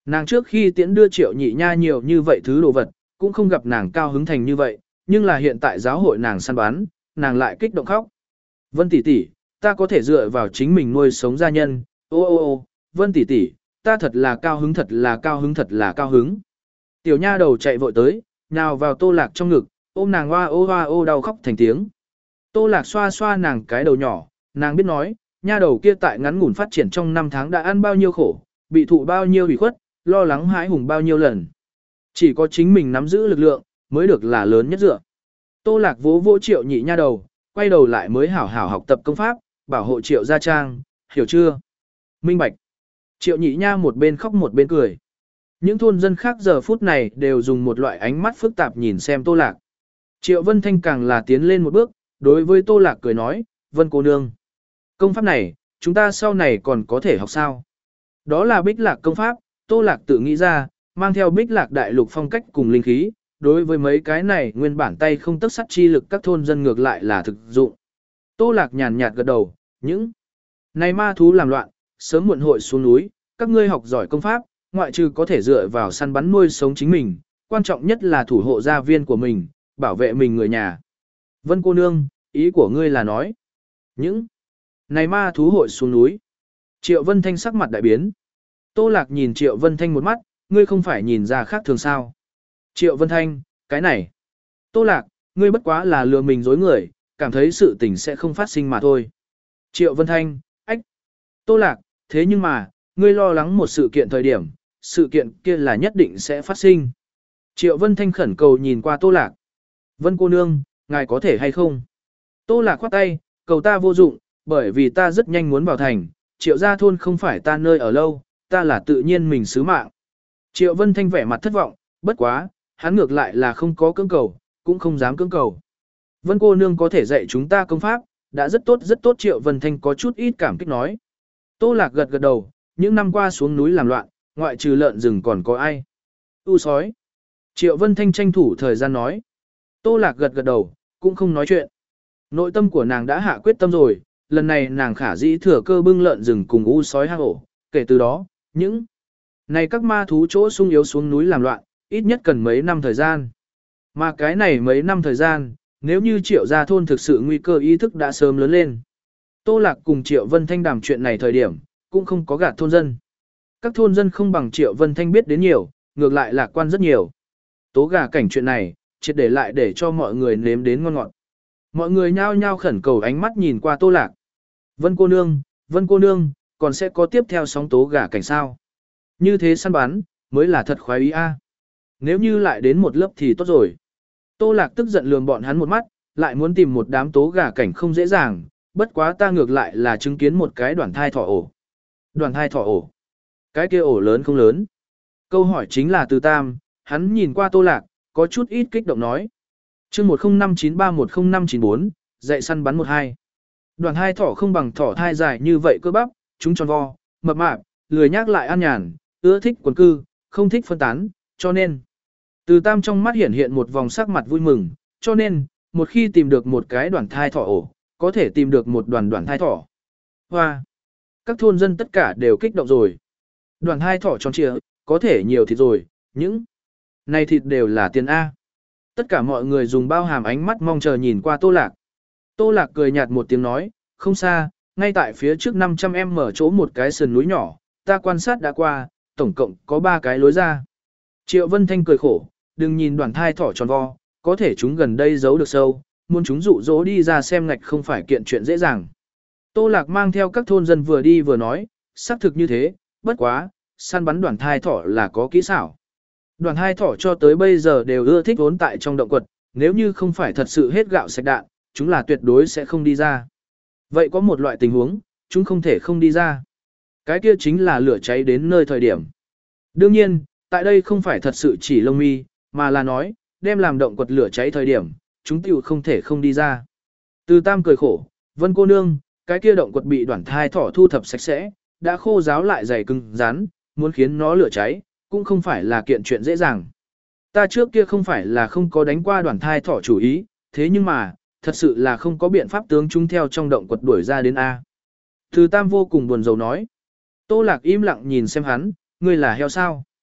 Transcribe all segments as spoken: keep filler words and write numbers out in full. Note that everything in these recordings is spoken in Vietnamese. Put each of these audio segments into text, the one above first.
Nàng trước khi tiễn đưa Triệu Nhị Nha nhiều như vậy thứ đồ vật, cũng không gặp nàng cao hứng thành như vậy, nhưng là hiện tại giáo hội nàng săn bắn, nàng lại kích động khóc. Vân tỷ tỷ, ta có thể dựa vào chính mình nuôi sống gia nhân, ô ô ô, Vân tỷ tỷ, ta thật là cao hứng thật là cao hứng thật là cao hứng. Tiểu nha đầu chạy vội tới, nào vào Tô Lạc trong ngực, ôm nàng hoa ô hoa ô đau khóc thành tiếng. Tô Lạc xoa xoa nàng cái đầu nhỏ, nàng biết nói, nha đầu kia tại ngắn ngủn phát triển trong năm tháng đã ăn bao nhiêu khổ, bị thụ bao nhiêu ủy khuất, lo lắng hãi hùng bao nhiêu lần. Chỉ có chính mình nắm giữ lực lượng, mới được là lớn nhất dựa. Tô Lạc vỗ vỗ Triệu Nhị Nha đầu, quay đầu lại mới hảo hảo học tập công pháp, bảo hộ Triệu gia trang, hiểu chưa? Minh bạch. Triệu Nhị Nha một bên khóc một bên cười. Những thôn dân khác giờ phút này đều dùng một loại ánh mắt phức tạp nhìn xem Tô Lạc. Triệu Vân Thanh càng là tiến lên một bước, đối với Tô Lạc cười nói, Vân cô nương. Công pháp này, chúng ta sau này còn có thể học sao? Đó là Bích Lạc công pháp, Tô Lạc tự nghĩ ra, mang theo Bích Lạc đại lục phong cách cùng linh khí, đối với mấy cái này nguyên bản tay không tất sắt chi lực các thôn dân ngược lại là thực dụng. Tô Lạc nhàn nhạt gật đầu, những này ma thú làm loạn, sớm muộn hội xuống núi, các ngươi học giỏi công pháp, ngoại trừ có thể dựa vào săn bắn nuôi sống chính mình, quan trọng nhất là thủ hộ gia viên của mình, bảo vệ mình người nhà. Vân cô nương, ý của ngươi là nói, những này ma thú hội xuống núi. Triệu Vân Thanh sắc mặt đại biến. Tô Lạc nhìn Triệu Vân Thanh một mắt, ngươi không phải nhìn ra khác thường sao. Triệu Vân Thanh, cái này. Tô Lạc, ngươi bất quá là lừa mình dối người, cảm thấy sự tình sẽ không phát sinh mà thôi. Triệu Vân Thanh, ách. Tô Lạc, thế nhưng mà, ngươi lo lắng một sự kiện thời điểm, sự kiện kia là nhất định sẽ phát sinh. Triệu Vân Thanh khẩn cầu nhìn qua Tô Lạc. Vân cô nương, ngài có thể hay không? Tô Lạc khoát tay, cầu ta vô dụng, bởi vì ta rất nhanh muốn vào thành, Triệu gia thôn không phải ta nơi ở lâu, ta là tự nhiên mình sứ mạng. Triệu Vân Thanh vẻ mặt thất vọng, bất quá, hắn ngược lại là không có cưỡng cầu, cũng không dám cưỡng cầu. Vân cô nương có thể dạy chúng ta công pháp, đã rất tốt rất tốt. Triệu Vân Thanh có chút ít cảm kích nói. Tô Lạc gật gật đầu, những năm qua xuống núi làm loạn, ngoại trừ lợn rừng còn có ai? U sói. Triệu Vân Thanh tranh thủ thời gian nói. Tô Lạc gật gật đầu, cũng không nói chuyện. Nội tâm của nàng đã hạ quyết tâm rồi, lần này nàng khả dĩ thừa cơ bưng lợn rừng cùng u sói hang ổ, kể từ đó, những này các ma thú chỗ sung yếu xuống núi làm loạn, ít nhất cần mấy năm thời gian. Mà cái này mấy năm thời gian, nếu như Triệu gia thôn thực sự nguy cơ ý thức đã sớm lớn lên. Tô Lạc cùng Triệu Vân Thanh đàm chuyện này thời điểm, cũng không có gạt thôn dân. Các thôn dân không bằng Triệu Vân Thanh biết đến nhiều, ngược lại lạc quan rất nhiều. Tố gà cảnh chuyện này, triệt để lại để cho mọi người nếm đến ngon ngọt. Mọi người nhao nhao khẩn cầu ánh mắt nhìn qua Tô Lạc. Vân cô nương, Vân cô nương, còn sẽ có tiếp theo sóng tố gà cảnh sao? Như thế săn bắn, mới là thật khoái ý a. Nếu như lại đến một lớp thì tốt rồi. Tô Lạc tức giận lườm bọn hắn một mắt, lại muốn tìm một đám tố gà cảnh không dễ dàng, bất quá ta ngược lại là chứng kiến một cái đoàn thai thỏ ổ. Đoàn thai thỏ ổ. Cái kia ổ lớn không lớn? Câu hỏi chính là từ Tam, hắn nhìn qua Tô Lạc, có chút ít kích động nói. chương một không năm chín ba một không năm chín bốn, dạy săn bắn một hai. Đoàn hai thỏ không bằng thỏ thai dài như vậy cơ bắp, chúng tròn vo, mập mạp, lười nhác lại ăn nhàn, ưa thích quần cư, không thích phân tán, cho nên. Từ Tam trong mắt hiện hiện một vòng sắc mặt vui mừng, cho nên, một khi tìm được một cái đoàn thai thỏ ổ, có thể tìm được một đoàn đoàn thai thỏ. Hoa! Các thôn dân tất cả đều kích động rồi. Đoàn hai thỏ tròn trịa, có thể nhiều thịt rồi, những này thịt đều là tiền A. Tất cả mọi người dùng bao hàm ánh mắt mong chờ nhìn qua Tô Lạc. Tô Lạc cười nhạt một tiếng nói, không xa, ngay tại phía trước năm trăm em mở chỗ một cái sườn núi nhỏ, ta quan sát đã qua, tổng cộng có ba cái lối ra. Triệu Vân Thanh cười khổ, đừng nhìn đoàn thai thỏ tròn vo, có thể chúng gần đây giấu được sâu, muốn chúng dụ dỗ đi ra xem ngạch không phải kiện chuyện dễ dàng. Tô Lạc mang theo các thôn dân vừa đi vừa nói, xác thực như thế, bất quá, săn bắn đoàn thai thỏ là có kỹ xảo. Đoàn thai thỏ cho tới bây giờ đều ưa thích vốn tại trong động quật, nếu như không phải thật sự hết gạo sạch đạn, chúng là tuyệt đối sẽ không đi ra. Vậy có một loại tình huống, chúng không thể không đi ra. Cái kia chính là lửa cháy đến nơi thời điểm. Đương nhiên, tại đây không phải thật sự chỉ lông mi, mà là nói, đem làm động quật lửa cháy thời điểm, chúng tiểu không thể không đi ra. Từ Tam cười khổ, Vân cô nương, cái kia động quật bị đoàn thai thỏ thu thập sạch sẽ, đã khô ráo lại dày cứng rắn, muốn khiến nó lửa cháy, cũng không phải là kiện chuyện dễ dàng. Ta trước kia không phải là không có đánh qua đoàn thai thỏ chủ ý, thế nhưng mà, thật sự là không có biện pháp tướng chúng theo trong động quật đuổi ra đến A. Từ Tam vô cùng buồn rầu nói. Tô Lạc im lặng nhìn xem hắn, ngươi là heo sao?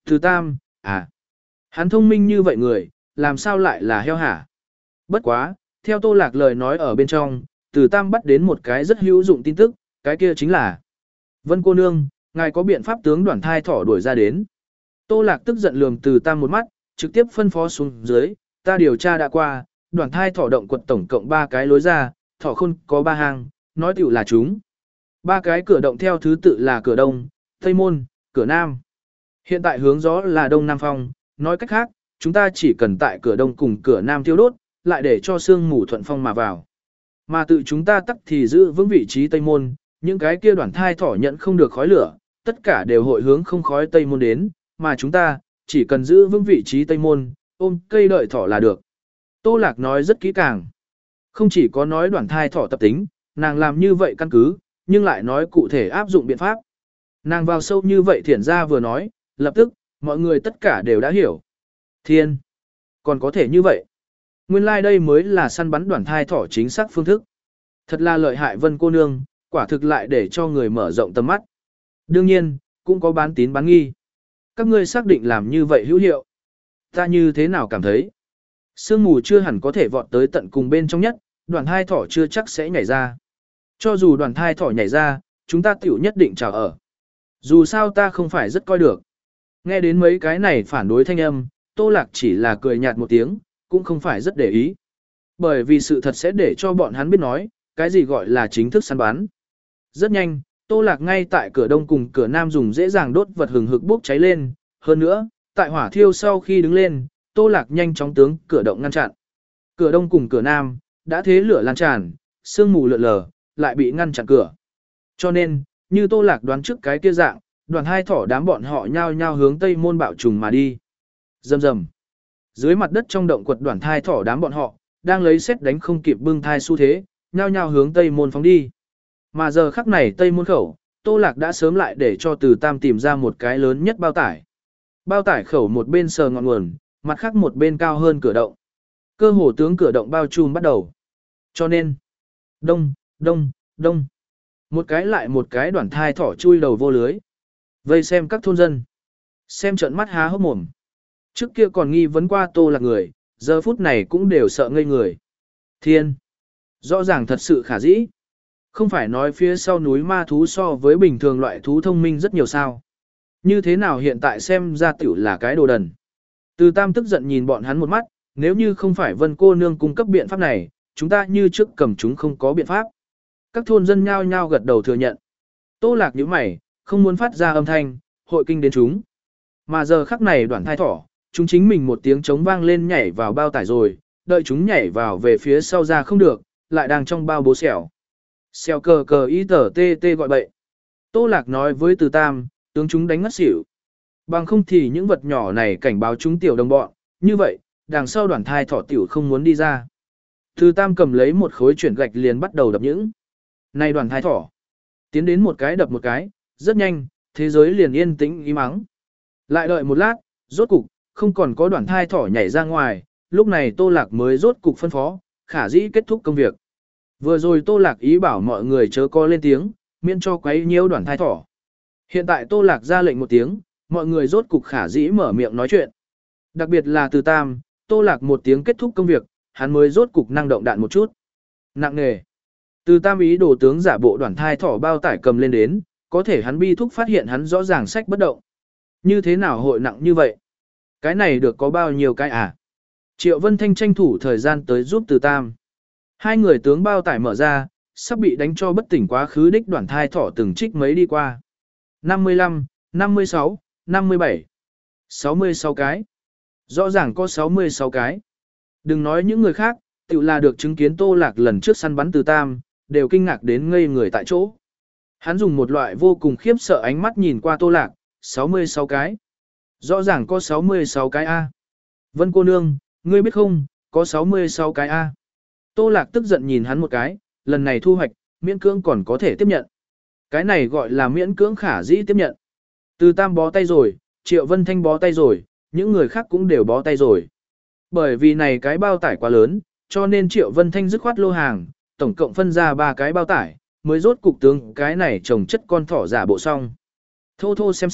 Từ Tam, à, hắn thông minh như vậy người, làm sao lại là heo hả? Bất quá, theo Tô Lạc lời nói ở bên trong, Từ Tam bắt đến một cái rất hữu dụng tin tức, cái kia chính là Vân cô nương, ngài có biện pháp tướng Đoàn Thai Thỏ đuổi ra đến. Tô Lạc tức giận lườm Từ Tam một mắt, trực tiếp phân phó xuống dưới, ta điều tra đã qua, Đoàn Thai Thỏ động quật tổng cộng ba cái lối ra, thỏ khôn có ba hang, nói tiểu là chúng. Ba cái cửa động theo thứ tự là cửa đông, tây môn, cửa nam. Hiện tại hướng gió là đông nam phong, nói cách khác, chúng ta chỉ cần tại cửa đông cùng cửa nam thiêu đốt, lại để cho sương mù thuận phong mà vào. Mà tự chúng ta tắc thì giữ vững vị trí tây môn, những cái kia Đoàn Thai Thỏ nhận không được khói lửa, tất cả đều hội hướng không khói tây môn đến, mà chúng ta chỉ cần giữ vững vị trí tây môn, ôm cây đợi thỏ là được. Tô Lạc nói rất kỹ càng. Không chỉ có nói Đoàn Thai Thỏ tập tính, nàng làm như vậy căn cứ, nhưng lại nói cụ thể áp dụng biện pháp. Nàng vào sâu như vậy thiển ra vừa nói, lập tức, mọi người tất cả đều đã hiểu. Thiên! Còn có thể như vậy. Nguyên lai like đây mới là săn bắn Đoàn Thai Thỏ chính xác phương thức. Thật là lợi hại Vân cô nương, quả thực lại để cho người mở rộng tầm mắt. Đương nhiên, cũng có bán tín bán nghi. Các ngươi xác định làm như vậy hữu hiệu. Ta như thế nào cảm thấy? Sương mù chưa hẳn có thể vọt tới tận cùng bên trong nhất, Đoàn Thai Thỏ chưa chắc sẽ nhảy ra. Cho dù Đoàn Thai Thỏ nhảy ra, chúng ta tiểu nhất định chào ở. Dù sao ta không phải rất coi được. Nghe đến mấy cái này phản đối thanh âm, Tô Lạc chỉ là cười nhạt một tiếng, cũng không phải rất để ý. Bởi vì sự thật sẽ để cho bọn hắn biết nói, cái gì gọi là chính thức săn bắn. Rất nhanh, Tô Lạc ngay tại cửa đông cùng cửa nam dùng dễ dàng đốt vật hừng hực bốc cháy lên. Hơn nữa, tại hỏa thiêu sau khi đứng lên, Tô Lạc nhanh chóng tướng cửa động ngăn chặn. Cửa đông cùng cửa nam, đã thế lửa lan tràn, sương mù lượn lờ, lại bị ngăn chặn cửa. Cho nên, như Tô Lạc đoán trước cái kia dạng, Đoàn Hai Thỏ đám bọn họ nhao nhao hướng tây môn bạo trùng mà đi. Rầm rầm. Dưới mặt đất trong động quật Đoàn Thai Thỏ đám bọn họ, đang lấy xét đánh không kịp bưng thai xu thế, nhao nhao hướng tây môn phóng đi. Mà giờ khắc này tây môn khẩu, Tô Lạc đã sớm lại để cho Từ Tam tìm ra một cái lớn nhất bao tải. Bao tải khẩu một bên sờ ngọn nguồn, mặt khác một bên cao hơn cửa động. Cơ hồ tướng cửa động bao trùm bắt đầu. Cho nên, đông, đông, đông. Một cái lại một cái Đoàn Thai Thỏ chui đầu vô lưới. Vây xem các thôn dân. Xem trận mắt há hốc mồm. Trước kia còn nghi vấn qua Tô Lạc người, giờ phút này cũng đều sợ ngây người. Thiên! Rõ ràng thật sự khả dĩ. Không phải nói phía sau núi ma thú so với bình thường loại thú thông minh rất nhiều sao. Như thế nào hiện tại xem ra tiểu là cái đồ đần. Từ Tam tức giận nhìn bọn hắn một mắt, nếu như không phải Vân cô nương cung cấp biện pháp này, chúng ta như trước cầm chúng không có biện pháp. Các thôn dân nhao nhao gật đầu thừa nhận. Tô Lạc nhíu mày, không muốn phát ra âm thanh, hội kinh đến chúng. Mà giờ khắc này Đoàn Thai Thỏ, chúng chính mình một tiếng trống vang lên nhảy vào bao tải rồi, đợi chúng nhảy vào về phía sau ra không được, lại đang trong bao bố xẻo. Xèo cờ cờ ý tờ tê tê gọi bậy. Tô Lạc nói với Từ Tam, tướng chúng đánh ngất xỉu. Bằng không thì những vật nhỏ này cảnh báo chúng tiểu đồng bọn, như vậy, đằng sau Đoàn Thai Thỏ tiểu không muốn đi ra. Từ Tam cầm lấy một khối chuyển gạch liền bắt đầu đập những. Này Đoàn Thai Thỏ, tiến đến một cái đập một cái, rất nhanh, thế giới liền yên tĩnh im mắng. Lại đợi một lát, rốt cục, không còn có Đoàn Thai Thỏ nhảy ra ngoài, lúc này Tô Lạc mới rốt cục phân phó, khả dĩ kết thúc công việc. Vừa rồi Tô Lạc ý bảo mọi người chớ có lên tiếng, miễn cho quấy nhiễu Đoàn Thai Thỏ. Hiện tại Tô Lạc ra lệnh một tiếng, mọi người rốt cục khả dĩ mở miệng nói chuyện. Đặc biệt là Từ Tam, Tô Lạc một tiếng kết thúc công việc, hắn mới rốt cục năng động đạn một chút. Nặng nề. Từ Tam ý đồ tướng giả bộ Đoàn Thai Thỏ bao tải cầm lên đến, có thể hắn bi thúc phát hiện hắn rõ ràng sách bất động. Như thế nào hội nặng như vậy? Cái này được có bao nhiêu cái à? Triệu Vân Thanh tranh thủ thời gian tới giúp Từ Tam. Hai người tướng bao tải mở ra, sắp bị đánh cho bất tỉnh quá khứ đích Đoàn Thai Thỏ từng trích mấy đi qua. năm mươi lăm, năm mươi sáu, năm mươi bảy, sáu mươi sáu cái. Rõ ràng có sáu mươi sáu cái. Đừng nói những người khác, tự là được chứng kiến Tô Lạc lần trước săn bắn Từ Tam, đều kinh ngạc đến ngây người tại chỗ. Hắn dùng một loại vô cùng khiếp sợ ánh mắt nhìn qua Tô Lạc, sáu mươi sáu cái. Rõ ràng có sáu mươi sáu cái A. Vân cô nương, ngươi biết không, có sáu mươi sáu cái A. Tô Lạc tức giận nhìn hắn một cái, lần này thu hoạch, miễn cưỡng còn có thể tiếp nhận. Cái này gọi là miễn cưỡng khả dĩ tiếp nhận. Từ Tam bó tay rồi, Triệu Vân Thanh bó tay rồi, những người khác cũng đều bó tay rồi. Bởi vì này cái bao tải quá lớn, cho nên Triệu Vân Thanh dứt khoát lô hàng, tổng cộng phân ra ba cái bao tải, mới rốt cục tướng cái này trồng chất con thỏ giả bộ xong. Thô thô xem xét,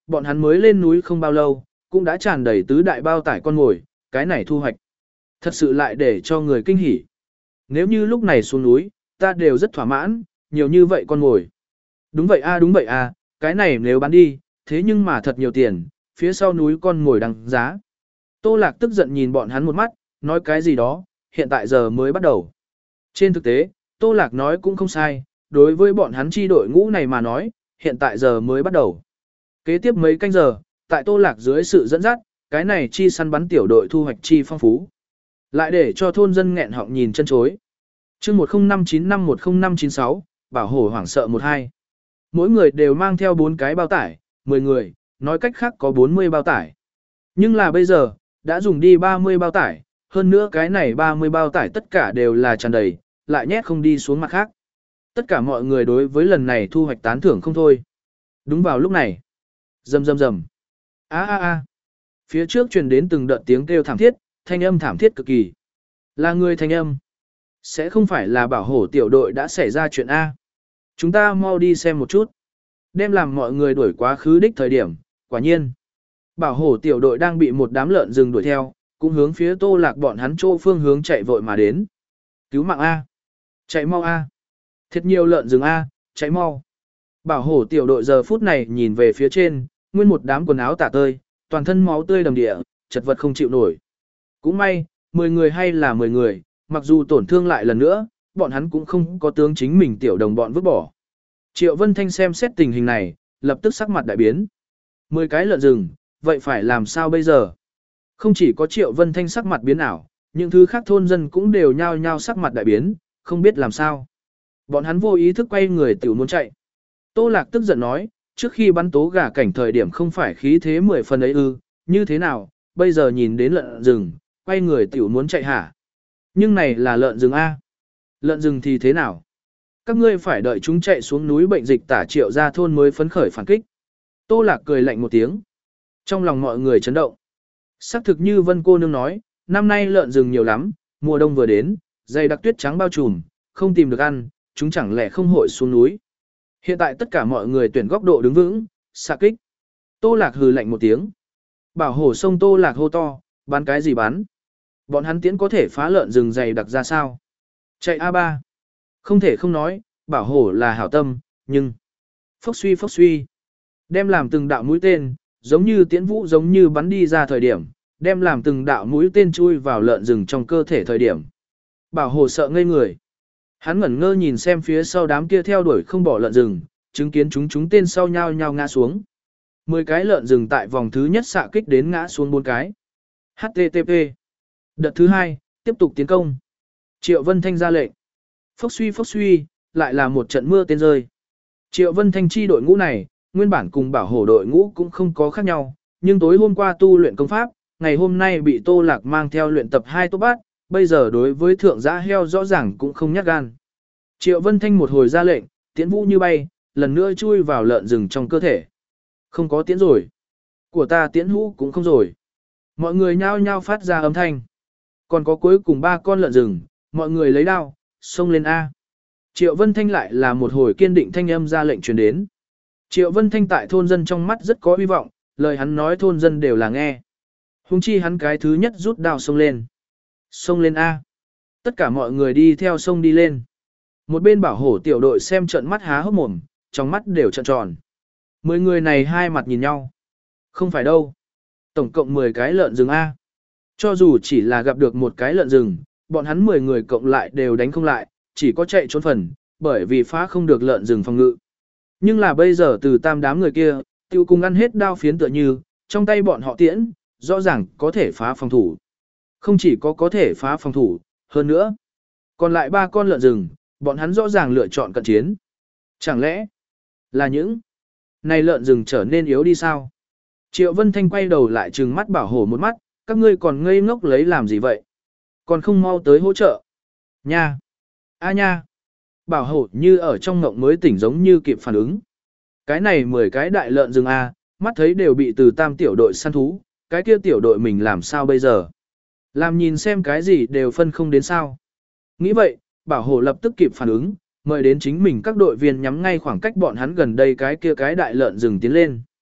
bọn hắn mới lên núi không bao lâu, cũng đã tràn đầy tứ đại bao tải con mồi, cái này thu hoạch. Thật sự lại để cho người kinh hỉ. Nếu như lúc này xuống núi, ta đều rất thỏa mãn, nhiều như vậy con mồi. Đúng vậy a đúng vậy a, cái này nếu bán đi, thế nhưng mà thật nhiều tiền, phía sau núi con mồi đằng giá. Tô Lạc tức giận nhìn bọn hắn một mắt, nói cái gì đó, hiện tại giờ mới bắt đầu. Trên thực tế, Tô Lạc nói cũng không sai, đối với bọn hắn chi đội ngũ này mà nói, hiện tại giờ mới bắt đầu. Kế tiếp mấy canh giờ, tại Tô Lạc dưới sự dẫn dắt, cái này chi săn bắn tiểu đội thu hoạch chi phong phú. Lại để cho thôn dân nghẹn họng nhìn chân chối. Chương một không năm chín năm một không năm chín sáu, bảo hổ hoảng sợ một hai. Mỗi người đều mang theo bốn cái bao tải, mười người, nói cách khác có bốn mươi bao tải. Nhưng là bây giờ, đã dùng đi ba mươi bao tải, hơn nữa cái này ba mươi bao tải tất cả đều là tràn đầy, lại nhét không đi xuống mặt khác. Tất cả mọi người đối với lần này thu hoạch tán thưởng không thôi. Đúng vào lúc này. Rầm rầm rầm. A a a. Phía trước truyền đến từng đợt tiếng kêu thảm thiết, thanh âm thảm thiết cực kỳ. Là người thanh âm. Sẽ không phải là bảo hổ tiểu đội đã xảy ra chuyện A. Chúng ta mau đi xem một chút. Đem làm mọi người đuổi quá khứ đích thời điểm, quả nhiên. Bảo hổ tiểu đội đang bị một đám lợn rừng đuổi theo, cũng hướng phía Tô Lạc bọn hắn chỗ phương hướng chạy vội mà đến. Cứu mạng A. Chạy mau A. Thật nhiều lợn rừng A, chạy mau. Bảo hổ tiểu đội giờ phút này nhìn về phía trên, nguyên một đám quần áo tả tơi, toàn thân máu tươi đầm địa, chật vật không chịu nổi. Cũng may, mười người hay là mười người, mặc dù tổn thương lại lần nữa, bọn hắn cũng không có tướng chính mình tiểu đồng bọn vứt bỏ. Triệu Vân Thanh xem xét tình hình này, lập tức sắc mặt đại biến. Mười cái lợn rừng, vậy phải làm sao bây giờ? Không chỉ có Triệu Vân Thanh sắc mặt biến ảo, những thứ khác thôn dân cũng đều nhao nhao sắc mặt đại biến, không biết làm sao. Bọn hắn vô ý thức quay người tiểu muốn chạy. Tô Lạc tức giận nói, trước khi bắn tố gà cảnh thời điểm không phải khí thế mười phần ấy ư, như thế nào, bây giờ nhìn đến lợn rừng, quay người tiểu muốn chạy hả? Nhưng này là lợn rừng A. Lợn rừng thì thế nào? Các ngươi phải đợi chúng chạy xuống núi bệnh dịch tả Triệu ra thôn mới phấn khởi phản kích. Tô Lạc cười lạnh một tiếng. Trong lòng mọi người chấn động. Xác thực như Vân cô nương nói, năm nay lợn rừng nhiều lắm, mùa đông vừa đến, dày đặc tuyết trắng bao trùm, không tìm được ăn, chúng chẳng lẽ không hội xuống núi. Hiện tại tất cả mọi người tuyển góc độ đứng vững, xạ kích. Tô Lạc hừ lạnh một tiếng. Bảo hổ sông Tô Lạc hô to, bắn cái gì bắn? Bọn hắn tiễn có thể phá lợn rừng dày đặc ra sao? Chạy a ba. Không thể không nói, bảo hổ là hảo tâm, nhưng... Phốc suy phốc suy. Đem làm từng đạo mũi tên, giống như tiễn vũ giống như bắn đi ra thời điểm, đem làm từng đạo mũi tên chui vào lợn rừng trong cơ thể thời điểm. Bảo hổ sợ ngây người. Hắn ngẩn ngơ nhìn xem phía sau đám kia theo đuổi không bỏ lợn rừng, chứng kiến chúng chúng tên sau nhau nhau ngã xuống. Mười cái lợn rừng tại vòng thứ nhất xạ kích đến ngã xuống bốn cái. hát tê tê pê. Đợt thứ hai, tiếp tục tiến công. Triệu Vân Thanh ra lệnh. Phốc suy phốc suy, lại là một trận mưa tên rơi. Triệu Vân Thanh chi đội ngũ này, nguyên bản cùng bảo hổ đội ngũ cũng không có khác nhau, nhưng tối hôm qua tu luyện công pháp, ngày hôm nay bị Tô Lạc mang theo luyện tập hai tốt bát, bây giờ đối với thượng giã heo rõ ràng cũng không nhát gan. Triệu Vân Thanh một hồi ra lệnh, tiễn vũ như bay, lần nữa chui vào lợn rừng trong cơ thể. Không có tiễn rồi. Của ta tiễn hũ cũng không rồi. Mọi người nhao nhao phát ra âm thanh. Còn có cuối cùng ba con lợn rừng, mọi người lấy đao, xông lên A. Triệu Vân Thanh lại là một hồi kiên định thanh âm ra lệnh truyền đến. Triệu Vân Thanh tại thôn dân trong mắt rất có hy vọng, lời hắn nói thôn dân đều là nghe. Hùng chi hắn cái thứ nhất rút đao xông lên. Xông lên A. Tất cả mọi người đi theo sông đi lên. Một bên bảo hổ tiểu đội xem trận mắt há hốc mồm, trong mắt đều trợn tròn. Mười người này hai mặt nhìn nhau. Không phải đâu. Tổng cộng mười cái lợn rừng A. Cho dù chỉ là gặp được một cái lợn rừng, bọn hắn mười người cộng lại đều đánh không lại, chỉ có chạy trốn phần, bởi vì phá không được lợn rừng phòng ngự. Nhưng là bây giờ từ tam đám người kia, tiêu cùng ăn hết đao phiến tựa như, trong tay bọn họ tiễn, rõ ràng có thể phá phòng thủ. Không chỉ có có thể phá phòng thủ, hơn nữa. Còn lại ba con lợn rừng, bọn hắn rõ ràng lựa chọn cận chiến. Chẳng lẽ là những này lợn rừng trở nên yếu đi sao? Triệu Vân Thanh quay đầu lại trừng mắt bảo hổ một mắt, các ngươi còn ngây ngốc lấy làm gì vậy? Còn không mau tới hỗ trợ. Nha! A nha! Bảo hổ như ở trong ngộng mới tỉnh giống như kịp phản ứng. Cái này mười cái đại lợn rừng A, mắt thấy đều bị từ tam tiểu đội săn thú, cái kia tiểu đội mình làm sao bây giờ? Làm nhìn xem cái gì đều phân không đến sao. Nghĩ vậy, bảo hổ lập tức kịp phản ứng, mời đến chính mình các đội viên nhắm ngay khoảng cách bọn hắn gần đây cái kia cái đại lợn rừng tiến lên.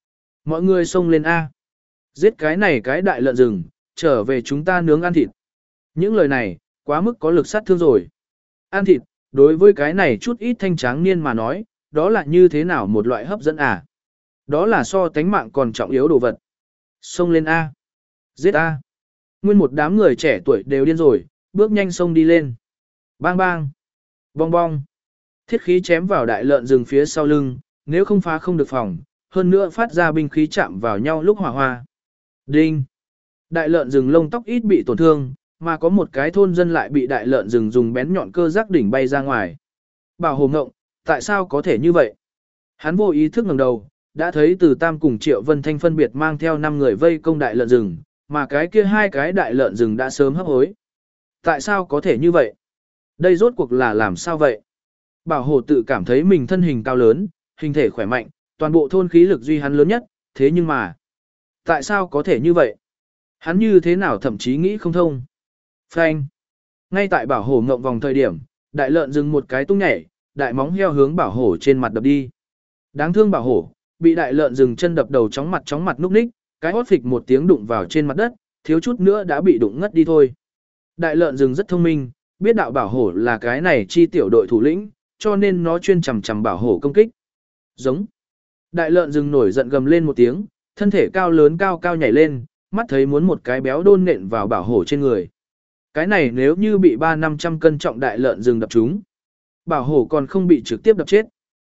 Mọi người xông lên A. Giết cái này cái đại lợn rừng, trở về chúng ta nướng ăn thịt. Những lời này, quá mức có lực sát thương rồi. Ăn thịt, đối với cái này chút ít thanh tráng niên mà nói, đó là như thế nào một loại hấp dẫn à? Đó là so tánh mạng còn trọng yếu đồ vật. Xông lên A. Giết A. Nguyên một đám người trẻ tuổi đều điên rồi, bước nhanh xông đi lên. Bang bang. Bong bong. Thiết khí chém vào đại lợn rừng phía sau lưng, nếu không phá không được phòng, hơn nữa phát ra binh khí chạm vào nhau lúc hỏa hoa. Đinh. Đại lợn rừng lông tóc ít bị tổn thương, mà có một cái thôn dân lại bị đại lợn rừng dùng bén nhọn cơ giác đỉnh bay ra ngoài. Bảo Hồ ngộng, tại sao có thể như vậy? Hắn vô ý thức ngẩng đầu, đã thấy Từ Tam cùng Triệu Vân Thanh phân biệt mang theo năm người vây công đại lợn rừng, mà cái kia hai cái đại lợn rừng đã sớm hấp hối. Tại sao có thể như vậy? Đây rốt cuộc là làm sao vậy? Bảo Hồ tự cảm thấy mình thân hình cao lớn, hình thể khỏe mạnh, toàn bộ thôn khí lực duy hắn lớn nhất, thế nhưng mà, tại sao có thể như vậy? Hắn như thế nào thậm chí nghĩ không thông. Phanh. Ngay tại Bảo Hổ ngậm vòng thời điểm, đại lợn dừng một cái tung nhảy, đại móng heo hướng Bảo Hổ trên mặt đập đi. Đáng thương Bảo Hổ, bị đại lợn dừng chân đập đầu chóng mặt chóng mặt núc ních, cái hót phịch một tiếng đụng vào trên mặt đất, thiếu chút nữa đã bị đụng ngất đi thôi. Đại lợn rừng rất thông minh, biết đạo Bảo Hổ là cái này chi tiểu đội thủ lĩnh, cho nên nó chuyên chằm chằm Bảo Hổ công kích. Giống. Đại lợn rừng nổi giận gầm lên một tiếng, thân thể cao lớn cao cao nhảy lên, mắt thấy muốn một cái béo đôn nện vào Bảo Hổ trên người. Cái này nếu như bị ba năm trăm cân trọng đại lợn rừng đập trúng, Bảo Hổ còn không bị trực tiếp đập chết.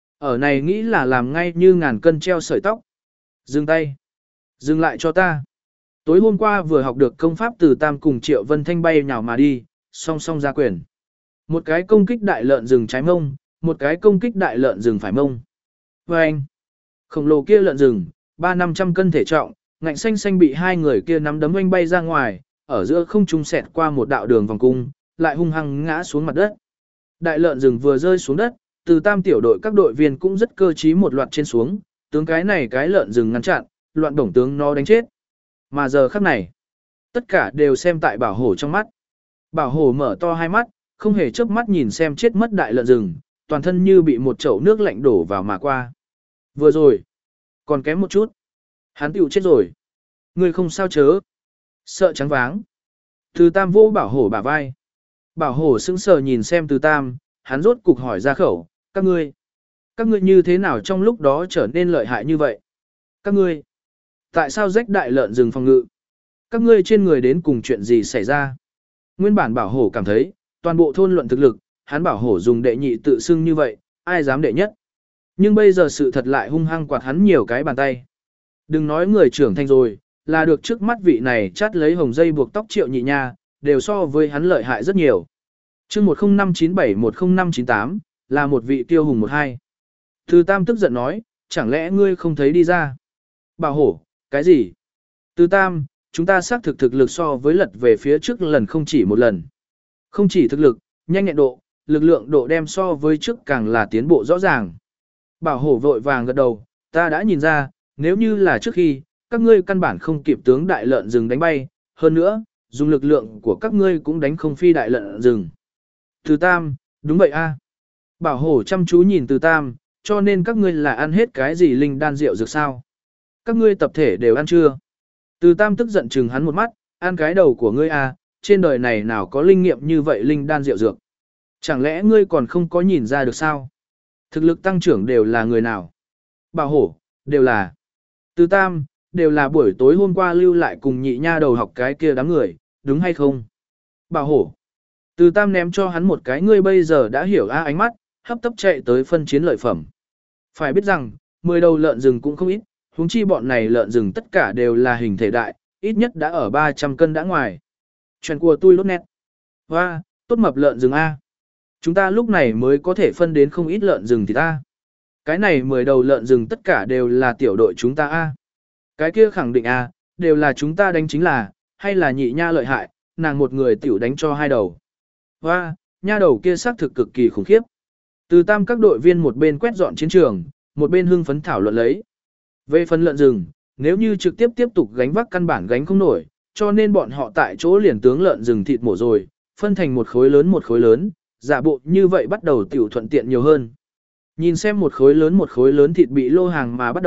Ở này nghĩ là làm ngay như ngàn cân treo sợi tóc. Dừng tay. Dừng lại cho ta. Tối hôm qua vừa học được công pháp Từ Tam cùng Triệu Vân Thanh bay nhào mà đi, song song ra quyền. Một cái công kích đại lợn rừng trái mông, một cái công kích đại lợn rừng phải mông. Và anh, khổng lồ kia lợn rừng, ba năm trăm cân thể trọng, ngạnh xanh xanh bị hai người kia nắm đấm oanh bay ra ngoài, ở giữa không trung xẹt qua một đạo đường vòng cung, lại hung hăng ngã xuống mặt đất. Đại lợn rừng vừa rơi xuống đất, Từ Tam tiểu đội các đội viên cũng rất cơ trí một loạt trên xuống, tướng cái này cái lợn rừng ngăn chặn, loạn bổng tướng nó đánh chết. Mà giờ khắc này, tất cả đều xem tại Bảo Hổ trong mắt. Bảo Hổ mở to hai mắt, không hề chớp mắt nhìn xem chết mất đại lợn rừng, toàn thân như bị một chậu nước lạnh đổ vào mà qua. Vừa rồi, còn kém một chút, hắn tiểu chết rồi. Ngươi không sao chớ. Sợ trắng váng. Từ Tam vô Bảo Hổ bả vai. Bảo Hổ sững sờ nhìn xem Từ Tam, hắn rốt cục hỏi ra khẩu, các ngươi, các ngươi như thế nào trong lúc đó trở nên lợi hại như vậy? Các ngươi, tại sao rách đại lợn rừng phòng ngự? Các ngươi trên người đến cùng chuyện gì xảy ra? Nguyên bản Bảo Hổ cảm thấy, toàn bộ thôn luận thực lực, hắn Bảo Hổ dùng đệ nhị tự xưng như vậy, ai dám đệ nhất? Nhưng bây giờ sự thật lại hung hăng quạt hắn nhiều cái bàn tay. Đừng nói người trưởng thành rồi, là được trước mắt vị này chát lấy hồng dây buộc tóc Triệu Nhị Nha, đều so với hắn lợi hại rất nhiều. Chương một không năm chín bảy một không năm chín tám, là một vị tiêu hùng một hai. Từ Tam tức giận nói, chẳng lẽ ngươi không thấy đi ra? Bảo Hổ, cái gì? Từ Tam, chúng ta xác thực thực lực so với lật về phía trước lần không chỉ một lần. Không chỉ thực lực, nhanh nhẹn độ, lực lượng độ đem so với trước càng là tiến bộ rõ ràng. Bảo Hổ vội vàng gật đầu, ta đã nhìn ra, nếu như là trước khi, các ngươi căn bản không kịp tướng đại lợn rừng đánh bay, hơn nữa, dùng lực lượng của các ngươi cũng đánh không phi đại lợn rừng. Từ Tam, đúng vậy a. Bảo Hổ chăm chú nhìn Từ Tam, cho nên các ngươi là ăn hết cái gì linh đan rượu dược sao? Các ngươi tập thể đều ăn chưa? Từ Tam tức giận chừng hắn một mắt, ăn cái đầu của ngươi a, trên đời này nào có linh nghiệm như vậy linh đan rượu dược? Chẳng lẽ ngươi còn không có nhìn ra được sao? Thực lực tăng trưởng đều là người nào? Bảo Hổ, đều là. Từ Tam, đều là buổi tối hôm qua lưu lại cùng Nhị Nha đầu học cái kia đám người, đúng hay không? Bảo Hổ. Từ Tam ném cho hắn một cái ngươi bây giờ đã hiểu a ánh mắt, hấp tấp chạy tới phân chiến lợi phẩm. Phải biết rằng, mười đầu lợn rừng cũng không ít, huống chi bọn này lợn rừng tất cả đều là hình thể đại, ít nhất đã ở ba trăm cân đã ngoài. Chuyện của tôi lốt nét. Hoa, tốt mập lợn rừng a. Chúng ta lúc này mới có thể phân đến không ít lợn rừng thì ta. Cái này mười đầu lợn rừng tất cả đều là tiểu đội chúng ta a. Cái kia khẳng định a, đều là chúng ta đánh chính là, hay là Nhị Nha lợi hại, nàng một người tiểu đánh cho hai đầu. Hoa, nha đầu kia xác thực cực kỳ khủng khiếp. Từ Tam các đội viên một bên quét dọn chiến trường, một bên hưng phấn thảo luận lấy. Về phần lợn rừng, nếu như trực tiếp tiếp tục gánh vác căn bản gánh không nổi, cho nên bọn họ tại chỗ liền tướng lợn rừng thịt mổ rồi, phân thành một khối lớn một khối lớn, giả bộ như vậy bắt đầu tiểu thuận tiện nhiều hơn. Nhìn xem một khối lớn một khối lớn thịt bị lô hàng mà bắt đầu,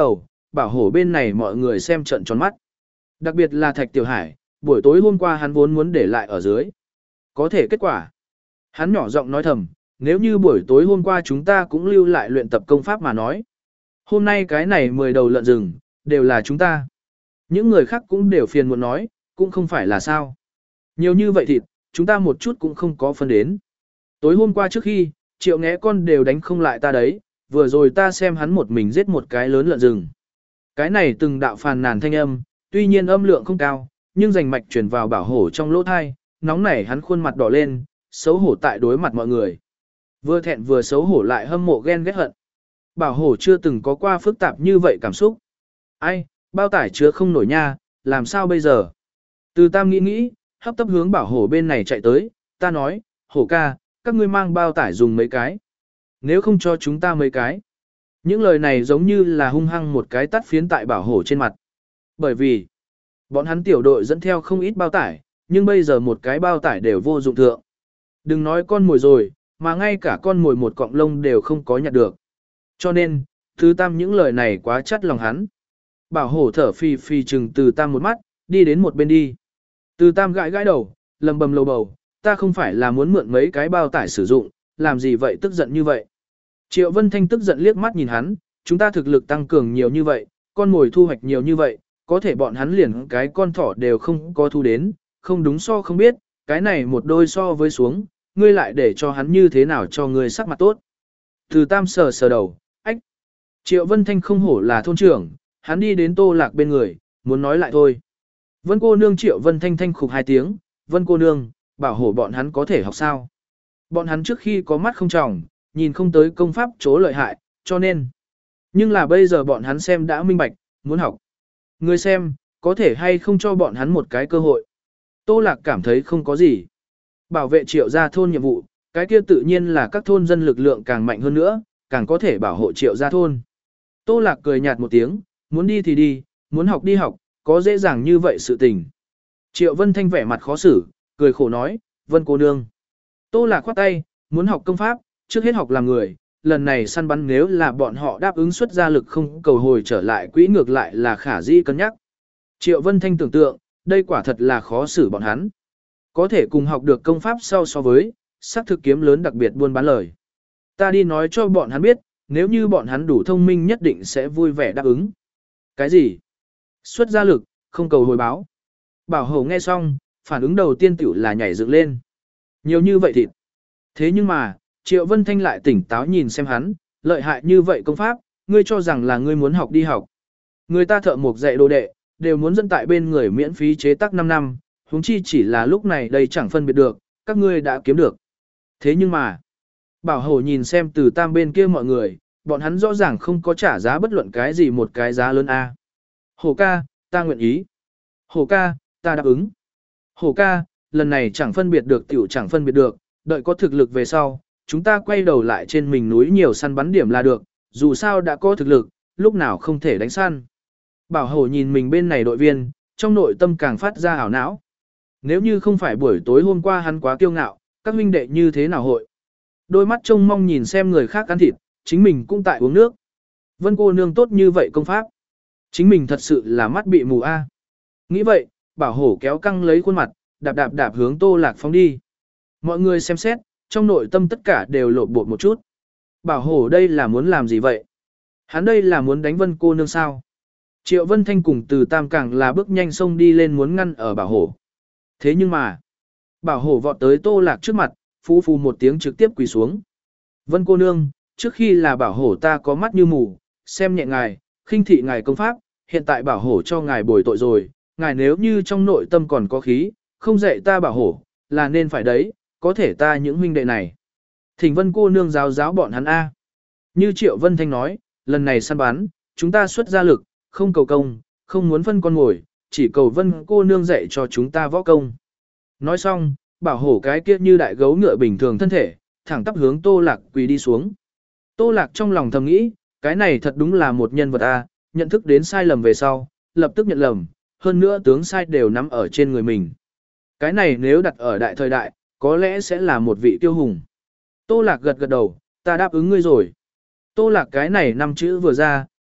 bảo hổ bên này mọi người xem trận tròn mắt. Đặc biệt là Thạch Tiểu Hải, buổi tối hôm qua hắn vốn muốn để lại ở dưới. Có thể kết quả. Hắn nhỏ giọng nói thầm, nếu như buổi tối hôm qua chúng ta cũng lưu lại luyện tập công pháp mà nói. Hôm nay cái này mười đầu lợn rừng, đều là chúng ta. Những người khác cũng đều phiền muốn nói, cũng không phải là sao. Nhiều như vậy thịt, chúng ta một chút cũng không có phân đến. Tối hôm qua trước khi, Triệu Nghé con đều đánh không lại ta đấy, vừa rồi ta xem hắn một mình giết một cái lớn lợn rừng. Cái này từng đạo phàn nàn thanh âm, tuy nhiên âm lượng không cao, nhưng rành mạch truyền vào bảo hổ trong lỗ thai, nóng nảy hắn khuôn mặt đỏ lên, xấu hổ tại đối mặt mọi người. Vừa thẹn vừa xấu hổ lại hâm mộ ghen ghét hận. Bảo hổ chưa từng có qua phức tạp như vậy cảm xúc. Ai, bao tải chứa không nổi nha, làm sao bây giờ? Từ Tam nghĩ nghĩ, hấp tấp hướng bảo hổ bên này chạy tới, ta nói, hổ ca, các ngươi mang bao tải dùng mấy cái. Nếu không cho chúng ta mấy cái. Những lời này giống như là hung hăng một cái tắt phiến tại bảo hổ trên mặt. Bởi vì, bọn hắn tiểu đội dẫn theo không ít bao tải, nhưng bây giờ một cái bao tải đều vô dụng thượng. Đừng nói con mồi rồi, mà ngay cả con mồi một cọng lông đều không có nhặt được. Cho nên, Từ Tam những lời này quá chắt lòng hắn. Bảo hổ thở phì phì chừng Từ Tam một mắt, đi đến một bên đi. Từ Tam gãi gãi đầu, lầm bầm lầu bầu, ta không phải là muốn mượn mấy cái bao tải sử dụng, làm gì vậy tức giận như vậy. Triệu Vân Thanh tức giận liếc mắt nhìn hắn, chúng ta thực lực tăng cường nhiều như vậy, con mồi thu hoạch nhiều như vậy, có thể bọn hắn liền cái con thỏ đều không có thu đến, không đúng so không biết, cái này một đôi so với xuống, ngươi lại để cho hắn như thế nào cho ngươi sắc mặt tốt. Từ Tam sờ sờ đầu, ách. Triệu Vân Thanh không hổ là thôn trưởng, hắn đi đến Tô Lạc bên người, muốn nói lại thôi. Vân cô nương Triệu Vân Thanh thanh khục hai tiếng, Vân cô nương, bảo hổ bọn hắn có thể học sao. Bọn hắn trước khi có mắt không tròng, nhìn không tới công pháp chỗ lợi hại, cho nên. Nhưng là bây giờ bọn hắn xem đã minh bạch, muốn học. Người xem, có thể hay không cho bọn hắn một cái cơ hội. Tô Lạc cảm thấy không có gì. Bảo vệ Triệu gia thôn nhiệm vụ, cái kia tự nhiên là các thôn dân lực lượng càng mạnh hơn nữa, càng có thể bảo hộ Triệu gia thôn. Tô Lạc cười nhạt một tiếng, muốn đi thì đi, muốn học đi học, có dễ dàng như vậy sự tình. Triệu Vân Thanh vẻ mặt khó xử, cười khổ nói, Vân cô nương. Tô Lạc khoát tay, muốn học công pháp, trước hết học làm người, lần này săn bắn nếu là bọn họ đáp ứng xuất ra lực không cầu hồi trở lại quỹ ngược lại là khả dĩ cân nhắc. Triệu Vân Thanh tưởng tượng, đây quả thật là khó xử bọn hắn. Có thể cùng học được công pháp sau so với, sắc thực kiếm lớn đặc biệt buôn bán lời. Ta đi nói cho bọn hắn biết, nếu như bọn hắn đủ thông minh nhất định sẽ vui vẻ đáp ứng. Cái gì? Xuất ra lực, không cầu hồi báo. Bảo hổ nghe xong, phản ứng đầu tiên tiểu là nhảy dựng lên. Nhiều như vậy thịt. Thế nhưng mà, Triệu Vân Thanh lại tỉnh táo nhìn xem hắn, lợi hại như vậy công pháp, ngươi cho rằng là ngươi muốn học đi học. Người ta thợ mộc dạy đồ đệ, đều muốn dẫn tại bên người miễn phí chế tác năm năm, huống chi chỉ là lúc này đây chẳng phân biệt được, các ngươi đã kiếm được. Thế nhưng mà, Bảo hổ nhìn xem Từ Tam bên kia mọi người, bọn hắn rõ ràng không có trả giá bất luận cái gì một cái giá lớn a. Hổ ca, ta nguyện ý. Hổ ca, ta đáp ứng. Hổ ca, lần này chẳng phân biệt được tiểu chẳng phân biệt được, đợi có thực lực về sau, chúng ta quay đầu lại trên mình núi nhiều săn bắn điểm là được, dù sao đã có thực lực, lúc nào không thể đánh săn. Bảo hổ nhìn mình bên này đội viên, trong nội tâm càng phát ra ảo não. Nếu như không phải buổi tối hôm qua hắn quá kiêu ngạo, các huynh đệ như thế nào hội? Đôi mắt trông mong nhìn xem người khác ăn thịt, chính mình cũng tại uống nước. Vân cô nương tốt như vậy công pháp. Chính mình thật sự là mắt bị mù a. Nghĩ vậy, bảo hổ kéo căng lấy khuôn mặt, đạp đạp đạp hướng Tô Lạc phóng đi. Mọi người xem xét, trong nội tâm tất cả đều lộn bột một chút. Bảo hổ đây là muốn làm gì vậy? Hắn đây là muốn đánh Vân cô nương sao? Triệu Vân Thanh cùng Từ Tam càng là bước nhanh xông đi lên muốn ngăn ở bảo hổ. Thế nhưng mà, bảo hổ vọt tới Tô Lạc trước mặt, phù phù một tiếng trực tiếp quỳ xuống. Vân cô nương, trước khi là bảo hổ ta có mắt như mù, xem nhẹ ngài, khinh thị ngài công pháp, hiện tại bảo hổ cho ngài bồi tội rồi, ngài nếu như trong nội tâm còn có khí, không dạy ta bảo hổ, là nên phải đấy, có thể ta những huynh đệ này. Thỉnh Vân cô nương giáo giáo bọn hắn A. Như Triệu Vân Thanh nói, lần này săn bắn, chúng ta xuất ra lực, không cầu công, không muốn phân con mồi, chỉ cầu Vân cô nương dạy cho chúng ta võ công. Nói xong, bảo hổ cái kia như đại gấu ngựa bình thường thân thể, thẳng tắp hướng Tô Lạc quỳ đi xuống. Tô Lạc trong lòng thầm nghĩ, cái này thật đúng là một nhân vật A, nhận thức đến sai lầm về sau, lập tức nhận lầm, hơn nữa tướng sai đều nắm ở trên người mình. Cái này nếu đặt ở đại thời đại, có lẽ sẽ là một vị tiêu hùng. Tô Lạc gật gật đầu, ta đáp ứng ngươi rồi. Tô Lạc cái này năm chữ vừa ra,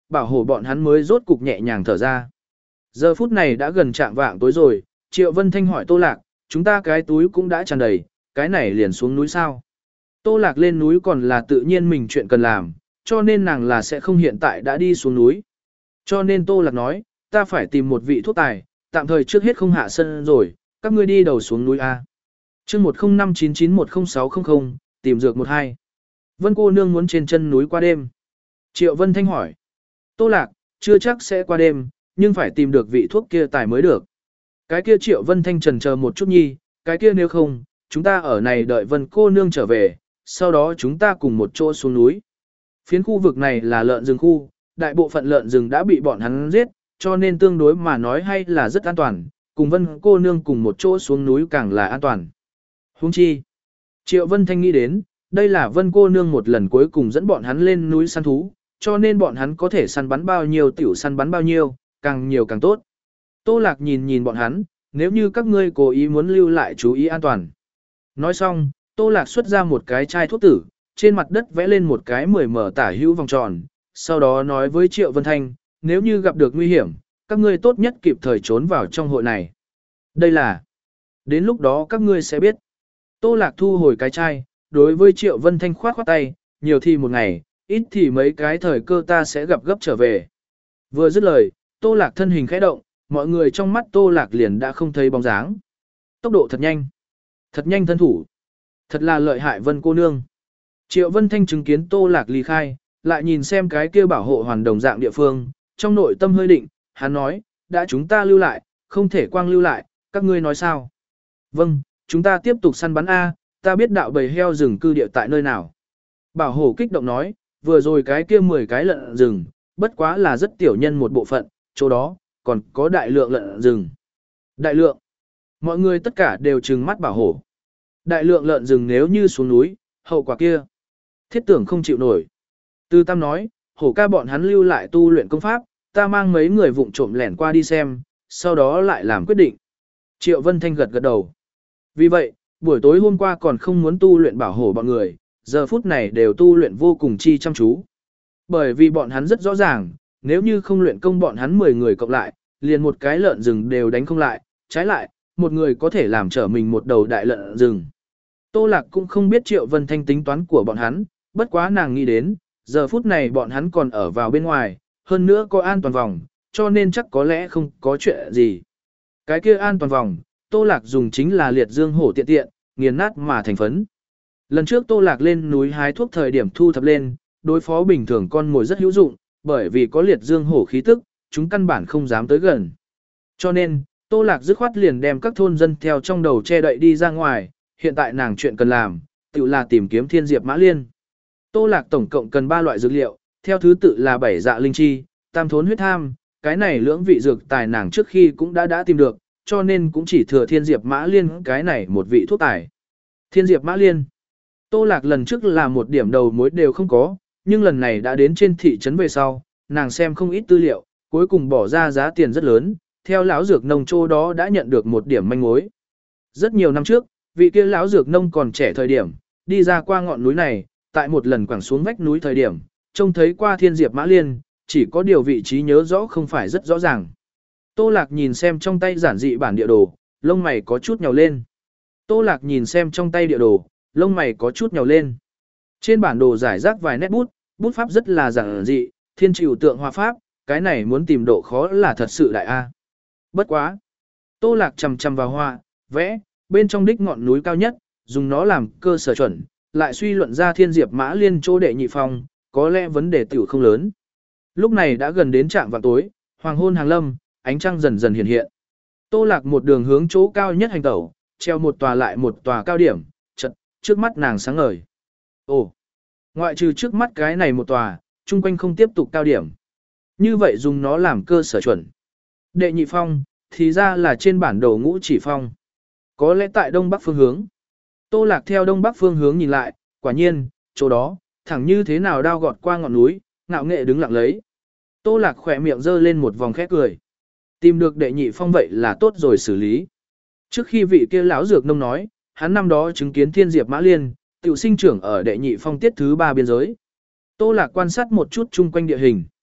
bảo hộ bọn hắn mới rốt cục nhẹ nhàng thở ra. Giờ phút này đã gần chạng vạng tối rồi, Triệu Vân Thanh hỏi Tô Lạc, chúng ta cái túi cũng đã tràn đầy, cái này liền xuống núi sao? Tô Lạc lên núi còn là tự nhiên mình chuyện cần làm, cho nên nàng là sẽ không hiện tại đã đi xuống núi. Cho nên Tô Lạc nói, ta phải tìm một vị thuốc tài, tạm thời trước hết không hạ sân rồi, các ngươi đi đầu xuống núi A. chương một không năm chín chín một không sáu không không, tìm dược một hai. Vân cô nương muốn trên chân núi qua đêm. Triệu Vân Thanh hỏi. Tô Lạc, chưa chắc sẽ qua đêm, nhưng phải tìm được vị thuốc kia tài mới được. Cái kia Triệu Vân Thanh trần chờ một chút nhi, cái kia nếu không, chúng ta ở này đợi Vân cô nương trở về, sau đó chúng ta cùng một chỗ xuống núi. Phiến khu vực này là lợn rừng khu, đại bộ phận lợn rừng đã bị bọn hắn giết, cho nên tương đối mà nói hay là rất an toàn, cùng Vân cô nương cùng một chỗ xuống núi càng là an toàn. Huống chi, Triệu Vân Thanh nghĩ đến, đây là Vân cô nương một lần cuối cùng dẫn bọn hắn lên núi săn thú, cho nên bọn hắn có thể săn bắn bao nhiêu tiểu săn bắn bao nhiêu, càng nhiều càng tốt. Tô Lạc nhìn nhìn bọn hắn, nếu như các ngươi cố ý muốn lưu lại chú ý an toàn. Nói xong, Tô Lạc xuất ra một cái chai thuốc tử, trên mặt đất vẽ lên một cái mười mở tả hữu vòng tròn, sau đó nói với Triệu Vân Thanh, nếu như gặp được nguy hiểm, các ngươi tốt nhất kịp thời trốn vào trong hội này. Đây là, đến lúc đó các ngươi sẽ biết. Tô Lạc thu hồi cái chai, đối với Triệu Vân Thanh khoát khoát tay, nhiều thì một ngày, ít thì mấy cái thời cơ ta sẽ gặp gấp trở về. Vừa dứt lời, Tô Lạc thân hình khẽ động, mọi người trong mắt Tô Lạc liền đã không thấy bóng dáng. Tốc độ thật nhanh, thật nhanh thân thủ, thật là lợi hại Vân cô nương. Triệu Vân Thanh chứng kiến Tô Lạc ly khai, lại nhìn xem cái kia bảo hộ hoàn đồng dạng địa phương, trong nội tâm hơi định, hắn nói, đã chúng ta lưu lại, không thể quang lưu lại, các ngươi nói sao? Vâng, chúng ta tiếp tục săn bắn A, ta biết đạo bầy heo rừng cư địa tại nơi nào. Bảo hộ kích động nói, vừa rồi cái kia mười cái lợn rừng, bất quá là rất tiểu nhân một bộ phận, chỗ đó, còn có đại lượng lợn rừng. Đại lượng. Mọi người tất cả đều trừng mắt bảo hộ. Đại lượng lợn rừng nếu như xuống núi, hậu quả kia. Thiết tưởng không chịu nổi. Tư Tam nói, hổ ca bọn hắn lưu lại tu luyện công pháp, ta mang mấy người vụng trộm lẻn qua đi xem, sau đó lại làm quyết định. Triệu Vân Thanh gật gật đầu. Vì vậy, buổi tối hôm qua còn không muốn tu luyện bảo hộ bọn người, giờ phút này đều tu luyện vô cùng chi chăm chú. Bởi vì bọn hắn rất rõ ràng, nếu như không luyện công bọn hắn mười người cộng lại, liền một cái lợn rừng đều đánh không lại, trái lại, một người có thể làm trở mình một đầu đại lợn rừng. Tô Lạc cũng không biết Triệu Vân Thanh tính toán của bọn hắn, bất quá nàng nghĩ đến, giờ phút này bọn hắn còn ở vào bên ngoài, hơn nữa có an toàn vòng, cho nên chắc có lẽ không có chuyện gì. Cái kia an toàn vòng, Tô Lạc dùng chính là liệt dương hổ tiện tiện, nghiền nát mà thành phấn. Lần trước Tô Lạc lên núi hái thuốc thời điểm thu thập lên, đối phó bình thường con mồi rất hữu dụng, bởi vì có liệt dương hổ khí tức, chúng căn bản không dám tới gần. Cho nên, Tô Lạc dứt khoát liền đem các thôn dân theo trong đầu che đậy đi ra ngoài, hiện tại nàng chuyện cần làm, tự là tìm kiếm thiên diệp mã liên. Tô Lạc tổng cộng cần ba loại dược liệu, theo thứ tự là bảy dạ linh chi, tam thốn huyết tham, cái này lưỡng vị dược tài nàng trước khi cũng đã đã tìm được, cho nên cũng chỉ thừa thiên diệp mã liên cái này một vị thuốc tài. Thiên diệp mã liên. Tô Lạc lần trước là một điểm đầu mối đều không có, nhưng lần này đã đến trên thị trấn về sau, nàng xem không ít tư liệu, cuối cùng bỏ ra giá tiền rất lớn, theo lão dược nông chỗ đó đã nhận được một điểm manh mối. Rất nhiều năm trước, vị kia lão dược nông còn trẻ thời điểm, đi ra qua ngọn núi này, tại một lần quẳng xuống vách núi thời điểm, trông thấy qua thiên diệp mã liên, chỉ có điều vị trí nhớ rõ không phải rất rõ ràng. Tô Lạc nhìn xem trong tay giản dị bản địa đồ, lông mày có chút nhào lên. Tô Lạc nhìn xem trong tay địa đồ, lông mày có chút nhào lên. Trên bản đồ giải rác vài nét bút, bút pháp rất là giản dị, thiên trừu tượng hoa pháp, cái này muốn tìm độ khó là thật sự đại a. Bất quá. Tô Lạc chầm chầm vào hoa, vẽ, bên trong đích ngọn núi cao nhất, dùng nó làm cơ sở chuẩn, lại suy luận ra thiên diệp mã liên chỗ đệ nhị phong, có lẽ vấn đề tiểu không lớn. Lúc này đã gần đến trạm vào tối, hoàng hôn hàng lâm, ánh trăng dần dần hiện hiện. Tô Lạc một đường hướng chỗ cao nhất hành tẩu, treo một tòa lại một tòa cao điểm, chợt trước mắt nàng sáng ngời. Ồ, ngoại trừ trước mắt cái này một tòa, chung quanh không tiếp tục cao điểm. Như vậy dùng nó làm cơ sở chuẩn. Đệ nhị phong, thì ra là trên bản đồ ngũ chỉ phong. Có lẽ tại đông bắc phương hướng. Tô Lạc theo đông bắc phương hướng nhìn lại, quả nhiên, chỗ đó, thẳng như thế nào đao gọt qua ngọn núi, ngạo nghệ đứng lặng lấy. Tô Lạc khỏe miệng giơ lên một vòng khẽ cười. Tìm được đệ nhị phong vậy là tốt rồi xử lý. Trước khi vị kia lão dược nông nói, hắn năm đó chứng kiến thiên diệp mã liên, tiểu sinh trưởng ở đệ nhị phong tiết thứ ba biên giới. Tô Lạc quan sát một chút chung quanh địa hình.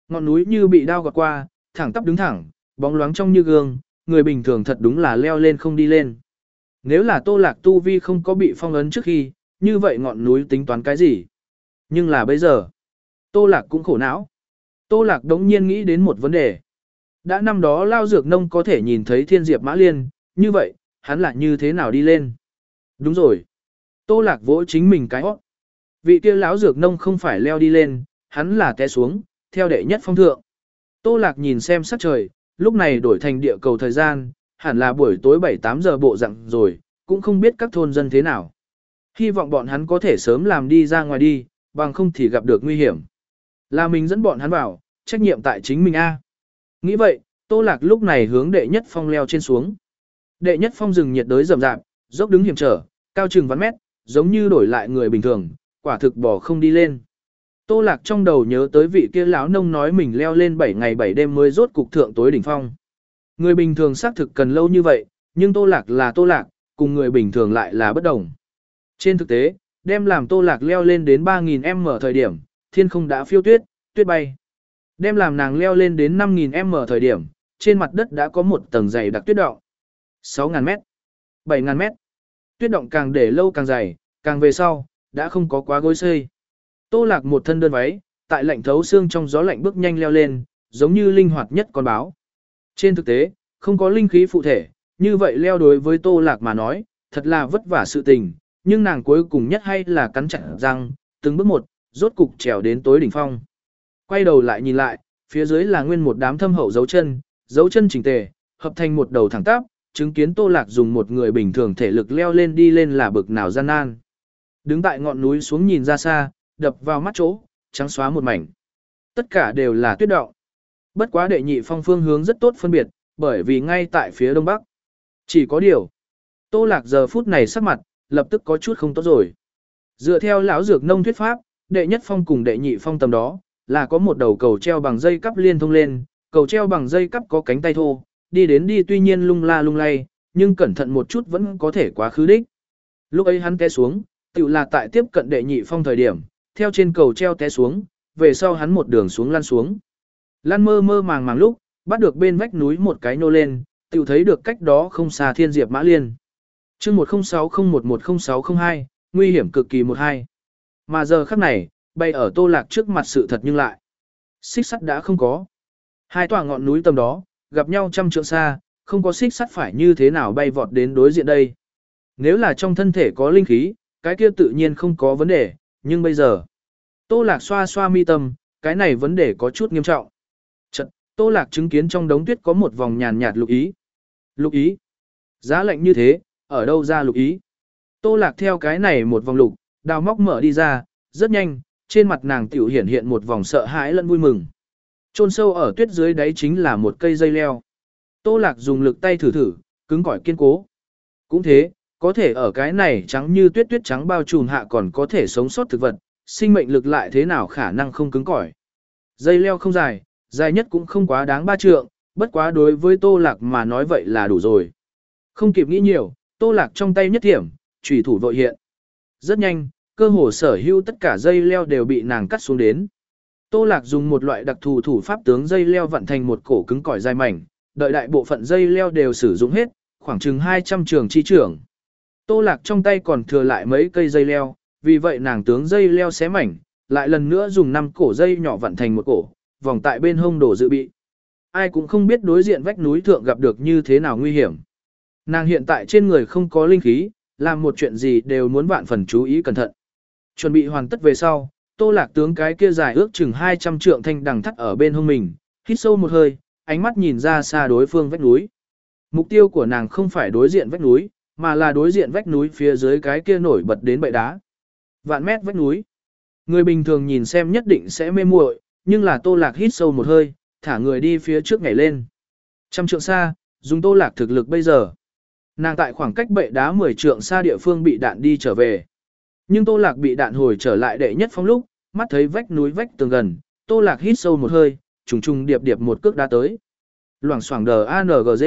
Ngọn núi như bị đao gọt qua, thẳng tắp đứng thẳng, bóng loáng trong như gương, người bình thường thật đúng là leo lên không đi lên. Nếu là Tô Lạc tu vi không có bị phong ấn trước khi, như vậy ngọn núi tính toán cái gì? Nhưng là bây giờ, Tô Lạc cũng khổ não. Tô Lạc đống nhiên nghĩ đến một vấn đề. Đã năm đó Lao Dược Nông có thể nhìn thấy Thiên Diệp Mã Liên, như vậy, hắn lại như thế nào đi lên? Đúng rồi. Tô Lạc vỗ chính mình cái hót. Vị kia lão Dược Nông không phải leo đi lên, hắn là té xuống, theo đệ nhất phong thượng. Tô Lạc nhìn xem sắc trời, lúc này đổi thành địa cầu thời gian, hẳn là buổi tối bảy tám giờ bộ dạng rồi, cũng không biết các thôn dân thế nào. Hy vọng bọn hắn có thể sớm làm đi ra ngoài đi, bằng không thì gặp được nguy hiểm. Là mình dẫn bọn hắn vào, trách nhiệm tại chính mình a. Nghĩ vậy, Tô Lạc lúc này hướng đệ nhất phong leo trên xuống. Đệ nhất phong rừng nhiệt đới rậm rạp, dốc đứng hiểm trở, cao chừng vạn mét, giống như đổi lại người bình thường, quả thực bỏ không đi lên. Tô Lạc trong đầu nhớ tới vị kia lão nông nói mình leo lên bảy ngày bảy đêm mới rốt cục thượng tối đỉnh phong. Người bình thường xác thực cần lâu như vậy, nhưng Tô Lạc là Tô Lạc, cùng người bình thường lại là bất đồng. Trên thực tế, đem làm Tô Lạc leo lên đến ba nghìn mét thời điểm, thiên không đã phiêu tuyết, tuyết bay. Đem làm nàng leo lên đến năm nghìn mét thời điểm, trên mặt đất đã có một tầng dày đặc tuyết động. sáu nghìn mét, bảy nghìn mét. Tuyết động càng để lâu càng dày, càng về sau, đã không có quá gối xây. Tô Lạc một thân đơn váy, tại lạnh thấu xương trong gió lạnh bước nhanh leo lên, giống như linh hoạt nhất con báo. Trên thực tế, không có linh khí phụ thể, như vậy leo đối với Tô Lạc mà nói, thật là vất vả sự tình, nhưng nàng cuối cùng nhất hay là cắn chặt răng, từng bước một, rốt cục trèo đến tối đỉnh phong. Quay đầu lại nhìn lại, phía dưới là nguyên một đám thâm hậu dấu chân, dấu chân chỉnh tề, hợp thành một đầu thẳng tắp, chứng kiến Tô Lạc dùng một người bình thường thể lực leo lên đi lên là bực nào gian nan. Đứng tại ngọn núi xuống nhìn ra xa, đập vào mắt chỗ, trắng xóa một mảnh. Tất cả đều là tuyết động. Bất quá đệ nhị phong phương hướng rất tốt phân biệt, bởi vì ngay tại phía đông bắc. Chỉ có điều, Tô Lạc giờ phút này sắc mặt, lập tức có chút không tốt rồi. Dựa theo lão Dược Nông thuyết pháp, đệ nhất phong cùng đệ nhị phong tầm đó, là có một đầu cầu treo bằng dây cắp liên thông lên, cầu treo bằng dây cắp có cánh tay thô, đi đến đi tuy nhiên lung la lung lay, nhưng cẩn thận một chút vẫn có thể quá khứ đích. Lúc ấy hắn té xuống, tự là tại tiếp cận đệ nhị phong thời điểm, theo trên cầu treo té xuống, về sau hắn một đường xuống lăn xuống. Lăn mơ mơ màng màng lúc, bắt được bên vách núi một cái nô lên, tự thấy được cách đó không xa Thiên Diệp Mã Liên. chương một không sáu không một một không sáu không hai, nguy hiểm cực kỳ một hai. Mà giờ khắc này, bay ở Tô Lạc trước mặt sự thật nhưng lại. Xích sắt đã không có. Hai tòa ngọn núi tầm đó, gặp nhau trăm trượng xa, không có xích sắt phải như thế nào bay vọt đến đối diện đây. Nếu là trong thân thể có linh khí, cái kia tự nhiên không có vấn đề, nhưng bây giờ, Tô Lạc xoa xoa mi tâm, cái này vấn đề có chút nghiêm trọng. Chật, Tô Lạc chứng kiến trong đống tuyết có một vòng nhàn nhạt lục ý. Lục ý? Giá lạnh như thế, ở đâu ra lục ý? Tô Lạc theo cái này một vòng lục, đào móc mở đi ra, rất nhanh, trên mặt nàng tiểu hiển hiện một vòng sợ hãi lẫn vui mừng. Chôn sâu ở tuyết dưới đáy chính là một cây dây leo. Tô Lạc dùng lực tay thử thử, cứng cỏi kiên cố. Cũng thế, có thể ở cái này trắng như tuyết tuyết trắng bao trùm hạ còn có thể sống sót thực vật, sinh mệnh lực lại thế nào khả năng không cứng cỏi. Dây leo không dài, dài nhất cũng không quá đáng ba trượng, bất quá đối với Tô Lạc mà nói vậy là đủ rồi. Không kịp nghĩ nhiều, Tô Lạc trong tay nhất thiểm, chủy thủ vội hiện. Rất nhanh, cơ hồ sở hữu tất cả dây leo đều bị nàng cắt xuống đến. Tô Lạc dùng một loại đặc thù thủ pháp tướng dây leo vặn thành một cổ cứng cỏi dài mảnh, đợi đại bộ phận dây leo đều sử dụng hết, khoảng chừng hai trăm trường chi trưởng. Tô Lạc trong tay còn thừa lại mấy cây dây leo, vì vậy nàng tướng dây leo xé mảnh, lại lần nữa dùng năm cổ dây nhỏ vặn thành một cổ, vòng tại bên hông đổ dự bị. Ai cũng không biết đối diện vách núi thượng gặp được như thế nào nguy hiểm. Nàng hiện tại trên người không có linh khí, làm một chuyện gì đều muốn vạn phần chú ý cẩn thận. Chuẩn bị hoàn tất về sau, Tô Lạc tướng cái kia dài ước chừng hai trăm trượng thanh đằng thắt ở bên hông mình, hít sâu một hơi, ánh mắt nhìn ra xa đối phương vách núi. Mục tiêu của nàng không phải đối diện vách núi, mà là đối diện vách núi phía dưới cái kia nổi bật đến bệ đá. Vạn mét vách núi. Người bình thường nhìn xem nhất định sẽ mê muội, nhưng là Tô Lạc hít sâu một hơi, thả người đi phía trước nhảy lên. Trăm trượng xa, dùng Tô Lạc thực lực bây giờ. Nàng tại khoảng cách bệ đá mười trượng xa địa phương bị đạn đi trở về. Nhưng Tô Lạc bị đạn hồi trở lại đệ nhất phong lúc, mắt thấy vách núi vách tường gần, Tô Lạc hít sâu một hơi, trùng trùng điệp điệp một cước đá tới. Loảng xoảng đờ a en giê.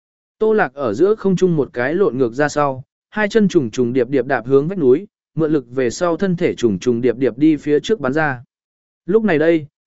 Tô Lạc ở giữa không trung một cái lộn ngược ra sau, hai chân trùng trùng điệp điệp đạp hướng vách núi, mượn lực về sau thân thể trùng trùng điệp điệp đi phía trước bắn ra. Lúc này đây,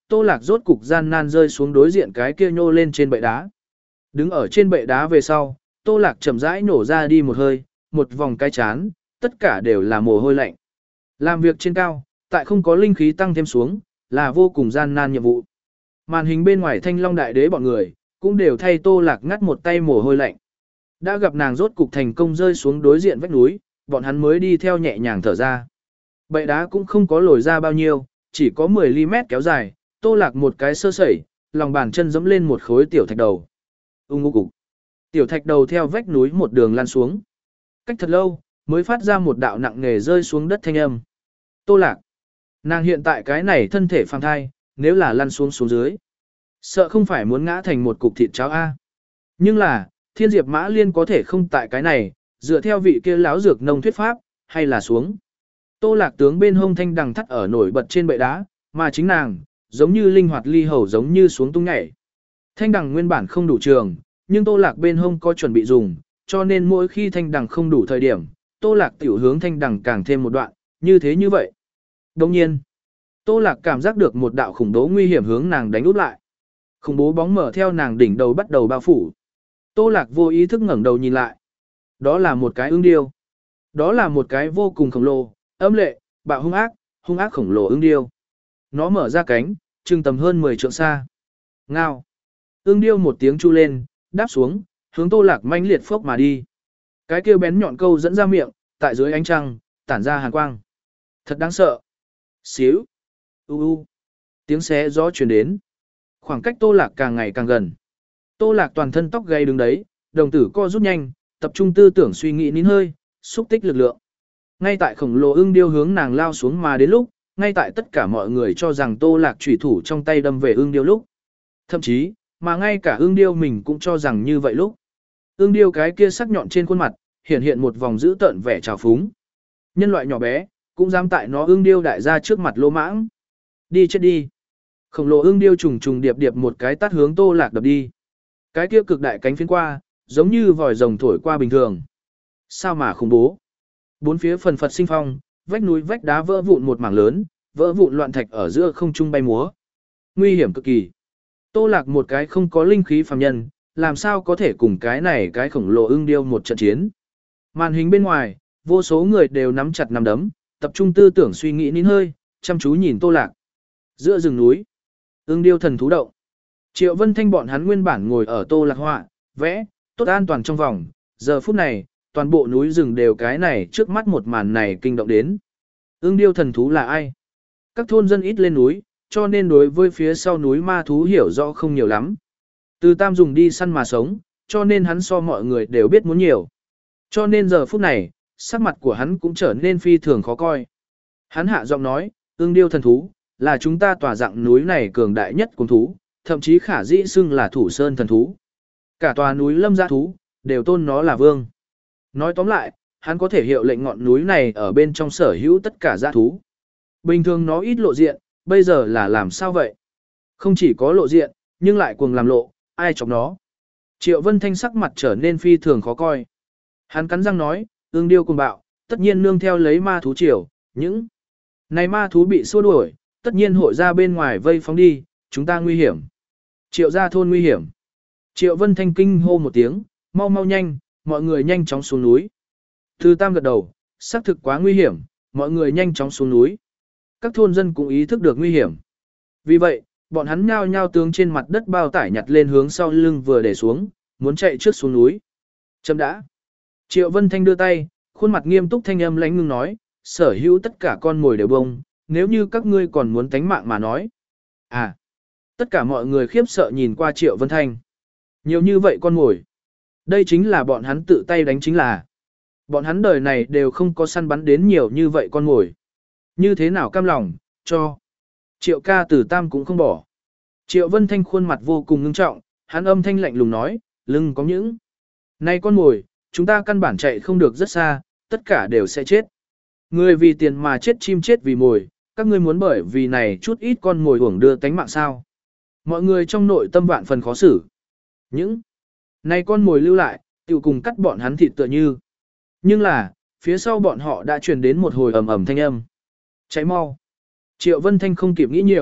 Tô Lạc rốt cục gian nan rơi xuống đối diện cái kia nhô lên trên bệ đá. Đứng ở trên bệ đá về sau, Tô Lạc chậm rãi nổ ra đi một hơi, một vòng cái chán, tất cả đều là mồ hôi lạnh. Làm việc trên cao, tại không có linh khí tăng thêm xuống, là vô cùng gian nan nhiệm vụ. Màn hình bên ngoài Thanh Long Đại Đế bọn người, cũng đều thay Tô Lạc ngắt một tay mồ hôi lạnh. Đã gặp nàng rốt cục thành công rơi xuống đối diện vách núi, bọn hắn mới đi theo nhẹ nhàng thở ra. Bệ đá cũng không có lồi ra bao nhiêu, chỉ có mười mi li mét kéo dài, Tô Lạc một cái sơ sẩy, lòng bàn chân giẫm lên một khối tiểu thạch đầu. Ung ngô cục. Tiểu thạch đầu theo vách núi một đường lăn xuống. Cách thật lâu, mới phát ra một đạo nặng nề rơi xuống đất thanh âm. Tô Lạc. Nàng hiện tại cái này thân thể phàm thai, nếu là lăn xuống xuống dưới. Sợ không phải muốn ngã thành một cục thịt cháo A. Nhưng là, Thiên Diệp Mã Liên có thể không tại cái này, dựa theo vị kia láo dược nông thuyết pháp, hay là xuống. Tô Lạc tướng bên hông thanh đằng thắt ở nổi bật trên bệ đá, mà chính nàng, giống như linh hoạt ly hầu giống như xuống tung nhảy. Thanh đằng nguyên bản không đủ trường, nhưng Tô Lạc bên hông có chuẩn bị dùng, cho nên mỗi khi thanh đằng không đủ thời điểm, Tô Lạc tiểu hướng thanh đằng càng thêm một đoạn, như thế như vậy. Đồng nhiên, Tô Lạc cảm giác được một đạo khủng bố nguy hiểm hướng nàng đánh úp lại. Khủng bố bóng mở theo nàng đỉnh đầu bắt đầu bao phủ. Tô Lạc vô ý thức ngẩng đầu nhìn lại. Đó là một cái ưng điêu. Đó là một cái vô cùng khổng lồ, âm lệ, bạo hung ác, hung ác khổng lồ ưng điêu. Nó mở ra cánh, chừng tầm hơn mười trượng xa. Ngao. Ưng điêu một tiếng chu lên, đáp xuống, hướng Tô Lạc manh liệt phốc mà đi. Cái kia bén nhọn câu dẫn ra miệng, tại dưới ánh trăng, tản ra hàn quang. Thật đáng sợ. Xíu. U u. Tiếng xé gió truyền đến. Khoảng cách Tô Lạc càng ngày càng gần. Tô Lạc toàn thân tóc gáy đứng đấy, đồng tử co rút nhanh, tập trung tư tưởng suy nghĩ nín hơi, xúc tích lực lượng. Ngay tại khổng lồ ưng điêu hướng nàng lao xuống mà đến lúc, ngay tại tất cả mọi người cho rằng Tô Lạc chủy thủ trong tay đâm về ưng điêu lúc. Thậm chí, mà ngay cả ưng điêu mình cũng cho rằng như vậy lúc. Ưng điêu cái kia sắc nhọn trên khuôn mặt, hiện hiện một vòng dữ tợn vẻ trào phúng. Nhân loại nhỏ bé, cũng dám tại nó ưng điêu đại ra trước mặt lỗ mãng. Đi chết đi. Khổng lồ ưng điêu trùng trùng điệp điệp một cái tát hướng Tô Lạc đập đi. Cái kia cực đại cánh phiến qua, giống như vòi rồng thổi qua bình thường. Sao mà khủng bố. Bốn phía phần phật sinh phong, vách núi vách đá vỡ vụn một mảng lớn, vỡ vụn loạn thạch ở giữa không trung bay múa. Nguy hiểm cực kỳ. Tô Lạc một cái không có linh khí phàm nhân, làm sao có thể cùng cái này cái khổng lồ ưng điêu một trận chiến. Màn hình bên ngoài, vô số người đều nắm chặt nắm đấm, tập trung tư tưởng suy nghĩ nín hơi, chăm chú nhìn Tô Lạc. Giữa rừng núi, ưng điêu thần thú động. Triệu Vân Thanh bọn hắn nguyên bản ngồi ở Tô Lạc họa, vẽ, tốt an toàn trong vòng, giờ phút này, toàn bộ núi rừng đều cái này trước mắt một màn này kinh động đến. Ưng điêu thần thú là ai? Các thôn dân ít lên núi, cho nên đối với phía sau núi ma thú hiểu rõ không nhiều lắm. Từ Tam dùng đi săn mà sống, cho nên hắn so mọi người đều biết muốn nhiều. Cho nên giờ phút này, sắc mặt của hắn cũng trở nên phi thường khó coi. Hắn hạ giọng nói, ưng điêu thần thú, là chúng ta tỏa dạng núi này cường đại nhất cùng thú, thậm chí khả dĩ xưng là thủ sơn thần thú. Cả tòa núi lâm gia thú, đều tôn nó là vương. Nói tóm lại, hắn có thể hiệu lệnh ngọn núi này ở bên trong sở hữu tất cả gia thú. Bình thường nó ít lộ diện, bây giờ là làm sao vậy? Không chỉ có lộ diện, nhưng lại cuồng làm lộ, ai chọc nó. Triệu Vân Thanh sắc mặt trở nên phi thường khó coi. Hắn cắn răng nói, ương điêu cùng bạo, tất nhiên nương theo lấy ma thú triều, những này ma thú bị xua đuổi, tất nhiên hội ra bên ngoài vây phóng đi, chúng ta nguy hiểm. Triệu gia thôn nguy hiểm. Triệu Vân Thanh kinh hô một tiếng, mau mau nhanh, mọi người nhanh chóng xuống núi. Từ Tam gật đầu, xác thực quá nguy hiểm, mọi người nhanh chóng xuống núi. Các thôn dân cũng ý thức được nguy hiểm. Vì vậy, bọn hắn nhao nhao tướng trên mặt đất bao tải nhặt lên hướng sau lưng vừa để xuống, muốn chạy trước xuống núi. Chấm đã. Triệu Vân Thanh đưa tay, khuôn mặt nghiêm túc thanh âm lãnh ngưng nói, sở hữu tất cả con mồi đều bông, nếu như các ngươi còn muốn tánh mạng mà nói. À, tất cả mọi người khiếp sợ nhìn qua Triệu Vân Thanh. Nhiều như vậy con mồi. Đây chính là bọn hắn tự tay đánh chính là. Bọn hắn đời này đều không có săn bắn đến nhiều như vậy con mồi. Như thế nào cam lòng, cho. Triệu ca từ Tam cũng không bỏ. Triệu Vân Thanh khuôn mặt vô cùng ngưng trọng, hắn âm thanh lạnh lùng nói, lưng có những. Này con mồi, chúng ta căn bản chạy không được rất xa, tất cả đều sẽ chết. Người vì tiền mà chết, chim chết vì mồi, các ngươi muốn bởi vì này chút ít con mồi hưởng đưa tánh mạng sao. Mọi người trong nội tâm vạn phần khó xử. Những này con mồi lưu lại, tiểu cùng cắt bọn hắn thịt tựa như. Nhưng là, phía sau bọn họ đã truyền đến một hồi ầm ầm thanh âm. Cháy mau. Triệu Vân Thanh không kịp nghĩ nhiều,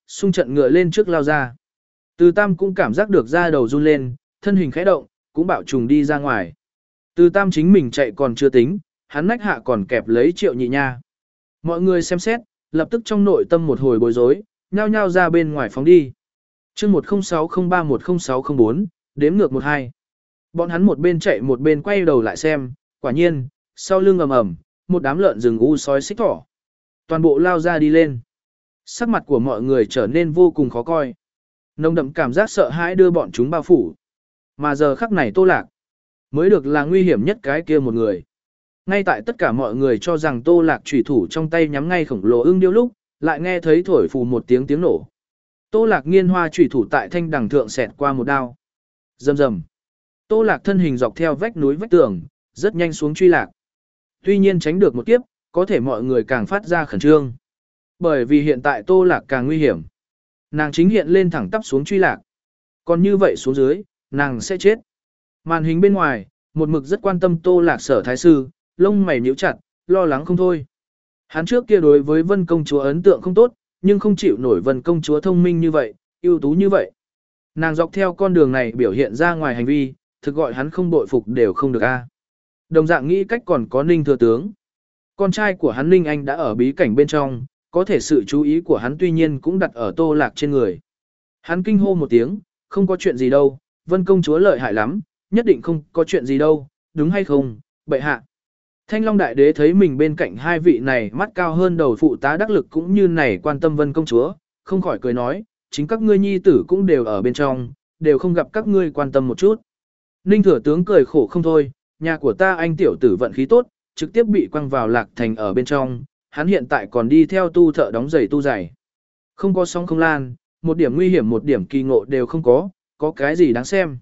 xung trận ngựa lên trước lao ra. Từ Tam cũng cảm giác được da đầu run lên, thân hình khẽ động, cũng bạo trùng đi ra ngoài. Từ Tam chính mình chạy còn chưa tính, hắn nách hạ còn kẹp lấy Triệu Nhị Nha. Mọi người xem xét, lập tức trong nội tâm một hồi bối rối, nhao nhao ra bên ngoài phóng đi. chương một không sáu không ba một không sáu không bốn, đếm ngược một hai. Bọn hắn một bên chạy một bên quay đầu lại xem, quả nhiên, sau lưng ầm ầm, một đám lợn rừng u sói xích thỏ. Toàn bộ lao ra đi lên. Sắc mặt của mọi người trở nên vô cùng khó coi. Nồng đậm cảm giác sợ hãi đưa bọn chúng bao phủ. Mà giờ khắc này Tô Lạc mới được là nguy hiểm nhất cái kia một người. Ngay tại tất cả mọi người cho rằng Tô Lạc chủy thủ trong tay nhắm ngay khổng lồ ưng điêu lúc, lại nghe thấy thổi phù một tiếng tiếng nổ. Tô Lạc nghiên hoa chủy thủ tại thanh đằng thượng xẹt qua một đao. Rầm rầm. Tô Lạc thân hình dọc theo vách núi vách tường, rất nhanh xuống truy lạc. Tuy nhiên tránh được một kiếp, có thể mọi người càng phát ra khẩn trương. Bởi vì hiện tại Tô Lạc càng nguy hiểm. Nàng chính hiện lên thẳng tắp xuống truy lạc. Còn như vậy xuống dưới, nàng sẽ chết. Màn hình bên ngoài, một mực rất quan tâm Tô Lạc Sở thái sư, lông mày nhíu chặt, lo lắng không thôi. Hắn trước kia đối với Vân công chúa ấn tượng không tốt, nhưng không chịu nổi Vân công chúa thông minh như vậy, ưu tú như vậy. Nàng dọc theo con đường này biểu hiện ra ngoài hành vi, thực gọi hắn không bội phục đều không được a. Đồng dạng nghĩ cách còn có Ninh thừa tướng. Con trai của hắn Ninh Anh đã ở bí cảnh bên trong, có thể sự chú ý của hắn tuy nhiên cũng đặt ở Tô Lạc trên người. Hắn kinh hô một tiếng, không có chuyện gì đâu, Vân công chúa lợi hại lắm, nhất định không có chuyện gì đâu, đúng hay không, bệ hạ. Thanh Long đại đế thấy mình bên cạnh hai vị này mắt cao hơn đầu phụ tá đắc lực cũng như này quan tâm Vân công chúa, không khỏi cười nói, chính các ngươi nhi tử cũng đều ở bên trong, đều không gặp các ngươi quan tâm một chút. Ninh thừa tướng cười khổ không thôi, nhà của ta anh tiểu tử vận khí tốt, trực tiếp bị quăng vào lạc thành ở bên trong, hắn hiện tại còn đi theo tu thợ đóng giày tu giày. Không có sóng không lan, một điểm nguy hiểm một điểm kỳ ngộ đều không có, có cái gì đáng xem.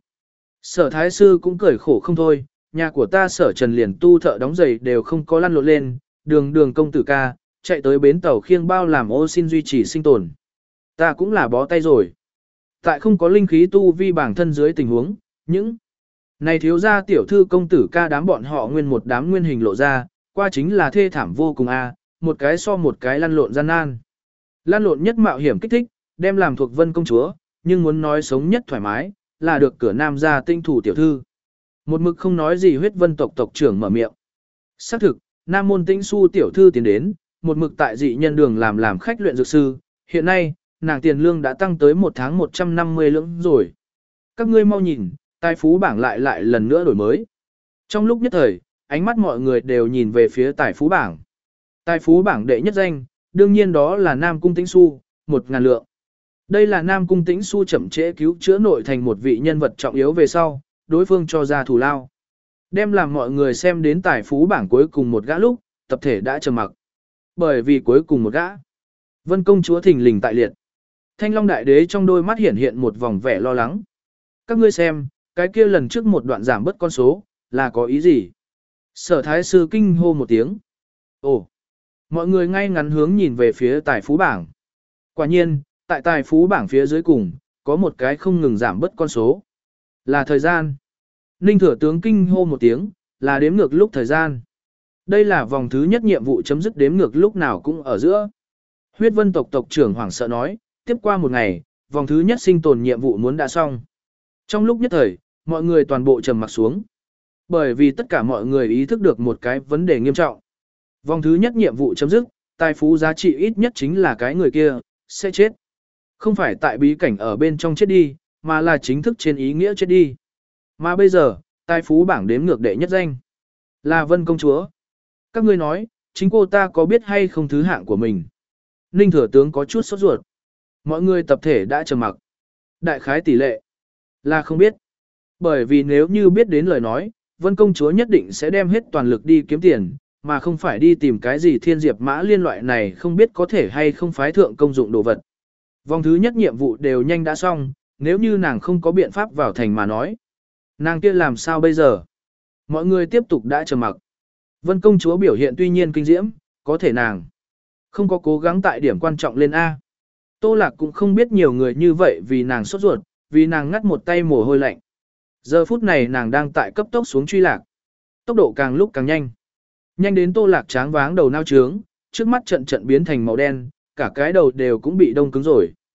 Sở thái sư cũng cười khổ không thôi, nhà của ta sở trần liền tu thợ đóng giày đều không có lăn lộn lên, đường đường công tử ca, chạy tới bến tàu khiêng bao làm ô xin duy trì sinh tồn. Ta cũng là bó tay rồi. Tại không có linh khí tu vi bản thân dưới tình huống, những này thiếu gia tiểu thư công tử ca đám bọn họ nguyên một đám nguyên hình lộ ra, qua chính là thê thảm vô cùng a, một cái so một cái lăn lộn gian nan. Lăn lộn nhất mạo hiểm kích thích, đem làm thuộc Vân công chúa, nhưng muốn nói sống nhất thoải mái, là được cửa nam gia tinh thủ tiểu thư. Một mực không nói gì huyết vân tộc tộc trưởng mở miệng. Xác thực, nam môn tĩnh su tiểu thư tiến đến, một mực tại dị nhân đường làm làm khách luyện dược sư, hiện nay, nàng tiền lương đã tăng tới một tháng một trăm năm mươi lưỡng rồi. Các ngươi mau nhìn, tài phú bảng lại lại lần nữa đổi mới. Trong lúc nhất thời, ánh mắt mọi người đều nhìn về phía tài phú bảng. Tài phú bảng đệ nhất danh, đương nhiên đó là Nam Cung Tĩnh Xu, một ngàn lượng. Đây là Nam Cung Tĩnh Xu chậm trễ cứu chữa nội thành một vị nhân vật trọng yếu về sau, đối phương cho ra thù lao. Đem làm mọi người xem đến tài phú bảng cuối cùng một gã lúc, tập thể đã trầm mặc. Bởi vì cuối cùng một gã, Vân công chúa thình lình tại liệt. Thanh Long đại đế trong đôi mắt hiện hiện một vòng vẻ lo lắng. Các ngươi xem, cái kia lần trước một đoạn giảm bớt con số, là có ý gì? Sở thái sư kinh hô một tiếng. Ồ! Mọi người ngay ngắn hướng nhìn về phía tài phú bảng. Quả nhiên, tại tài phú bảng phía dưới cùng, có một cái không ngừng giảm bớt con số. Là thời gian. Ninh thừa tướng kinh hô một tiếng, là đếm ngược lúc thời gian. Đây là vòng thứ nhất nhiệm vụ chấm dứt đếm ngược lúc nào cũng ở giữa. Huyết vân tộc tộc trưởng hoảng sợ nói, tiếp qua một ngày, vòng thứ nhất sinh tồn nhiệm vụ muốn đã xong. Trong lúc nhất thời, mọi người toàn bộ trầm mặc xuống. Bởi vì tất cả mọi người ý thức được một cái vấn đề nghiêm trọng. Vòng thứ nhất nhiệm vụ chấm dứt, tài phú giá trị ít nhất chính là cái người kia, sẽ chết. Không phải tại bí cảnh ở bên trong chết đi, mà là chính thức trên ý nghĩa chết đi. Mà bây giờ, tài phú bảng đếm ngược đệ nhất danh. Là Vân công chúa. Các ngươi nói, chính cô ta có biết hay không thứ hạng của mình. Ninh thừa tướng có chút sốt ruột. Mọi người tập thể đã trầm mặc. Đại khái tỷ lệ là không biết. Bởi vì nếu như biết đến lời nói, Vân công chúa nhất định sẽ đem hết toàn lực đi kiếm tiền, mà không phải đi tìm cái gì thiên diệp mã liên loại này không biết có thể hay không phái thượng công dụng đồ vật. Vòng thứ nhất nhiệm vụ đều nhanh đã xong, nếu như nàng không có biện pháp vào thành mà nói. Nàng kia làm sao bây giờ? Mọi người tiếp tục đã trầm mặc. Vân công chúa biểu hiện tuy nhiên kinh diễm, có thể nàng không có cố gắng tại điểm quan trọng lên A. Tô Lạc cũng không biết nhiều người như vậy vì nàng sốt ruột, vì nàng ngắt một tay mồ hôi lạnh. Giờ phút này nàng đang tại cấp tốc xuống truy lạc. Tốc độ càng lúc càng nhanh. Nhanh đến Tô Lạc tráng váng đầu nao trướng, trước mắt trận trận biến thành màu đen, cả cái đầu đều cũng bị đông cứng rồi.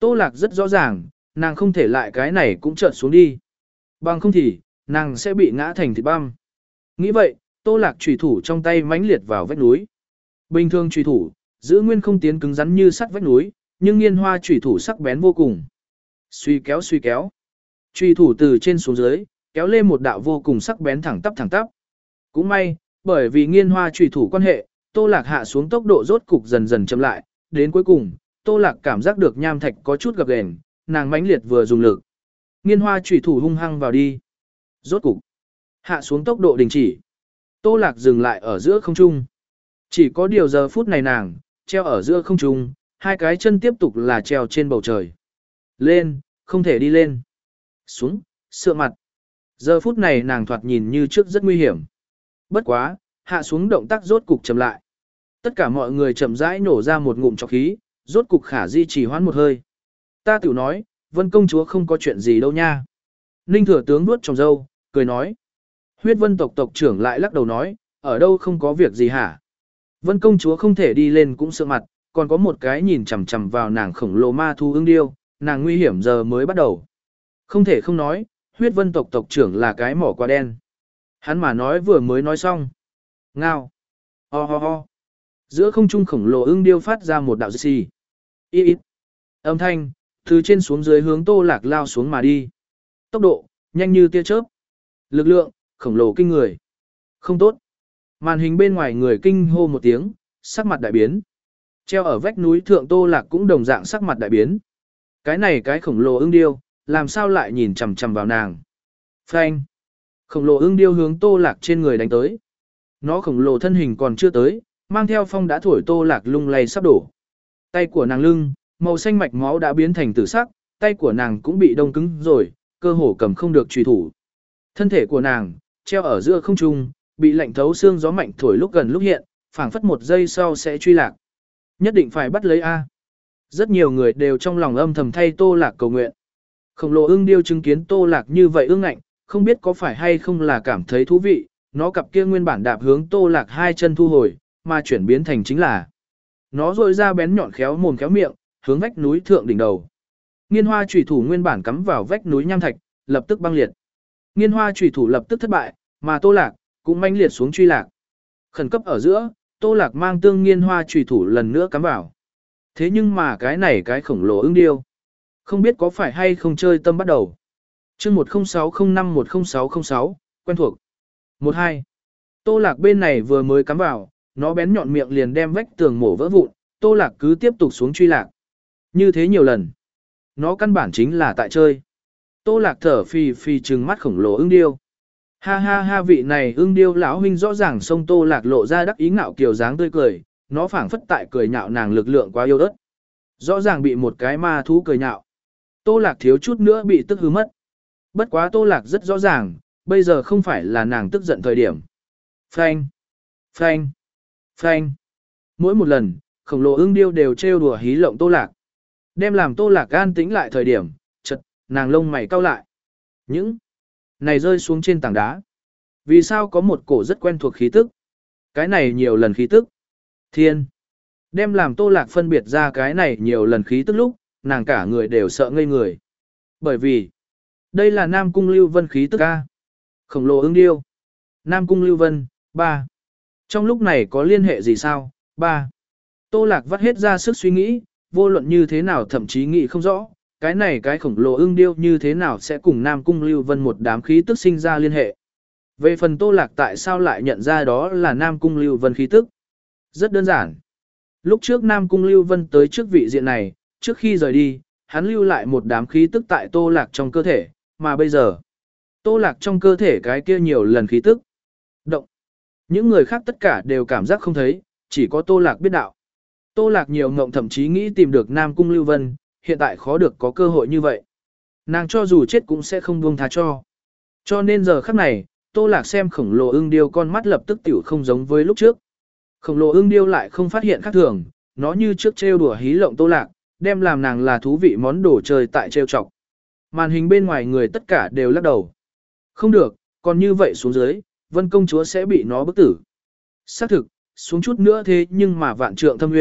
Tô Lạc rất rõ ràng, nàng không thể lại cái này cũng chợt xuống đi. Bằng không thì, nàng sẽ bị ngã thành thịt băm. Nghĩ vậy, Tô Lạc chủy thủ trong tay mãnh liệt vào vách núi. Bình thường chủy thủ, giữ nguyên không tiến cứng rắn như sắt vách núi, nhưng Nghiên Hoa chủy thủ sắc bén vô cùng. Suy kéo suy kéo. Chủy thủ từ trên xuống dưới, kéo lên một đạo vô cùng sắc bén thẳng tắp thẳng tắp. Cũng may, bởi vì Nghiên Hoa chủy thủ quan hệ, Tô Lạc hạ xuống tốc độ rốt cục dần dần chậm lại, đến cuối cùng, Tô Lạc cảm giác được nham thạch có chút gập ghềnh, nàng mãnh liệt vừa dùng lực. Nghiên Hoa chủy thủ hung hăng vào đi. Rốt cục, hạ xuống tốc độ đình chỉ. Tô Lạc dừng lại ở giữa không trung. Chỉ có điều giờ phút này nàng, treo ở giữa không trung, hai cái chân tiếp tục là treo trên bầu trời. Lên, không thể đi lên. Xuống, sượng mặt. Giờ phút này nàng thoạt nhìn như trước rất nguy hiểm. Bất quá, hạ xuống động tác rốt cục chậm lại. Tất cả mọi người chậm rãi nổ ra một ngụm trọc khí, rốt cục Khả Di chỉ hoãn một hơi. Ta tiểu nói, Vân công chúa không có chuyện gì đâu nha. Ninh thừa tướng nuốt trong râu, cười nói. Huyết Vân tộc tộc trưởng lại lắc đầu nói, ở đâu không có việc gì hả? Vân công chúa không thể đi lên cũng sợ mặt, còn có một cái nhìn chằm chằm vào nàng khổng lồ ma thu ưng điêu, nàng nguy hiểm giờ mới bắt đầu. Không thể không nói, Huyết Vân tộc tộc trưởng là cái mỏ quá đen. Hắn mà nói vừa mới nói xong. Ngao. Ho ho ho. Giữa không trung khổng lồ ưng điêu phát ra một đạo xì. Ít ít. Âm thanh, từ trên xuống dưới hướng Tô Lạc lao xuống mà đi. Tốc độ, nhanh như tia chớp. Lực lượng, khổng lồ kinh người. Không tốt. Màn hình bên ngoài người kinh hô một tiếng, sắc mặt đại biến. Treo ở vách núi thượng Tô Lạc cũng đồng dạng sắc mặt đại biến. Cái này cái khổng lồ ưng điêu, làm sao lại nhìn chằm chằm vào nàng. Phanh. Khổng lồ ưng điêu hướng Tô Lạc trên người đánh tới. Nó khổng lồ thân hình còn chưa tới, mang theo phong đã thổi Tô Lạc lung lay sắp đổ. Tay của nàng lưng, màu xanh mạch máu đã biến thành tử sắc, tay của nàng cũng bị đông cứng rồi, cơ hồ cầm không được truy thủ. Thân thể của nàng, treo ở giữa không trung, bị lạnh thấu xương gió mạnh thổi lúc gần lúc hiện, phảng phất một giây sau sẽ truy lạc. Nhất định phải bắt lấy A. Rất nhiều người đều trong lòng âm thầm thay Tô Lạc cầu nguyện. Khổng lồ ưng điêu chứng kiến Tô Lạc như vậy ương ngạnh, không biết có phải hay không là cảm thấy thú vị, nó cặp kia nguyên bản đạp hướng Tô Lạc hai chân thu hồi, mà chuyển biến thành chính là nó rôi ra bén nhọn khéo mồm khéo miệng, hướng vách núi thượng đỉnh đầu. Nghiên Hoa chủy thủ nguyên bản cắm vào vách núi nham thạch, lập tức băng liệt. Nghiên Hoa chủy thủ lập tức thất bại, mà Tô Lạc cũng manh liệt xuống truy lạc. Khẩn cấp ở giữa, Tô Lạc mang tương Nghiên Hoa chủy thủ lần nữa cắm vào. Thế nhưng mà cái này cái khổng lồ ưng điêu, không biết có phải hay không chơi tâm bắt đầu. Chương một không sáu không năm một không sáu không sáu, quen thuộc. một hai. Tô Lạc bên này vừa mới cắm vào, nó bén nhọn miệng liền đem vách tường mổ vỡ vụn, Tô Lạc cứ tiếp tục xuống truy lạc. Như thế nhiều lần. Nó căn bản chính là tại chơi. Tô Lạc thở phì phì trừng mắt khổng lồ ưng điêu. Ha ha ha, vị này ưng điêu lão huynh rõ ràng xông Tô Lạc lộ ra đắc ý ngạo kiều dáng tươi cười, nó phảng phất tại cười nhạo nàng lực lượng quá yếu ớt. Rõ ràng bị một cái ma thú cười nhạo. Tô Lạc thiếu chút nữa bị tức hư mất. Bất quá Tô Lạc rất rõ ràng, bây giờ không phải là nàng tức giận thời điểm. Phanh, phanh, phanh. Mỗi một lần, khổng lồ ưng điêu đều trêu đùa hí lộng Tô Lạc. Đem làm Tô Lạc an tĩnh lại thời điểm, chật, nàng lông mày cau lại. Những này rơi xuống trên tảng đá. Vì sao có một cổ rất quen thuộc khí tức? Cái này nhiều lần khí tức. Thiên. Đem làm Tô Lạc phân biệt ra cái này nhiều lần khí tức lúc, nàng cả người đều sợ ngây người. Bởi vì, đây là Nam Cung Lưu Vân khí tức A. Khổng lồ ưng điêu. Nam Cung Lưu Vân, ba. Trong lúc này có liên hệ gì sao? ba. Tô Lạc vắt hết ra sức suy nghĩ, vô luận như thế nào thậm chí nghĩ không rõ, cái này cái khổng lồ ưng điêu như thế nào sẽ cùng Nam Cung Lưu Vân một đám khí tức sinh ra liên hệ. Về phần Tô Lạc tại sao lại nhận ra đó là Nam Cung Lưu Vân khí tức? Rất đơn giản. Lúc trước Nam Cung Lưu Vân tới trước vị diện này, trước khi rời đi, hắn lưu lại một đám khí tức tại Tô Lạc trong cơ thể, mà bây giờ, Tô Lạc trong cơ thể cái kia nhiều lần khí tức. Động. Những người khác tất cả đều cảm giác không thấy, chỉ có Tô Lạc biết đạo. Tô Lạc nhiều ngộng thậm chí nghĩ tìm được Nam Cung Lưu Vân, hiện tại khó được có cơ hội như vậy. Nàng cho dù chết cũng sẽ không buông tha cho. Cho nên giờ khắc này, Tô Lạc xem khổng lồ ưng điêu con mắt lập tức tiểu không giống với lúc trước. Khổng lồ ưng điêu lại không phát hiện khác thường, nó như trước trêu đùa hí lộng Tô Lạc, đem làm nàng là thú vị món đồ chơi tại trêu chọc. Màn hình bên ngoài người tất cả đều lắc đầu. Không được, còn như vậy xuống dưới, Vân công chúa sẽ bị nó bức tử. Xác thực, xuống chút nữa thế nhưng mà vạn trượng thâm nguyên,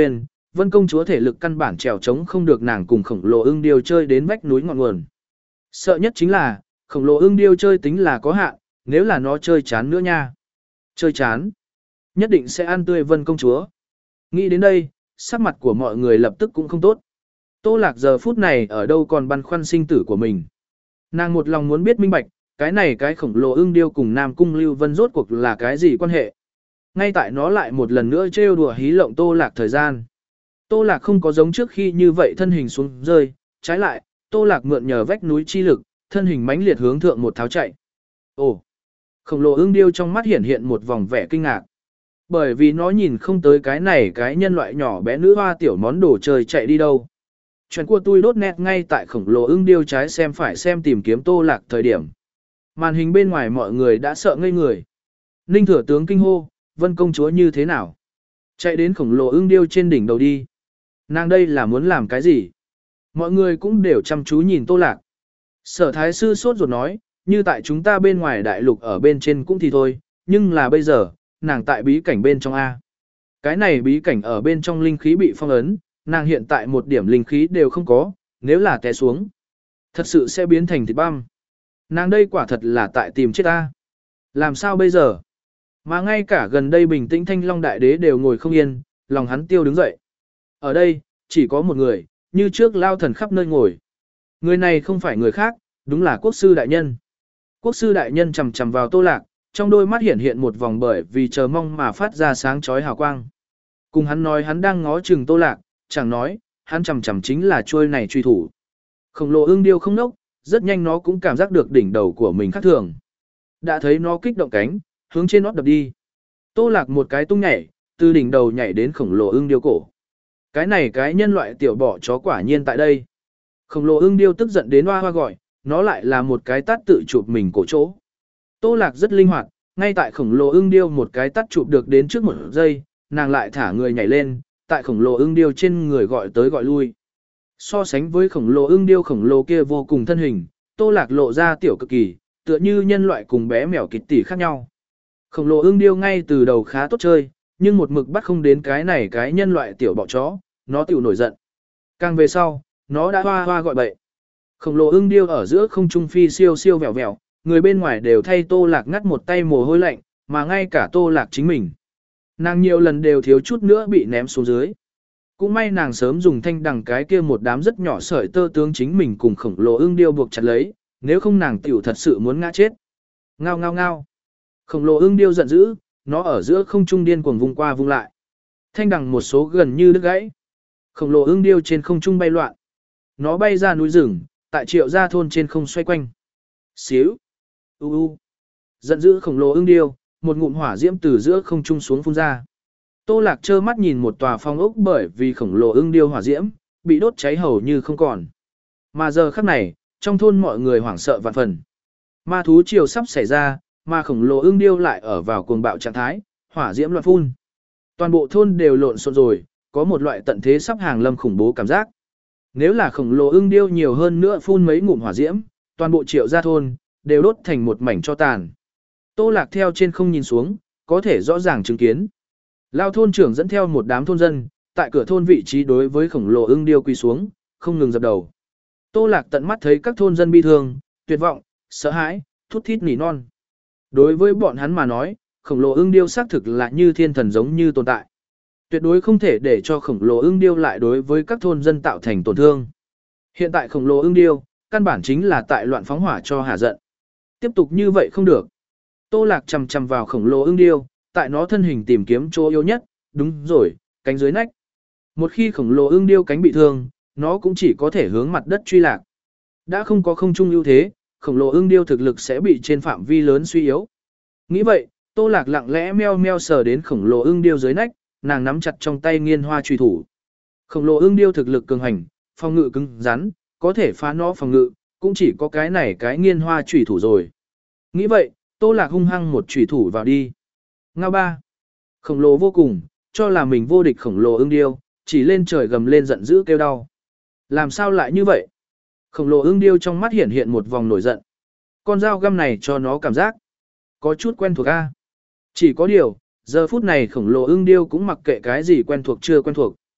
Vân công chúa thể lực căn bản trèo trống không được nàng cùng khổng lồ ưng điêu chơi đến vách núi ngọn nguồn. Sợ nhất chính là, khổng lồ ưng điêu chơi tính là có hạn, nếu là nó chơi chán nữa nha. Chơi chán, nhất định sẽ ăn tươi Vân công chúa. Nghĩ đến đây, sắc mặt của mọi người lập tức cũng không tốt. Tô Lạc giờ phút này ở đâu còn băn khoăn sinh tử của mình. Nàng một lòng muốn biết minh bạch, cái này cái khổng lồ ưng điêu cùng Nam Cung Lưu Vân rốt cuộc là cái gì quan hệ. Ngay tại nó lại một lần nữa trêu đùa hí lộng Tô Lạc thời gian. Tô Lạc không có giống trước khi như vậy thân hình xuống rơi, trái lại, Tô Lạc mượn nhờ vách núi chi lực, thân hình mãnh liệt hướng thượng một tháo chạy. Ồ! Khổng lồ ưng điêu trong mắt hiện hiện một vòng vẻ kinh ngạc. Bởi vì nó nhìn không tới cái này cái nhân loại nhỏ bé nữ hoa tiểu món đồ chơi chạy đi đâu. Chuyện của tôi đốt nét ngay tại khổng lồ ưng điêu trái xem phải xem tìm kiếm Tô Lạc thời điểm. Màn hình bên ngoài mọi người đã sợ ngây người. Ninh thừa tướng kinh hô, Vân công chúa như thế nào? Chạy đến khổng lồ ưng điêu trên đỉnh đầu đi. Nàng đây là muốn làm cái gì? Mọi người cũng đều chăm chú nhìn Tô Lạc. Sở thái sư sốt ruột nói, như tại chúng ta bên ngoài đại lục ở bên trên cũng thì thôi, nhưng là bây giờ, nàng tại bí cảnh bên trong A. Cái này bí cảnh ở bên trong linh khí bị phong ấn, nàng hiện tại một điểm linh khí đều không có, nếu là té xuống, thật sự sẽ biến thành thịt băm. Nàng đây quả thật là tại tìm chết ta. Làm sao bây giờ? Mà ngay cả gần đây bình tĩnh Thanh Long Đại Đế đều ngồi không yên, lòng hắn tiêu đứng dậy. Ở đây, chỉ có một người, như trước lao thần khắp nơi ngồi. Người này không phải người khác, đúng là quốc sư đại nhân. Quốc sư đại nhân chầm chầm vào Tô Lạc, trong đôi mắt hiện hiện một vòng bởi vì chờ mong mà phát ra sáng chói hào quang. Cùng hắn nói hắn đang ngó chừng Tô Lạc, chẳng nói, hắn chầm chầm chính là chuôi này truy thủ. Khổng lồ ưng điêu không nốc, rất nhanh nó cũng cảm giác được đỉnh đầu của mình khác thường. Đã thấy nó kích động cánh, hướng trên nót đập đi. Tô Lạc một cái tung nhảy, từ đỉnh đầu nhảy đến khổng lồ ưng điêu cổ. Cái này cái nhân loại tiểu bỏ chó quả nhiên tại đây. Khổng lồ ưng điêu tức giận đến hoa hoa gọi, nó lại là một cái tát tự chụp mình cổ chỗ. Tô Lạc rất linh hoạt, ngay tại khổng lồ ưng điêu một cái tát chụp được đến trước một giây, nàng lại thả người nhảy lên, tại khổng lồ ưng điêu trên người gọi tới gọi lui. So sánh với khổng lồ ưng điêu khổng lồ kia vô cùng thân hình, Tô Lạc lộ ra tiểu cực kỳ, tựa như nhân loại cùng bé mèo kịch tỷ khác nhau. Khổng lồ ưng điêu ngay từ đầu khá tốt chơi, nhưng một mực bắt không đến cái này cái nhân loại tiểu bọ chó, nó tiểu nổi giận. Càng về sau, nó đã hoa hoa gọi bậy. Khổng lồ ưng điêu ở giữa không trung phi siêu siêu vẹo vẹo, người bên ngoài đều thay Tô Lạc ngắt một tay mồ hôi lạnh, mà ngay cả Tô Lạc chính mình. Nàng nhiều lần đều thiếu chút nữa bị ném xuống dưới. Cũng may nàng sớm dùng thanh đằng cái kia một đám rất nhỏ sợi tơ tướng chính mình cùng khổng lồ ưng điêu buộc chặt lấy, nếu không nàng tiểu thật sự muốn ngã chết. Ngao ngao ngao. Khổng lồ ưng điêu giận dữ, nó ở giữa không trung điên cuồng vung qua vung lại. Thanh đằng một số gần như đứt gãy. Khổng lồ ưng điêu trên không trung bay loạn. Nó bay ra núi rừng, tại Triệu Gia thôn trên không xoay quanh. Xíu. U u. Giận dữ khổng lồ ưng điêu, một ngụm hỏa diễm từ giữa không trung xuống phun ra. Tô Lạc trơ mắt nhìn một tòa phong ốc bởi vì khổng lồ ưng điêu hỏa diễm, bị đốt cháy hầu như không còn. Mà giờ khắc này, trong thôn mọi người hoảng sợ vạn phần. Ma thú triều sắp xảy ra, mà khổng lồ ưng điêu lại ở vào cuồng bạo trạng thái, hỏa diễm loạn phun. Toàn bộ thôn đều lộn xộn rồi, có một loại tận thế sắp hàng lâm khủng bố cảm giác. Nếu là khổng lồ ưng điêu nhiều hơn nữa phun mấy ngụm hỏa diễm, toàn bộ Triệu Gia thôn đều đốt thành một mảnh cho tàn. Tô Lạc theo trên không nhìn xuống, có thể rõ ràng chứng kiến. Lao thôn trưởng dẫn theo một đám thôn dân, tại cửa thôn vị trí đối với khổng lồ ưng điêu quỳ xuống, không ngừng dập đầu. Tô Lạc tận mắt thấy các thôn dân bi thương, tuyệt vọng, sợ hãi, thút thít nỉ non. Đối với bọn hắn mà nói, khổng lồ ưng điêu xác thực là như thiên thần giống như tồn tại. Tuyệt đối không thể để cho khổng lồ ưng điêu lại đối với các thôn dân tạo thành tổn thương. Hiện tại khổng lồ ưng điêu, căn bản chính là tại loạn phóng hỏa cho hả giận. Tiếp tục như vậy không được. Tô Lạc chầm chầm vào khổng lồ ưng điêu, tại nó thân hình tìm kiếm chỗ yếu nhất, đúng rồi, cánh dưới nách. Một khi khổng lồ ưng điêu cánh bị thương, nó cũng chỉ có thể hướng mặt đất truy lạc. Đã không có không trung ưu thế, khổng lồ ưng điêu thực lực sẽ bị trên phạm vi lớn suy yếu. Nghĩ vậy, Tô Lạc lặng lẽ meo meo sờ đến khổng lồ ưng điêu dưới nách, nàng nắm chặt trong tay nghiên hoa truy thủ. Khổng lồ ưng điêu thực lực cường hành, phòng ngự cứng rắn, có thể phá nó phòng ngự, cũng chỉ có cái này cái nghiên hoa truy thủ rồi. Nghĩ vậy, Tô Lạc hung hăng một truy thủ vào đi. Ngao ba. Khổng lồ vô cùng, cho là mình vô địch khổng lồ ưng điêu, chỉ lên trời gầm lên giận dữ kêu đau. Làm sao lại như vậy? Khổng lồ ưng điêu trong mắt hiện hiện một vòng nổi giận. Con dao găm này cho nó cảm giác có chút quen thuộc a. Chỉ có điều, giờ phút này khổng lồ ưng điêu cũng mặc kệ cái gì quen thuộc chưa quen thuộc.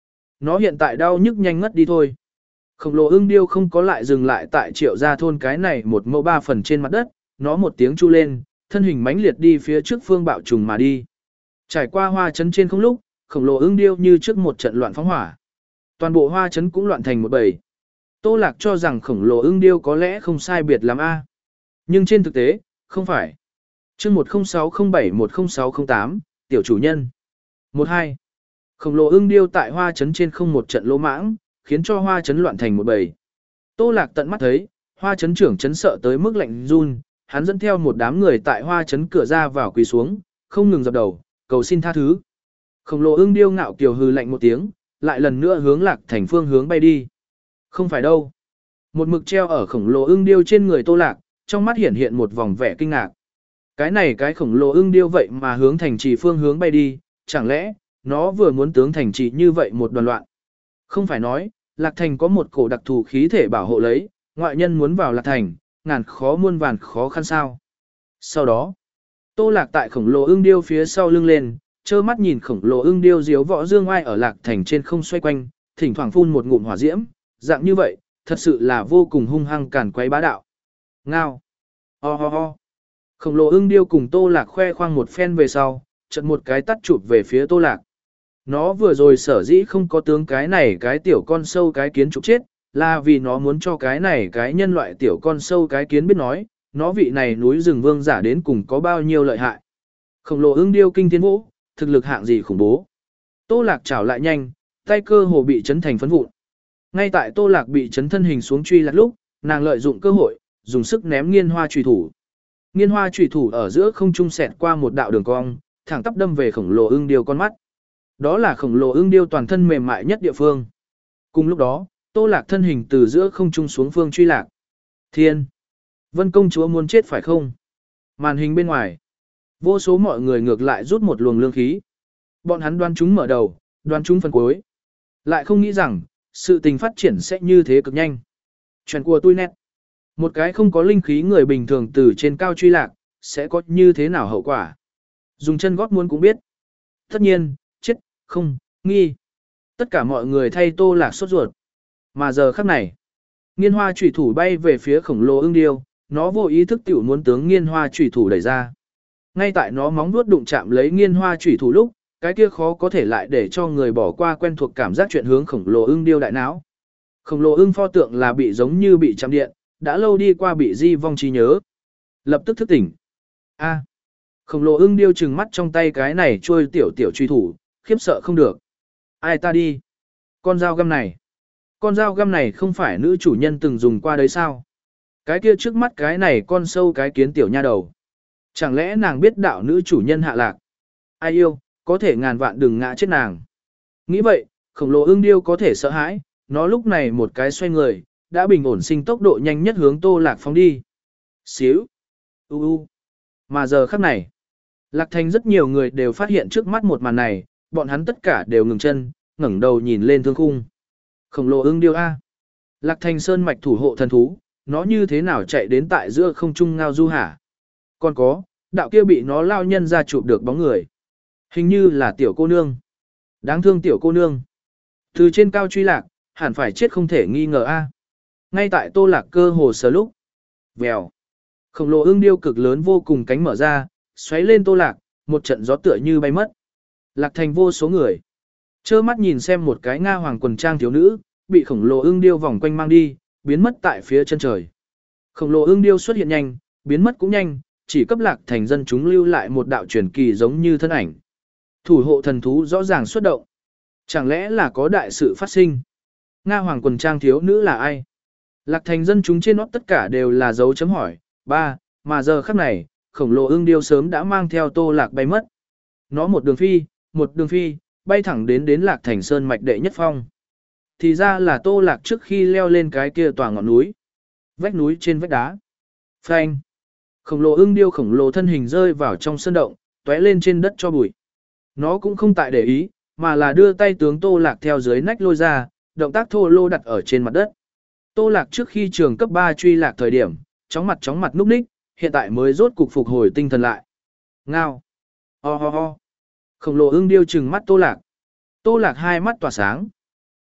Nó hiện tại đau nhức nhanh ngất đi thôi. Khổng lồ ưng điêu không có lại dừng lại tại triệu gia thôn cái này một mẫu ba phần trên mặt đất, nó một tiếng chu lên, thân hình mãnh liệt đi phía trước phương bạo trùng mà đi. Trải qua hoa trấn trên không lúc, khổng lồ ưng điêu như trước một trận loạn phóng hỏa. Toàn bộ hoa trấn cũng loạn thành một bầy. Tô Lạc cho rằng khổng lồ ưng điêu có lẽ không sai biệt lắm a, nhưng trên thực tế, không phải. Chương một không sáu không bảy một không sáu không tám, tiểu chủ nhân. một hai. Khổng lồ ưng điêu tại hoa trấn trên không một trận lỗ mãng, khiến cho hoa trấn loạn thành một bầy. Tô Lạc tận mắt thấy, hoa trấn trưởng trấn sợ tới mức lạnh run, hắn dẫn theo một đám người tại hoa trấn cửa ra vào quỳ xuống, không ngừng dập đầu, cầu xin tha thứ. Khổng lồ ưng điêu ngạo kiều hừ lạnh một tiếng, lại lần nữa hướng Lạc Thành phương hướng bay đi. Không phải đâu. Một mực treo ở khổng lồ ưng điêu trên người Tô Lạc, trong mắt hiện hiện một vòng vẻ kinh ngạc. Cái này cái khổng lồ ưng điêu vậy mà hướng thành trì phương hướng bay đi, chẳng lẽ nó vừa muốn tướng thành trì như vậy một đoàn loạn. Không phải nói, Lạc Thành có một cổ đặc thù khí thể bảo hộ lấy, ngoại nhân muốn vào Lạc Thành, ngàn khó muôn vàn khó khăn sao. Sau đó, Tô Lạc tại khổng lồ ưng điêu phía sau lưng lên, trơ mắt nhìn khổng lồ ưng điêu diếu võ dương oai ở Lạc Thành trên không xoay quanh, thỉnh thoảng phun một ngụm hỏa diễm, dạng như vậy, thật sự là vô cùng hung hăng càn quấy bá đạo. Ngao. Ho ho ho. Khổng lồ ưng điêu cùng Tô Lạc khoe khoang một phen về sau, chợt một cái tắt chụp về phía Tô Lạc. Nó vừa rồi sở dĩ không có tướng cái này cái tiểu con sâu cái kiến trục chết, là vì nó muốn cho cái này cái nhân loại tiểu con sâu cái kiến biết nói, nó vị này núi rừng vương giả đến cùng có bao nhiêu lợi hại. Khổng lồ ưng điêu kinh thiên vũ, thực lực hạng gì khủng bố. Tô Lạc chảo lại nhanh, tay cơ hồ bị chấn thành phấn vụn. Ngay tại Tô Lạc bị chấn thân hình xuống truy lạc lúc, nàng lợi dụng cơ hội, dùng sức ném nghiên hoa chùy thủ. Nghiên hoa chùy thủ ở giữa không trung xẹt qua một đạo đường cong, thẳng tắp đâm về khổng lồ ưng điêu con mắt. Đó là khổng lồ ưng điêu toàn thân mềm mại nhất địa phương. Cùng lúc đó, Tô Lạc thân hình từ giữa không trung xuống phương truy lạc. Thiên! Vân công chúa muốn chết phải không? Màn hình bên ngoài. Vô số mọi người ngược lại rút một luồng lương khí. Bọn hắn đoán chúng mở đầu, đoán chúng phần cuối. Lại không nghĩ rằng, sự tình phát triển sẽ như thế cực nhanh. Chuyện của tôi nét. Một cái không có linh khí người bình thường từ trên cao truy lạc, sẽ có như thế nào hậu quả? Dùng chân gót muốn cũng biết. Tất nhiên, chết, không, nghi. Tất cả mọi người thay Tô Lạc sốt ruột. Mà giờ khắc này, nghiên hoa chủy thủ bay về phía khổng lồ ưng điêu, nó vô ý thức tiểu muốn tướng nghiên hoa chủy thủ đẩy ra. Ngay tại nó móng vuốt đụng chạm lấy nghiên hoa chủy thủ lúc, cái kia khó có thể lại để cho người bỏ qua quen thuộc cảm giác chuyện hướng khổng lồ ưng điêu đại não. Khổng lồ ưng pho tượng là bị giống như bị chạm điện, đã lâu đi qua bị di vong trí nhớ. Lập tức thức tỉnh. A. Khổng lồ ưng điêu trừng mắt trong tay cái này trôi tiểu tiểu truy thủ, khiếp sợ không được. Ai ta đi? Con dao găm này. Con dao găm này không phải nữ chủ nhân từng dùng qua đấy sao? Cái kia trước mắt cái này con sâu cái kiến tiểu nha đầu. Chẳng lẽ nàng biết đạo nữ chủ nhân hạ lạc? Ai yêu, có thể ngàn vạn đừng ngã chết nàng. Nghĩ vậy, khổng lồ ưng điêu có thể sợ hãi, nó lúc này một cái xoay người, đã bình ổn sinh tốc độ nhanh nhất hướng Tô Lạc phóng đi. Xíu. U u. Mà giờ khắc này, Lạc Thành rất nhiều người đều phát hiện trước mắt một màn này, bọn hắn tất cả đều ngừng chân, ngẩng đầu nhìn lên thương khung. Khổng lồ ưng điêu A. Lạc Thành sơn mạch thủ hộ thần thú, nó như thế nào chạy đến tại giữa không trung ngao du hả? Còn có, đạo kia bị nó lao nhân ra chụp được bóng người. Hình như là tiểu cô nương. Đáng thương tiểu cô nương. Từ trên cao truy lạc, hẳn phải chết không thể nghi ngờ A. Ngay tại Tô Lạc cơ hồ sờ lúc. Vèo. Khổng lồ ưng điêu cực lớn vô cùng cánh mở ra, xoáy lên Tô Lạc, một trận gió tựa như bay mất. Lạc Thành vô số người. Chơ mắt nhìn xem một cái Nga hoàng quần trang thiếu nữ, bị khổng lồ ưng điêu vòng quanh mang đi, biến mất tại phía chân trời. Khổng lồ ưng điêu xuất hiện nhanh, biến mất cũng nhanh, chỉ cấp Lạc Thành dân chúng lưu lại một đạo truyền kỳ giống như thân ảnh. Thủ hộ thần thú rõ ràng xuất động. Chẳng lẽ là có đại sự phát sinh? Nga hoàng quần trang thiếu nữ là ai? Lạc Thành dân chúng trên nót tất cả đều là dấu chấm hỏi. Ba, mà giờ khắc này, khổng lồ ưng điêu sớm đã mang theo Tô Lạc bay mất. Nó một đường phi, một đường phi, bay thẳng đến đến Lạc Thành sơn mạch đệ nhất phong. Thì ra là Tô Lạc trước khi leo lên cái kia tòa ngọn núi. Vách núi trên vách đá. Phanh. Khổng lồ ưng điêu khổng lồ thân hình rơi vào trong sơn động, tóe lên trên đất cho bụi. Nó cũng không tại để ý, mà là đưa tay tướng Tô Lạc theo dưới nách lôi ra, động tác thô lô đặt ở trên mặt đất. Tô Lạc trước khi trường cấp ba truy lạc thời điểm, chóng mặt chóng mặt núp ních, hiện tại mới rốt cục phục hồi tinh thần lại. Ngao. Ho ho ho. Khổng lồ ưng điêu trừng mắt Tô Lạc. Tô Lạc hai mắt tỏa sáng.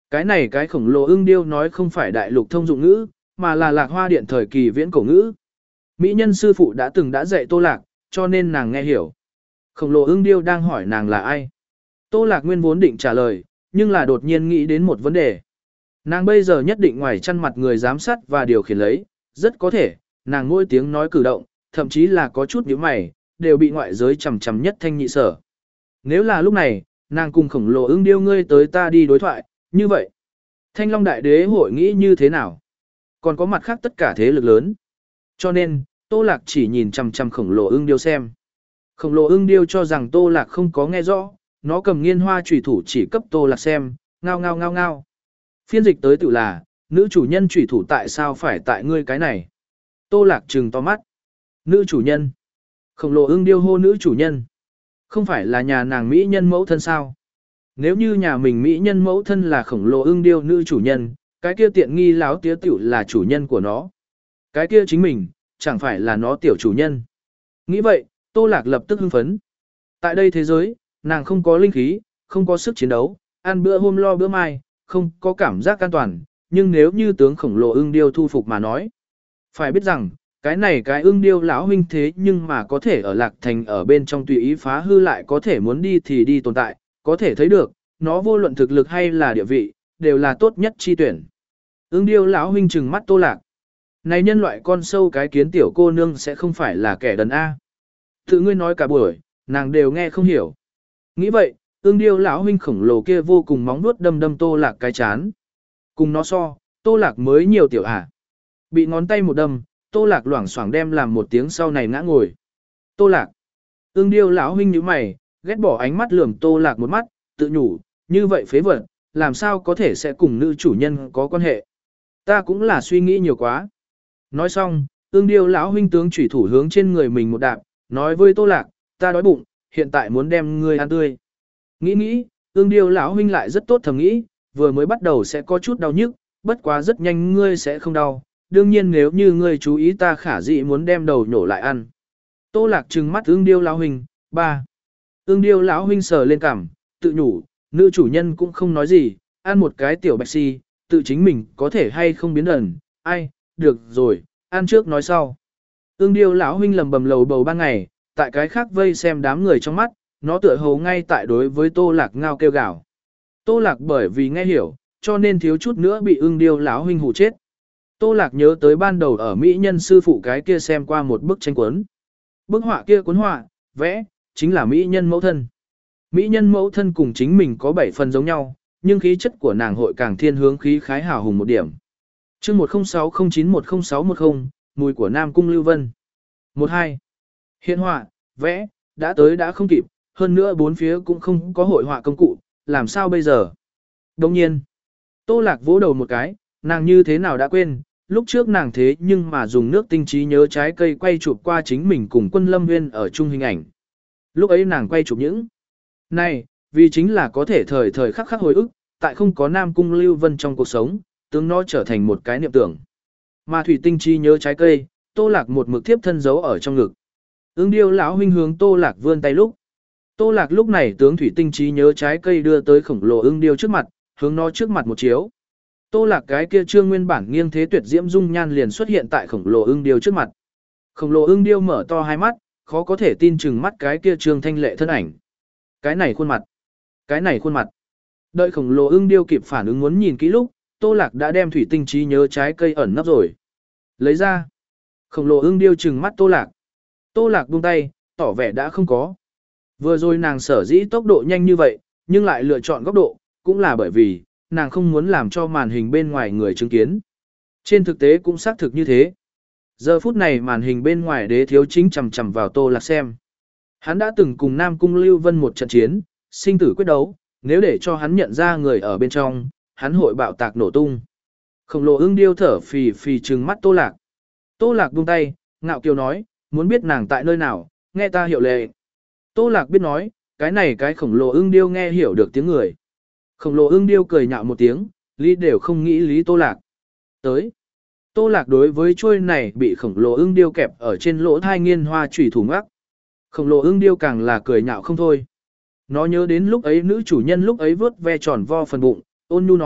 Cái này cái khổng lồ ưng điêu nói không phải đại lục thông dụng ngữ, mà là Lạc Hoa Điện thời kỳ viễn cổ ngữ. Mỹ nhân sư phụ đã từng đã dạy Tô Lạc, cho nên nàng nghe hiểu. Khổng lồ ưng điêu đang hỏi nàng là ai. Tô Lạc nguyên vốn định trả lời, nhưng là đột nhiên nghĩ đến một vấn đề. Nàng bây giờ nhất định ngoài chăn mặt người giám sát và điều khiển lấy, rất có thể, nàng mỗi tiếng nói cử động, thậm chí là có chút nhíu mày, đều bị ngoại giới chằm chằm nhất thanh nhị sở. Nếu là lúc này, nàng cùng khổng lồ ưng điêu ngươi tới ta đi đối thoại, như vậy, Thanh Long Đại Đế hội nghĩ như thế nào? Còn có mặt khác tất cả thế lực lớn. Cho nên, Tô Lạc chỉ nhìn chằm chằm khổng lồ ưng điêu xem. Khổng lồ ưng điêu cho rằng Tô Lạc không có nghe rõ, nó cầm nghiên hoa chủy thủ chỉ cấp Tô Lạc xem, ngao ngao ngao ngao. Phiên dịch tới tự là, nữ chủ nhân chủy thủ tại sao phải tại ngươi cái này? Tô Lạc trừng to mắt. Nữ chủ nhân. Khổng lồ ưng điêu hô nữ chủ nhân. Không phải là nhà nàng mỹ nhân mẫu thân sao? Nếu như nhà mình mỹ nhân mẫu thân là khổng lồ ưng điêu nữ chủ nhân, cái kia tiện nghi láo tía tiểu là chủ nhân của nó. Cái kia chính mình, chẳng phải là nó tiểu chủ nhân. Nghĩ vậy, Tô Lạc lập tức hưng phấn. Tại đây thế giới, nàng không có linh khí, không có sức chiến đấu, ăn bữa hôm lo bữa mai, không có cảm giác an toàn, nhưng nếu như tướng khổng lồ ưng điêu thu phục mà nói. Phải biết rằng, cái này cái ưng điêu lão huynh thế nhưng mà có thể ở Lạc Thành ở bên trong tùy ý phá hư lại có thể muốn đi thì đi tồn tại, có thể thấy được, nó vô luận thực lực hay là địa vị, đều là tốt nhất chi tuyển. Ưng điêu lão huynh trừng mắt Tô Lạc. Này nhân loại con sâu cái kiến tiểu cô nương sẽ không phải là kẻ đần A. Tự ngươi nói cả buổi, nàng đều nghe không hiểu. Nghĩ vậy, ưng điêu lão huynh khổng lồ kia vô cùng móng vuốt đâm đâm Tô Lạc cái chán. Cùng nó so, Tô Lạc mới nhiều tiểu à. Bị ngón tay một đâm, Tô Lạc loảng xoảng đem làm một tiếng sau này ngã ngồi. Tô Lạc. Ưng điêu lão huynh nhíu mày, ghét bỏ ánh mắt lườm Tô Lạc một mắt, tự nhủ, như vậy phế vật, làm sao có thể sẽ cùng nữ chủ nhân có quan hệ. Ta cũng là suy nghĩ nhiều quá. Nói xong, ương điêu lão huynh tướng chủy thủ hướng trên người mình một đạp, nói với Tô Lạc, ta đói bụng, hiện tại muốn đem ngươi ăn tươi. Nghĩ nghĩ, ương điêu lão huynh lại rất tốt thầm nghĩ, vừa mới bắt đầu sẽ có chút đau nhức, bất quá rất nhanh ngươi sẽ không đau, đương nhiên nếu như ngươi chú ý ta khả dĩ muốn đem đầu nhổ lại ăn. Tô Lạc trừng mắt ương điêu lão huynh, ba. Ương điêu lão huynh sờ lên cằm, tự nhủ, nữ chủ nhân cũng không nói gì, ăn một cái tiểu bạch si, tự chính mình có thể hay không biến đần, ai, được rồi, ăn trước nói sau. Ương điêu lão huynh lầm bầm lầu bầu ban ngày, tại cái khác vây xem đám người trong mắt, nó tựa hồ ngay tại đối với Tô Lạc ngao kêu gào. Tô Lạc bởi vì nghe hiểu, cho nên thiếu chút nữa bị ương điêu lão huynh hù chết. Tô Lạc nhớ tới ban đầu ở Mỹ nhân sư phụ cái kia xem qua một bức tranh cuốn. Bức họa kia cuốn họa, vẽ, chính là Mỹ nhân mẫu thân. Mỹ nhân mẫu thân cùng chính mình có bảy phần giống nhau, nhưng khí chất của nàng hội càng thiên hướng khí khái hào hùng một điểm. Chương một không sáu không chín một không sáu một không, mùi của Nam Cung Lưu Vân. một hai. Hiện họa, vẽ, đã tới đã không kịp, hơn nữa bốn phía cũng không có hội họa công cụ, làm sao bây giờ? Đồng nhiên, Tô Lạc vỗ đầu một cái, nàng như thế nào đã quên, lúc trước nàng thế nhưng mà dùng nước tinh trí nhớ trái cây quay chụp qua chính mình cùng Quân Lâm Nguyên ở chung hình ảnh. Lúc ấy nàng quay chụp những này, vì chính là có thể thời thời khắc khắc hồi ức, tại không có Nam Cung Lưu Vân trong cuộc sống, tướng nó trở thành một cái niệm tưởng. Mà thủy tinh chi nhớ trái cây, Tô Lạc một mực tiếp thân giấu ở trong ngực. Ưng điêu lão huynh hướng Tô Lạc vươn tay lúc. Tô Lạc lúc này tướng thủy tinh trí nhớ trái cây đưa tới khổng lồ ưng điêu trước mặt, hướng nó trước mặt một chiếu. Tô Lạc cái kia trương nguyên bản nghiêng thế tuyệt diễm dung nhan liền xuất hiện tại khổng lồ ưng điêu trước mặt. Khổng lồ ưng điêu mở to hai mắt, khó có thể tin chừng mắt cái kia trương thanh lệ thân ảnh. Cái này khuôn mặt, cái này khuôn mặt. Đợi khổng lồ ưng điêu kịp phản ứng muốn nhìn kỹ lúc, Tô Lạc đã đem thủy tinh trí nhớ trái cây ẩn nấp rồi. Lấy ra. Khổng lồ ưng điêu chừng mắt Tô Lạc. Tô Lạc buông tay, tỏ vẻ đã không có. Vừa rồi nàng sở dĩ tốc độ nhanh như vậy, nhưng lại lựa chọn góc độ, cũng là bởi vì, nàng không muốn làm cho màn hình bên ngoài người chứng kiến. Trên thực tế cũng xác thực như thế. Giờ phút này màn hình bên ngoài Đế Thiếu chính chằm chằm vào Tô Lạc xem. Hắn đã từng cùng Nam Cung Lưu Vân một trận chiến, sinh tử quyết đấu, nếu để cho hắn nhận ra người ở bên trong, hắn hội bạo tạc nổ tung. Khổng lồ ưng điêu thở phì phì trừng mắt Tô Lạc. Tô Lạc buông tay, ngạo kiều nói, muốn biết nàng tại nơi nào, nghe ta hiệu lệ. Tô Lạc biết nói, cái này cái khổng lồ ưng điêu nghe hiểu được tiếng người. Khổng lồ ưng điêu cười nhạo một tiếng, lý đều không nghĩ lý Tô Lạc. Tới. Tô Lạc đối với chuôi này bị khổng lồ ưng điêu kẹp ở trên lỗ thai nghiên hoa chủy thủ ngắc. Khổng lồ ưng điêu càng là cười nhạo không thôi. Nó nhớ đến lúc ấy nữ chủ nhân lúc ấy vớt ve tròn vo phần bụng, ôn nhu nói,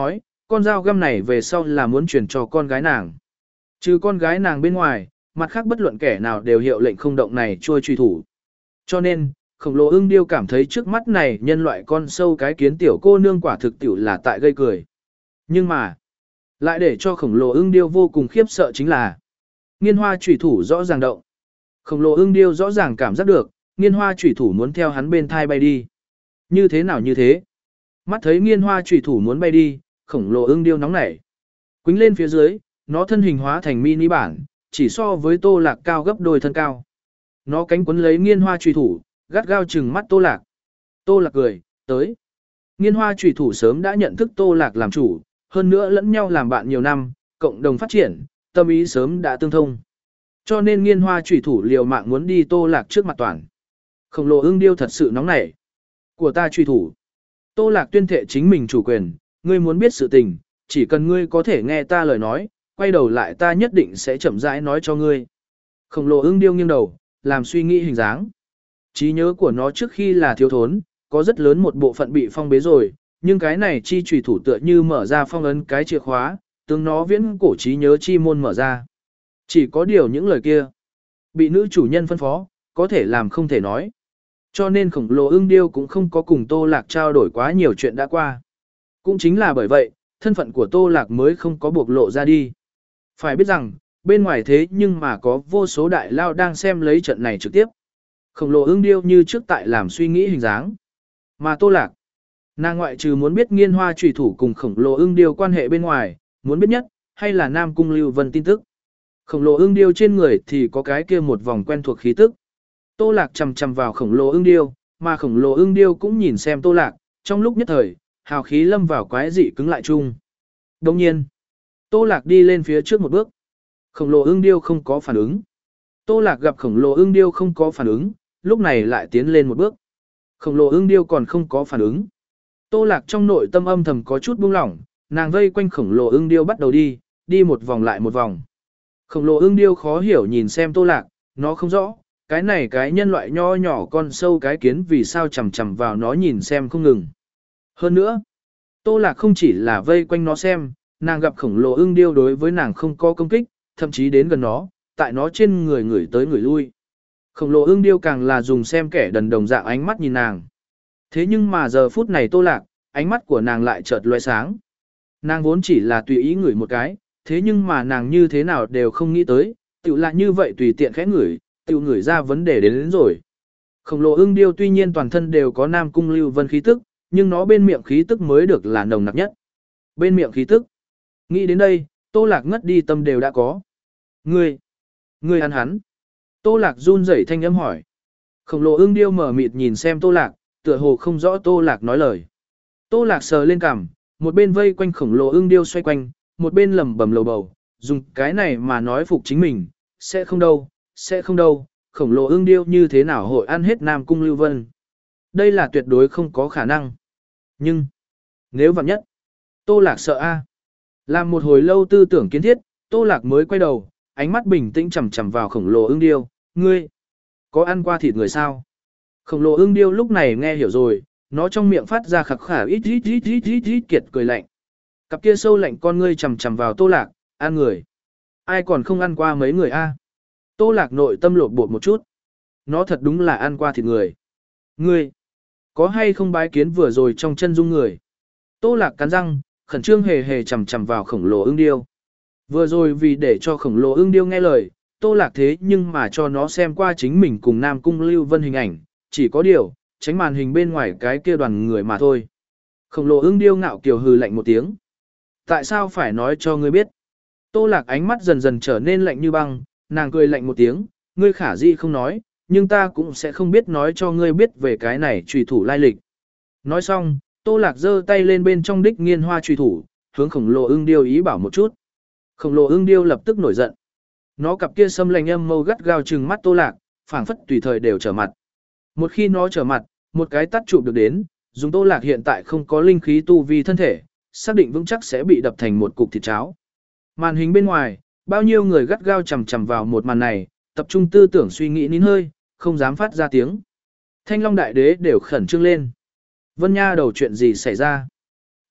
con dao găm này về sau là muốn truyền cho con gái nàng. Trừ con gái nàng bên ngoài, mặt khác bất luận kẻ nào đều hiệu lệnh không động này trôi truy thủ. Cho nên, khổng lồ ưng điêu cảm thấy trước mắt này nhân loại con sâu cái kiến tiểu cô nương quả thực tiểu là tại gây cười. Nhưng mà, lại để cho khổng lồ ưng điêu vô cùng khiếp sợ chính là nghiên hoa chủy thủ rõ ràng động. Khổng lồ ưng điêu rõ ràng cảm giác được, nghiên hoa chủy thủ muốn theo hắn bên thai bay đi. Như thế nào như thế? Mắt thấy nghiên hoa chủy thủ muốn bay đi, khổng lồ ưng điêu nóng nảy. Quýnh lên phía dưới, nó thân hình hóa thành mini bản, chỉ so với Tô Lạc cao gấp đôi thân cao. Nó cánh quấn lấy nghiên hoa chủy thủ, gắt gao chừng mắt Tô Lạc. Tô Lạc cười, tới. Nghiên hoa chủy thủ sớm đã nhận thức Tô Lạc làm chủ, hơn nữa lẫn nhau làm bạn nhiều năm, cộng đồng phát triển, tâm ý sớm đã tương thông. Cho nên nghiên hoa chủy thủ liều mạng muốn đi Tô Lạc trước mặt toàn. Khổng lồ ưng điêu thật sự nóng nảy. Của ta chủy thủ. Tô Lạc tuyên thệ chính mình chủ quyền, ngươi muốn biết sự tình, chỉ cần ngươi có thể nghe ta lời nói, quay đầu lại ta nhất định sẽ chậm rãi nói cho ngươi. Khổng lồ ưng điêu nghiêng đầu, làm suy nghĩ hình dáng. Trí nhớ của nó trước khi là thiếu thốn, có rất lớn một bộ phận bị phong bế rồi, nhưng cái này chi chủy thủ tựa như mở ra phong ấn cái chìa khóa, tương nó viễn cổ trí nhớ chi môn mở ra. Chỉ có điều những lời kia, bị nữ chủ nhân phân phó, có thể làm không thể nói. Cho nên khổng lồ ưng điêu cũng không có cùng Tô Lạc trao đổi quá nhiều chuyện đã qua. Cũng chính là bởi vậy, thân phận của Tô Lạc mới không có bộc lộ ra đi. Phải biết rằng, bên ngoài thế nhưng mà có vô số đại lao đang xem lấy trận này trực tiếp. Khổng lồ ưng điêu như trước tại làm suy nghĩ hình dáng. Mà Tô Lạc, nàng ngoại trừ muốn biết nghiên hoa trùy thủ cùng khổng lồ ưng điêu quan hệ bên ngoài, muốn biết nhất, hay là Nam Cung Lưu Vân tin tức. Khổng lồ ưng điêu trên người thì có cái kia một vòng quen thuộc khí tức. Tô Lạc chầm chầm vào khổng lồ ưng điêu, mà khổng lồ ưng điêu cũng nhìn xem Tô Lạc, trong lúc nhất thời, hào khí lâm vào quái dị cứng lại chung. Đồng nhiên, Tô Lạc đi lên phía trước một bước. Khổng lồ ưng điêu không có phản ứng. Tô Lạc gặp khổng lồ ưng điêu không có phản ứng, lúc này lại tiến lên một bước. Khổng lồ ưng điêu còn không có phản ứng. Tô Lạc trong nội tâm âm thầm có chút buông lỏng, nàng vây quanh khổng lồ ưng điêu bắt đầu đi, đi một vòng lại một vòng. Khổng lồ ưng điêu khó hiểu nhìn xem Tô Lạc, nó không rõ, cái này cái nhân loại nho nhỏ con sâu cái kiến vì sao chầm chầm vào nó nhìn xem không ngừng. Hơn nữa, Tô Lạc không chỉ là vây quanh nó xem, nàng gặp khổng lồ ưng điêu đối với nàng không có công kích, thậm chí đến gần nó, tại nó trên người người tới người lui. Khổng lồ ưng điêu càng là dùng xem kẻ đần đồng dạng ánh mắt nhìn nàng. Thế nhưng mà giờ phút này Tô Lạc, ánh mắt của nàng lại chợt lóe sáng. Nàng vốn chỉ là tùy ý ngửi một cái, thế nhưng mà nàng như thế nào đều không nghĩ tới, tiểu là như vậy tùy tiện khẽ ngửi, tiểu ngửi ra vấn đề đến, đến rồi. Khổng lồ ưng điêu tuy nhiên toàn thân đều có Nam Cung Lưu Vân khí tức, nhưng nó bên miệng khí tức mới được là nồng nặc nhất. Bên miệng khí tức. Nghĩ đến đây, Tô Lạc ngất đi tâm đều đã có. Ngươi, ngươi ăn hắn. Tô Lạc run rẩy thanh âm hỏi. Khổng lồ ưng điêu mở mịt nhìn xem Tô Lạc, tựa hồ không rõ Tô Lạc nói lời. Tô Lạc sờ lên cằm, một bên vây quanh khổng lồ ưng điêu xoay quanh, một bên lẩm bẩm lầu bầu, dùng cái này mà nói phục chính mình, sẽ không đâu, sẽ không đâu, khổng lồ ưng điêu như thế nào hội ăn hết Nam Cung Lưu Vân. Đây là tuyệt đối không có khả năng. Nhưng, nếu vặn nhất, Tô Lạc sợ a. Làm một hồi lâu tư tưởng kiến thiết, Tô Lạc mới quay đầu, ánh mắt bình tĩnh chằm chằm vào khổng lồ ưng điêu, ngươi, có ăn qua thịt người sao? Khổng lồ ưng điêu lúc này nghe hiểu rồi, nó trong miệng phát ra khạc khả ít ít ít ít ít ít kiệt cười lạnh. Cặp kia sâu lạnh con ngươi chằm chằm vào Tô Lạc, ăn người. Ai còn không ăn qua mấy người a? Tô Lạc nội tâm lột bột một chút. Nó thật đúng là ăn qua thịt người. Ngươi, có hay không bái kiến vừa rồi trong chân dung người? Tô Lạc cắn răng, khẩn trương hề hề chằm chằm vào khổng lồ ưng điêu. Vừa rồi vì để cho khổng lồ ưng điêu nghe lời, Tô Lạc thế nhưng mà cho nó xem qua chính mình cùng Nam Cung Lưu Vân hình ảnh, chỉ có điều, tránh màn hình bên ngoài cái kia đoàn người mà thôi. Khổng lồ ưng điêu ngạo kiều hừ lạnh một tiếng. Tại sao phải nói cho ngươi biết? Tô Lạc ánh mắt dần dần trở nên lạnh như băng, nàng cười lạnh một tiếng, ngươi khả dĩ không nói, nhưng ta cũng sẽ không biết nói cho ngươi biết về cái này trùy thủ lai lịch. Nói xong, Tô Lạc giơ tay lên bên trong đích nghiên hoa trùy thủ, hướng khổng lồ ưng điêu ý bảo một chút. Khổng lồ ưng điêu lập tức nổi giận. Nó cặp kia xâm lạnh âm mâu gắt gao trừng mắt Tô Lạc, phảng phất tùy thời đều trở mặt. Một khi nó trở mặt, một cái tát chụp được đến, dùng Tô Lạc hiện tại không có linh khí tu vi thân thể, xác định vững chắc sẽ bị đập thành một cục thịt cháo. Màn hình bên ngoài, bao nhiêu người gắt gao chằm chằm vào một màn này, tập trung tư tưởng suy nghĩ nín hơi, không dám phát ra tiếng. Thanh Long Đại Đế đều khẩn trương lên. Vân Nha đầu chuyện gì xảy ra?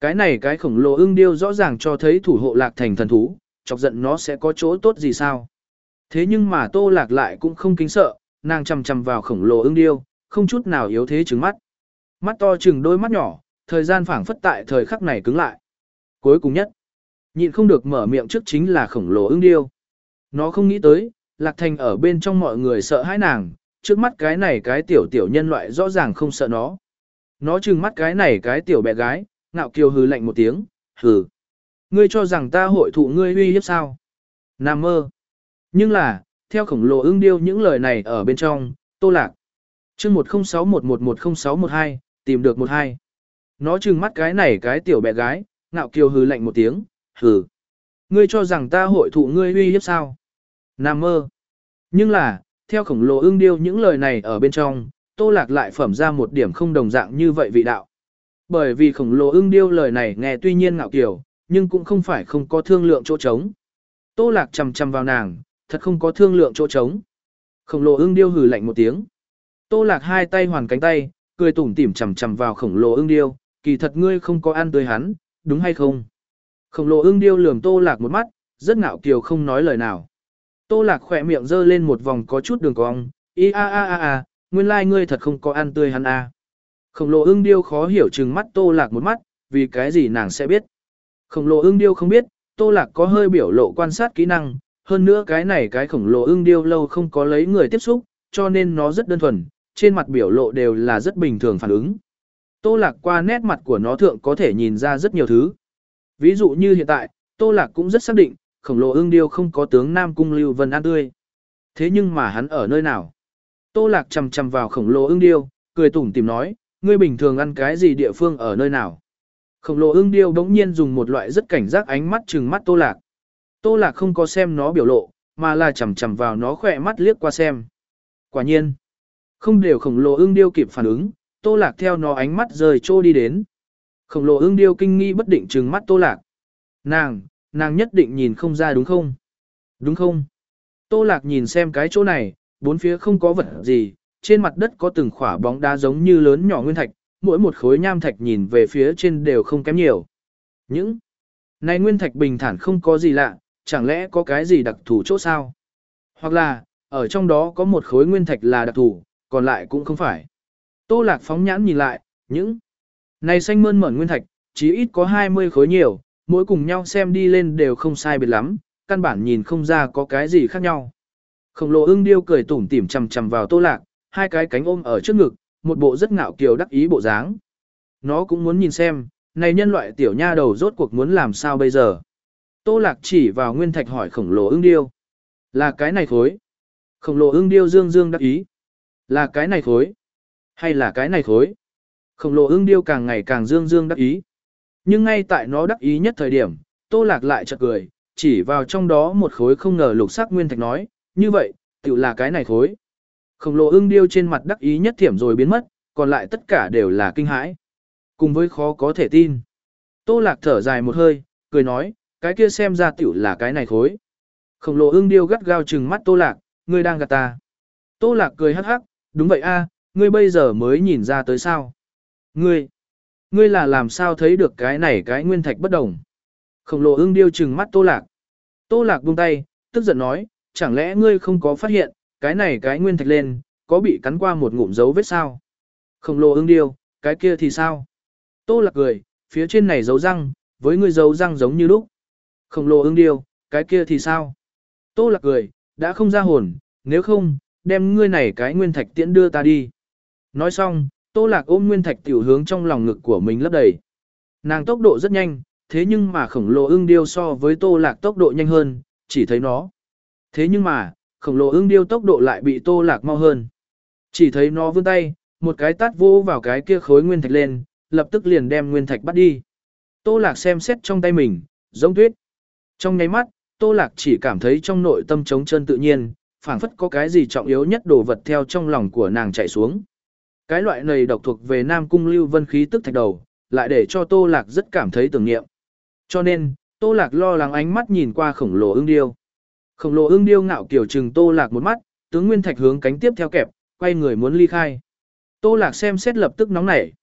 Cái này cái khổng lồ ưng điêu rõ ràng cho thấy thủ hộ Lạc Thành thần thú, chọc giận nó sẽ có chỗ tốt gì sao? Thế nhưng mà Tô Lạc lại cũng không kính sợ, nàng chằm chằm vào khổng lồ ưng điêu, không chút nào yếu thế trừng mắt. Mắt to trừng đôi mắt nhỏ, thời gian phảng phất tại thời khắc này cứng lại. Cuối cùng nhất, nhịn không được mở miệng trước chính là khổng lồ ưng điêu. Nó không nghĩ tới, Lạc Thành ở bên trong mọi người sợ hãi nàng, trước mắt cái này cái tiểu tiểu nhân loại rõ ràng không sợ nó. Nó trừng mắt cái này cái tiểu bé gái, ngạo kiều hừ lạnh một tiếng, hừ. Ngươi cho rằng ta hội thụ ngươi uy hiếp sao? Nam mơ. Nhưng là, theo khổng lồ ưng điêu những lời này ở bên trong, Tô Lạc. chương một không sáu một một một không sáu một hai, tìm được một hai. Nó trừng mắt cái này cái tiểu bé gái, ngạo kiều hừ lạnh một tiếng, hừ. Ngươi cho rằng ta hội thụ ngươi uy hiếp sao? Nam mơ. Nhưng là, theo khổng lồ ưng điêu những lời này ở bên trong, Tô Lạc lại phẩm ra một điểm không đồng dạng như vậy vị đạo. Bởi vì khổng lồ ưng điêu lời này nghe tuy nhiên ngạo kiều, nhưng cũng không phải không có thương lượng chỗ trống. Tô Lạc chầm chầm vào nàng, thật không có thương lượng chỗ trống. Khổng lồ ưng điêu hừ lạnh một tiếng. Tô Lạc hai tay hoàn cánh tay, cười tủm tỉm chầm chầm vào khổng lồ ưng điêu, kỳ thật ngươi không có ăn tươi hắn, đúng hay không? Khổng lồ ưng điêu lườm Tô Lạc một mắt, rất ngạo kiều không nói lời nào. Tô Lạc khỏe miệng giơ lên một vòng có chút đường cong, y a a a a, nguyên lai like ngươi thật không có ăn tươi hắn a. Khổng lồ ưng điêu khó hiểu chừng mắt Tô Lạc một mắt, vì cái gì nàng sẽ biết. Khổng lồ ưng điêu không biết, Tô Lạc có hơi biểu lộ quan sát kỹ năng, hơn nữa cái này cái khổng lồ ưng điêu lâu không có lấy người tiếp xúc, cho nên nó rất đơn thuần, trên mặt biểu lộ đều là rất bình thường phản ứng. Tô Lạc qua nét mặt của nó thượng có thể nhìn ra rất nhiều thứ. Ví dụ như hiện tại, Tô Lạc cũng rất xác định, khổng lồ ưng điêu không có tướng Nam Cung Lưu Vân ăn tươi. Thế nhưng mà hắn ở nơi nào? Tô Lạc chầm chầm vào khổng lồ ưng điêu, cười tủm tỉm nói, ngươi bình thường ăn cái gì địa phương ở nơi nào? Khổng lồ ưng điêu bỗng nhiên dùng một loại rất cảnh giác ánh mắt trừng mắt Tô Lạc. Tô Lạc không có xem nó biểu lộ, mà là chầm chầm vào nó khỏe mắt liếc qua xem. Quả nhiên, không đều khổng lồ ưng điêu kịp phản ứng, Tô Lạc theo nó ánh mắt rời trô đi đến. Khổng lồ ưng điêu kinh nghi bất định trừng mắt Tô Lạc. Nàng, nàng nhất định nhìn không ra đúng không? Đúng không? Tô Lạc nhìn xem cái chỗ này, bốn phía không có vật gì, trên mặt đất có từng khỏa bóng đá giống như lớn nhỏ nguyên thạch, mỗi một khối nham thạch nhìn về phía trên đều không kém nhiều. Những này nguyên thạch bình thản không có gì lạ, chẳng lẽ có cái gì đặc thù chỗ sao? Hoặc là, ở trong đó có một khối nguyên thạch là đặc thù, còn lại cũng không phải. Tô Lạc phóng nhãn nhìn lại, những này xanh mơn mởn nguyên thạch, chí ít có hai mươi khối nhiều, mỗi cùng nhau xem đi lên đều không sai biệt lắm, căn bản nhìn không ra có cái gì khác nhau. Khổng lồ ưng điêu cười tủm tỉm chằm chằm vào Tô Lạc, hai cái cánh ôm ở trước ngực, một bộ rất ngạo kiều đắc ý bộ dáng. Nó cũng muốn nhìn xem, này nhân loại tiểu nha đầu rốt cuộc muốn làm sao bây giờ. Tô Lạc chỉ vào nguyên thạch hỏi khổng lồ ưng điêu. Là cái này khối. Khổng lồ ưng điêu dương dương đắc ý. Là cái này khối. Hay là cái này khối. Khổng lồ ưng điêu càng ngày càng dương dương đắc ý. Nhưng ngay tại nó đắc ý nhất thời điểm, Tô Lạc lại chợt cười, chỉ vào trong đó một khối không ngờ lục sắc nguyên thạch nói, như vậy, tự là cái này khối. Khổng lồ ưng điêu trên mặt đắc ý nhất thiểm rồi biến mất, còn lại tất cả đều là kinh hãi. Cùng với khó có thể tin. Tô Lạc thở dài một hơi, cười nói, cái kia xem ra tiểu là cái này khối. Khổng lồ ưng điêu gắt gao trừng mắt Tô Lạc, ngươi đang gạt ta. Tô Lạc cười hắc hắc, đúng vậy a, ngươi bây giờ mới nhìn ra tới sao. Ngươi, ngươi là làm sao thấy được cái này cái nguyên thạch bất đồng. Khổng lồ ưng điêu trừng mắt Tô Lạc. Tô Lạc buông tay, tức giận nói, chẳng lẽ ngươi không có phát hiện, cái này cái nguyên thạch lên, có bị cắn qua một ngụm dấu vết sao? Khổng lồ ưng điêu, cái kia thì sao? Tô Lạc cười, phía trên này dấu răng, với ngươi dấu răng giống như lúc. Khổng lồ ưng điêu, cái kia thì sao? Tô Lạc cười, đã không ra hồn, nếu không, đem ngươi này cái nguyên thạch tiễn đưa ta đi. Nói xong, Tô Lạc ôm nguyên thạch tiểu hướng trong lòng ngực của mình lấp đầy. Nàng tốc độ rất nhanh, thế nhưng mà khổng lồ ưng điêu so với Tô Lạc tốc độ nhanh hơn, chỉ thấy nó. Thế nhưng mà, khổng lồ ưng điêu tốc độ lại bị Tô Lạc mau hơn. Chỉ thấy nó vươn tay, một cái tát vô vào cái kia khối nguyên thạch lên, lập tức liền đem nguyên thạch bắt đi. Tô Lạc xem xét trong tay mình, giống tuyết. Trong nháy mắt, Tô Lạc chỉ cảm thấy trong nội tâm trống trơn tự nhiên, phảng phất có cái gì trọng yếu nhất đồ vật theo trong lòng của nàng chạy xuống. Cái loại này độc thuộc về Nam Cung Lưu Vân khí tức thạch đầu, lại để cho Tô Lạc rất cảm thấy tưởng niệm. Cho nên, Tô Lạc lo lắng ánh mắt nhìn qua khổng lồ ưng điêu. Khổng lồ ưng điêu ngạo kiểu trừng Tô Lạc một mắt, tướng nguyên thạch hướng cánh tiếp theo kẹp, quay người muốn ly khai. Tô Lạc xem xét lập tức nóng nảy.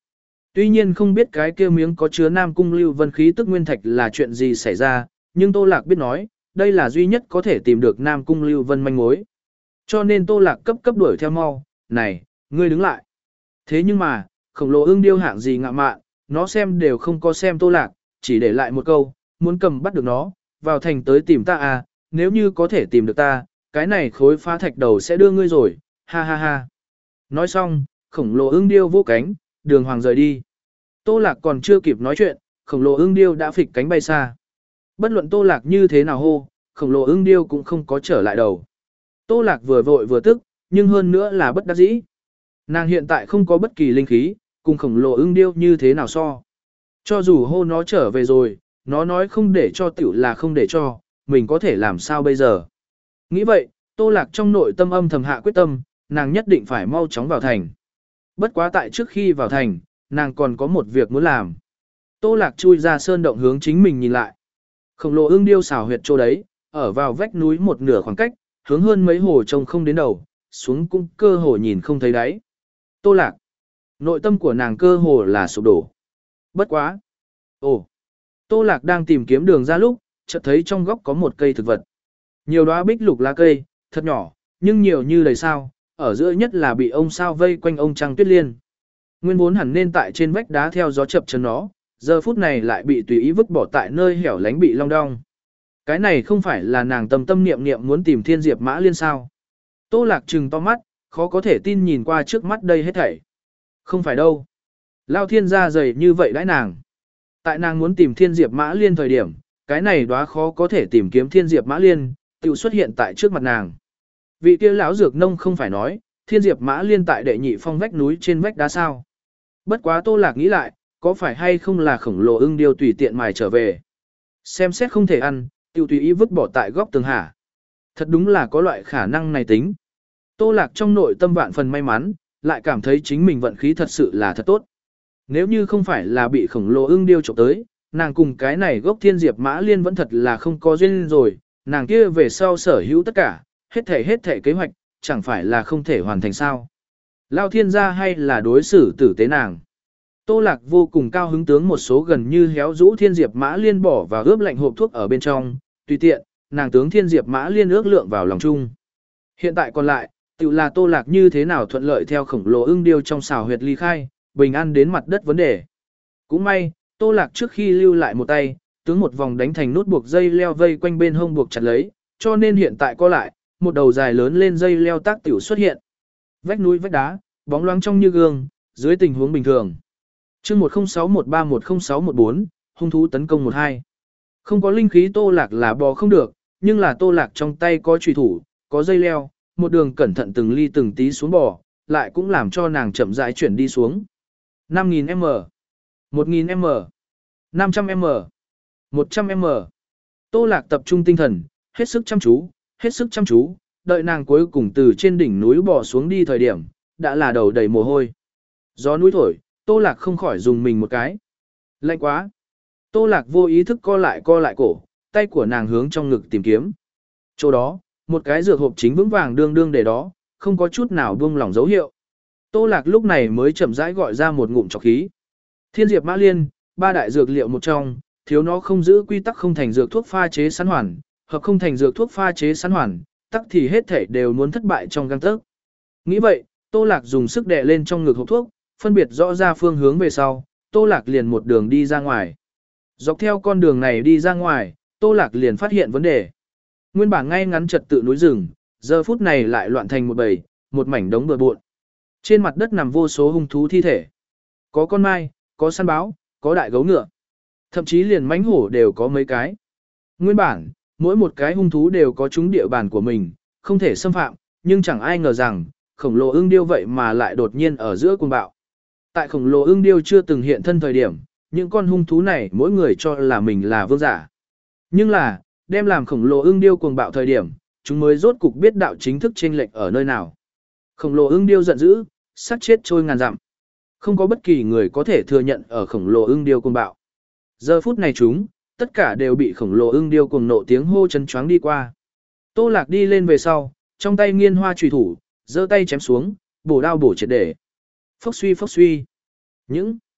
Tuy nhiên không biết cái kia miếng có chứa Nam Cung Lưu Vân khí tức nguyên thạch là chuyện gì xảy ra, nhưng Tô Lạc biết nói, đây là duy nhất có thể tìm được Nam Cung Lưu Vân manh mối. Cho nên Tô Lạc cấp cấp đuổi theo mau, này, ngươi đứng lại. Thế nhưng mà, khổng lồ ưng điêu hạng gì ngạ mạn, nó xem đều không có xem Tô Lạc, chỉ để lại một câu, muốn cầm bắt được nó, vào thành tới tìm ta à, nếu như có thể tìm được ta, cái này khối phá thạch đầu sẽ đưa ngươi rồi, ha ha ha. Nói xong, khổng lồ ưng điêu vô cánh, đường hoàng rời đi. Tô Lạc còn chưa kịp nói chuyện, khổng lồ ưng điêu đã phịch cánh bay xa. Bất luận Tô Lạc như thế nào hô, khổng lồ ưng điêu cũng không có trở lại đầu. Tô Lạc vừa vội vừa tức, nhưng hơn nữa là bất đắc dĩ. Nàng hiện tại không có bất kỳ linh khí, cùng khổng lồ ưng điêu như thế nào so. Cho dù hô nó trở về rồi, nó nói không để cho tiểu là không để cho, mình có thể làm sao bây giờ. Nghĩ vậy, Tô Lạc trong nội tâm âm thầm hạ quyết tâm, nàng nhất định phải mau chóng vào thành. Bất quá tại trước khi vào thành, nàng còn có một việc muốn làm. Tô Lạc chui ra sơn động hướng chính mình nhìn lại. Khổng lồ ưng điêu xào huyệt chỗ đấy, ở vào vách núi một nửa khoảng cách, hướng hơn mấy hồ trông không đến đầu, xuống cũng cơ hồ nhìn không thấy đáy. Tô Lạc, nội tâm của nàng cơ hồ là sụp đổ. Bất quá. Ồ, Tô Lạc đang tìm kiếm đường ra lúc, chợt thấy trong góc có một cây thực vật. Nhiều đóa bích lục lá cây, thật nhỏ, nhưng nhiều như đầy sao, ở giữa nhất là bị ông sao vây quanh ông trăng tuyết liên. Nguyên vốn hẳn nên tại trên vách đá theo gió chập chờn nó, giờ phút này lại bị tùy ý vứt bỏ tại nơi hẻo lánh bị long đong. Cái này không phải là nàng tâm tâm niệm niệm muốn tìm Thiên Diệp Mã Liên sao? Tô Lạc trừng to mắt, khó có thể tin nhìn qua trước mắt đây hết thảy. Không phải đâu. Lao thiên gia dày như vậy đãi nàng. Tại nàng muốn tìm Thiên Diệp Mã Liên thời điểm, cái này đóa khó có thể tìm kiếm Thiên Diệp Mã Liên, tự xuất hiện tại trước mặt nàng. Vị kia lão dược nông không phải nói, Thiên Diệp Mã Liên tại đệ nhị phong vách núi trên vách đá sao. Bất quá Tô Lạc nghĩ lại, có phải hay không là khổng lồ ưng điêu tùy tiện mài trở về. Xem xét không thể ăn, tiêu tùy ý vứt bỏ tại góc tường hả. Thật đúng là có loại khả năng này tính. Tô Lạc trong nội tâm vạn phần may mắn, lại cảm thấy chính mình vận khí thật sự là thật tốt. Nếu như không phải là bị khổng lồ ưng điêu trộm tới, nàng cùng cái này gốc Thiên Diệp Mã Liên vẫn thật là không có duyên rồi, nàng kia về sau sở hữu tất cả, hết thể hết thể kế hoạch, chẳng phải là không thể hoàn thành sao. Lao thiên gia hay là đối xử tử tế nàng. Tô Lạc vô cùng cao hứng tướng một số gần như héo rũ Thiên Diệp Mã Liên bỏ và ướp lạnh hộp thuốc ở bên trong, tùy tiện, nàng tướng Thiên Diệp Mã Liên ước lượng vào lòng chung. Hiện tại còn lại, tự là Tô Lạc như thế nào thuận lợi theo khổng lồ ưng điêu trong xào huyệt ly khai, bình an đến mặt đất vấn đề. Cũng may, Tô Lạc trước khi lưu lại một tay, tướng một vòng đánh thành nút buộc dây leo vây quanh bên hông buộc chặt lấy, cho nên hiện tại có lại, một đầu dài lớn lên dây leo tác tiểu xuất hiện. Vách núi vách đá, bóng loáng trong như gương, dưới tình huống bình thường. Chương một không sáu một ba một không sáu một bốn, hung thú tấn công một hai. Không có linh khí Tô Lạc là bò không được, nhưng là Tô Lạc trong tay có chùy thủ, có dây leo, một đường cẩn thận từng ly từng tí xuống bò, lại cũng làm cho nàng chậm rãi chuyển đi xuống. năm nghìn mét, một nghìn mét, năm trăm mét, một trăm mét. Tô Lạc tập trung tinh thần, hết sức chăm chú, hết sức chăm chú, đợi nàng cuối cùng từ trên đỉnh núi bò xuống đi thời điểm, đã là đầu đầy mồ hôi. Gió núi thổi, Tô Lạc không khỏi dùng mình một cái. Lạnh quá. Tô Lạc vô ý thức co lại co lại cổ, tay của nàng hướng trong ngực tìm kiếm. Chỗ đó, một cái dược hộp chính vững vàng đương đương để đó, không có chút nào buông lỏng dấu hiệu. Tô Lạc lúc này mới chậm rãi gọi ra một ngụm trọc khí. Thiên Diệp Mã Liên, ba đại dược liệu một trong, thiếu nó không giữ quy tắc không thành dược thuốc pha chế sẵn hoàn, hợp không thành dược thuốc pha chế sẵn hoàn, tắc thì hết thể đều muốn thất bại trong gang tấc. Nghĩ vậy, Tô Lạc dùng sức đè lên trong ngực hộp thuốc, phân biệt rõ ra phương hướng về sau, Tô Lạc liền một đường đi ra ngoài. Dọc theo con đường này đi ra ngoài, Tô Lạc liền phát hiện vấn đề. Nguyên bản ngay ngắn trật tự núi rừng, giờ phút này lại loạn thành một bầy, một mảnh đống bừa bộn. Trên mặt đất nằm vô số hung thú thi thể. Có con mai, có săn báo, có đại gấu ngựa. Thậm chí liền mãnh hổ đều có mấy cái. Nguyên bản, mỗi một cái hung thú đều có chúng địa bàn của mình, không thể xâm phạm, nhưng chẳng ai ngờ rằng, khổng lồ ưng điêu vậy mà lại đột nhiên ở giữa cuồng bạo. Tại khổng lồ ưng điêu chưa từng hiện thân thời điểm, những con hung thú này mỗi người cho là mình là vương giả. Nhưng là, đem làm khổng lồ ưng điêu cuồng bạo thời điểm, chúng mới rốt cục biết đạo chính thức chênh lệch ở nơi nào. Khổng lồ ưng điêu giận dữ, sát chết trôi ngàn dặm. Không có bất kỳ người có thể thừa nhận ở khổng lồ ưng điêu cuồng bạo. Giờ phút này chúng, tất cả đều bị khổng lồ ưng điêu cuồng nộ tiếng hô chấn choáng đi qua. Tô Lạc đi lên về sau, trong tay nghiên hoa chùy thủ, giơ tay chém xuống, bổ đao bổ triệt để. Phốc suy phốc suy. Những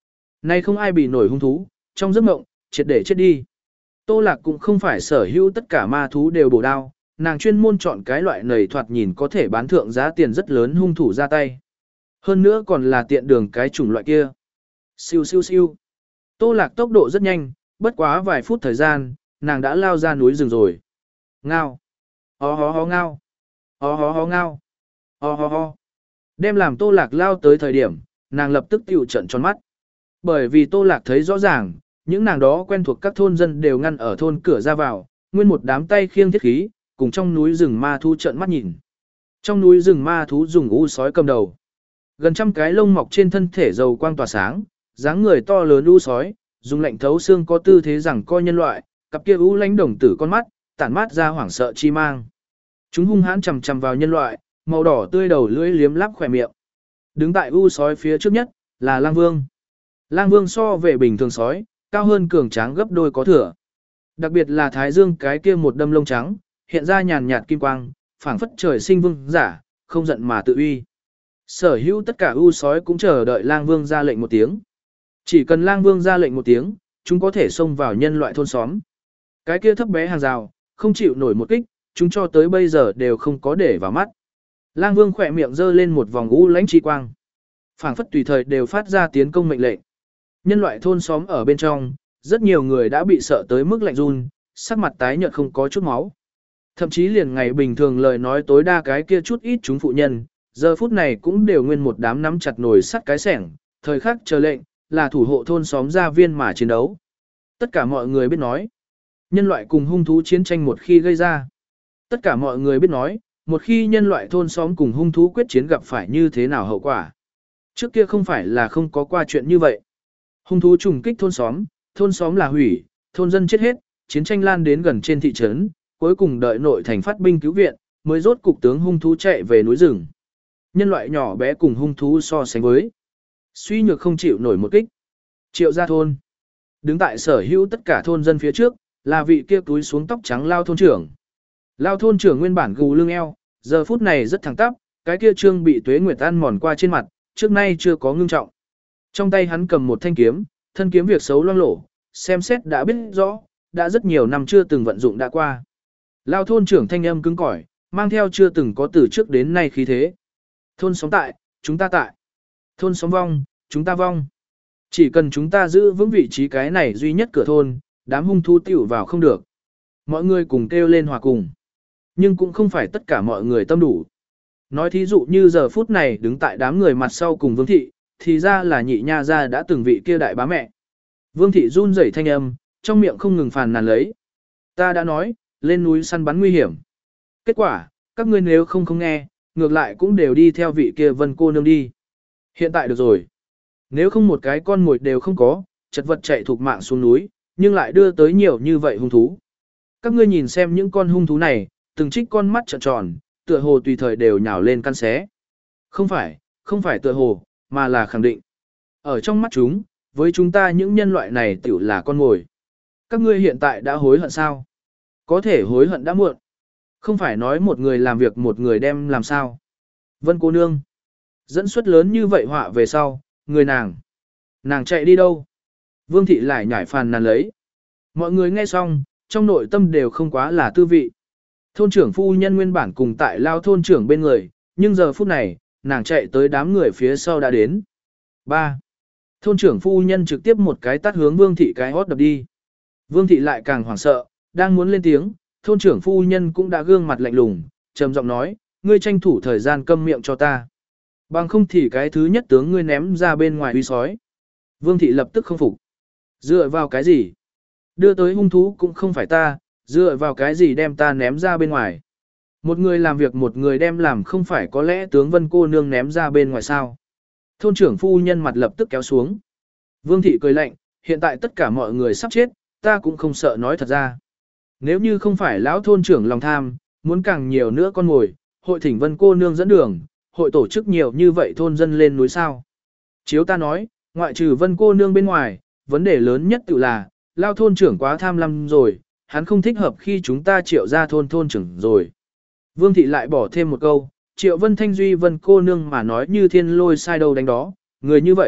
Nay không ai bị nổi hung thú, trong giấc mộng, triệt để chết đi. Tô Lạc cũng không phải sở hữu tất cả ma thú đều bổ đao, nàng chuyên môn chọn cái loại nầy thoạt nhìn có thể bán thượng giá tiền rất lớn hung thủ ra tay. Hơn nữa còn là tiện đường cái chủng loại kia. Siêu siêu siêu. Tô Lạc tốc độ rất nhanh, bất quá vài phút thời gian, nàng đã lao ra núi rừng rồi. Ngao. Ho ho ho ngao. Ho ho ho ngao. Ho ho ho. Đem làm Tô Lạc lao tới thời điểm, nàng lập tức tiểu trận tròn mắt. Bởi vì Tô Lạc thấy rõ ràng, những nàng đó quen thuộc các thôn dân đều ngăn ở thôn cửa ra vào, nguyên một đám tay khiêng thiết khí, cùng trong núi rừng ma thú trận mắt nhìn. Trong núi rừng ma thú dùng u sói cầm đầu. Gần trăm cái lông mọc trên thân thể dầu quang tỏa sáng, dáng người to lớn u sói, dùng lạnh thấu xương có tư thế rằng coi nhân loại, cặp kia u lánh đồng tử con mắt, tản mát ra hoảng sợ chi mang. Chúng hung hãn chầm chầm vào nhân loại, màu đỏ tươi đầu lưỡi liếm lắp khỏe miệng. Đứng tại u sói phía trước nhất, là Lang Vương. Lang Vương so về bình thường sói, cao hơn cường tráng gấp đôi có thừa. Đặc biệt là thái dương cái kia một đâm lông trắng, hiện ra nhàn nhạt kim quang, phảng phất trời sinh vương giả, không giận mà tự uy. Sở hữu tất cả u sói cũng chờ đợi Lang Vương ra lệnh một tiếng. Chỉ cần Lang Vương ra lệnh một tiếng, chúng có thể xông vào nhân loại thôn xóm. Cái kia thấp bé hàng rào, không chịu nổi một kích, chúng cho tới bây giờ đều không có để vào mắt. Lang Vương khỏe miệng giơ lên một vòng u lãnh chi quang. Phảng phất tùy thời đều phát ra tiến công mệnh lệnh. Nhân loại thôn xóm ở bên trong, rất nhiều người đã bị sợ tới mức lạnh run, sắc mặt tái nhợt không có chút máu. Thậm chí liền ngày bình thường lời nói tối đa cái kia chút ít chúng phụ nhân, giờ phút này cũng đều nguyên một đám nắm chặt nồi sắt cái sẻng, thời khắc chờ lệnh, là thủ hộ thôn xóm gia viên mà chiến đấu. Tất cả mọi người biết nói, nhân loại cùng hung thú chiến tranh một khi gây ra. Tất cả mọi người biết nói, một khi nhân loại thôn xóm cùng hung thú quyết chiến gặp phải như thế nào hậu quả. Trước kia không phải là không có qua chuyện như vậy. Hung thú trùng kích thôn xóm, thôn xóm là hủy, thôn dân chết hết, chiến tranh lan đến gần trên thị trấn, cuối cùng đợi nội thành phát binh cứu viện, mới rốt cục tướng hung thú chạy về núi rừng. Nhân loại nhỏ bé cùng hung thú so sánh với, suy nhược không chịu nổi một kích. Triệu gia thôn, đứng tại sở hữu tất cả thôn dân phía trước, là vị kia túi xuống tóc trắng lao thôn trưởng. Lao thôn trưởng nguyên bản gù lưng eo, giờ phút này rất thẳng tắp, cái kia trương bị tuế nguyệt ăn mòn qua trên mặt, trước nay chưa có ngưng trọng. Trong tay hắn cầm một thanh kiếm, thân kiếm việc xấu loang lổ, xem xét đã biết rõ, đã rất nhiều năm chưa từng vận dụng đã qua. Lao thôn trưởng thanh âm cứng cỏi, mang theo chưa từng có từ trước đến nay khí thế. Thôn sống tại, chúng ta tại. Thôn sống vong, chúng ta vong. Chỉ cần chúng ta giữ vững vị trí cái này duy nhất cửa thôn, đám hung thú tiểu vào không được. Mọi người cùng kêu lên hòa cùng. Nhưng cũng không phải tất cả mọi người tâm đủ. Nói thí dụ như giờ phút này đứng tại đám người mặt sau cùng Vương Thị, thì ra là nhị nha gia đã từng vị kia đại bá mẹ. Vương Thị run rẩy thanh âm, trong miệng không ngừng phàn nàn lấy. Ta đã nói, lên núi săn bắn nguy hiểm. Kết quả, các ngươi nếu không không nghe, ngược lại cũng đều đi theo vị kia Vân cô nương đi. Hiện tại được rồi. Nếu không một cái con mồi đều không có, chật vật chạy thuộc mạng xuống núi, nhưng lại đưa tới nhiều như vậy hung thú. Các ngươi nhìn xem những con hung thú này, từng trích con mắt trợn tròn, tựa hồ tùy thời đều nhào lên căn xé. Không phải, không phải tựa hồ, mà là khẳng định. Ở trong mắt chúng, với chúng ta những nhân loại này tiểu là con mồi. Các ngươi hiện tại đã hối hận sao? Có thể hối hận đã muộn. Không phải nói một người làm việc một người đem làm sao. Vân cô nương. Dẫn suất lớn như vậy họa về sau, người nàng. Nàng chạy đi đâu? Vương thị lại nhảy phàn nàn lấy. Mọi người nghe xong, trong nội tâm đều không quá là tư vị. Thôn trưởng phu nhân nguyên bản cùng tại lao thôn trưởng bên người, nhưng giờ phút này, nàng chạy tới đám người phía sau đã đến. ba. Thôn trưởng phu nhân trực tiếp một cái tát hướng Vương thị cái hót đập đi. Vương thị lại càng hoảng sợ, đang muốn lên tiếng, thôn trưởng phu nhân cũng đã gương mặt lạnh lùng, trầm giọng nói, ngươi tranh thủ thời gian câm miệng cho ta. Bằng không thì cái thứ nhất tướng ngươi ném ra bên ngoài uy sói. Vương thị lập tức không phục. Dựa vào cái gì? Đưa tới hung thú cũng không phải ta, dựa vào cái gì đem ta ném ra bên ngoài. Một người làm việc một người đem làm không phải có lẽ tướng Vân cô nương ném ra bên ngoài sao. Thôn trưởng phu nhân mặt lập tức kéo xuống. Vương thị cười lạnh, hiện tại tất cả mọi người sắp chết, ta cũng không sợ nói thật ra. Nếu như không phải lão thôn trưởng lòng tham, muốn càng nhiều nữa con mồi, hội thỉnh Vân cô nương dẫn đường, hội tổ chức nhiều như vậy thôn dân lên núi sao. Chiếu ta nói, ngoại trừ Vân cô nương bên ngoài, vấn đề lớn nhất tự là, lao thôn trưởng quá tham lam rồi, hắn không thích hợp khi chúng ta triệu ra thôn thôn trưởng rồi. Vương thị lại bỏ thêm một câu, triệu Vân Thanh Duy Vân cô nương mà nói như thiên lôi sai đâu đánh đó, người như vậy,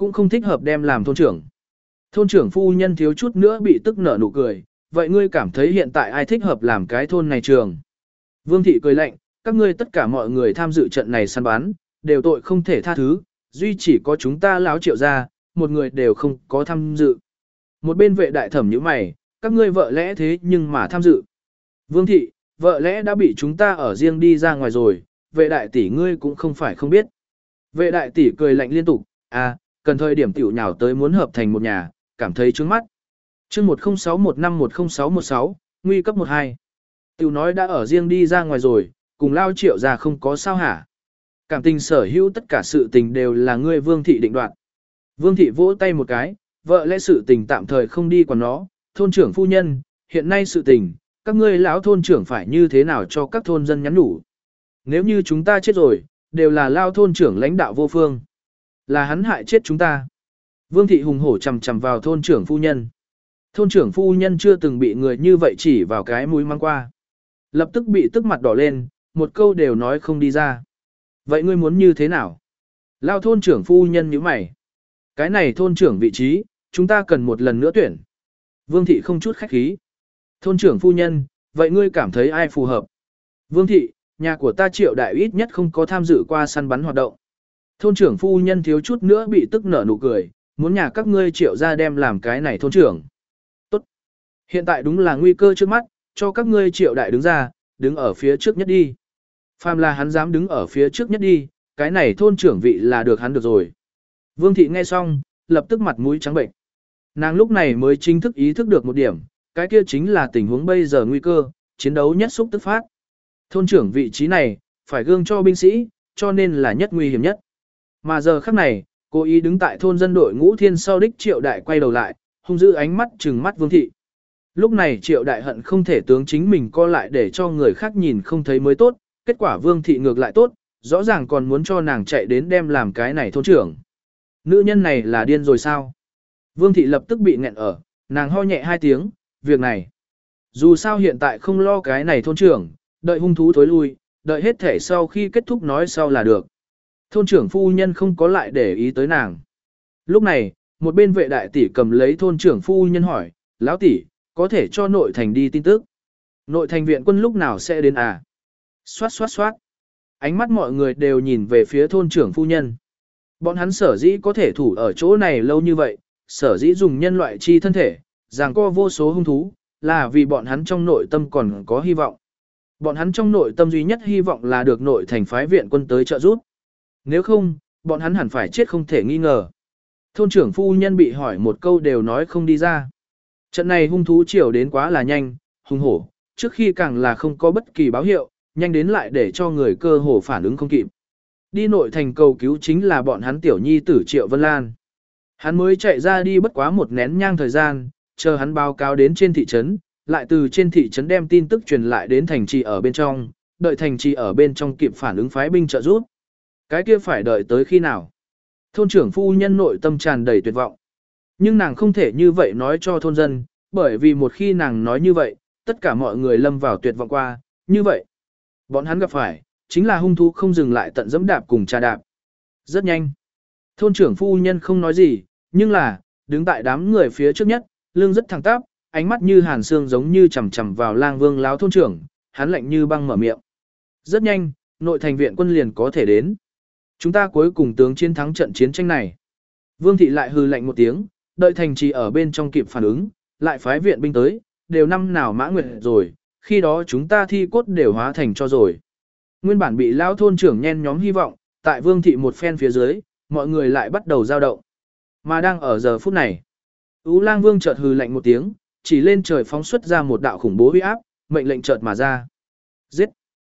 cũng không thích hợp đem làm thôn trưởng. Thôn trưởng phu nhân thiếu chút nữa bị tức nở nụ cười, vậy ngươi cảm thấy hiện tại ai thích hợp làm cái thôn này trường? Vương thị cười lạnh, các ngươi tất cả mọi người tham dự trận này săn bắn, đều tội không thể tha thứ, duy chỉ có chúng ta láo Triệu gia, một người đều không có tham dự. Một bên vệ đại thẩm như mày, các ngươi vợ lẽ thế nhưng mà tham dự. Vương thị, vợ lẽ đã bị chúng ta ở riêng đi ra ngoài rồi, vệ đại tỷ ngươi cũng không phải không biết. Vệ đại tỷ cười lạnh liên tục, à, cần thời điểm tiểu nhào tới muốn hợp thành một nhà, cảm thấy trướng mắt. chương một không sáu một năm một không sáu một sáu, nguy cấp một hai. Tiểu nói đã ở riêng đi ra ngoài rồi, cùng lao Triệu ra không có sao hả. Cảm tình sở hữu tất cả sự tình đều là ngươi Vương thị định đoạt. Vương thị vỗ tay một cái, vợ lẽ sự tình tạm thời không đi còn nó, thôn trưởng phu nhân, hiện nay sự tình, các ngươi lão thôn trưởng phải như thế nào cho các thôn dân nhắn nhủ. Nếu như chúng ta chết rồi, đều là lao thôn trưởng lãnh đạo vô phương. Là hắn hại chết chúng ta. Vương thị hùng hổ chầm chầm vào thôn trưởng phu nhân. Thôn trưởng phu nhân chưa từng bị người như vậy chỉ vào cái mũi mang qua. Lập tức bị tức mặt đỏ lên, một câu đều nói không đi ra. Vậy ngươi muốn như thế nào? Lao thôn trưởng phu nhân như mày. Cái này thôn trưởng vị trí, chúng ta cần một lần nữa tuyển. Vương thị không chút khách khí. Thôn trưởng phu nhân, vậy ngươi cảm thấy ai phù hợp? Vương thị, nhà của ta Triệu đại ít nhất không có tham dự qua săn bắn hoạt động. Thôn trưởng phu nhân thiếu chút nữa bị tức nở nụ cười, muốn nhà các ngươi Triệu ra đem làm cái này thôn trưởng. Tốt. Hiện tại đúng là nguy cơ trước mắt, cho các ngươi Triệu đại đứng ra, đứng ở phía trước nhất đi. Phàm là hắn dám đứng ở phía trước nhất đi, cái này thôn trưởng vị là được hắn được rồi. Vương thị nghe xong, lập tức mặt mũi trắng bệnh. Nàng lúc này mới chính thức ý thức được một điểm, cái kia chính là tình huống bây giờ nguy cơ, chiến đấu nhất xúc tức phát. Thôn trưởng vị trí này, phải gương cho binh sĩ, cho nên là nhất nguy hiểm nhất. Mà giờ khắc này, cố ý đứng tại thôn dân đội ngũ thiên sau đích Triệu đại quay đầu lại, hung dữ ánh mắt trừng mắt Vương thị. Lúc này Triệu đại hận không thể tướng chính mình co lại để cho người khác nhìn không thấy mới tốt, kết quả Vương thị ngược lại tốt, rõ ràng còn muốn cho nàng chạy đến đem làm cái này thôn trưởng. Nữ nhân này là điên rồi sao? Vương thị lập tức bị nghẹn ở, nàng ho nhẹ hai tiếng, việc này. Dù sao hiện tại không lo cái này thôn trưởng, đợi hung thú thối lui, đợi hết thể sau khi kết thúc nói sau là được. Thôn trưởng phu nhân không có lại để ý tới nàng. Lúc này, một bên vệ đại tỷ cầm lấy thôn trưởng phu nhân hỏi, lão tỷ, có thể cho nội thành đi tin tức. Nội thành viện quân lúc nào sẽ đến à? Xoát xoát xoát. Ánh mắt mọi người đều nhìn về phía thôn trưởng phu nhân. Bọn hắn sở dĩ có thể thủ ở chỗ này lâu như vậy, sở dĩ dùng nhân loại chi thân thể, giằng co vô số hung thú, là vì bọn hắn trong nội tâm còn có hy vọng. Bọn hắn trong nội tâm duy nhất hy vọng là được nội thành phái viện quân tới trợ giúp. Nếu không, bọn hắn hẳn phải chết không thể nghi ngờ. Thôn trưởng phu nhân bị hỏi một câu đều nói không đi ra. Trận này hung thú chiều đến quá là nhanh, hung hổ, trước khi càng là không có bất kỳ báo hiệu, nhanh đến lại để cho người cơ hồ phản ứng không kịp. Đi nội thành cầu cứu chính là bọn hắn tiểu nhi tử Triệu Vân Lan. Hắn mới chạy ra đi bất quá một nén nhang thời gian, chờ hắn báo cáo đến trên thị trấn, lại từ trên thị trấn đem tin tức truyền lại đến thành trì ở bên trong, đợi thành trì ở bên trong kịp phản ứng phái binh trợ giúp. Cái kia phải đợi tới khi nào? Thôn trưởng phu nhân nội tâm tràn đầy tuyệt vọng. Nhưng nàng không thể như vậy nói cho thôn dân, bởi vì một khi nàng nói như vậy, tất cả mọi người lâm vào tuyệt vọng qua, như vậy. Bọn hắn gặp phải, chính là hung thú không dừng lại tận dẫm đạp cùng trà đạp. Rất nhanh. Thôn trưởng phu nhân không nói gì, nhưng là, đứng tại đám người phía trước nhất, lưng rất thẳng tắp, ánh mắt như hàn xương giống như chằm chằm vào lang vương láo thôn trưởng, hắn lạnh như băng mở miệng. Rất nhanh, nội thành viện quân liền có thể đến. Chúng ta cuối cùng tướng chiến thắng trận chiến tranh này. Vương thị lại hừ lạnh một tiếng, đợi thành trì ở bên trong kịp phản ứng, lại phái viện binh tới, đều năm nào mã nguyệt rồi, khi đó chúng ta thi cốt đều hóa thành cho rồi. Nguyên bản bị lao thôn trưởng nhen nhóm hy vọng, tại vương thị một phen phía dưới, mọi người lại bắt đầu giao động. Mà đang ở giờ phút này, Ú Lang Vương chợt hừ lạnh một tiếng, chỉ lên trời phóng xuất ra một đạo khủng bố uy áp, mệnh lệnh chợt mà ra. Giết!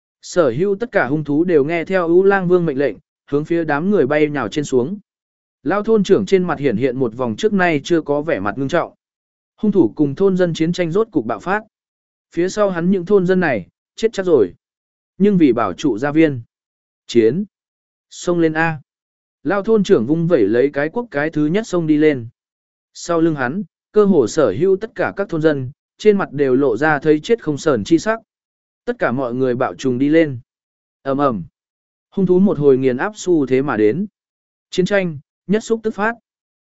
Sở hữu tất cả hung thú đều nghe theo Ú Lang Vương mệnh lệnh, hướng phía đám người bay nhào trên xuống. Lao thôn trưởng trên mặt hiện hiện một vòng trước nay chưa có vẻ mặt ngưng trọng. Hung thủ cùng thôn dân chiến tranh rốt cục bạo phát. Phía sau hắn những thôn dân này, chết chắc rồi. Nhưng vì bảo trụ gia viên. Chiến! Xông lên A! Lao thôn trưởng vung vẩy lấy cái quốc cái thứ nhất xông đi lên. Sau lưng hắn, cơ hồ sở hữu tất cả các thôn dân, trên mặt đều lộ ra thấy chết không sờn chi sắc. Tất cả mọi người bạo trùng đi lên. Ầm ầm. Hung thú một hồi nghiền áp xu thế mà đến. Chiến tranh, nhất xúc tức phát.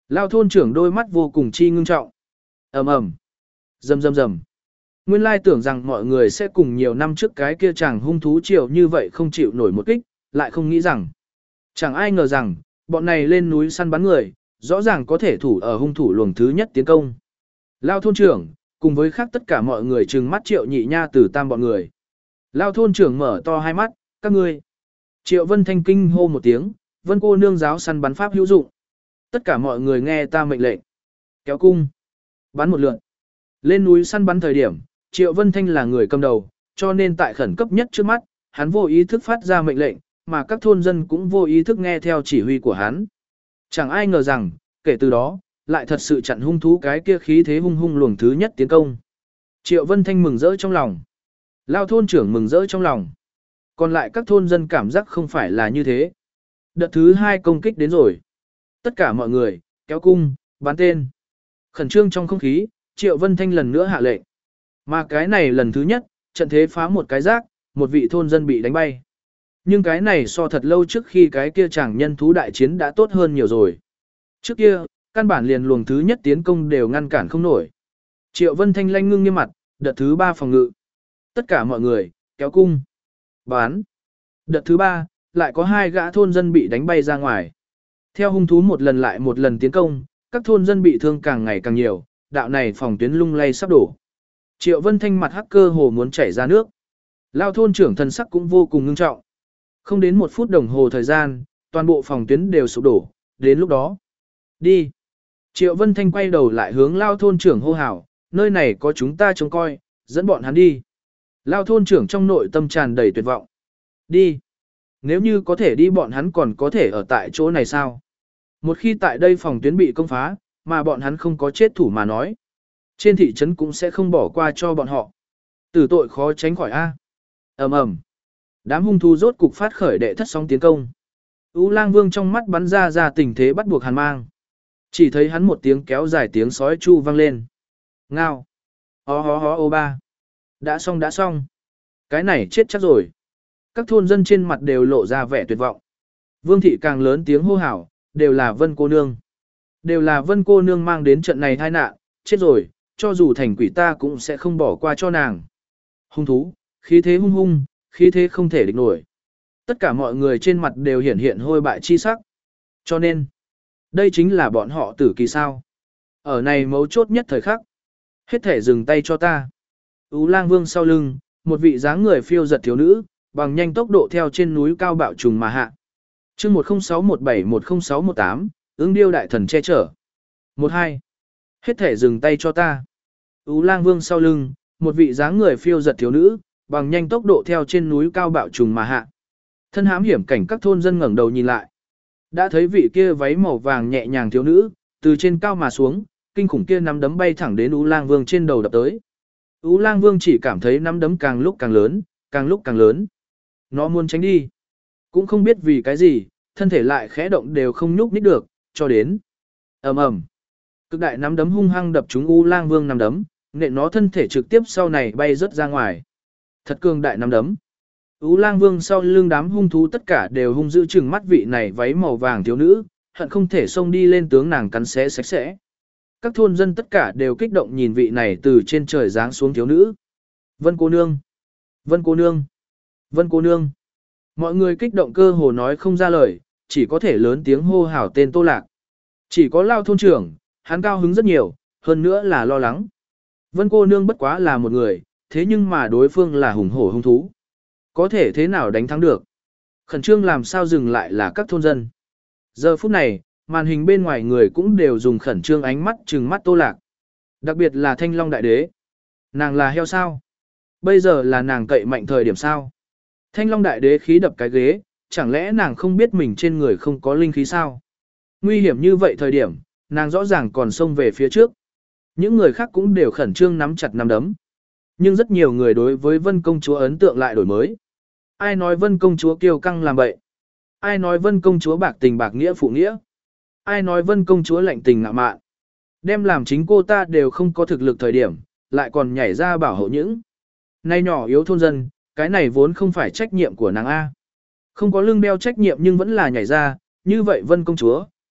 Lao thôn trưởng đôi mắt vô cùng chi ngưng trọng. Ầm ầm, rầm rầm rầm. Nguyên lai tưởng rằng mọi người sẽ cùng nhiều năm trước cái kia chàng hung thú triều như vậy không chịu nổi một kích, lại không nghĩ rằng. Chẳng ai ngờ rằng, bọn này lên núi săn bắn người, rõ ràng có thể thủ ở hung thủ luồng thứ nhất tiến công. Lao thôn trưởng, cùng với khác tất cả mọi người trừng mắt Triệu Nhị Nha từ tam bọn người. Lao thôn trưởng mở to hai mắt, các ngươi. Triệu Vân Thanh kinh hô một tiếng, Vân cô nương giáo săn bắn pháp hữu dụng. Tất cả mọi người nghe ta mệnh lệnh. Kéo cung. Bắn một lượt. Lên núi săn bắn thời điểm, Triệu Vân Thanh là người cầm đầu, cho nên tại khẩn cấp nhất trước mắt, hắn vô ý thức phát ra mệnh lệnh, mà các thôn dân cũng vô ý thức nghe theo chỉ huy của hắn. Chẳng ai ngờ rằng, kể từ đó, lại thật sự chặn hung thú cái kia khí thế hung hung luồng thứ nhất tiến công. Triệu Vân Thanh mừng rỡ trong lòng. Lao thôn trưởng mừng rỡ trong lòng. Còn lại các thôn dân cảm giác không phải là như thế. Đợt thứ hai công kích đến rồi. Tất cả mọi người, kéo cung, bắn tên. Khẩn trương trong không khí, Triệu Vân Thanh lần nữa hạ lệnh. Mà cái này lần thứ nhất, trận thế phá một cái rác, một vị thôn dân bị đánh bay. Nhưng cái này so thật lâu trước khi cái kia chàng nhân thú đại chiến đã tốt hơn nhiều rồi. Trước kia, căn bản liền luồng thứ nhất tiến công đều ngăn cản không nổi. Triệu Vân Thanh lanh ngưng nghiêm mặt, đợt thứ ba phòng ngự. Tất cả mọi người, kéo cung, bán. Đợt thứ ba, lại có hai gã thôn dân bị đánh bay ra ngoài. Theo hung thú một lần lại một lần tiến công, các thôn dân bị thương càng ngày càng nhiều, đạo này phòng tuyến lung lay sắp đổ. Triệu Vân Thanh mặt hắc cơ hồ muốn chảy ra nước. Lao thôn trưởng thần sắc cũng vô cùng ngưng trọng. Không đến một phút đồng hồ thời gian, toàn bộ phòng tuyến đều sụp đổ, đến lúc đó. Đi. Triệu Vân Thanh quay đầu lại hướng Lao thôn trưởng hô hào, nơi này có chúng ta trông coi, dẫn bọn hắn đi. Lao thôn trưởng trong nội tâm tràn đầy tuyệt vọng. Đi. Nếu như có thể đi bọn hắn còn có thể ở tại chỗ này sao? Một khi tại đây phòng tuyến bị công phá, mà bọn hắn không có chết thủ mà nói. Trên thị trấn cũng sẽ không bỏ qua cho bọn họ. Tử tội khó tránh khỏi A. ầm ầm. Đám hung thú rốt cục phát khởi đệ thất sóng tiến công. U Lang Vương trong mắt bắn ra ra tình thế bắt buộc hàn mang. Chỉ thấy hắn một tiếng kéo dài tiếng sói chu vang lên. Ngao. Hó hó hó ô ba. Đã xong đã xong. Cái này chết chắc rồi. Các thôn dân trên mặt đều lộ ra vẻ tuyệt vọng. Vương thị càng lớn tiếng hô hào, đều là Vân cô nương. Đều là Vân cô nương mang đến trận này tai nạn, chết rồi, cho dù thành quỷ ta cũng sẽ không bỏ qua cho nàng. Hung thú, khí thế hung hung, khí thế không thể địch nổi. Tất cả mọi người trên mặt đều hiển hiện hôi bại chi sắc. Cho nên, đây chính là bọn họ tử kỳ sao. Ở này mấu chốt nhất thời khắc. Hết thể dừng tay cho ta. Ú Lang Vương sau lưng, một vị dáng người phiêu giật thiếu nữ, bằng nhanh tốc độ theo trên núi cao bạo trùng mà hạ. chương một không sáu một bảy một không sáu một tám, ứng điêu đại thần che chở. một hai. Hết thể dừng tay cho ta. Ú Lang Vương sau lưng, một vị dáng người phiêu giật thiếu nữ, bằng nhanh tốc độ theo trên núi cao bạo trùng mà hạ. Thân hãm hiểm cảnh các thôn dân ngẩng đầu nhìn lại. Đã thấy vị kia váy màu vàng nhẹ nhàng thiếu nữ, từ trên cao mà xuống, kinh khủng kia nắm đấm bay thẳng đến Ú Lang Vương trên đầu đập tới. Ú Lang Vương chỉ cảm thấy nắm đấm càng lúc càng lớn, càng lúc càng lớn. Nó muốn tránh đi. Cũng không biết vì cái gì, thân thể lại khẽ động đều không nhúc nhích được, cho đến. ầm ầm. Cực đại nắm đấm hung hăng đập trúng U Lang Vương nắm đấm, nện nó thân thể trực tiếp sau này bay rớt ra ngoài. Thật cường đại nắm đấm. U Lang Vương sau lưng đám hung thú tất cả đều hung dữ chừng mắt vị này váy màu vàng thiếu nữ, hận không thể xông đi lên tướng nàng cắn xé sạch sẽ. Các thôn dân tất cả đều kích động nhìn vị này từ trên trời giáng xuống thiếu nữ. Vân cô nương, Vân cô nương, Vân cô nương. Mọi người kích động cơ hồ nói không ra lời, chỉ có thể lớn tiếng hô hào tên Tô Lạc. Chỉ có Lao thôn trưởng, hắn cao hứng rất nhiều, hơn nữa là lo lắng. Vân cô nương bất quá là một người, thế nhưng mà đối phương là hùng hổ hung thú. Có thể thế nào đánh thắng được? Khẩn trương làm sao dừng lại là các thôn dân. Giờ phút này, màn hình bên ngoài người cũng đều dùng khẩn trương ánh mắt trừng mắt Tô Lạc. Đặc biệt là Thanh Long Đại Đế. Nàng là heo sao? Bây giờ là nàng cậy mạnh thời điểm sao? Thanh Long Đại Đế khí đập cái ghế, chẳng lẽ nàng không biết mình trên người không có linh khí sao? Nguy hiểm như vậy thời điểm, nàng rõ ràng còn xông về phía trước. Những người khác cũng đều khẩn trương nắm chặt nắm đấm. Nhưng rất nhiều người đối với Vân công chúa ấn tượng lại đổi mới. Ai nói Vân công chúa kiêu căng làm bậy? Ai nói Vân công chúa bạc tình bạc nghĩa phụ nghĩa? Ai nói Vân công chúa lạnh tình ngạo mạn? Đem làm chính cô ta đều không có thực lực thời điểm, lại còn nhảy ra bảo hộ những. Nay nhỏ yếu thôn dân, cái này vốn không phải trách nhiệm của nàng A. Không có lương đeo trách nhiệm nhưng vẫn là nhảy ra, như vậy Vân công chúa,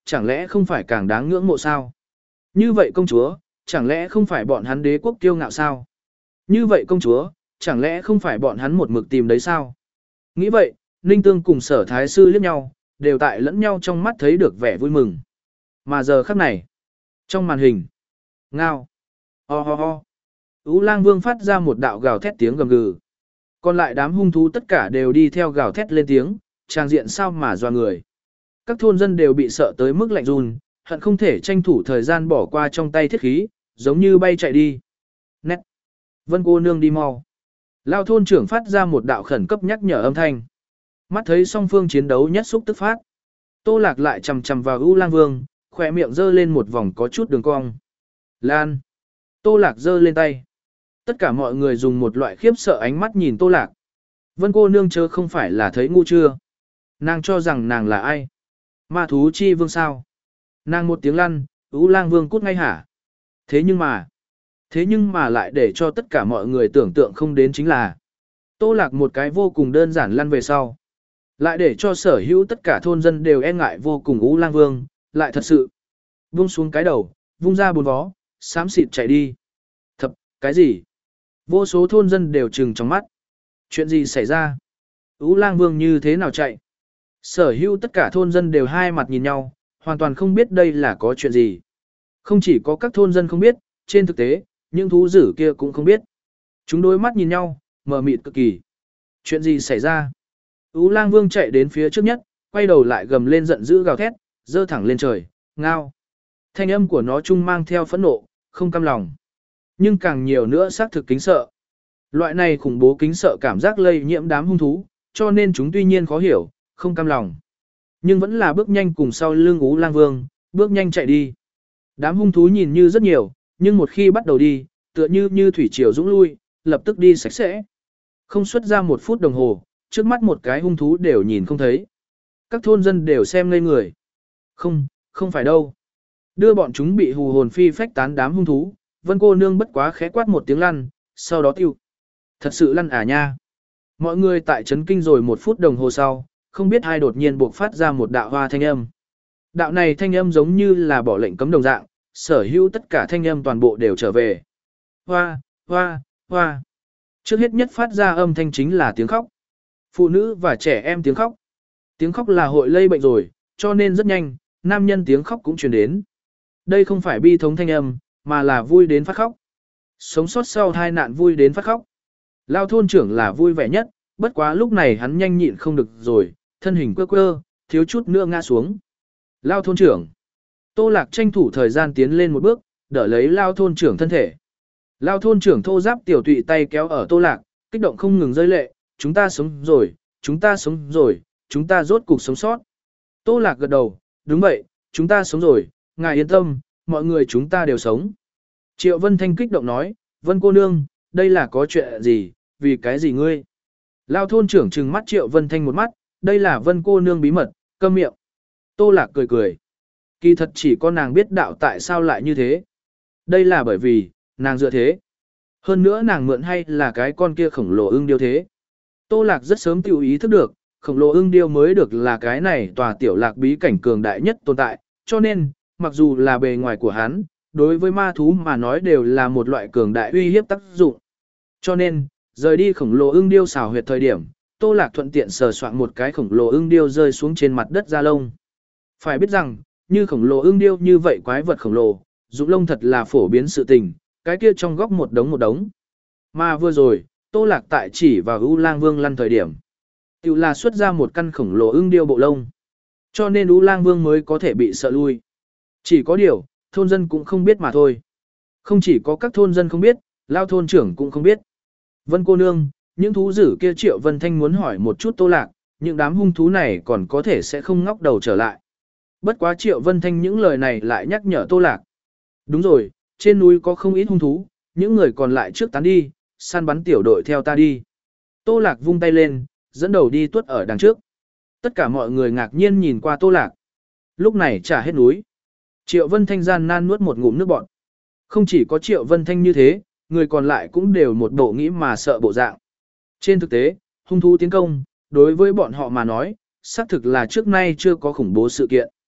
chẳng lẽ không phải càng đáng ngưỡng mộ sao? Như vậy công chúa, chẳng lẽ không phải bọn hắn đế quốc kiêu ngạo sao? Như vậy công chúa, chẳng lẽ không phải bọn hắn một mực tìm đấy sao? Nghĩ vậy, Ninh Tương cùng Sở Thái Sư liếc nhau, đều tại lẫn nhau trong mắt thấy được vẻ vui mừng. Mà giờ khắc này, trong màn hình, ngao, ho ho ho, Ú Lang Vương phát ra một đạo gào thét tiếng gầm gừ. Còn lại đám hung thú tất cả đều đi theo gào thét lên tiếng, trang diện sao mà doa người. Các thôn dân đều bị sợ tới mức lạnh run, hận không thể tranh thủ thời gian bỏ qua trong tay thiết khí, giống như bay chạy đi. Nét. Vân cô nương đi mau. Lao thôn trưởng phát ra một đạo khẩn cấp nhắc nhở âm thanh. Mắt thấy song phương chiến đấu nhất xúc tức phát. Tô Lạc lại chầm chầm vào U Lang Vương, khỏe miệng giơ lên một vòng có chút đường cong. Lan. Tô Lạc giơ lên tay. Tất cả mọi người dùng một loại khiếp sợ ánh mắt nhìn Tô Lạc. Vân cô nương chớ không phải là thấy ngu chưa? Nàng cho rằng nàng là ai? Ma thú chi vương sao? Nàng một tiếng lăn, U Lang Vương cút ngay hả? Thế nhưng mà, thế nhưng mà lại để cho tất cả mọi người tưởng tượng không đến chính là Tô Lạc một cái vô cùng đơn giản lăn về sau. Lại để cho sở hữu tất cả thôn dân đều e ngại vô cùng U Lang Vương, lại thật sự. Vung xuống cái đầu, vung ra bốn vó, xám xịt chạy đi. Thập, cái gì? Vô số thôn dân đều trừng trong mắt. Chuyện gì xảy ra? U Lang Vương như thế nào chạy? Sở hữu tất cả thôn dân đều hai mặt nhìn nhau, hoàn toàn không biết đây là có chuyện gì. Không chỉ có các thôn dân không biết, trên thực tế, những thú dữ kia cũng không biết. Chúng đối mắt nhìn nhau, mờ mịt cực kỳ. Chuyện gì xảy ra? U Lang Vương chạy đến phía trước nhất, quay đầu lại gầm lên giận dữ gào thét, giơ thẳng lên trời, ngao. Thanh âm của nó chung mang theo phẫn nộ, không cam lòng. Nhưng càng nhiều nữa xác thực kính sợ. Loại này khủng bố kính sợ cảm giác lây nhiễm đám hung thú, cho nên chúng tuy nhiên khó hiểu, không cam lòng. Nhưng vẫn là bước nhanh cùng sau lưng U Lang Vương, bước nhanh chạy đi. Đám hung thú nhìn như rất nhiều, nhưng một khi bắt đầu đi, tựa như như thủy triều dũng lui, lập tức đi sạch sẽ. Không xuất ra một phút đồng hồ, trước mắt một cái hung thú đều nhìn không thấy. Các thôn dân đều xem ngây người. Không, không phải đâu. Đưa bọn chúng bị hù hồn phi phách tán đám hung thú, Vân cô nương bất quá khẽ quát một tiếng lăn, sau đó tiêu. Thật sự lăn à nha. Mọi người tại chấn kinh rồi một phút đồng hồ sau, không biết ai đột nhiên buộc phát ra một đạo hoa thanh âm. Đạo này thanh âm giống như là bỏ lệnh cấm đồng dạng, sở hữu tất cả thanh âm toàn bộ đều trở về. Hoa, hoa, hoa. Trước hết nhất phát ra âm thanh chính là tiếng khóc. Phụ nữ và trẻ em tiếng khóc. Tiếng khóc là hội lây bệnh rồi, cho nên rất nhanh, nam nhân tiếng khóc cũng truyền đến. Đây không phải bi thống thanh âm, mà là vui đến phát khóc. Sống sót sau tai nạn vui đến phát khóc. Lao thôn trưởng là vui vẻ nhất, bất quá lúc này hắn nhanh nhịn không được rồi, thân hình quơ quơ, thiếu chút nữa ngã xuống. Lao thôn trưởng. Tô Lạc tranh thủ thời gian tiến lên một bước, đỡ lấy Lao thôn trưởng thân thể. Lao thôn trưởng thô giáp tiểu tụy tay kéo ở Tô Lạc, kích động không ngừng rơi lệ, chúng ta sống rồi, chúng ta sống rồi, chúng ta rốt cục sống sót. Tô Lạc gật đầu, đúng vậy, chúng ta sống rồi, ngài yên tâm, mọi người chúng ta đều sống. Triệu Vân Thanh kích động nói, Vân cô nương, đây là có chuyện gì, vì cái gì ngươi? Lao thôn trưởng trừng mắt Triệu Vân Thanh một mắt, đây là Vân cô nương bí mật, câm miệng. Tô Lạc cười cười. Kỳ thật chỉ có nàng biết đạo tại sao lại như thế. Đây là bởi vì, nàng dựa thế. Hơn nữa nàng mượn hay là cái con kia khổng lồ ưng điêu thế. Tô Lạc rất sớm tiểu ý thức được, khổng lồ ưng điêu mới được là cái này tòa tiểu lạc bí cảnh cường đại nhất tồn tại, cho nên, mặc dù là bề ngoài của hắn, đối với ma thú mà nói đều là một loại cường đại uy hiếp tác dụng. Cho nên, rời đi khổng lồ ưng điêu xào huyệt thời điểm, Tô Lạc thuận tiện sờ soạn một cái khổng lồ ưng điêu rơi xuống trên mặt đất da lông. Phải biết rằng, như khổng lồ ưng điêu như vậy quái vật khổng lồ, dụng lông thật là phổ biến sự tình, cái kia trong góc một đống một đống. Mà vừa rồi, Tô Lạc tại chỉ vào U Lang Vương lăn thời điểm, tiểu là xuất ra một căn khổng lồ ưng điêu bộ lông. Cho nên U Lang Vương mới có thể bị sợ lui. Chỉ có điều, thôn dân cũng không biết mà thôi. Không chỉ có các thôn dân không biết, Lao thôn trưởng cũng không biết. Vân cô nương, những thú dữ kia Triệu Vân Thanh muốn hỏi một chút Tô Lạc, những đám hung thú này còn có thể sẽ không ngóc đầu trở lại. Bất quá Triệu Vân Thanh những lời này lại nhắc nhở Tô Lạc. Đúng rồi, trên núi có không ít hung thú, những người còn lại trước tán đi, săn bắn tiểu đội theo ta đi. Tô Lạc vung tay lên, dẫn đầu đi tuốt ở đằng trước. Tất cả mọi người ngạc nhiên nhìn qua Tô Lạc. Lúc này trả hết núi. Triệu Vân Thanh gian nan nuốt một ngụm nước bọt. Không chỉ có Triệu Vân Thanh như thế, người còn lại cũng đều một bộ nghĩ mà sợ bộ dạng. Trên thực tế, hung thú tiến công, đối với bọn họ mà nói, xác thực là trước nay chưa có khủng bố sự kiện.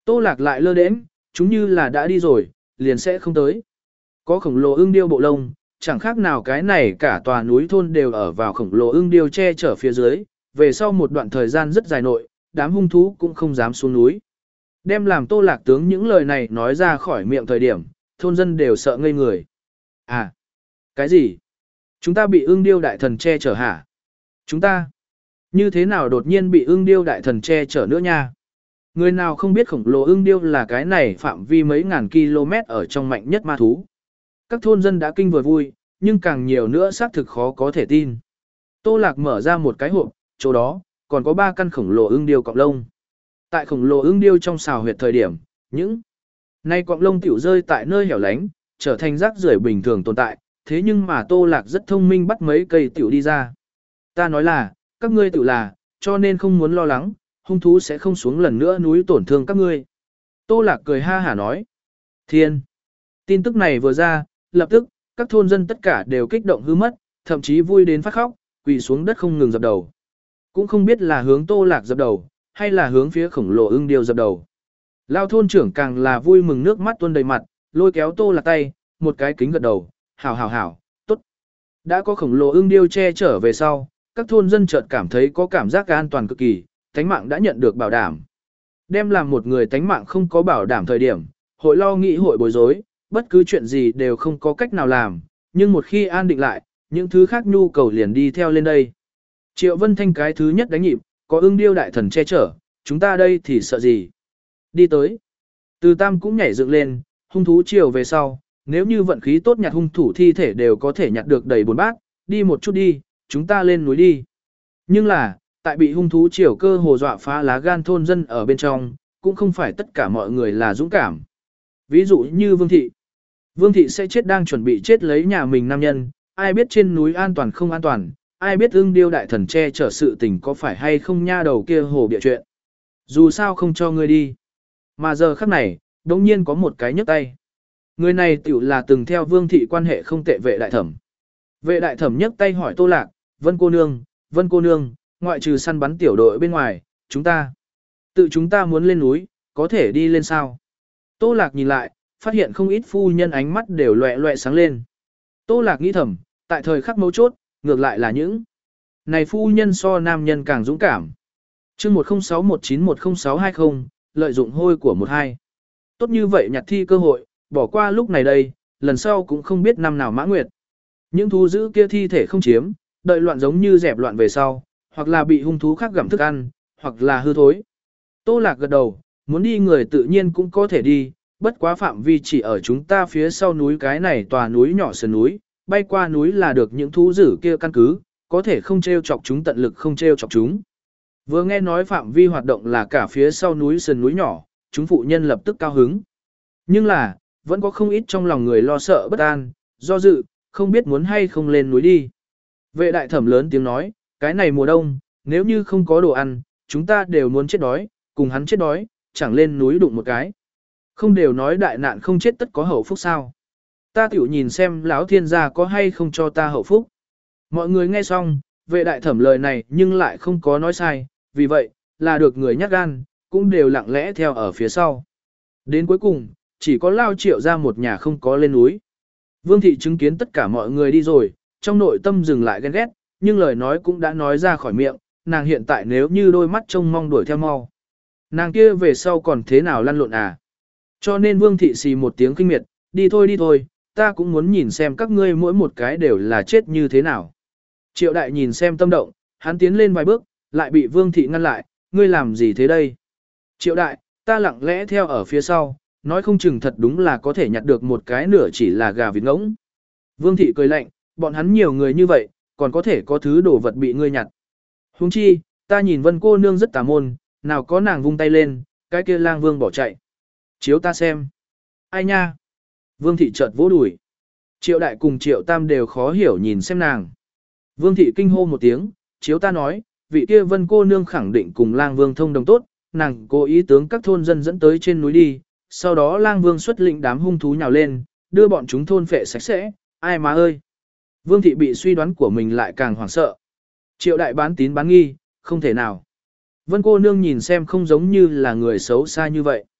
Tô Lạc lại lơ đễnh, chúng như là đã đi rồi, liền sẽ không tới. Có khổng lồ ưng điêu bộ lông, chẳng khác nào cái này cả tòa núi thôn đều ở vào khổng lồ ưng điêu che chở phía dưới, về sau một đoạn thời gian rất dài nội, đám hung thú cũng không dám xuống núi. Đem làm Tô Lạc tướng những lời này nói ra khỏi miệng thời điểm, thôn dân đều sợ ngây người. À, cái gì? Chúng ta bị ưng điêu đại thần che chở hả? Chúng ta? Như thế nào đột nhiên bị ưng điêu đại thần che chở nữa nha? Người nào không biết khổng lồ ưng điêu là cái này phạm vi mấy ngàn km ở trong mạnh nhất ma thú. Các thôn dân đã kinh vừa vui, nhưng càng nhiều nữa xác thực khó có thể tin. Tô Lạc mở ra một cái hộp, chỗ đó, còn có ba căn khổng lồ ưng điêu cọng lông. Tại khổng lồ ưng điêu trong xào huyệt thời điểm, những nay cọng lông tiểu rơi tại nơi hẻo lánh, trở thành rác rưởi bình thường tồn tại, thế nhưng mà Tô Lạc rất thông minh bắt mấy cây tiểu đi ra. Ta nói là, các ngươi tiểu là, cho nên không muốn lo lắng, hung thú sẽ không xuống lần nữa núi tổn thương các ngươi. Tô Lạc cười ha hả nói. Thiên! Tin tức này vừa ra, lập tức, các thôn dân tất cả đều kích động hư mất, thậm chí vui đến phát khóc, quỳ xuống đất không ngừng dập đầu. Cũng không biết là hướng Tô Lạc dập đầu, hay là hướng phía khổng lồ ưng điêu dập đầu. Lao thôn trưởng càng là vui mừng nước mắt tuôn đầy mặt, lôi kéo Tô Lạc tay, một cái kính gật đầu, hảo hảo hảo, tốt. Đã có khổng lồ ưng điêu che trở về sau, các thôn dân chợt cảm thấy có cảm giác an toàn cực kỳ, tánh mạng đã nhận được bảo đảm. Đem làm một người tánh mạng không có bảo đảm thời điểm, hội lo nghĩ hội bối rối, bất cứ chuyện gì đều không có cách nào làm, nhưng một khi an định lại, những thứ khác nhu cầu liền đi theo lên đây. Triệu Vân Thanh cái thứ nhất đánh nhịp, có ưng điêu đại thần che chở, chúng ta đây thì sợ gì. Đi tới. Từ Tam cũng nhảy dựng lên, hung thú chiều về sau, nếu như vận khí tốt nhặt hung thủ thi thể đều có thể nhặt được đầy bốn bát, đi một chút đi, chúng ta lên núi đi. Nhưng là, tại bị hung thú chiều cơ hồ dọa phá lá gan thôn dân ở bên trong, cũng không phải tất cả mọi người là dũng cảm. Ví dụ như Vương Thị. Vương Thị sẽ chết đang chuẩn bị chết lấy nhà mình nam nhân, ai biết trên núi an toàn không an toàn, ai biết ưng điêu đại thần che chở sự tình có phải hay không nha đầu kia hồ bịa chuyện. Dù sao không cho ngươi đi. Mà giờ khắc này, đống nhiên có một cái nhấc tay. Người này tiểu là từng theo Vương Thị quan hệ không tệ vệ đại thẩm. Vệ đại thẩm nhấc tay hỏi Tô Lạc, Vân cô nương, Vân cô nương, ngoại trừ săn bắn tiểu đội bên ngoài, chúng ta. Tự chúng ta muốn lên núi, có thể đi lên sao? Tô Lạc nhìn lại, phát hiện không ít phu nhân ánh mắt đều loẹ loẹ sáng lên. Tô Lạc nghĩ thầm, tại thời khắc mấu chốt, ngược lại là những này phu nhân so nam nhân càng dũng cảm. Chương một không sáu một chín một không sáu hai không, lợi dụng hôi của một hai. Tốt như vậy nhặt thi cơ hội, bỏ qua lúc này đây, lần sau cũng không biết năm nào mã nguyệt. Những thú dữ kia thi thể không chiếm, đợi loạn giống như dẹp loạn về sau, hoặc là bị hung thú khác gặm thức ăn, hoặc là hư thối. Tô Lạc gật đầu, muốn đi người tự nhiên cũng có thể đi, bất quá phạm vi chỉ ở chúng ta phía sau núi cái này tòa núi nhỏ sườn núi, bay qua núi là được những thú dữ kia căn cứ, có thể không treo chọc chúng tận lực không treo chọc chúng. Vừa nghe nói phạm vi hoạt động là cả phía sau núi sườn núi nhỏ, chúng phụ nhân lập tức cao hứng. Nhưng là, vẫn có không ít trong lòng người lo sợ bất an, do dự, không biết muốn hay không lên núi đi. Vệ đại thẩm lớn tiếng nói, cái này mùa đông, nếu như không có đồ ăn, chúng ta đều muốn chết đói, cùng hắn chết đói, chẳng lên núi đụng một cái. Không đều nói đại nạn không chết tất có hậu phúc sao. Ta tiểu nhìn xem lão thiên gia có hay không cho ta hậu phúc. Mọi người nghe xong, vệ đại thẩm lời này nhưng lại không có nói sai, vì vậy, là được người nhát gan, cũng đều lặng lẽ theo ở phía sau. Đến cuối cùng, chỉ có Lao Triệu ra một nhà không có lên núi. Vương Thị chứng kiến tất cả mọi người đi rồi, trong nội tâm dừng lại ghen ghét, nhưng lời nói cũng đã nói ra khỏi miệng, nàng hiện tại nếu như đôi mắt trông mong đuổi theo mau. Nàng kia về sau còn thế nào lăn lộn à? Cho nên Vương Thị xì một tiếng kinh miệt, đi thôi đi thôi, ta cũng muốn nhìn xem các ngươi mỗi một cái đều là chết như thế nào. Triệu Đại nhìn xem tâm động, hắn tiến lên vài bước, lại bị Vương Thị ngăn lại, ngươi làm gì thế đây? Triệu Đại, ta lặng lẽ theo ở phía sau, nói không chừng thật đúng là có thể nhặt được một cái nửa chỉ là gà vịt ngỗng. Vương Thị cười lạnh, bọn hắn nhiều người như vậy, còn có thể có thứ đồ vật bị ngươi nhặt. Huống chi, ta nhìn Vân cô nương rất tà môn, nào có nàng vung tay lên, cái kia lang vương bỏ chạy. Chiếu ta xem. Ai nha? Vương Thị chợt vỗ đùi. Triệu Đại cùng Triệu Tam đều khó hiểu nhìn xem nàng. Vương Thị kinh hô một tiếng, chiếu ta nói, vị kia Vân cô nương khẳng định cùng lang vương thông đồng tốt, nàng cố ý tướng các thôn dân dẫn tới trên núi đi, sau đó lang vương xuất lĩnh đám hung thú nhào lên, đưa bọn chúng thôn phệ sạch sẽ, ai mà ơi. Vương Thị bị suy đoán của mình lại càng hoảng sợ. Triệu Đại bán tín bán nghi, không thể nào. Vân cô nương nhìn xem không giống như là người xấu xa như vậy.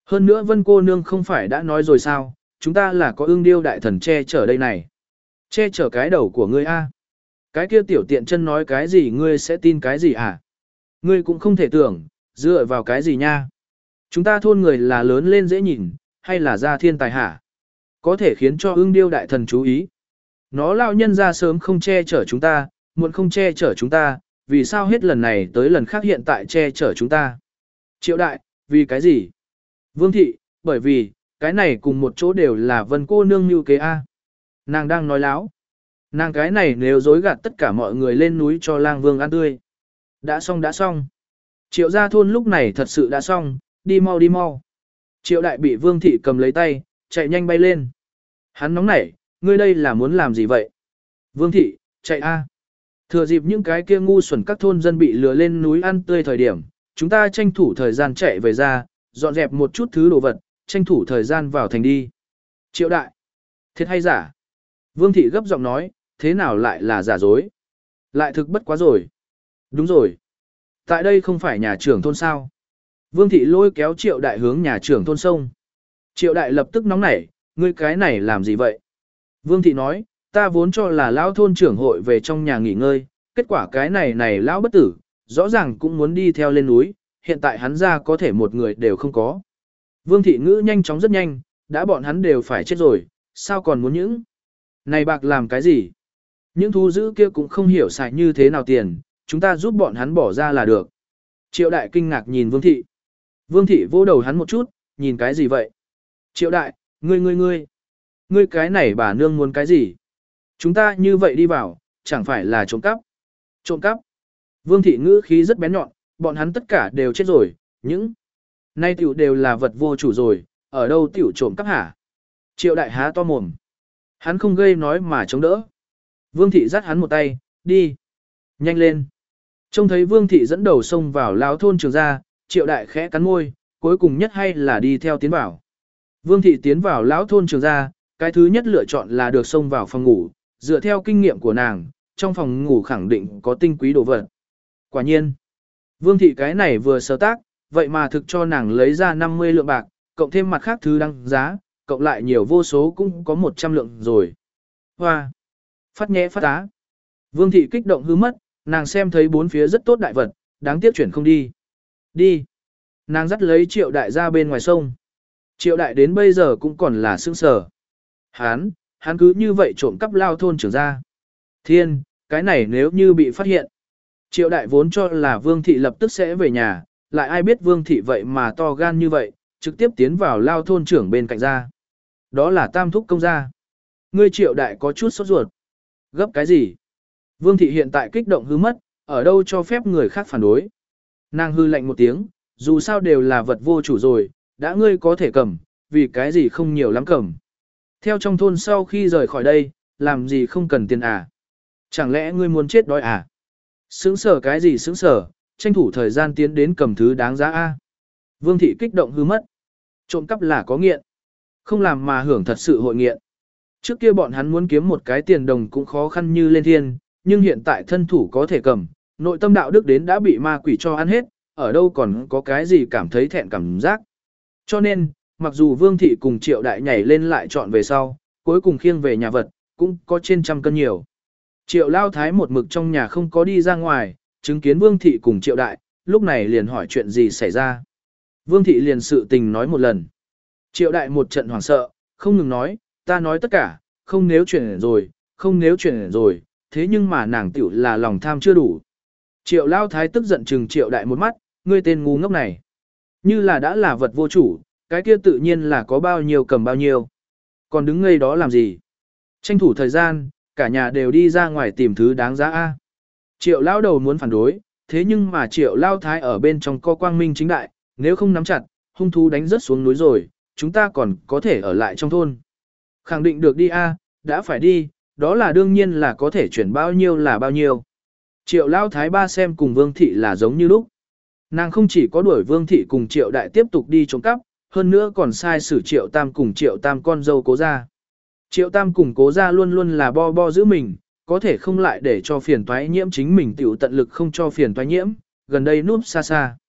Hơn nữa Vân cô nương không phải đã nói rồi sao, chúng ta là có ương điêu đại thần che chở đây này. Che chở cái đầu của ngươi a. Cái kia tiểu tiện chân nói cái gì ngươi sẽ tin cái gì hả? Ngươi cũng không thể tưởng, dựa vào cái gì nha. Chúng ta thôn người là lớn lên dễ nhìn, hay là ra thiên tài hả? Có thể khiến cho ương điêu đại thần chú ý. Nó lao nhân ra sớm không che chở chúng ta, muộn không che chở chúng ta, vì sao hết lần này tới lần khác hiện tại che chở chúng ta? Triệu đại, vì cái gì? Vương thị, bởi vì, cái này cùng một chỗ đều là Vân cô nương như kế A. Nàng đang nói láo. Nàng cái này nếu dối gạt tất cả mọi người lên núi cho lang vương ăn tươi. Đã xong đã xong. Triệu gia thôn lúc này thật sự đã xong, đi mau đi mau. Triệu đại bị vương thị cầm lấy tay, chạy nhanh bay lên. Hắn nóng nảy, ngươi đây là muốn làm gì vậy? Vương thị, chạy a. Thừa dịp những cái kia ngu xuẩn các thôn dân bị lừa lên núi ăn tươi thời điểm, chúng ta tranh thủ thời gian chạy về ra, dọn dẹp một chút thứ đồ vật, tranh thủ thời gian vào thành đi. Triệu đại, thiệt hay giả? Vương thị gấp giọng nói, thế nào lại là giả dối? Lại thực bất quá rồi. Đúng rồi. Tại đây không phải nhà trưởng thôn sao? Vương thị lôi kéo triệu đại hướng nhà trưởng thôn sông. Triệu đại lập tức nóng nảy, ngươi cái này làm gì vậy? Vương thị nói, ta vốn cho là lão thôn trưởng hội về trong nhà nghỉ ngơi, kết quả cái này này lão bất tử, rõ ràng cũng muốn đi theo lên núi, hiện tại hắn ra có thể một người đều không có. Vương thị ngữ nhanh chóng rất nhanh, đã bọn hắn đều phải chết rồi, sao còn muốn những? Này bạc làm cái gì? Những thú dữ kia cũng không hiểu xài như thế nào tiền, chúng ta giúp bọn hắn bỏ ra là được. Triệu đại kinh ngạc nhìn Vương thị. Vương thị vô đầu hắn một chút, nhìn cái gì vậy? Triệu đại, ngươi ngươi ngươi, ngươi cái này bà nương muốn cái gì? Chúng ta như vậy đi vào, chẳng phải là trộm cắp. Trộm cắp. Vương thị ngữ khí rất bén nhọn, bọn hắn tất cả đều chết rồi, những nay tiểu đều là vật vô chủ rồi, ở đâu tiểu trộm cắp hả? Triệu đại há to mồm. Hắn không gây nói mà chống đỡ. Vương thị dắt hắn một tay, đi. Nhanh lên. Trông thấy Vương thị dẫn đầu xông vào lão thôn trường gia, Triệu đại khẽ cắn môi, cuối cùng nhất hay là đi theo tiến vào. Vương thị tiến vào lão thôn trường gia, cái thứ nhất lựa chọn là được xông vào phòng ngủ, dựa theo kinh nghiệm của nàng, trong phòng ngủ khẳng định có tinh quý đồ vật. Quả nhiên, Vương thị cái này vừa sơ tác, vậy mà thực cho nàng lấy ra năm mươi lượng bạc, cộng thêm mặt khác thứ đăng giá, cộng lại nhiều vô số cũng có một trăm lượng rồi. Hoa! Phát nhẹ phát á. Vương thị kích động hư mất, nàng xem thấy bốn phía rất tốt đại vật, đáng tiếc chuyển không đi. Đi! Nàng dắt lấy triệu đại ra bên ngoài sông. Triệu đại đến bây giờ cũng còn là sững sờ. Hán, hắn cứ như vậy trộm cắp lao thôn trưởng ra. Thiên, cái này nếu như bị phát hiện. Triệu đại vốn cho là Vương thị lập tức sẽ về nhà, lại ai biết Vương thị vậy mà to gan như vậy, trực tiếp tiến vào lao thôn trưởng bên cạnh ra. Đó là tam thúc công gia. Ngươi triệu đại có chút sốt ruột. Gấp cái gì? Vương thị hiện tại kích động hư mất, ở đâu cho phép người khác phản đối. Nàng hư lạnh một tiếng, dù sao đều là vật vô chủ rồi, đã ngươi có thể cầm, vì cái gì không nhiều lắm cầm. Theo trong thôn sau khi rời khỏi đây, làm gì không cần tiền à? Chẳng lẽ ngươi muốn chết đói à? Sướng sở cái gì sướng sở, tranh thủ thời gian tiến đến cầm thứ đáng giá a. Vương thị kích động hư mất. Trộm cắp là có nghiện. Không làm mà hưởng thật sự hội nghiện. Trước kia bọn hắn muốn kiếm một cái tiền đồng cũng khó khăn như lên thiên, nhưng hiện tại thân thủ có thể cầm, nội tâm đạo đức đến đã bị ma quỷ cho ăn hết, ở đâu còn có cái gì cảm thấy thẹn cảm giác. Cho nên, mặc dù Vương thị cùng Triệu đại nhảy lên lại chọn về sau, cuối cùng khiêng về nhà vật, cũng có trên trăm cân nhiều. Triệu lao thái một mực trong nhà không có đi ra ngoài, chứng kiến Vương thị cùng Triệu đại, lúc này liền hỏi chuyện gì xảy ra. Vương thị liền sự tình nói một lần. Triệu đại một trận hoảng sợ, không ngừng nói, ta nói tất cả, không nếu chuyển rồi, không nếu chuyển rồi, thế nhưng mà nàng tiểu là lòng tham chưa đủ. Triệu lao thái tức giận chừng Triệu đại một mắt, ngươi tên ngu ngốc này. Như là đã là vật vô chủ, cái kia tự nhiên là có bao nhiêu cầm bao nhiêu. Còn đứng ngây đó làm gì? Tranh thủ thời gian, cả nhà đều đi ra ngoài tìm thứ đáng giá a. Triệu lao đầu muốn phản đối, thế nhưng mà Triệu lao thái ở bên trong co quang minh chính đại, nếu không nắm chặt, hung thú đánh rớt xuống núi rồi, chúng ta còn có thể ở lại trong thôn. Khẳng định được đi a, đã phải đi, đó là đương nhiên là có thể chuyển bao nhiêu là bao nhiêu. Triệu lao thái ba xem cùng Vương thị là giống như lúc. Nàng không chỉ có đuổi Vương thị cùng Triệu đại tiếp tục đi trộm cắp, hơn nữa còn sai sử Triệu tam cùng Triệu tam con dâu cố ra. Triệu tam cùng cố ra luôn luôn là bo bo giữ mình, có thể không lại để cho phiền toái nhiễm chính mình tiểu tận lực không cho phiền toái nhiễm, gần đây núp xa xa.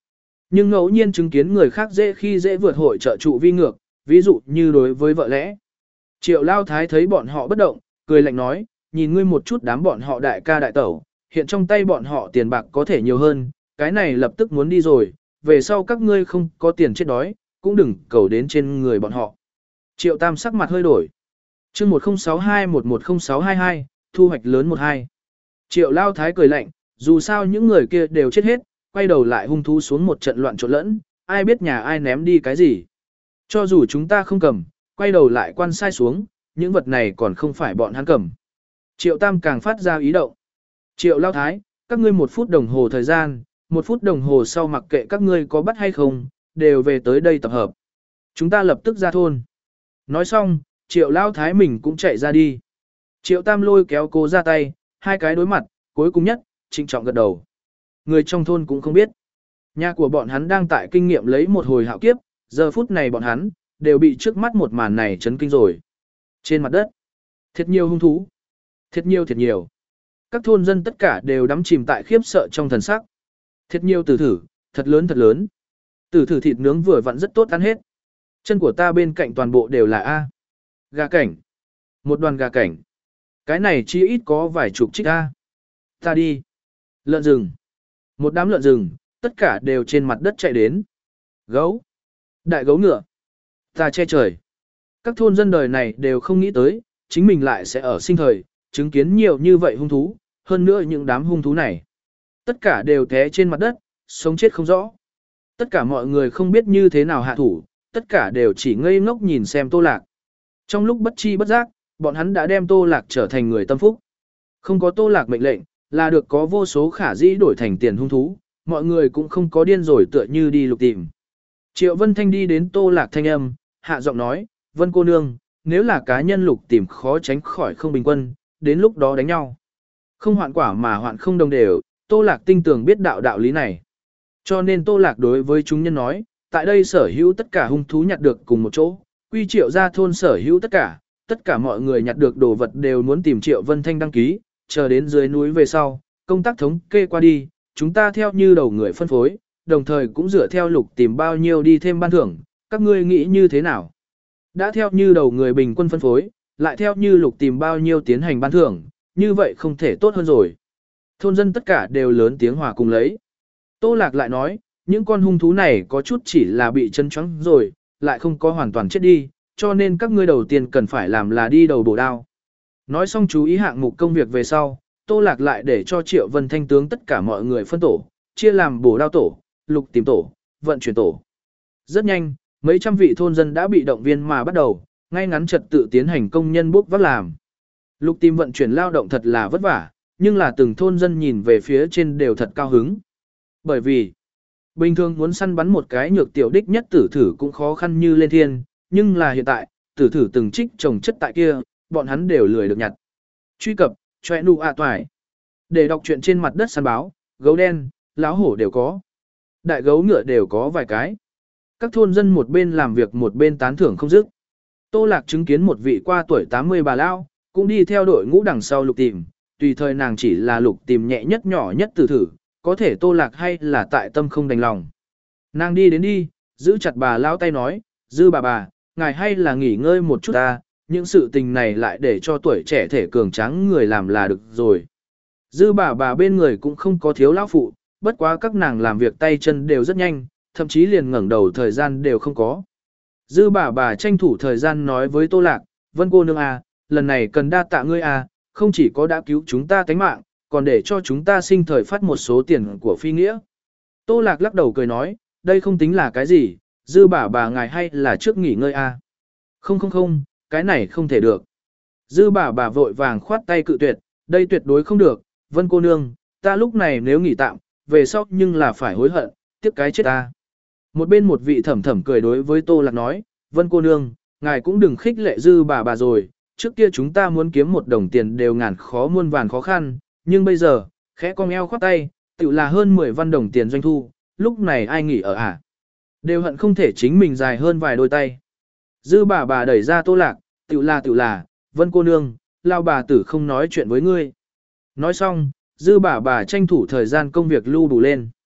Nhưng ngẫu nhiên chứng kiến người khác dễ khi dễ vượt hội trợ trụ vi ngược, ví dụ như đối với vợ lẽ. Triệu Lao Thái thấy bọn họ bất động, cười lạnh nói, nhìn ngươi một chút đám bọn họ đại ca đại tẩu, hiện trong tay bọn họ tiền bạc có thể nhiều hơn, cái này lập tức muốn đi rồi, về sau các ngươi không có tiền chết đói, cũng đừng cầu đến trên người bọn họ. Triệu Tam sắc mặt hơi đổi. chương một không sáu hai một một không sáu hai hai, thu hoạch lớn một hai. Triệu Lao Thái cười lạnh, dù sao những người kia đều chết hết, quay đầu lại hung thú xuống một trận loạn trộn lẫn, ai biết nhà ai ném đi cái gì. Cho dù chúng ta không cầm, quay đầu lại quan sai xuống, những vật này còn không phải bọn hắn cầm. Triệu Tam càng phát ra ý động. Triệu Lao Thái, các ngươi một phút đồng hồ thời gian, một phút đồng hồ sau mặc kệ các ngươi có bắt hay không, đều về tới đây tập hợp. Chúng ta lập tức ra thôn. Nói xong, Triệu Lao Thái mình cũng chạy ra đi. Triệu Tam lôi kéo cô ra tay, hai cái đối mặt, cuối cùng nhất, trịnh trọng gật đầu. Người trong thôn cũng không biết. Nhà của bọn hắn đang tại kinh nghiệm lấy một hồi hạo kiếp, giờ phút này bọn hắn, đều bị trước mắt một màn này chấn kinh rồi. Trên mặt đất, thiệt nhiều hung thú. Thiệt nhiều thiệt nhiều. Các thôn dân tất cả đều đắm chìm tại khiếp sợ trong thần sắc. Thiệt nhiều tử thử, thật lớn thật lớn. Tử thử thịt nướng vừa vặn rất tốt ăn hết. Chân của ta bên cạnh toàn bộ đều là A. Gà cảnh. Một đoàn gà cảnh. Cái này chỉ ít có vài chục trích A. Ta đi. Lợn rừng. Một đám lợn rừng, tất cả đều trên mặt đất chạy đến. Gấu. Đại gấu ngựa. Ta che trời. Các thôn dân đời này đều không nghĩ tới, chính mình lại sẽ ở sinh thời, chứng kiến nhiều như vậy hung thú, hơn nữa những đám hung thú này. Tất cả đều té trên mặt đất, sống chết không rõ. Tất cả mọi người không biết như thế nào hạ thủ, tất cả đều chỉ ngây ngốc nhìn xem Tô Lạc. Trong lúc bất chi bất giác, bọn hắn đã đem Tô Lạc trở thành người tâm phúc. Không có Tô Lạc mệnh lệnh, là được có vô số khả dĩ đổi thành tiền hung thú, mọi người cũng không có điên rồi tựa như đi lục tìm. Triệu Vân Thanh đi đến Tô Lạc thanh âm, hạ giọng nói, Vân cô nương, nếu là cá nhân lục tìm khó tránh khỏi không bình quân, đến lúc đó đánh nhau. Không hoạn quả mà hoạn không đồng đều, Tô Lạc tinh tường biết đạo đạo lý này. Cho nên Tô Lạc đối với chúng nhân nói, tại đây sở hữu tất cả hung thú nhặt được cùng một chỗ, quy Triệu ra thôn sở hữu tất cả, tất cả mọi người nhặt được đồ vật đều muốn tìm Triệu Vân Thanh đăng ký, chờ đến dưới núi về sau, công tác thống kê qua đi, chúng ta theo như đầu người phân phối, đồng thời cũng dựa theo lục tìm bao nhiêu đi thêm ban thưởng, các ngươi nghĩ như thế nào? Đã theo như đầu người bình quân phân phối, lại theo như lục tìm bao nhiêu tiến hành ban thưởng, như vậy không thể tốt hơn rồi. Thôn dân tất cả đều lớn tiếng hòa cùng lấy. Tô Lạc lại nói, những con hung thú này có chút chỉ là bị chân choáng rồi, lại không có hoàn toàn chết đi, cho nên các ngươi đầu tiên cần phải làm là đi đầu bổ đao. Nói xong chú ý hạng mục công việc về sau, Tô Lạc lại để cho Triệu Vân Thanh tướng tất cả mọi người phân tổ, chia làm bổ đao tổ, lục tìm tổ, vận chuyển tổ. Rất nhanh, mấy trăm vị thôn dân đã bị động viên mà bắt đầu, ngay ngắn trật tự tiến hành công nhân bốc vác làm. Lục tìm vận chuyển lao động thật là vất vả, nhưng là từng thôn dân nhìn về phía trên đều thật cao hứng. Bởi vì, bình thường muốn săn bắn một cái nhược tiểu đích nhất tử thử cũng khó khăn như lên thiên, nhưng là hiện tại, tử thử từng trích trồng chất tại kia, bọn hắn đều lười được nhặt. Truy cập, choe nụ ạ toài. Để đọc truyện trên mặt đất săn báo, gấu đen, láo hổ đều có. Đại gấu ngựa đều có vài cái. Các thôn dân một bên làm việc một bên tán thưởng không dứt. Tô Lạc chứng kiến một vị qua tuổi tám mươi bà lao, cũng đi theo đội ngũ đằng sau lục tìm, tùy thời nàng chỉ là lục tìm nhẹ nhất nhỏ nhất tử thử, có thể Tô Lạc hay là tại tâm không đành lòng. Nàng đi đến đi, giữ chặt bà lao tay nói, dư bà bà, ngài hay là nghỉ ngơi một chút ta, những sự tình này lại để cho tuổi trẻ thể cường tráng người làm là được rồi. Dư bà bà bên người cũng không có thiếu lão phụ, bất quá các nàng làm việc tay chân đều rất nhanh, thậm chí liền ngẩng đầu thời gian đều không có. Dư bà bà tranh thủ thời gian nói với Tô Lạc, Vân cô nương à, lần này cần đa tạ ngươi à, không chỉ có đã cứu chúng ta tánh mạng, còn để cho chúng ta sinh thời phát một số tiền của phi nghĩa. Tô Lạc lắc đầu cười nói, đây không tính là cái gì, dư bà bà ngài hay là trước nghỉ ngơi à. Không không không, cái này không thể được. Dư bà bà vội vàng khoát tay cự tuyệt, đây tuyệt đối không được, Vân cô nương, ta lúc này nếu nghỉ tạm, về sau nhưng là phải hối hận, tiếc cái chết ta. Một bên một vị thẩm thẩm cười đối với Tô Lạc nói, Vân cô nương, ngài cũng đừng khích lệ dư bà bà rồi, trước kia chúng ta muốn kiếm một đồng tiền đều ngàn khó muôn vàn khó khăn, nhưng bây giờ, khẽ cong eo khoát tay, tự là hơn mười văn đồng tiền doanh thu, lúc này ai nghỉ ở à? Đều hận không thể chính mình dài hơn vài đôi tay. Dư bà bà đẩy ra Tô Lạc, tự là tự là, Vân cô nương, lao bà tử không nói chuyện với ngươi. Nói xong, dư bà bà tranh thủ thời gian công việc lưu đủ lên.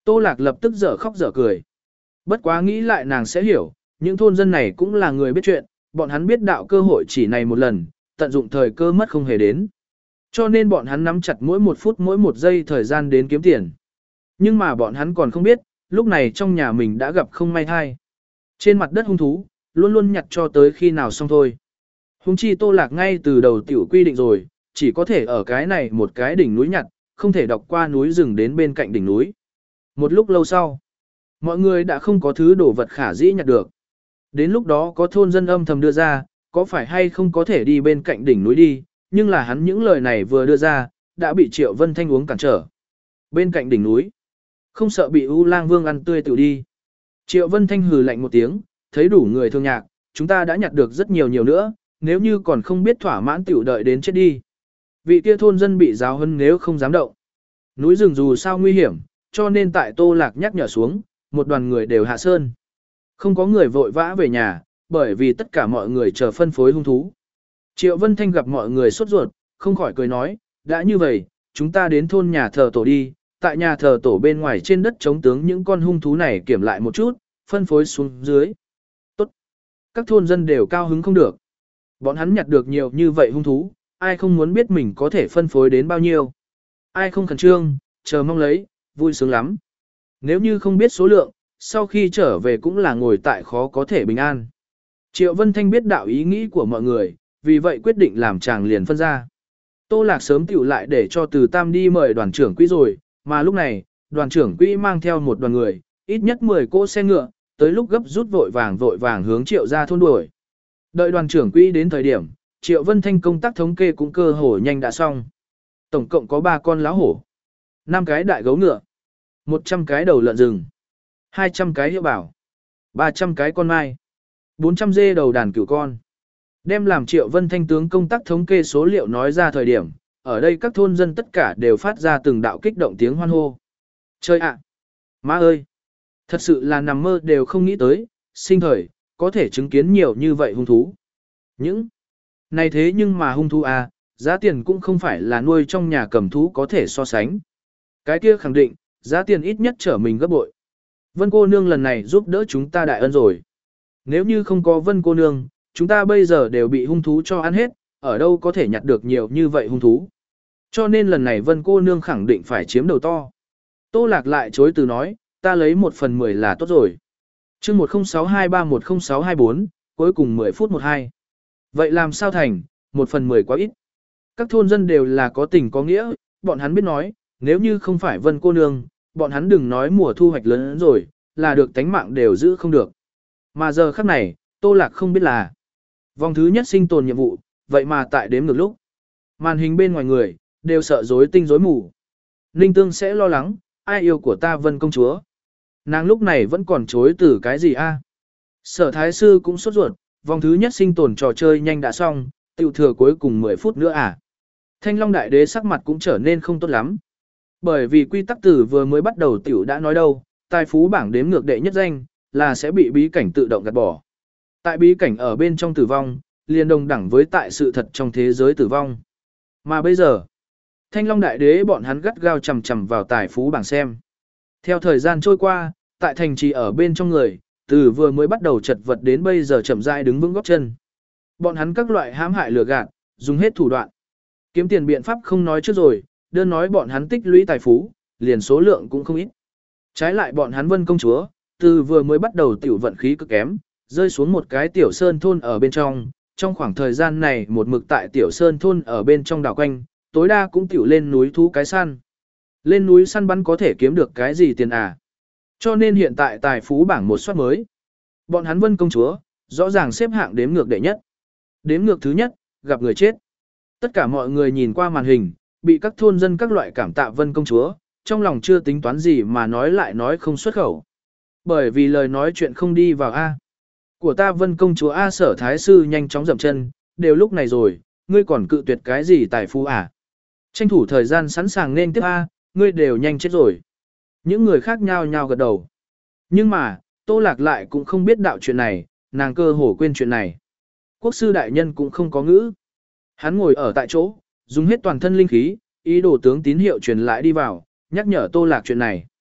Tô Lạc lập tức dở khóc dở cười. Bất quá nghĩ lại nàng sẽ hiểu, những thôn dân này cũng là người biết chuyện, bọn hắn biết đạo cơ hội chỉ này một lần, tận dụng thời cơ mất không hề đến. Cho nên bọn hắn nắm chặt mỗi một phút mỗi một giây thời gian đến kiếm tiền. Nhưng mà bọn hắn còn không biết, lúc này trong nhà mình đã gặp không may thai. Trên mặt đất hung thú, luôn luôn nhặt cho tới khi nào xong thôi. Hung chi Tô Lạc ngay từ đầu tiểu quy định rồi, chỉ có thể ở cái này một cái đỉnh núi nhặt, không thể đọc qua núi rừng đến bên cạnh đỉnh núi. Một lúc lâu sau, mọi người đã không có thứ đồ vật khả dĩ nhặt được. Đến lúc đó có thôn dân âm thầm đưa ra, có phải hay không có thể đi bên cạnh đỉnh núi đi, nhưng là hắn những lời này vừa đưa ra, đã bị Triệu Vân Thanh uống cản trở. Bên cạnh đỉnh núi, không sợ bị U Lang Vương ăn tươi tự đi. Triệu Vân Thanh hừ lạnh một tiếng, thấy đủ người thương nhạc, chúng ta đã nhặt được rất nhiều nhiều nữa, nếu như còn không biết thỏa mãn tiểu đợi đến chết đi. Vị kia thôn dân bị giáo huấn nếu không dám động. Núi rừng dù sao nguy hiểm, cho nên tại Tô Lạc nhắc nhở xuống, một đoàn người đều hạ sơn. Không có người vội vã về nhà, bởi vì tất cả mọi người chờ phân phối hung thú. Triệu Vân Thanh gặp mọi người sốt ruột, không khỏi cười nói, đã như vậy, chúng ta đến thôn nhà thờ tổ đi, tại nhà thờ tổ bên ngoài trên đất chống tướng những con hung thú này kiểm lại một chút, phân phối xuống dưới. Tốt. Các thôn dân đều cao hứng không được. Bọn hắn nhặt được nhiều như vậy hung thú, ai không muốn biết mình có thể phân phối đến bao nhiêu. Ai không khẩn trương, chờ mong lấy, vui sướng lắm. Nếu như không biết số lượng, sau khi trở về cũng là ngồi tại khó có thể bình an. Triệu Vân Thanh biết đạo ý nghĩ của mọi người, vì vậy quyết định làm chàng liền phân ra. Tô Lạc sớm tiểu lại để cho Từ Tam đi mời đoàn trưởng quỹ rồi, mà lúc này, đoàn trưởng quỹ mang theo một đoàn người, ít nhất mười cỗ xe ngựa, tới lúc gấp rút vội vàng vội vàng hướng Triệu ra thôn đuổi. Đợi đoàn trưởng quỹ đến thời điểm, Triệu Vân Thanh công tác thống kê cũng cơ hồ nhanh đã xong. Tổng cộng có ba con lá hổ, năm cái đại gấu ngựa, một trăm cái đầu lợn rừng, hai trăm cái hiệu bảo, ba trăm cái con mai, bốn trăm dê đầu đàn cừu con. Đem làm Triệu Vân Thanh tướng công tác thống kê số liệu nói ra thời điểm, ở đây các thôn dân tất cả đều phát ra từng đạo kích động tiếng hoan hô. Chơi ạ! Má ơi! Thật sự là nằm mơ đều không nghĩ tới, sinh thời, có thể chứng kiến nhiều như vậy hung thú. Những này thế nhưng mà hung thú à, giá tiền cũng không phải là nuôi trong nhà cầm thú có thể so sánh. Cái kia khẳng định, giá tiền ít nhất trở mình gấp bội. Vân cô nương lần này giúp đỡ chúng ta đại ân rồi. Nếu như không có Vân cô nương, chúng ta bây giờ đều bị hung thú cho ăn hết, ở đâu có thể nhặt được nhiều như vậy hung thú. Cho nên lần này Vân cô nương khẳng định phải chiếm đầu to. Tô Lạc lại chối từ nói, ta lấy một phần mười là tốt rồi. chương một không sáu hai ba một không sáu hai bốn, cuối cùng mười phút một hai. Vậy làm sao thành, một phần mười quá ít. Các thôn dân đều là có tình có nghĩa, bọn hắn biết nói, nếu như không phải Vân cô nương, bọn hắn đừng nói mùa thu hoạch lớn hơn rồi, là được tánh mạng đều giữ không được. Mà giờ khắc này, Tô Lạc không biết là vòng thứ nhất sinh tồn nhiệm vụ, vậy mà tại đếm ngược lúc. Màn hình bên ngoài người, đều sợ rối tinh rối mù. Ninh Tương sẽ lo lắng, ai yêu của ta Vân công chúa. Nàng lúc này vẫn còn chối từ cái gì a? Sở Thái Sư cũng sốt ruột, vòng thứ nhất sinh tồn trò chơi nhanh đã xong, tiểu thừa cuối cùng mười phút nữa à. Thanh Long Đại Đế sắc mặt cũng trở nên không tốt lắm. Bởi vì quy tắc tử vừa mới bắt đầu tiểu đã nói đâu, tài phú bảng đếm ngược đệ nhất danh, là sẽ bị bí cảnh tự động gạt bỏ. Tại bí cảnh ở bên trong tử vong, liền đồng đẳng với tại sự thật trong thế giới tử vong. Mà bây giờ, Thanh Long Đại Đế bọn hắn gắt gao chầm chầm vào tài phú bảng xem. Theo thời gian trôi qua, tại thành trì ở bên trong người, từ vừa mới bắt đầu chật vật đến bây giờ chậm rãi đứng vững góp chân. Bọn hắn các loại hãm hại lừa gạt, dùng hết thủ đoạn. Kiếm tiền biện pháp không nói trước rồi, đơn nói bọn hắn tích lũy tài phú, liền số lượng cũng không ít. Trái lại bọn hắn Vân công chúa, từ vừa mới bắt đầu tiểu vận khí cực kém, rơi xuống một cái tiểu sơn thôn ở bên trong, trong khoảng thời gian này một mực tại tiểu sơn thôn ở bên trong đảo quanh, tối đa cũng tiểu lên núi thú cái săn. Lên núi săn bắn có thể kiếm được cái gì tiền à? Cho nên hiện tại tài phú bảng một soát mới. Bọn hắn Vân công chúa, rõ ràng xếp hạng đếm ngược đệ nhất. Đếm ngược thứ nhất, gặp người chết. Tất cả mọi người nhìn qua màn hình, bị các thôn dân các loại cảm tạ Vân công chúa, trong lòng chưa tính toán gì mà nói lại nói không xuất khẩu. Bởi vì lời nói chuyện không đi vào A. Của ta Vân công chúa A. Sở Thái Sư nhanh chóng dậm chân, đều lúc này rồi, ngươi còn cự tuyệt cái gì tài phú à? Tranh thủ thời gian sẵn sàng nên tiếp A, ngươi đều nhanh chết rồi. Những người khác nhao nhao gật đầu. Nhưng mà, Tô Lạc lại cũng không biết đạo chuyện này, nàng cơ hồ quên chuyện này. Quốc sư đại nhân cũng không có ngữ. Hắn ngồi ở tại chỗ, dùng hết toàn thân linh khí, ý đồ tướng tín hiệu truyền lại đi vào, nhắc nhở Tô Lạc chuyện này.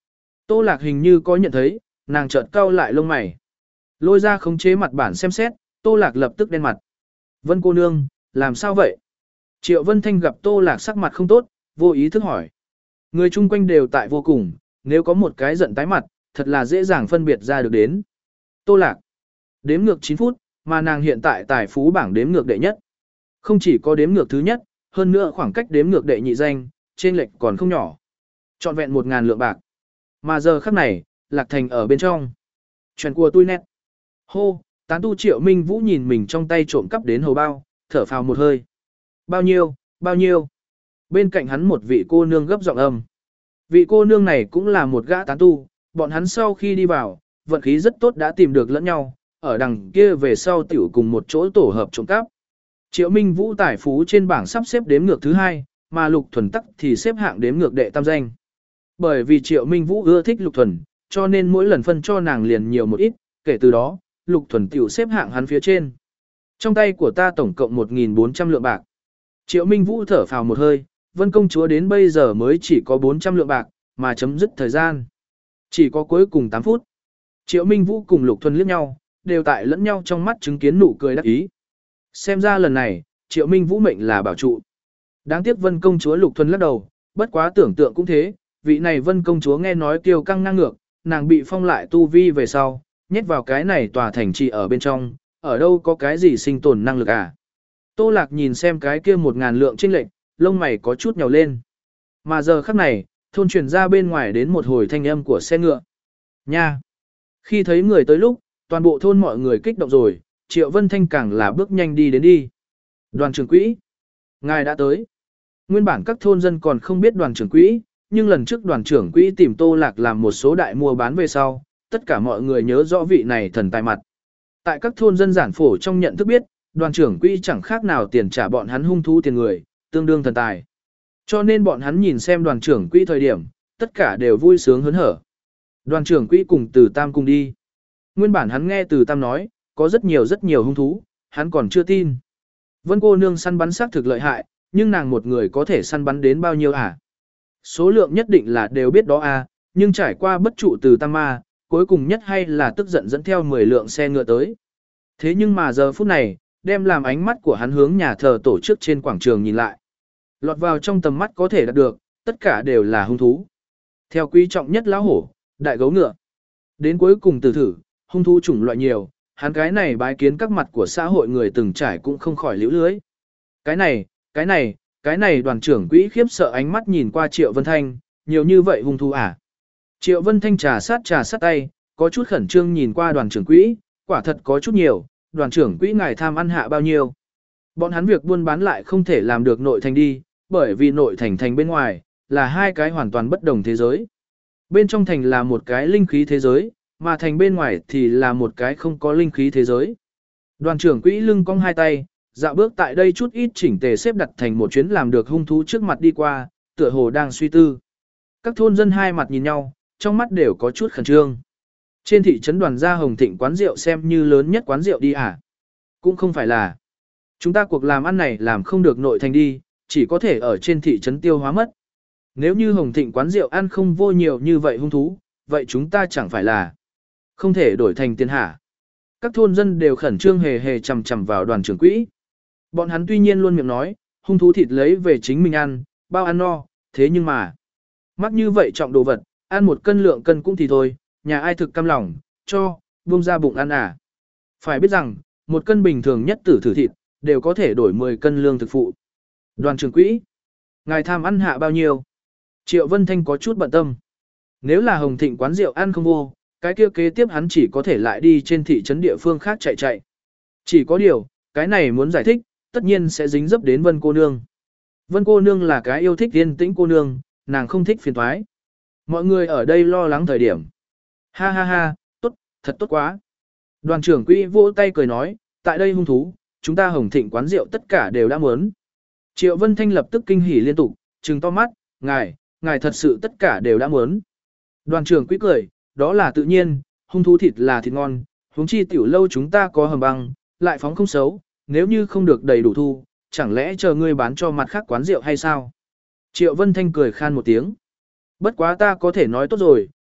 Tô Lạc hình như có nhận thấy, nàng chợt cau lại lông mày. Lôi ra khống chế mặt bản xem xét, Tô Lạc lập tức đen mặt. Vân cô nương, làm sao vậy? Triệu Vân Thanh gặp Tô Lạc sắc mặt không tốt, vô ý thức hỏi. Người chung quanh đều tại vô cùng, nếu có một cái giận tái mặt, thật là dễ dàng phân biệt ra được đến. Tô Lạc. Đếm ngược chín phút, mà nàng hiện tại tài phú bảng đếm ngược đệ nhất. Không chỉ có đếm ngược thứ nhất, hơn nữa khoảng cách đếm ngược đệ nhị danh, trên lệch còn không nhỏ. Trọn vẹn một ngàn lượng bạc. Mà giờ khắc này, Lạc Thành ở bên trong. Chuyện của tôi nét. Hô, tán tu Triệu Minh Vũ nhìn mình trong tay trộm cắp đến hầu bao, thở phào một hơi. Bao nhiêu, bao nhiêu. Bên cạnh hắn một vị cô nương gấp giọng âm. Vị cô nương này cũng là một gã tán tu, bọn hắn sau khi đi vào, vận khí rất tốt đã tìm được lẫn nhau, ở đằng kia về sau tiểu cùng một chỗ tổ hợp trộm cắp. Triệu Minh Vũ tài phú trên bảng sắp xếp đếm ngược thứ hai, mà Lục Thuần Tắc thì xếp hạng đếm ngược đệ tam danh. Bởi vì Triệu Minh Vũ ưa thích Lục Thuần, cho nên mỗi lần phân cho nàng liền nhiều một ít, kể từ đó, Lục Thuần tiểu xếp hạng hắn phía trên. Trong tay của ta tổng cộng một nghìn bốn trăm lượng bạc. Triệu Minh Vũ thở phào một hơi, Vân công chúa đến bây giờ mới chỉ có bốn trăm lượng bạc, mà chấm dứt thời gian. Chỉ có cuối cùng tám phút. Triệu Minh Vũ cùng Lục Thuần liếc nhau, đều tại lẫn nhau trong mắt chứng kiến nụ cười đắc ý. Xem ra lần này, Triệu Minh Vũ mệnh là bảo trụ. Đáng tiếc Vân công chúa Lục Thuần lắc đầu, bất quá tưởng tượng cũng thế, vị này Vân công chúa nghe nói kiêu căng ngang ngược, nàng bị phong lại tu vi về sau, nhét vào cái này tòa thành trì ở bên trong, ở đâu có cái gì sinh tồn năng lực à. Tô Lạc nhìn xem cái kia một ngàn lượng chênh lệch, lông mày có chút nhào lên. Mà giờ khắc này, thôn truyền ra bên ngoài đến một hồi thanh âm của xe ngựa. Nha! Khi thấy người tới lúc, toàn bộ thôn mọi người kích động rồi, Triệu Vân Thanh càng là bước nhanh đi đến đi. Đoàn trưởng quỹ! Ngài đã tới. Nguyên bản các thôn dân còn không biết đoàn trưởng quỹ, nhưng lần trước đoàn trưởng quỹ tìm Tô Lạc làm một số đại mua bán về sau, tất cả mọi người nhớ rõ vị này thần tài mặt. Tại các thôn dân giản phổ trong nhận thức biết, đoàn trưởng quỹ chẳng khác nào tiền trả bọn hắn hung thú tiền người, tương đương thần tài. Cho nên bọn hắn nhìn xem đoàn trưởng quỹ thời điểm, tất cả đều vui sướng hớn hở. Đoàn trưởng quỹ cùng Từ Tam cùng đi. Nguyên bản hắn nghe Từ Tam nói, có rất nhiều rất nhiều hung thú, hắn còn chưa tin. Vân cô nương săn bắn xác thực lợi hại, nhưng nàng một người có thể săn bắn đến bao nhiêu à? Số lượng nhất định là đều biết đó à, nhưng trải qua bất trụ Từ Tam ma, cuối cùng nhất hay là tức giận dẫn theo mười lượng xe ngựa tới. Thế nhưng mà giờ phút này, đem làm ánh mắt của hắn hướng nhà thờ tổ chức trên quảng trường nhìn lại. Lọt vào trong tầm mắt có thể đạt được, tất cả đều là hung thú. Theo quý trọng nhất lão hổ, đại gấu ngựa. Đến cuối cùng từ thử, hung thú chủng loại nhiều, hắn cái này bái kiến các mặt của xã hội người từng trải cũng không khỏi liễu lưới. Cái này, cái này, cái này đoàn trưởng quỹ khiếp sợ ánh mắt nhìn qua Triệu Vân Thanh, nhiều như vậy hung thú à. Triệu Vân Thanh trà sát trà sát tay, có chút khẩn trương nhìn qua đoàn trưởng quỹ, quả thật có chút nhiều, đoàn trưởng quỹ ngài tham ăn hạ bao nhiêu. Bọn hắn việc buôn bán lại không thể làm được nội thành đi, bởi vì nội thành thành bên ngoài, là hai cái hoàn toàn bất đồng thế giới. Bên trong thành là một cái linh khí thế giới, mà thành bên ngoài thì là một cái không có linh khí thế giới. Đoàn trưởng quỹ lưng cong hai tay, dạo bước tại đây chút ít chỉnh tề xếp đặt thành một chuyến làm được hung thú trước mặt đi qua, tựa hồ đang suy tư. Các thôn dân hai mặt nhìn nhau, trong mắt đều có chút khẩn trương. Trên thị trấn Đoàn gia Hồng Thịnh quán rượu xem như lớn nhất quán rượu đi à? Cũng không phải là. Chúng ta cuộc làm ăn này làm không được nội thành đi, chỉ có thể ở trên thị trấn tiêu hóa mất. Nếu như Hồng Thịnh quán rượu ăn không vô nhiều như vậy hung thú, vậy chúng ta chẳng phải là không thể đổi thành tiền hả? Các thôn dân đều khẩn trương hề hề chằm chằm vào đoàn trưởng quỹ. Bọn hắn tuy nhiên luôn miệng nói, hung thú thịt lấy về chính mình ăn, bao ăn no, thế nhưng mà mắc như vậy trọng đồ vật, ăn một cân lượng cân cũng thì thôi, nhà ai thực cam lòng, cho, buông ra bụng ăn à. Phải biết rằng, một cân bình thường nhất tử thử thịt, đều có thể đổi mười cân lương thực phụ. Đoàn trưởng quỹ, ngài tham ăn hạ bao nhiêu? Triệu Vân Thanh có chút bận tâm. Nếu là Hồng Thịnh quán rượu ăn không vô, cái kia kế tiếp hắn chỉ có thể lại đi trên thị trấn địa phương khác chạy chạy. Chỉ có điều, cái này muốn giải thích, tất nhiên sẽ dính dấp đến Vân cô nương. Vân cô nương là cái yêu thích yên tĩnh cô nương, nàng không thích phiền toái. Mọi người ở đây lo lắng thời điểm. Ha ha ha, tốt, thật tốt quá. Đoàn trưởng quỹ vỗ tay cười nói, tại đây hung thú, chúng ta Hồng Thịnh quán rượu tất cả đều đã muốn. Triệu Vân Thanh lập tức kinh hỉ liên tục, trừng to mắt, ngài, ngài thật sự tất cả đều đã muốn. Đoàn trưởng quỹ cười, đó là tự nhiên, hung thú thịt là thịt ngon, huống chi tiểu lâu chúng ta có hầm băng, lại phóng không xấu, nếu như không được đầy đủ thu, chẳng lẽ chờ ngươi bán cho mặt khác quán rượu hay sao? Triệu Vân Thanh cười khan một tiếng. Bất quá ta có thể nói tốt rồi,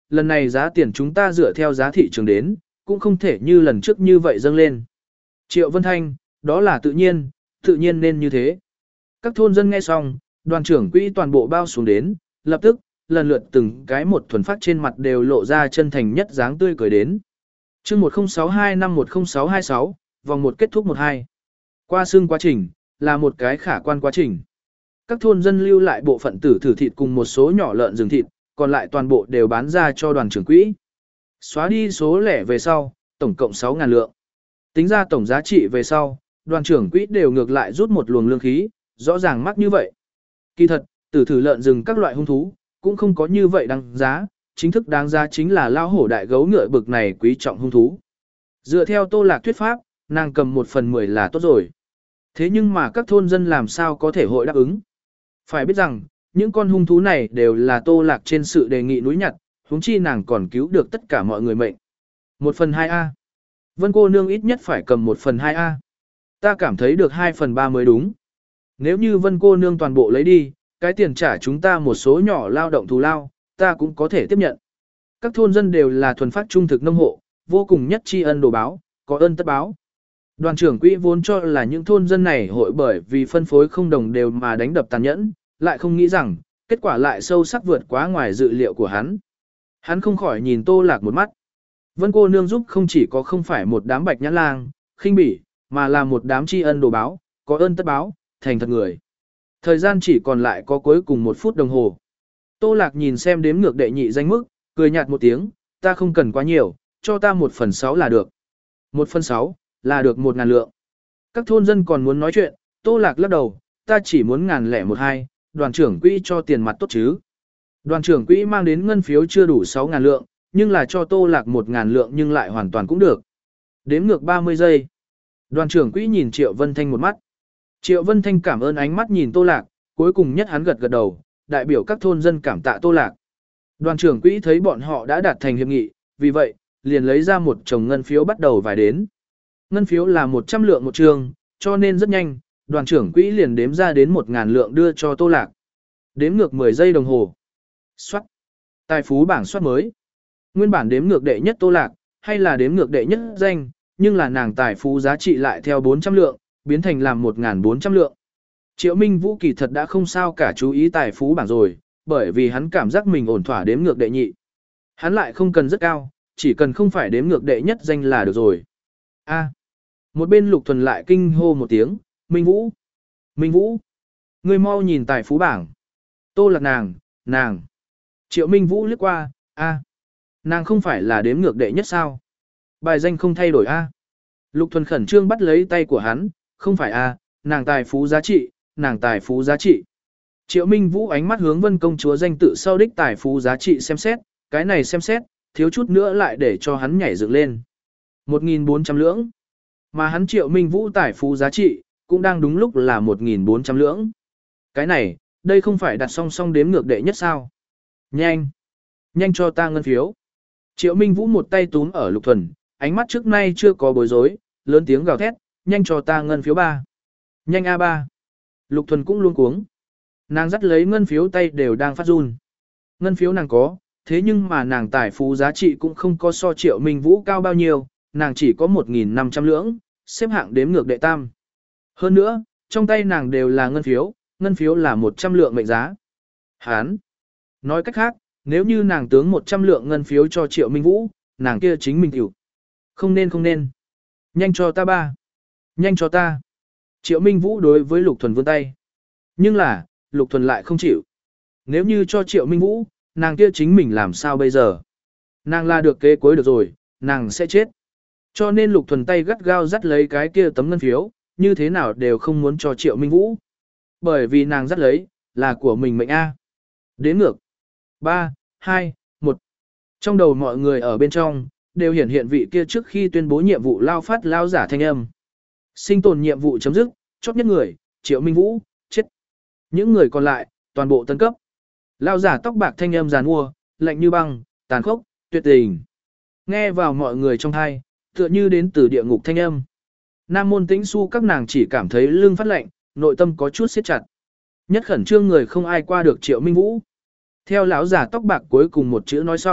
lần này giá tiền chúng ta dựa theo giá thị trường đến, cũng không thể như lần trước như vậy dâng lên. Triệu Vân Thanh, đó là tự nhiên, tự nhiên nên như thế. Các thôn dân nghe xong, đoàn trưởng quỹ toàn bộ bao xuống đến, lập tức, lần lượt từng cái một thuần phát trên mặt đều lộ ra chân thành nhất dáng tươi cười đến. chương một không sáu hai năm một không sáu hai sáu, vòng một kết thúc một hai. Qua xương quá trình, là một cái khả quan quá trình. Các thôn dân lưu lại bộ phận tử thử thịt cùng một số nhỏ lợn rừng thịt, còn lại toàn bộ đều bán ra cho đoàn trưởng quỹ. Xóa đi số lẻ về sau, tổng cộng sáu nghìn lượng. Tính ra tổng giá trị về sau, đoàn trưởng quỹ đều ngược lại rút một luồng lương khí, rõ ràng mắc như vậy. Kỳ thật, tử thử lợn rừng các loại hung thú, cũng không có như vậy đáng giá, chính thức đáng giá chính là lao hổ đại gấu ngựa bực này quý trọng hung thú. Dựa theo Tô Lạc thuyết pháp, nàng cầm một phần mười là tốt rồi. Thế nhưng mà các thôn dân làm sao có thể hội đáp ứng? Phải biết rằng, những con hung thú này đều là Tô Lạc trên sự đề nghị núi nhặt, huống chi nàng còn cứu được tất cả mọi người mệnh. Một phần hai A. Vân cô nương ít nhất phải cầm một phần hai A. Ta cảm thấy được hai phần ba mới đúng. Nếu như Vân cô nương toàn bộ lấy đi, cái tiền trả chúng ta một số nhỏ lao động thù lao, ta cũng có thể tiếp nhận. Các thôn dân đều là thuần phát trung thực nông hộ, vô cùng nhất tri ân đồ báo, có ơn tất báo. Đoàn trưởng quỹ vốn cho là những thôn dân này hội bởi vì phân phối không đồng đều mà đánh đập tàn nhẫn, lại không nghĩ rằng, kết quả lại sâu sắc vượt quá ngoài dự liệu của hắn. Hắn không khỏi nhìn Tô Lạc một mắt. Vân cô nương giúp không chỉ có không phải một đám bạch nhãn lang, khinh bỉ, mà là một đám tri ân đồ báo, có ơn tất báo, thành thật người. Thời gian chỉ còn lại có cuối cùng một phút đồng hồ. Tô Lạc nhìn xem đếm ngược đệ nhị danh mức, cười nhạt một tiếng, ta không cần quá nhiều, cho ta một phần sáu là được. Một phần sáu, là được một ngàn lượng. Các thôn dân còn muốn nói chuyện, Tô Lạc lắc đầu, ta chỉ muốn ngàn lẻ một hai, đoàn trưởng quỹ cho tiền mặt tốt chứ. Đoàn trưởng quỹ mang đến ngân phiếu chưa đủ sáu ngàn lượng, nhưng là cho Tô Lạc một ngàn lượng nhưng lại hoàn toàn cũng được. Đếm ngược ba mươi giây. Đoàn trưởng quỹ nhìn Triệu Vân Thanh một mắt. Triệu Vân Thanh cảm ơn ánh mắt nhìn Tô Lạc, cuối cùng nhất hắn gật gật đầu, đại biểu các thôn dân cảm tạ Tô Lạc. Đoàn trưởng quỹ thấy bọn họ đã đạt thành hiệp nghị, vì vậy, liền lấy ra một chồng ngân phiếu bắt đầu vài đến. Ngân phiếu là một trăm lượng một trường, cho nên rất nhanh, đoàn trưởng quỹ liền đếm ra đến một ngàn lượng đưa cho Tô Lạc. Đếm ngược mười giây đồng hồ. Soát. Tài phú bảng soát mới. Nguyên bản đếm ngược đệ nhất Tô Lạc, hay là đếm ngược đệ nhất danh, nhưng là nàng tài phú giá trị lại theo bốn trăm lượng, biến thành làm một nghìn bốn trăm lượng. Triệu Minh Vũ kỳ thật đã không sao cả chú ý tài phú bảng rồi, bởi vì hắn cảm giác mình ổn thỏa đếm ngược đệ nhị. Hắn lại không cần rất cao, chỉ cần không phải đếm ngược đệ nhất danh là được rồi. A. Một bên Lục Thuần lại kinh hô một tiếng, Minh Vũ, Minh Vũ, ngươi mau nhìn tài phú bảng. Tô Lạc nàng, nàng. Triệu Minh Vũ liếc qua, a, nàng không phải là đếm ngược đệ nhất sao? Bài danh không thay đổi a. Lục Thuần khẩn trương bắt lấy tay của hắn, không phải a, nàng tài phú giá trị, nàng tài phú giá trị. Triệu Minh Vũ ánh mắt hướng Vân công chúa danh tự sau đích tài phú giá trị xem xét, cái này xem xét, thiếu chút nữa lại để cho hắn nhảy dựng lên. một nghìn bốn trăm lưỡng. Mà hắn Triệu Minh Vũ tài phú giá trị, cũng đang đúng lúc là một nghìn bốn trăm lưỡng. Cái này, đây không phải đặt song song đếm ngược đệ nhất sao? Nhanh! Nhanh cho ta ngân phiếu. Triệu Minh Vũ một tay túm ở Lục Thuần, ánh mắt trước nay chưa có bối rối, lớn tiếng gào thét, nhanh cho ta ngân phiếu ba. Nhanh a ba. Lục Thuần cũng luôn cuống. Nàng dắt lấy ngân phiếu tay đều đang phát run. Ngân phiếu nàng có, thế nhưng mà nàng tài phú giá trị cũng không có so Triệu Minh Vũ cao bao nhiêu, nàng chỉ có một nghìn năm trăm lưỡng, xếp hạng đếm ngược đệ tam. Hơn nữa, trong tay nàng đều là ngân phiếu, ngân phiếu là một trăm lượng mệnh giá. Hán. Nói cách khác, nếu như nàng tướng một trăm lượng ngân phiếu cho Triệu Minh Vũ, nàng kia chính mình hiểu. Không nên không nên. Nhanh cho ta ba. Nhanh cho ta. Triệu Minh Vũ đối với Lục Thuần vươn tay. Nhưng là, Lục Thuần lại không chịu. Nếu như cho Triệu Minh Vũ, nàng kia chính mình làm sao bây giờ? Nàng là được kế cuối được rồi, nàng sẽ chết. Cho nên Lục Thuần tay gắt gao dắt lấy cái kia tấm ngân phiếu, như thế nào đều không muốn cho Triệu Minh Vũ. Bởi vì nàng dắt lấy, là của mình mệnh A. Đến ngược. ba, hai, một. Trong đầu mọi người ở bên trong, đều hiển hiện vị kia trước khi tuyên bố nhiệm vụ lao phát lao giả thanh âm. Sinh tồn nhiệm vụ chấm dứt, chốt nhất người, Triệu Minh Vũ, chết. Những người còn lại, toàn bộ tân cấp. Lao giả tóc bạc thanh âm giàn mua, lạnh như băng, tàn khốc, tuyệt tình. Nghe vào mọi người trong thai, tựa như đến từ địa ngục thanh âm. Nam môn tĩnh su các nàng chỉ cảm thấy lưng phát lạnh, nội tâm có chút siết chặt. Nhất khẩn trương người không ai qua được Triệu Minh Vũ. Theo lão giả tóc bạc cuối cùng một chữ nói xong,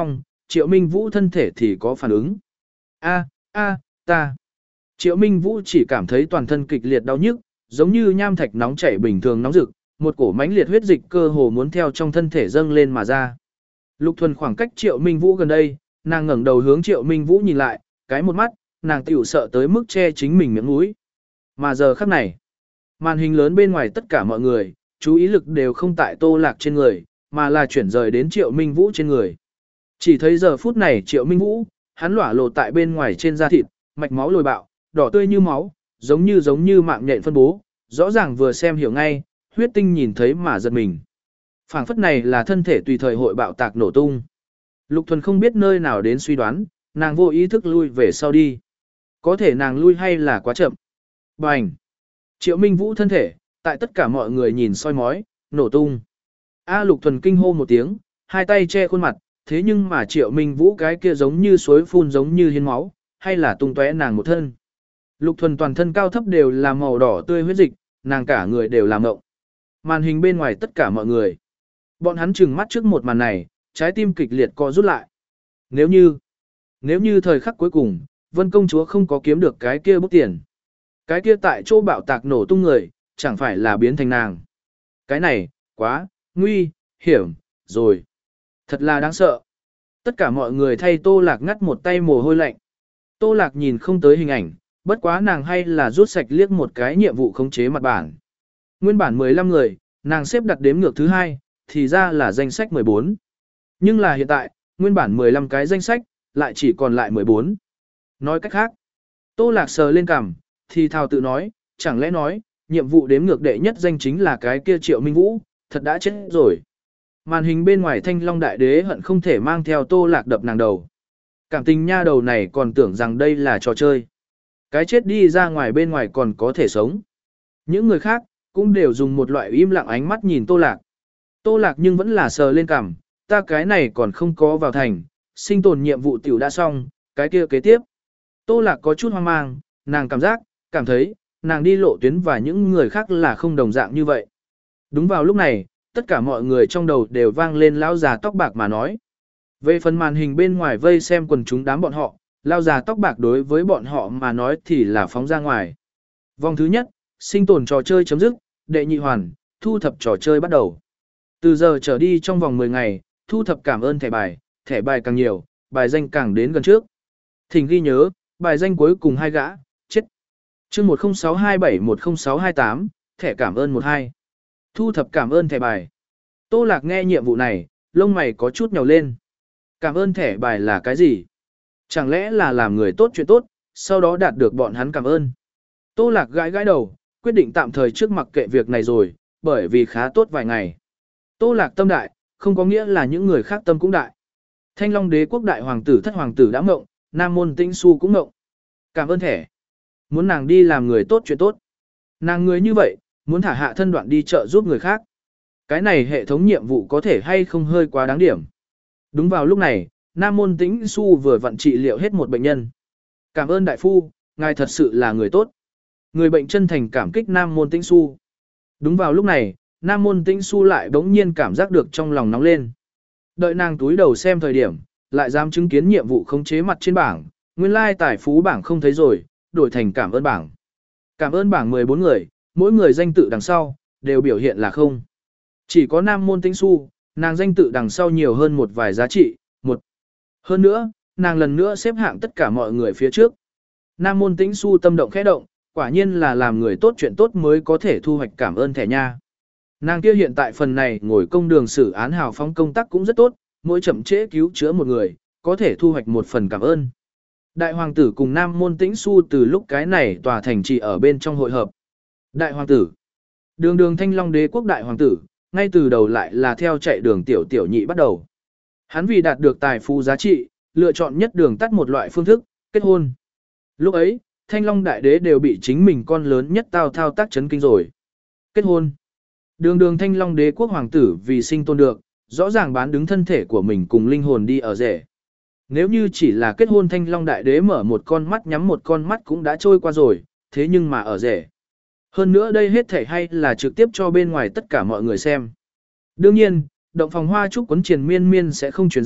Triệu Minh Vũ thân thể thì có phản ứng. A, a, ta. Triệu Minh Vũ chỉ cảm thấy toàn thân kịch liệt đau nhức, giống như nham thạch nóng chảy bình thường nóng rực, một cổ mãnh liệt huyết dịch cơ hồ muốn theo trong thân thể dâng lên mà ra. Lục Thuần khoảng cách Triệu Minh Vũ gần đây, nàng ngẩng đầu hướng Triệu Minh Vũ nhìn lại, cái một mắt, nàng tiểu sợ tới mức che chính mình miệng mũi. Mà giờ khắc này, màn hình lớn bên ngoài tất cả mọi người, chú ý lực đều không tại Tô Lạc trên người, mà là chuyển rời đến Triệu Minh Vũ trên người. Chỉ thấy giờ phút này Triệu Minh Vũ, hắn lỏa lộ tại bên ngoài trên da thịt, mạch máu lồi bạo, đỏ tươi như máu, giống như giống như mạng nhện phân bố, rõ ràng vừa xem hiểu ngay, huyết tinh nhìn thấy mà giật mình. Phảng phất này là thân thể tùy thời hội bạo tạc nổ tung. Lục Thuần không biết nơi nào đến suy đoán, nàng vô ý thức lui về sau đi. Có thể nàng lui hay là quá chậm. Bành! Triệu Minh Vũ thân thể, tại tất cả mọi người nhìn soi mói, nổ tung. A Lục Thuần kinh hô một tiếng, hai tay che khuôn mặt, thế nhưng mà Triệu Minh Vũ cái kia giống như suối phun giống như hiến máu, hay là tung tóe nàng một thân. Lục Thuần toàn thân cao thấp đều là màu đỏ tươi huyết dịch, nàng cả người đều làm ngộng. Màn hình bên ngoài tất cả mọi người. Bọn hắn trừng mắt trước một màn này, trái tim kịch liệt co rút lại. Nếu như, nếu như thời khắc cuối cùng, Vân công chúa không có kiếm được cái kia bút tiền. Cái kia tại chỗ bạo tạc nổ tung người, chẳng phải là biến thành nàng. Cái này, quá, nguy, hiểm, rồi. Thật là đáng sợ. Tất cả mọi người thay Tô Lạc ngắt một tay mồ hôi lạnh. Tô Lạc nhìn không tới hình ảnh, bất quá nàng hay là rút sạch liếc một cái nhiệm vụ khống chế mặt bản. Nguyên bản mười lăm người, nàng xếp đặt đếm ngược thứ hai, thì ra là danh sách mười bốn. Nhưng là hiện tại, nguyên bản mười lăm cái danh sách, lại chỉ còn lại mười bốn. Nói cách khác, Tô Lạc sờ lên cằm, thì thào tự nói, chẳng lẽ nói, nhiệm vụ đếm ngược đệ nhất danh chính là cái kia Triệu Minh Vũ, thật đã chết rồi. Màn hình bên ngoài Thanh Long Đại Đế hận không thể mang theo Tô Lạc đập nàng đầu. Cảm tình nha đầu này còn tưởng rằng đây là trò chơi. Cái chết đi ra ngoài bên ngoài còn có thể sống. Những người khác, cũng đều dùng một loại im lặng ánh mắt nhìn Tô Lạc. Tô Lạc nhưng vẫn là sờ lên cằm, ta cái này còn không có vào thành, sinh tồn nhiệm vụ tiểu đã xong, cái kia kế tiếp. Tô Lạc có chút hoang mang, nàng cảm giác, cảm thấy, nàng đi lộ tuyến và những người khác là không đồng dạng như vậy. Đúng vào lúc này, tất cả mọi người trong đầu đều vang lên lão già tóc bạc mà nói. Về phần màn hình bên ngoài vây xem quần chúng đám bọn họ, lão già tóc bạc đối với bọn họ mà nói thì là phóng ra ngoài. Vòng thứ nhất, sinh tồn trò chơi chấm dứt, đệ nhị hoàn, thu thập trò chơi bắt đầu. Từ giờ trở đi trong vòng mười ngày, thu thập cảm ơn thẻ bài, thẻ bài càng nhiều, bài danh càng đến gần trước. Thỉnh ghi nhớ, bài danh cuối cùng hai gã, chết. Chương một không sáu hai bảy một không sáu hai tám, thẻ cảm ơn một hai. Thu thập cảm ơn thẻ bài. Tô Lạc nghe nhiệm vụ này, lông mày có chút nhàu lên. Cảm ơn thẻ bài là cái gì? Chẳng lẽ là làm người tốt chuyện tốt, sau đó đạt được bọn hắn cảm ơn? Tô Lạc gãi gãi đầu, quyết định tạm thời trước mặc kệ việc này rồi, bởi vì khá tốt vài ngày. Tô Lạc tâm đại, không có nghĩa là những người khác tâm cũng đại. Thanh Long Đế quốc đại hoàng tử thất hoàng tử đã mộng, Nam Môn Tĩnh Xu cũng mộng. Cảm ơn thẻ. Muốn nàng đi làm người tốt chuyện tốt. Nàng người như vậy, muốn thả hạ thân đoạn đi chợ giúp người khác. Cái này hệ thống nhiệm vụ có thể hay không hơi quá đáng điểm. Đúng vào lúc này, Nam Môn Tĩnh Xu vừa vặn trị liệu hết một bệnh nhân. Cảm ơn đại phu, ngài thật sự là người tốt. Người bệnh chân thành cảm kích Nam Môn Tĩnh Xu. Đúng vào lúc này, Nam Môn Tĩnh Xu lại bỗng nhiên cảm giác được trong lòng nóng lên. Đợi nàng túi đầu xem thời điểm, lại dám chứng kiến nhiệm vụ khống chế mặt trên bảng, nguyên lai tài phú bảng không thấy rồi, đổi thành cảm ơn bảng. Cảm ơn bảng mười bốn người, mỗi người danh tự đằng sau, đều biểu hiện là không. Chỉ có Nam Môn Tĩnh Xu, nàng danh tự đằng sau nhiều hơn một vài giá trị, một. Hơn nữa, nàng lần nữa xếp hạng tất cả mọi người phía trước. Nam Môn Tĩnh Xu tâm động khẽ động, quả nhiên là làm người tốt chuyện tốt mới có thể thu hoạch cảm ơn thẻ nha. Nàng kia hiện tại phần này ngồi công đường xử án hào phóng công tác cũng rất tốt, mỗi chậm trễ cứu chữa một người, có thể thu hoạch một phần cảm ơn. Đại hoàng tử cùng Nam Môn Tĩnh Xu từ lúc cái này tòa thành trì ở bên trong hội hợp. Đại hoàng tử, đường đường Thanh Long Đế quốc đại hoàng tử, ngay từ đầu lại là theo chạy đường tiểu tiểu nhị bắt đầu. Hắn vì đạt được tài phú giá trị, lựa chọn nhất đường tắt một loại phương thức, kết hôn. Lúc ấy, Thanh Long Đại Đế đều bị chính mình con lớn nhất tao thao tác chấn kinh rồi. Kết hôn. Đường đường Thanh Long Đế quốc hoàng tử vì sinh tồn được, rõ ràng bán đứng thân thể của mình cùng linh hồn đi ở rể. Nếu như chỉ là kết hôn Thanh Long Đại Đế mở một con mắt nhắm một con mắt cũng đã trôi qua rồi, thế nhưng mà ở rể. Hơn nữa đây hết thể hay là trực tiếp cho bên ngoài tất cả mọi người xem. Đương nhiên, động phòng hoa trúc quấn triền miên miên sẽ không truyền ra,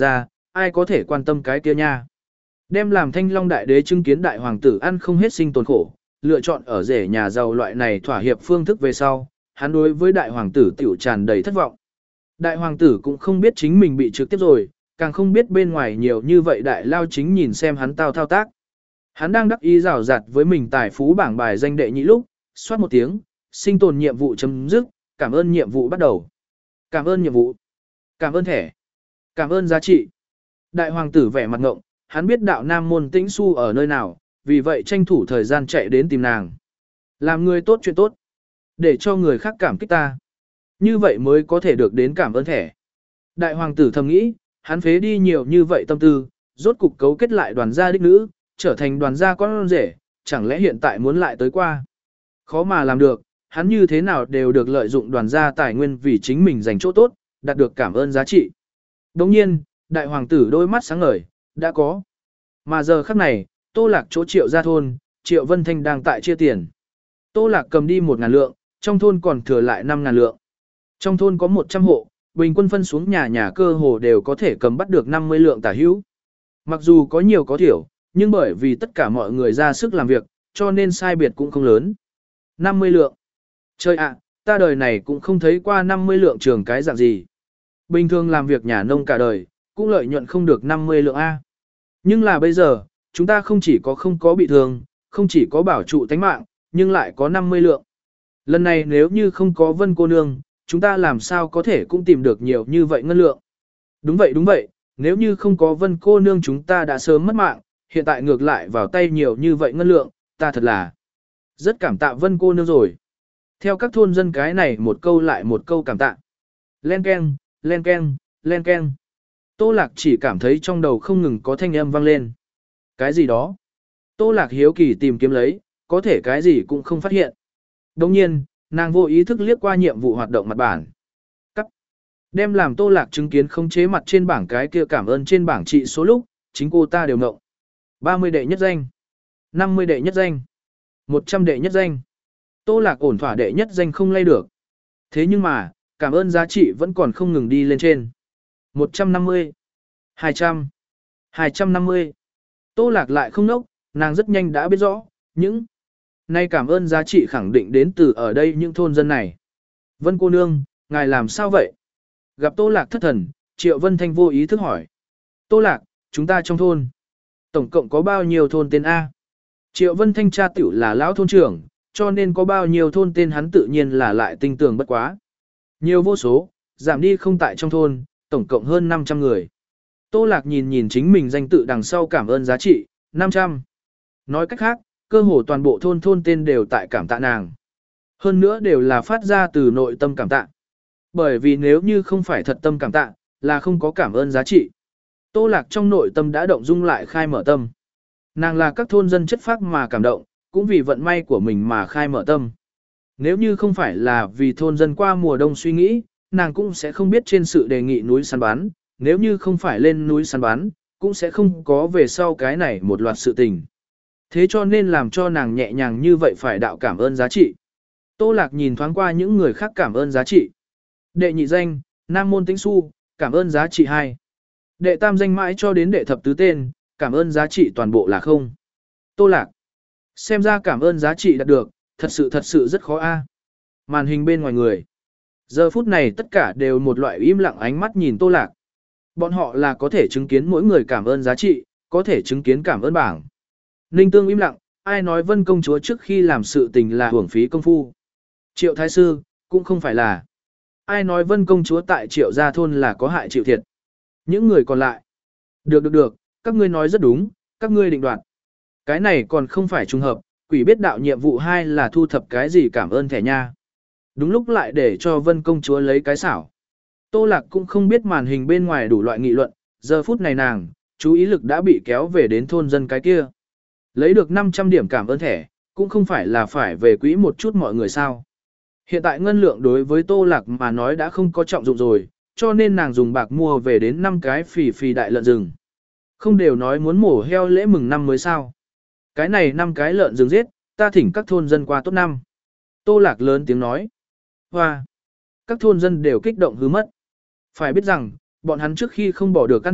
ai có thể quan tâm cái kia nha. Đem làm Thanh Long đại đế chứng kiến đại hoàng tử ăn không hết sinh tồn khổ, lựa chọn ở rể nhà giàu loại này thỏa hiệp phương thức về sau, hắn đối với đại hoàng tử tiểu tràn đầy thất vọng. Đại hoàng tử cũng không biết chính mình bị trực tiếp rồi, càng không biết bên ngoài nhiều như vậy đại lao chính nhìn xem hắn tao thao tác. Hắn đang đắc ý rào rạt với mình tài phú bảng bài danh đệ nhị lúc, xoát một tiếng, sinh tồn nhiệm vụ chấm dứt, cảm ơn nhiệm vụ bắt đầu. Cảm ơn nhiệm vụ. Cảm ơn thẻ. Cảm ơn giá trị. Đại hoàng tử vẻ mặt ngộng, hắn biết đạo nam môn tĩnh su ở nơi nào, vì vậy tranh thủ thời gian chạy đến tìm nàng. Làm người tốt chuyện tốt. Để cho người khác cảm kích ta. Như vậy mới có thể được đến cảm ơn thẻ. Đại hoàng tử thầm nghĩ, hắn phế đi nhiều như vậy tâm tư, rốt cục cấu kết lại đoàn gia đích nữ, trở thành đoàn gia con rể, chẳng lẽ hiện tại muốn lại tới qua. Khó mà làm được, hắn như thế nào đều được lợi dụng đoàn gia tài nguyên vì chính mình dành chỗ tốt, đạt được cảm ơn giá trị. Đồng nhiên, đại hoàng tử đôi mắt sáng ngời, đã có. Mà giờ khắc này, Tô Lạc chỗ Triệu gia thôn, Triệu Vân Thanh đang tại chia tiền. Tô Lạc cầm đi một ngàn lượng, trong thôn còn thừa lại năm ngàn lượng. Trong thôn có một trăm hộ, bình quân phân xuống nhà nhà cơ hồ đều có thể cầm bắt được năm mươi lượng tả hữu. Mặc dù có nhiều có thiểu, nhưng bởi vì tất cả mọi người ra sức làm việc, cho nên sai biệt cũng không lớn. năm mươi lượng. Trời ạ, ta đời này cũng không thấy qua năm mươi lượng trường cái dạng gì. Bình thường làm việc nhà nông cả đời, cũng lợi nhuận không được năm mươi lượng A. Nhưng là bây giờ, chúng ta không chỉ có không có bị thương, không chỉ có bảo trụ tánh mạng, nhưng lại có năm mươi lượng. Lần này nếu như không có Vân cô nương, chúng ta làm sao có thể cũng tìm được nhiều như vậy ngân lượng. Đúng vậy đúng vậy, nếu như không có Vân cô nương chúng ta đã sớm mất mạng, hiện tại ngược lại vào tay nhiều như vậy ngân lượng, ta thật là rất cảm tạ Vân cô nương rồi. Theo các thôn dân cái này một câu lại một câu cảm tạ. Len keng, len keng, len keng. Tô Lạc chỉ cảm thấy trong đầu không ngừng có thanh âm vang lên. Cái gì đó? Tô Lạc hiếu kỳ tìm kiếm lấy, có thể cái gì cũng không phát hiện. Đồng nhiên, nàng vô ý thức liếc qua nhiệm vụ hoạt động mặt bản. Cắt. Đem làm Tô Lạc chứng kiến không chế mặt trên bảng cái kia cảm ơn trên bảng trị số lúc, chính cô ta đều ngộng. ba mươi đệ nhất danh, năm mươi đệ nhất danh, một trăm đệ nhất danh. Tô Lạc ổn thỏa đệ nhất danh không lay được. Thế nhưng mà, cảm ơn giá trị vẫn còn không ngừng đi lên trên. một trăm năm mươi, hai trăm, hai trăm năm mươi. Tô Lạc lại không nốc, nàng rất nhanh đã biết rõ, những nay cảm ơn giá trị khẳng định đến từ ở đây những thôn dân này. Vân cô nương, ngài làm sao vậy? Gặp Tô Lạc thất thần, Triệu Vân Thanh vô ý thức hỏi. Tô Lạc, chúng ta trong thôn, tổng cộng có bao nhiêu thôn tên A? Triệu Vân Thanh cha tiểu là lão thôn trưởng, cho nên có bao nhiêu thôn tên hắn tự nhiên là lại tinh tường bất quá. Nhiều vô số, giảm đi không tại trong thôn, tổng cộng hơn năm trăm người. Tô Lạc nhìn nhìn chính mình danh tự đằng sau cảm ơn giá trị, năm trăm. Nói cách khác, cơ hồ toàn bộ thôn thôn tên đều tại cảm tạ nàng. Hơn nữa đều là phát ra từ nội tâm cảm tạ. Bởi vì nếu như không phải thật tâm cảm tạ, là không có cảm ơn giá trị. Tô Lạc trong nội tâm đã động dung lại khai mở tâm. Nàng là các thôn dân chất phác mà cảm động, cũng vì vận may của mình mà khai mở tâm. Nếu như không phải là vì thôn dân qua mùa đông suy nghĩ, nàng cũng sẽ không biết trên sự đề nghị núi săn bắn, nếu như không phải lên núi săn bắn, cũng sẽ không có về sau cái này một loạt sự tình. Thế cho nên làm cho nàng nhẹ nhàng như vậy phải đạo cảm ơn giá trị. Tô Lạc nhìn thoáng qua những người khác cảm ơn giá trị. Đệ nhị danh, Nam Môn Tĩnh Xu, cảm ơn giá trị hai. Đệ tam danh mãi cho đến đệ thập tứ tên, cảm ơn giá trị toàn bộ là không. Tô Lạc. Xem ra cảm ơn giá trị đạt được, thật sự thật sự rất khó a. Màn hình bên ngoài người. Giờ phút này tất cả đều một loại im lặng ánh mắt nhìn Tô Lạc. Bọn họ là có thể chứng kiến mỗi người cảm ơn giá trị, có thể chứng kiến cảm ơn bảng. Ninh Tương im lặng, ai nói Vân công chúa trước khi làm sự tình là hưởng phí công phu. Triệu Thái Sư, cũng không phải là. Ai nói Vân công chúa tại Triệu gia thôn là có hại chịu thiệt. Những người còn lại. Được được được, các ngươi nói rất đúng, các ngươi định đoạt. Cái này còn không phải trùng hợp, quỷ biết đạo nhiệm vụ hai là thu thập cái gì cảm ơn thẻ nha. Đúng lúc lại để cho Vân công chúa lấy cái xảo. Tô Lạc cũng không biết màn hình bên ngoài đủ loại nghị luận, giờ phút này nàng, chú ý lực đã bị kéo về đến thôn dân cái kia. Lấy được năm trăm điểm cảm ơn thẻ, cũng không phải là phải về quỹ một chút mọi người sao. Hiện tại ngân lượng đối với Tô Lạc mà nói đã không có trọng dụng rồi, cho nên nàng dùng bạc mua về đến năm cái phì phì đại lợn rừng. Không đều nói muốn mổ heo lễ mừng năm mới sao. Cái này năm cái lợn rừng giết, ta thỉnh các thôn dân qua tốt năm. Tô Lạc lớn tiếng nói. Hoa! Các thôn dân đều kích động hứ mất. Phải biết rằng, bọn hắn trước khi không bỏ được ăn thịt,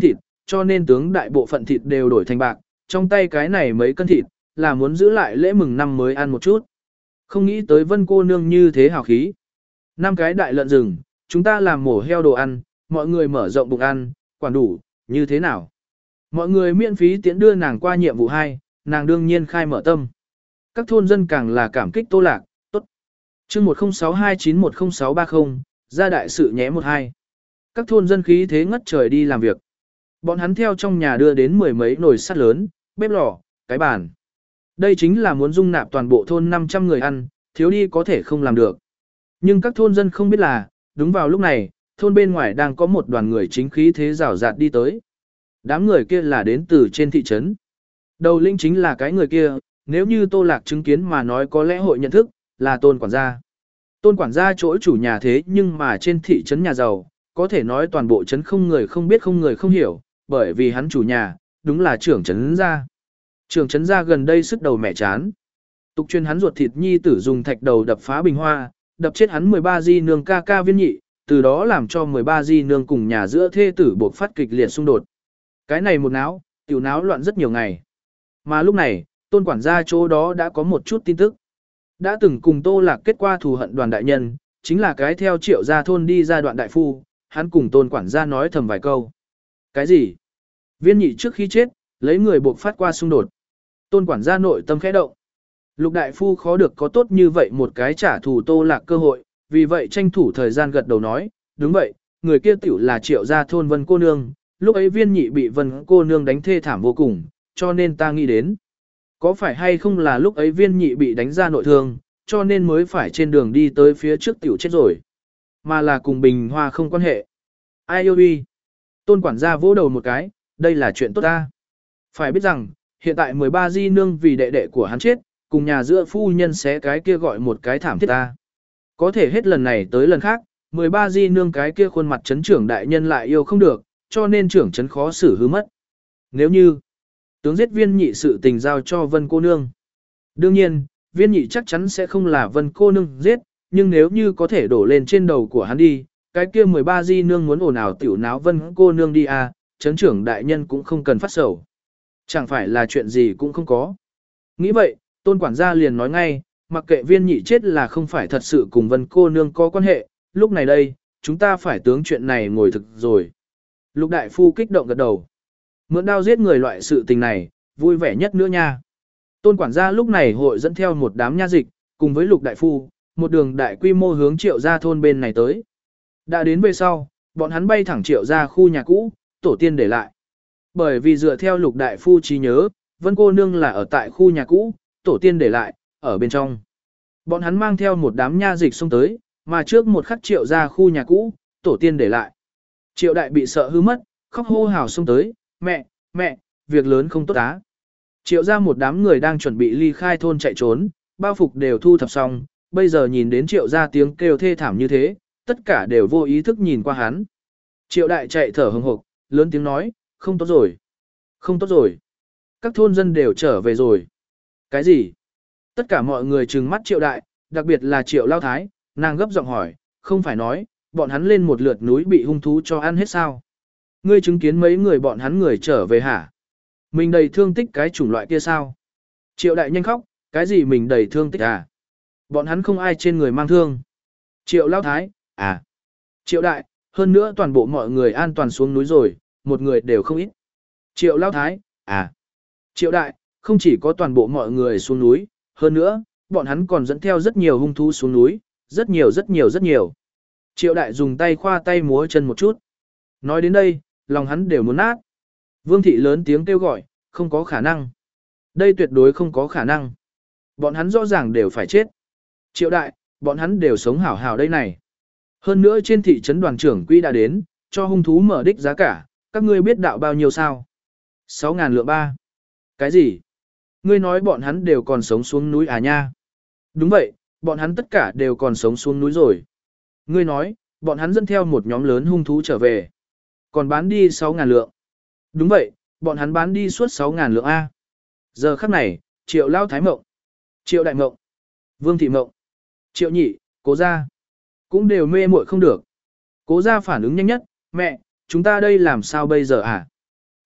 cho nên tướng đại bộ phận thịt đều đổi thành bạc, trong tay cái này mấy cân thịt, là muốn giữ lại lễ mừng năm mới ăn một chút. Không nghĩ tới Vân cô nương như thế hào khí. Năm cái đại lợn rừng, chúng ta làm mổ heo đồ ăn, mọi người mở rộng bụng ăn, quản đủ, như thế nào? Mọi người miễn phí tiễn đưa nàng qua nhiệm vụ hai, nàng đương nhiên khai mở tâm. Các thôn dân càng là cảm kích Tô Lạc, tốt. chương một không sáu hai chín một không sáu ba không, ra đại sự nhé một hai. Các thôn dân khí thế ngất trời đi làm việc. Bọn hắn theo trong nhà đưa đến mười mấy nồi sắt lớn, bếp lò, cái bàn. Đây chính là muốn dung nạp toàn bộ thôn năm trăm người ăn, thiếu đi có thể không làm được. Nhưng các thôn dân không biết là, đúng vào lúc này, thôn bên ngoài đang có một đoàn người chính khí thế rào rạt đi tới. Đám người kia là đến từ trên thị trấn. Đầu lĩnh chính là cái người kia, nếu như Tô Lạc chứng kiến mà nói có lẽ hội nhận thức, là Tôn quản gia. Tôn quản gia chỗ chủ nhà thế nhưng mà trên thị trấn nhà giàu, có thể nói toàn bộ trấn không người không biết không người không hiểu, bởi vì hắn chủ nhà, đúng là trưởng trấn gia. Trưởng trấn gia gần đây sức đầu mẹ chán. Tục truyền hắn ruột thịt nhi tử dùng thạch đầu đập phá bình hoa, đập chết hắn mười ba di nương ca ca viên nhị, từ đó làm cho mười ba di nương cùng nhà giữa thê tử buộc phát kịch liệt xung đột. Cái này một náo, tiểu náo loạn rất nhiều ngày. Mà lúc này, Tôn quản gia chỗ đó đã có một chút tin tức. Đã từng cùng Tô Lạc kết qua thù hận đoàn đại nhân, chính là cái theo Triệu gia thôn đi ra đoạn đại phu, hắn cùng Tôn quản gia nói thầm vài câu. Cái gì? Viên nhị trước khi chết, lấy người buộc phát qua xung đột. Tôn quản gia nội tâm khẽ động. Lục đại phu khó được có tốt như vậy một cái trả thù Tô Lạc cơ hội, vì vậy tranh thủ thời gian gật đầu nói, đúng vậy, người kia tiểu là Triệu gia thôn Vân cô nương, lúc ấy viên nhị bị Vân cô nương đánh thê thảm vô cùng, cho nên ta nghĩ đến. Có phải hay không là lúc ấy viên nhị bị đánh ra nội thương, cho nên mới phải trên đường đi tới phía trước tiểu chết rồi. Mà là cùng Bình Hoa không quan hệ. Ai yêu bi? Tôn quản gia vỗ đầu một cái, đây là chuyện tốt ta. Phải biết rằng, hiện tại mười ba di nương vì đệ đệ của hắn chết, cùng nhà giữa phu nhân xé cái kia gọi một cái thảm thiết ta. Có thể hết lần này tới lần khác, mười ba di nương cái kia khuôn mặt chấn trưởng đại nhân lại yêu không được, cho nên trưởng chấn khó xử hư mất. Nếu như, tướng giết viên nhị sự tình giao cho Vân cô nương. Đương nhiên, viên nhị chắc chắn sẽ không là Vân cô nương giết, nhưng nếu như có thể đổ lên trên đầu của hắn đi, cái kia mười ba di nương muốn ồn ào tiểu náo Vân cô nương đi à, chấn trưởng đại nhân cũng không cần phát sầu. Chẳng phải là chuyện gì cũng không có. Nghĩ vậy, Tôn quản gia liền nói ngay, mặc kệ viên nhị chết là không phải thật sự cùng Vân cô nương có quan hệ, lúc này đây, chúng ta phải tướng chuyện này ngồi thực rồi. Lục đại phu kích động gật đầu. Mượn đao giết người loại sự tình này, vui vẻ nhất nữa nha. Tôn quản gia lúc này hội dẫn theo một đám nha dịch, cùng với lục đại phu, một đường đại quy mô hướng Triệu gia thôn bên này tới. Đã đến về sau, bọn hắn bay thẳng Triệu gia khu nhà cũ, tổ tiên để lại. Bởi vì dựa theo lục đại phu trí nhớ, Vân cô nương là ở tại khu nhà cũ, tổ tiên để lại, ở bên trong. Bọn hắn mang theo một đám nha dịch xông tới, mà trước một khắc Triệu gia khu nhà cũ, tổ tiên để lại. Triệu đại bị sợ hư mất, khóc hô hào xông tới, mẹ, mẹ, việc lớn không tốt á. Triệu ra một đám người đang chuẩn bị ly khai thôn chạy trốn, bao phục đều thu thập xong, bây giờ nhìn đến triệu ra tiếng kêu thê thảm như thế, tất cả đều vô ý thức nhìn qua hắn. Triệu đại chạy thở hừng hực, lớn tiếng nói, không tốt rồi, không tốt rồi. Các thôn dân đều trở về rồi. Cái gì? Tất cả mọi người trừng mắt triệu đại, đặc biệt là triệu lao thái, nàng gấp giọng hỏi, không phải nói, bọn hắn lên một lượt núi bị hung thú cho ăn hết sao? Ngươi chứng kiến mấy người bọn hắn người trở về hả? Mình đầy thương tích cái chủng loại kia sao? Triệu đại nhanh khóc, cái gì mình đầy thương tích à? Bọn hắn không ai trên người mang thương. Triệu lao thái, à? Triệu đại, hơn nữa toàn bộ mọi người an toàn xuống núi rồi, một người đều không ít. Triệu lao thái, à? Triệu đại, không chỉ có toàn bộ mọi người xuống núi, hơn nữa, bọn hắn còn dẫn theo rất nhiều hung thú xuống núi, rất nhiều rất nhiều rất nhiều. Triệu đại dùng tay khoa tay múa chân một chút. Nói đến đây, lòng hắn đều muốn nát. Vương thị lớn tiếng kêu gọi, không có khả năng. Đây tuyệt đối không có khả năng. Bọn hắn rõ ràng đều phải chết. Triệu đại, bọn hắn đều sống hảo hảo đây này. Hơn nữa trên thị trấn đoàn trưởng quỹ đã đến, cho hung thú mở đích giá cả, các ngươi biết đạo bao nhiêu sao? Sáu ngàn lượng ba. Cái gì? Ngươi nói bọn hắn đều còn sống xuống núi à nha? Đúng vậy, bọn hắn tất cả đều còn sống xuống núi rồi. Ngươi nói, bọn hắn dẫn theo một nhóm lớn hung thú trở về. Còn bán đi sáu ngàn lượng. Đúng vậy, bọn hắn bán đi suốt sáu ngàn lượng A. Giờ khắc này, triệu lao thái mộng, triệu đại mộng, vương thị mộng, triệu nhị, cố gia cũng đều mê muội không được. Cố gia phản ứng nhanh nhất, mẹ, chúng ta đây làm sao bây giờ à?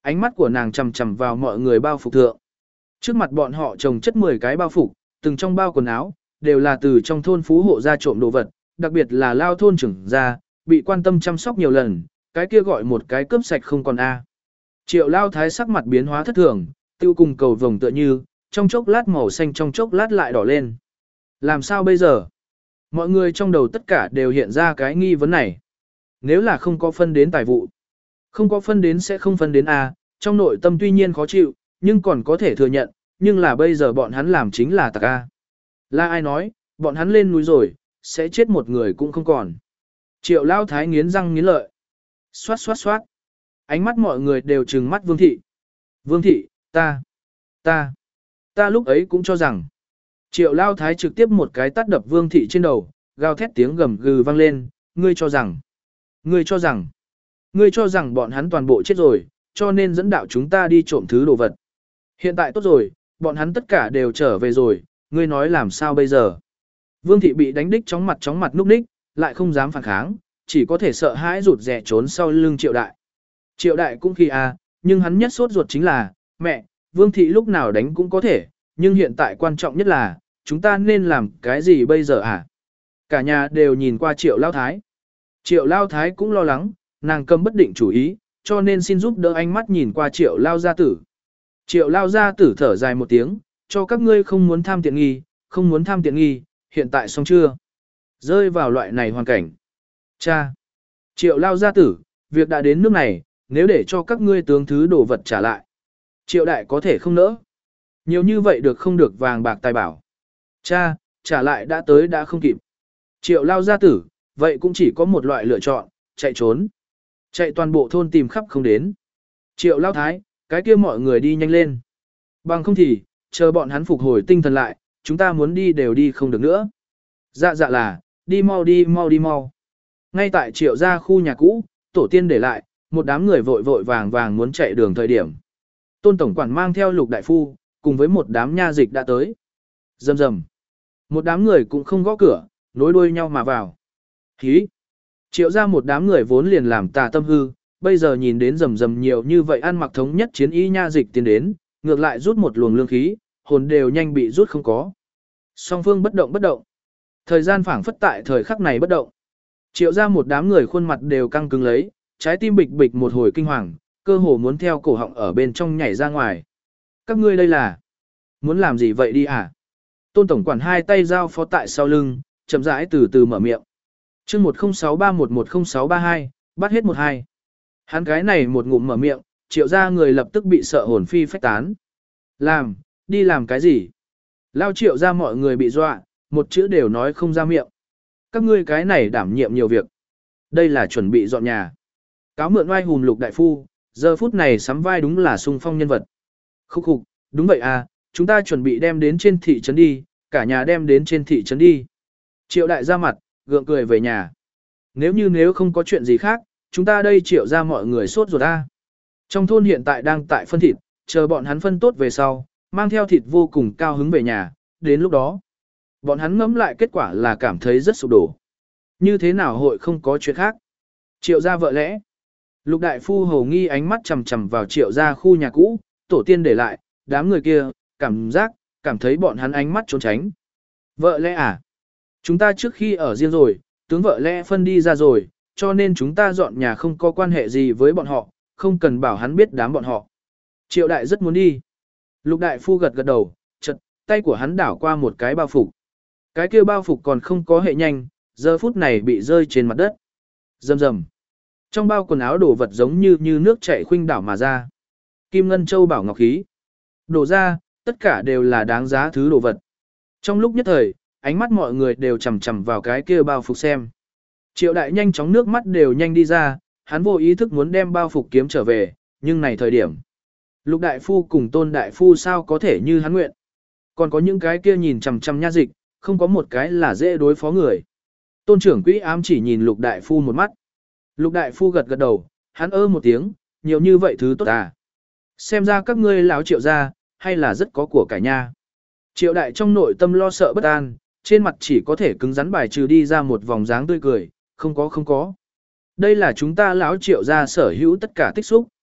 Ánh mắt của nàng chằm chằm vào mọi người bao phục thượng. Trước mặt bọn họ trồng chất mười cái bao phục, từng trong bao quần áo, đều là từ trong thôn phú hộ ra trộm đồ vật, đặc biệt là lao thôn trưởng ra, bị quan tâm chăm sóc nhiều lần, cái kia gọi một cái cướp sạch không còn a. Triệu lao thái sắc mặt biến hóa thất thường, tiêu cùng cầu vồng tựa như, trong chốc lát màu xanh trong chốc lát lại đỏ lên. Làm sao bây giờ? Mọi người trong đầu tất cả đều hiện ra cái nghi vấn này. Nếu là không có phân đến tài vụ, không có phân đến sẽ không phân đến A, trong nội tâm tuy nhiên khó chịu, nhưng còn có thể thừa nhận, nhưng là bây giờ bọn hắn làm chính là tặc A. Là ai nói, bọn hắn lên núi rồi, sẽ chết một người cũng không còn. Triệu lao thái nghiến răng nghiến lợi. Xoát xoát xoát. Ánh mắt mọi người đều trừng mắt Vương Thị. Vương Thị, ta, ta, ta lúc ấy cũng cho rằng. Triệu lao thái trực tiếp một cái tát đập Vương Thị trên đầu, gào thét tiếng gầm gừ vang lên, ngươi cho rằng, ngươi cho rằng, ngươi cho rằng bọn hắn toàn bộ chết rồi, cho nên dẫn đạo chúng ta đi trộm thứ đồ vật. Hiện tại tốt rồi, bọn hắn tất cả đều trở về rồi, ngươi nói làm sao bây giờ? Vương Thị bị đánh đích chóng mặt chóng mặt núp ních, lại không dám phản kháng, chỉ có thể sợ hãi rụt rè trốn sau lưng Triệu Đại. Triệu Đại cũng khi à, nhưng hắn nhất sốt ruột chính là, mẹ, Vương Thị lúc nào đánh cũng có thể, nhưng hiện tại quan trọng nhất là, chúng ta nên làm cái gì bây giờ à? Cả nhà đều nhìn qua Triệu Lao Thái. Triệu Lao Thái cũng lo lắng, nàng cầm bất định chủ ý, cho nên xin giúp đỡ ánh mắt nhìn qua Triệu Lao Gia Tử. Triệu Lao Gia Tử thở dài một tiếng, cho các ngươi không muốn tham tiện nghi, không muốn tham tiện nghi, hiện tại xong chưa? Rơi vào loại này hoàn cảnh. Cha! Triệu Lao Gia Tử, việc đã đến nước này, nếu để cho các ngươi tướng thứ đồ vật trả lại. Triệu Đại có thể không nỡ. Nhiều như vậy được không được vàng bạc tài bảo. Cha, trả lại đã tới đã không kịp. Triệu Lao Gia Tử, vậy cũng chỉ có một loại lựa chọn, chạy trốn. Chạy toàn bộ thôn tìm khắp không đến. Triệu Lao Thái, cái kia mọi người đi nhanh lên. Bằng không thì, chờ bọn hắn phục hồi tinh thần lại, chúng ta muốn đi đều đi không được nữa. Dạ dạ là, đi mau đi mau đi mau. Ngay tại Triệu gia khu nhà cũ, tổ tiên để lại, một đám người vội vội vàng vàng muốn chạy đường thời điểm. Tôn tổng quản mang theo Lục đại phu, cùng với một đám nha dịch đã tới. Rầm rầm. Một đám người cũng không gõ cửa, nối đuôi nhau mà vào. Hí. Triệu ra một đám người vốn liền làm tà tâm hư, bây giờ nhìn đến rầm rầm nhiều như vậy ăn mặc thống nhất chiến y nha dịch tiến đến, ngược lại rút một luồng lương khí, hồn đều nhanh bị rút không có. Song phương bất động bất động. Thời gian phảng phất tại thời khắc này bất động. Triệu ra một đám người khuôn mặt đều căng cứng lấy, trái tim bịch bịch một hồi kinh hoàng, cơ hồ muốn theo cổ họng ở bên trong nhảy ra ngoài. Các ngươi đây là muốn làm gì vậy đi à? Tôn tổng quản hai tay giao phó tại sau lưng, chậm rãi từ từ mở miệng. Chương một không sáu ba một một không sáu ba hai, bắt hết một hai. Hắn cái này một ngụm mở miệng, Triệu ra người lập tức bị sợ hồn phi phách tán. Làm, đi làm cái gì? Lao Triệu ra mọi người bị dọa, một chữ đều nói không ra miệng. Các ngươi cái này đảm nhiệm nhiều việc. Đây là chuẩn bị dọn nhà. Cáo mượn oai hùn Lục đại phu, giờ phút này sắm vai đúng là sung phong nhân vật. Khúc khục, đúng vậy à, chúng ta chuẩn bị đem đến trên thị trấn đi, cả nhà đem đến trên thị trấn đi. Triệu đại ra mặt, gượng cười về nhà. Nếu như nếu không có chuyện gì khác, chúng ta đây Triệu ra mọi người sốt ruột ta. Trong thôn hiện tại đang tại phân thịt, chờ bọn hắn phân tốt về sau, mang theo thịt vô cùng cao hứng về nhà, đến lúc đó. Bọn hắn ngẫm lại kết quả là cảm thấy rất sụp đổ. Như thế nào hội không có chuyện khác? Triệu ra vợ lẽ. Lục đại phu hầu nghi ánh mắt chầm chầm vào Triệu ra khu nhà cũ, tổ tiên để lại, đám người kia, cảm giác, cảm thấy bọn hắn ánh mắt trốn tránh. Vợ lẽ à? Chúng ta trước khi ở riêng rồi, tướng vợ lẽ phân đi ra rồi, cho nên chúng ta dọn nhà không có quan hệ gì với bọn họ, không cần bảo hắn biết đám bọn họ. Triệu đại rất muốn đi. Lục đại phu gật gật đầu, chật, tay của hắn đảo qua một cái bao phục. Cái kia bao phục còn không có hệ nhanh, giờ phút này bị rơi trên mặt đất. Rầm rầm. Trong bao quần áo đổ vật giống như như nước chảy khuynh đảo mà ra. Kim ngân châu bảo ngọc khí. Đổ ra, tất cả đều là đáng giá thứ đồ vật. Trong lúc nhất thời, ánh mắt mọi người đều chầm chầm vào cái kia bao phục xem. Triệu đại nhanh chóng nước mắt đều nhanh đi ra, hắn vô ý thức muốn đem bao phục kiếm trở về, nhưng này thời điểm. Lục đại phu cùng Tôn đại phu sao có thể như hắn nguyện. Còn có những cái kia nhìn chằm chằm nha dịch, không có một cái là dễ đối phó người. Tôn trưởng quỹ ám chỉ nhìn lục đại phu một mắt. Lục đại phu gật gật đầu, hắn ơ một tiếng, nhiều như vậy thứ tốt à. Xem ra các ngươi láo Triệu ra, hay là rất có của cải nha. Triệu đại trong nội tâm lo sợ bất an, trên mặt chỉ có thể cứng rắn bài trừ đi ra một vòng dáng tươi cười, không có không có. Đây là chúng ta láo Triệu ra sở hữu tất cả tích xúc.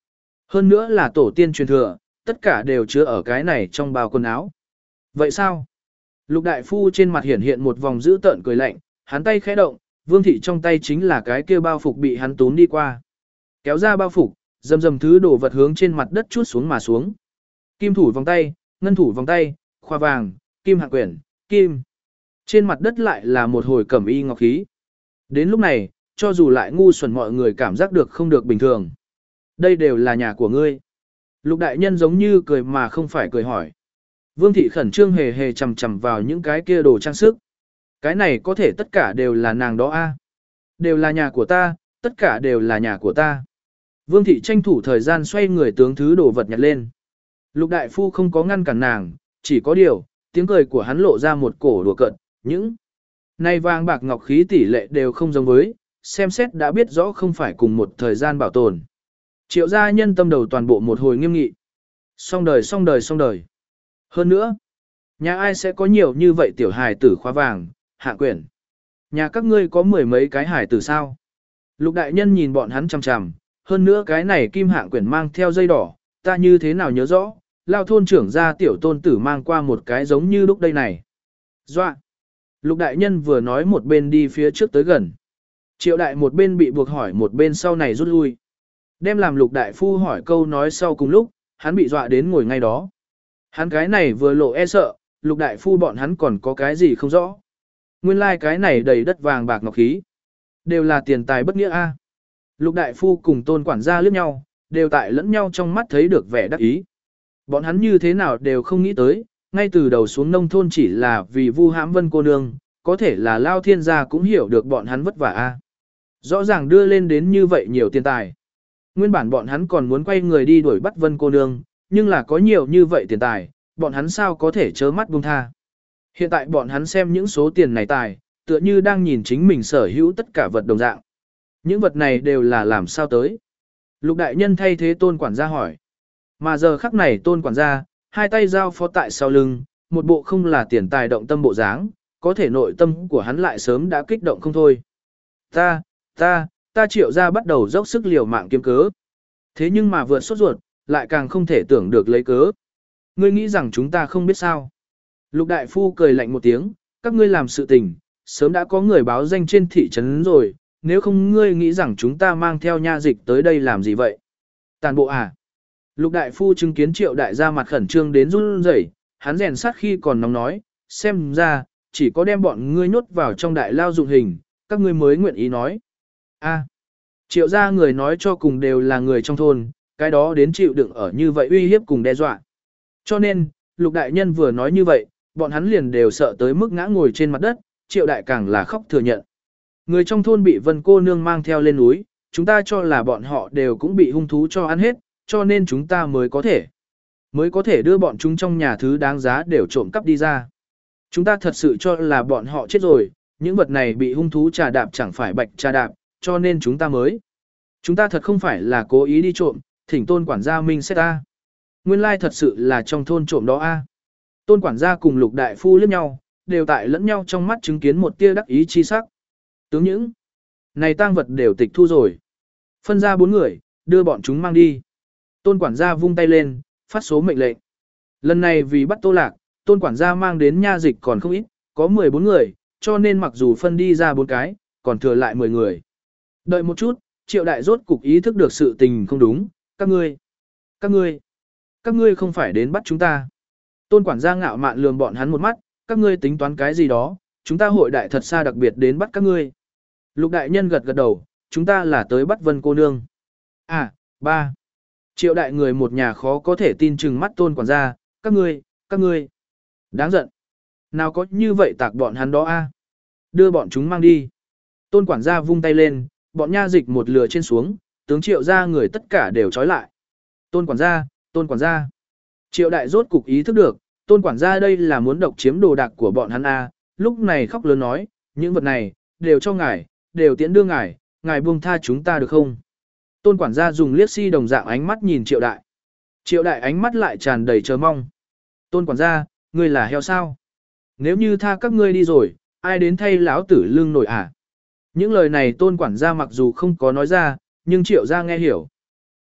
Hơn nữa là tổ tiên truyền thừa, tất cả đều chứa ở cái này trong bao quần áo. Vậy sao? Lục đại phu trên mặt hiển hiện một vòng dữ tợn cười lạnh, hắn tay khẽ động, Vương thị trong tay chính là cái kia bao phục bị hắn túm đi qua. Kéo ra bao phục, dầm dầm thứ đổ vật hướng trên mặt đất chuốt xuống mà xuống. Kim thủ vòng tay, ngân thủ vòng tay, khoa vàng, kim hạng quyển, kim. Trên mặt đất lại là một hồi cẩm y ngọc khí. Đến lúc này, cho dù lại ngu xuẩn mọi người cảm giác được không được bình thường. Đây đều là nhà của ngươi. Lục đại nhân giống như cười mà không phải cười hỏi. Vương thị khẩn trương hề hề chầm chầm vào những cái kia đồ trang sức. Cái này có thể tất cả đều là nàng đó a, Đều là nhà của ta, tất cả đều là nhà của ta. Vương thị tranh thủ thời gian xoay người tướng thứ đồ vật nhặt lên. Lục đại phu không có ngăn cản nàng, chỉ có điều, tiếng cười của hắn lộ ra một cổ đùa cợt, những này vàng bạc ngọc khí tỷ lệ đều không giống với, xem xét đã biết rõ không phải cùng một thời gian bảo tồn. Triệu gia nhân tâm đầu toàn bộ một hồi nghiêm nghị. Xong đời xong đời xong đời. Hơn nữa, nhà ai sẽ có nhiều như vậy tiểu hài tử khóa vàng, hạ quyển. Nhà các ngươi có mười mấy cái hài tử sao? Lục đại nhân nhìn bọn hắn chằm chằm, hơn nữa cái này kim hạng quyển mang theo dây đỏ, ta như thế nào nhớ rõ, lao thôn trưởng gia tiểu tôn tử mang qua một cái giống như lúc đây này. Doa! Lục đại nhân vừa nói một bên đi phía trước tới gần. Triệu đại một bên bị buộc hỏi một bên sau này rút lui. Đem làm lục đại phu hỏi câu nói sau cùng lúc, hắn bị dọa đến ngồi ngay đó. Hắn cái này vừa lộ e sợ, lục đại phu bọn hắn còn có cái gì không rõ. Nguyên lai like cái này đầy đất vàng bạc ngọc khí. Đều là tiền tài bất nghĩa a. Lục đại phu cùng tôn quản gia liếc nhau, đều tại lẫn nhau trong mắt thấy được vẻ đắc ý. Bọn hắn như thế nào đều không nghĩ tới, ngay từ đầu xuống nông thôn chỉ là vì vu hãm Vân cô nương, có thể là Lao Thiên gia cũng hiểu được bọn hắn vất vả a. Rõ ràng đưa lên đến như vậy nhiều tiền tài. Nguyên bản bọn hắn còn muốn quay người đi đuổi bắt Vân cô nương, nhưng là có nhiều như vậy tiền tài, bọn hắn sao có thể chớ mắt buông tha. Hiện tại bọn hắn xem những số tiền này tài, tựa như đang nhìn chính mình sở hữu tất cả vật đồng dạng. Những vật này đều là làm sao tới. Lục đại nhân thay thế tôn quản gia hỏi. Mà giờ khắc này tôn quản gia, hai tay giao phó tại sau lưng, một bộ không là tiền tài động tâm bộ dáng, có thể nội tâm của hắn lại sớm đã kích động không thôi. Ta, ta, ta triệu ra bắt đầu dốc sức liều mạng kiếm cớ. Thế nhưng mà vượt sốt ruột, lại càng không thể tưởng được lấy cớ. Ngươi nghĩ rằng chúng ta không biết sao. Lục đại phu cười lạnh một tiếng, các ngươi làm sự tình, sớm đã có người báo danh trên thị trấn rồi, nếu không ngươi nghĩ rằng chúng ta mang theo nha dịch tới đây làm gì vậy? Tàn bộ à? Lục đại phu chứng kiến triệu đại gia mặt khẩn trương đến run rẩy, hắn rèn sát khi còn nóng nói, xem ra, chỉ có đem bọn ngươi nhốt vào trong đại lao dụng hình, các ngươi mới nguyện ý nói. A, triệu gia người nói cho cùng đều là người trong thôn, cái đó đến chịu đựng ở như vậy uy hiếp cùng đe dọa. Cho nên, lục đại nhân vừa nói như vậy, bọn hắn liền đều sợ tới mức ngã ngồi trên mặt đất, triệu đại càng là khóc thừa nhận. Người trong thôn bị Vân cô nương mang theo lên núi, chúng ta cho là bọn họ đều cũng bị hung thú cho ăn hết, cho nên chúng ta mới có thể, mới có thể đưa bọn chúng trong nhà thứ đáng giá đều trộm cắp đi ra. Chúng ta thật sự cho là bọn họ chết rồi, những vật này bị hung thú trà đạp chẳng phải bạch trà đạp, cho nên chúng ta mới. Chúng ta thật không phải là cố ý đi trộm, thỉnh tôn quản gia minh xét ta. Nguyên lai thật sự là trong thôn trộm đó a. Tôn quản gia cùng lục đại phu liếc nhau, đều tại lẫn nhau trong mắt chứng kiến một tia đắc ý chi sắc. Tướng những này tang vật đều tịch thu rồi. Phân ra bốn người, đưa bọn chúng mang đi. Tôn quản gia vung tay lên, phát số mệnh lệnh. Lần này vì bắt Tô Lạc, tôn quản gia mang đến nha dịch còn không ít, có mười bốn người, cho nên mặc dù phân đi ra bốn cái, còn thừa lại mười người. Đợi một chút, triệu đại rốt cục ý thức được sự tình không đúng, các ngươi, các ngươi, các ngươi không phải đến bắt chúng ta. Tôn quản gia ngạo mạn lườm bọn hắn một mắt, các ngươi tính toán cái gì đó, chúng ta hội đại thật xa đặc biệt đến bắt các ngươi. Lục đại nhân gật gật đầu, chúng ta là tới bắt Vân cô nương. À, ba. Triệu đại người một nhà khó có thể tin chừng mắt tôn quản gia, các ngươi, các ngươi. Đáng giận. Nào có như vậy tạc bọn hắn đó a? Đưa bọn chúng mang đi. Tôn quản gia vung tay lên, bọn nha dịch một lừa trên xuống, tướng triệu ra người tất cả đều trói lại. Tôn quản gia, tôn quản gia. Triệu đại rốt cục ý thức được, tôn quản gia đây là muốn độc chiếm đồ đạc của bọn hắn a, lúc này khóc lớn nói, những vật này, đều cho ngài, đều tiễn đưa ngài, ngài buông tha chúng ta được không? Tôn quản gia dùng liếc si đồng dạng ánh mắt nhìn triệu đại. Triệu đại ánh mắt lại tràn đầy chờ mong. Tôn quản gia, ngươi là heo sao? Nếu như tha các ngươi đi rồi, ai đến thay lão tử lưng nổi à? Những lời này tôn quản gia mặc dù không có nói ra, nhưng triệu gia nghe hiểu.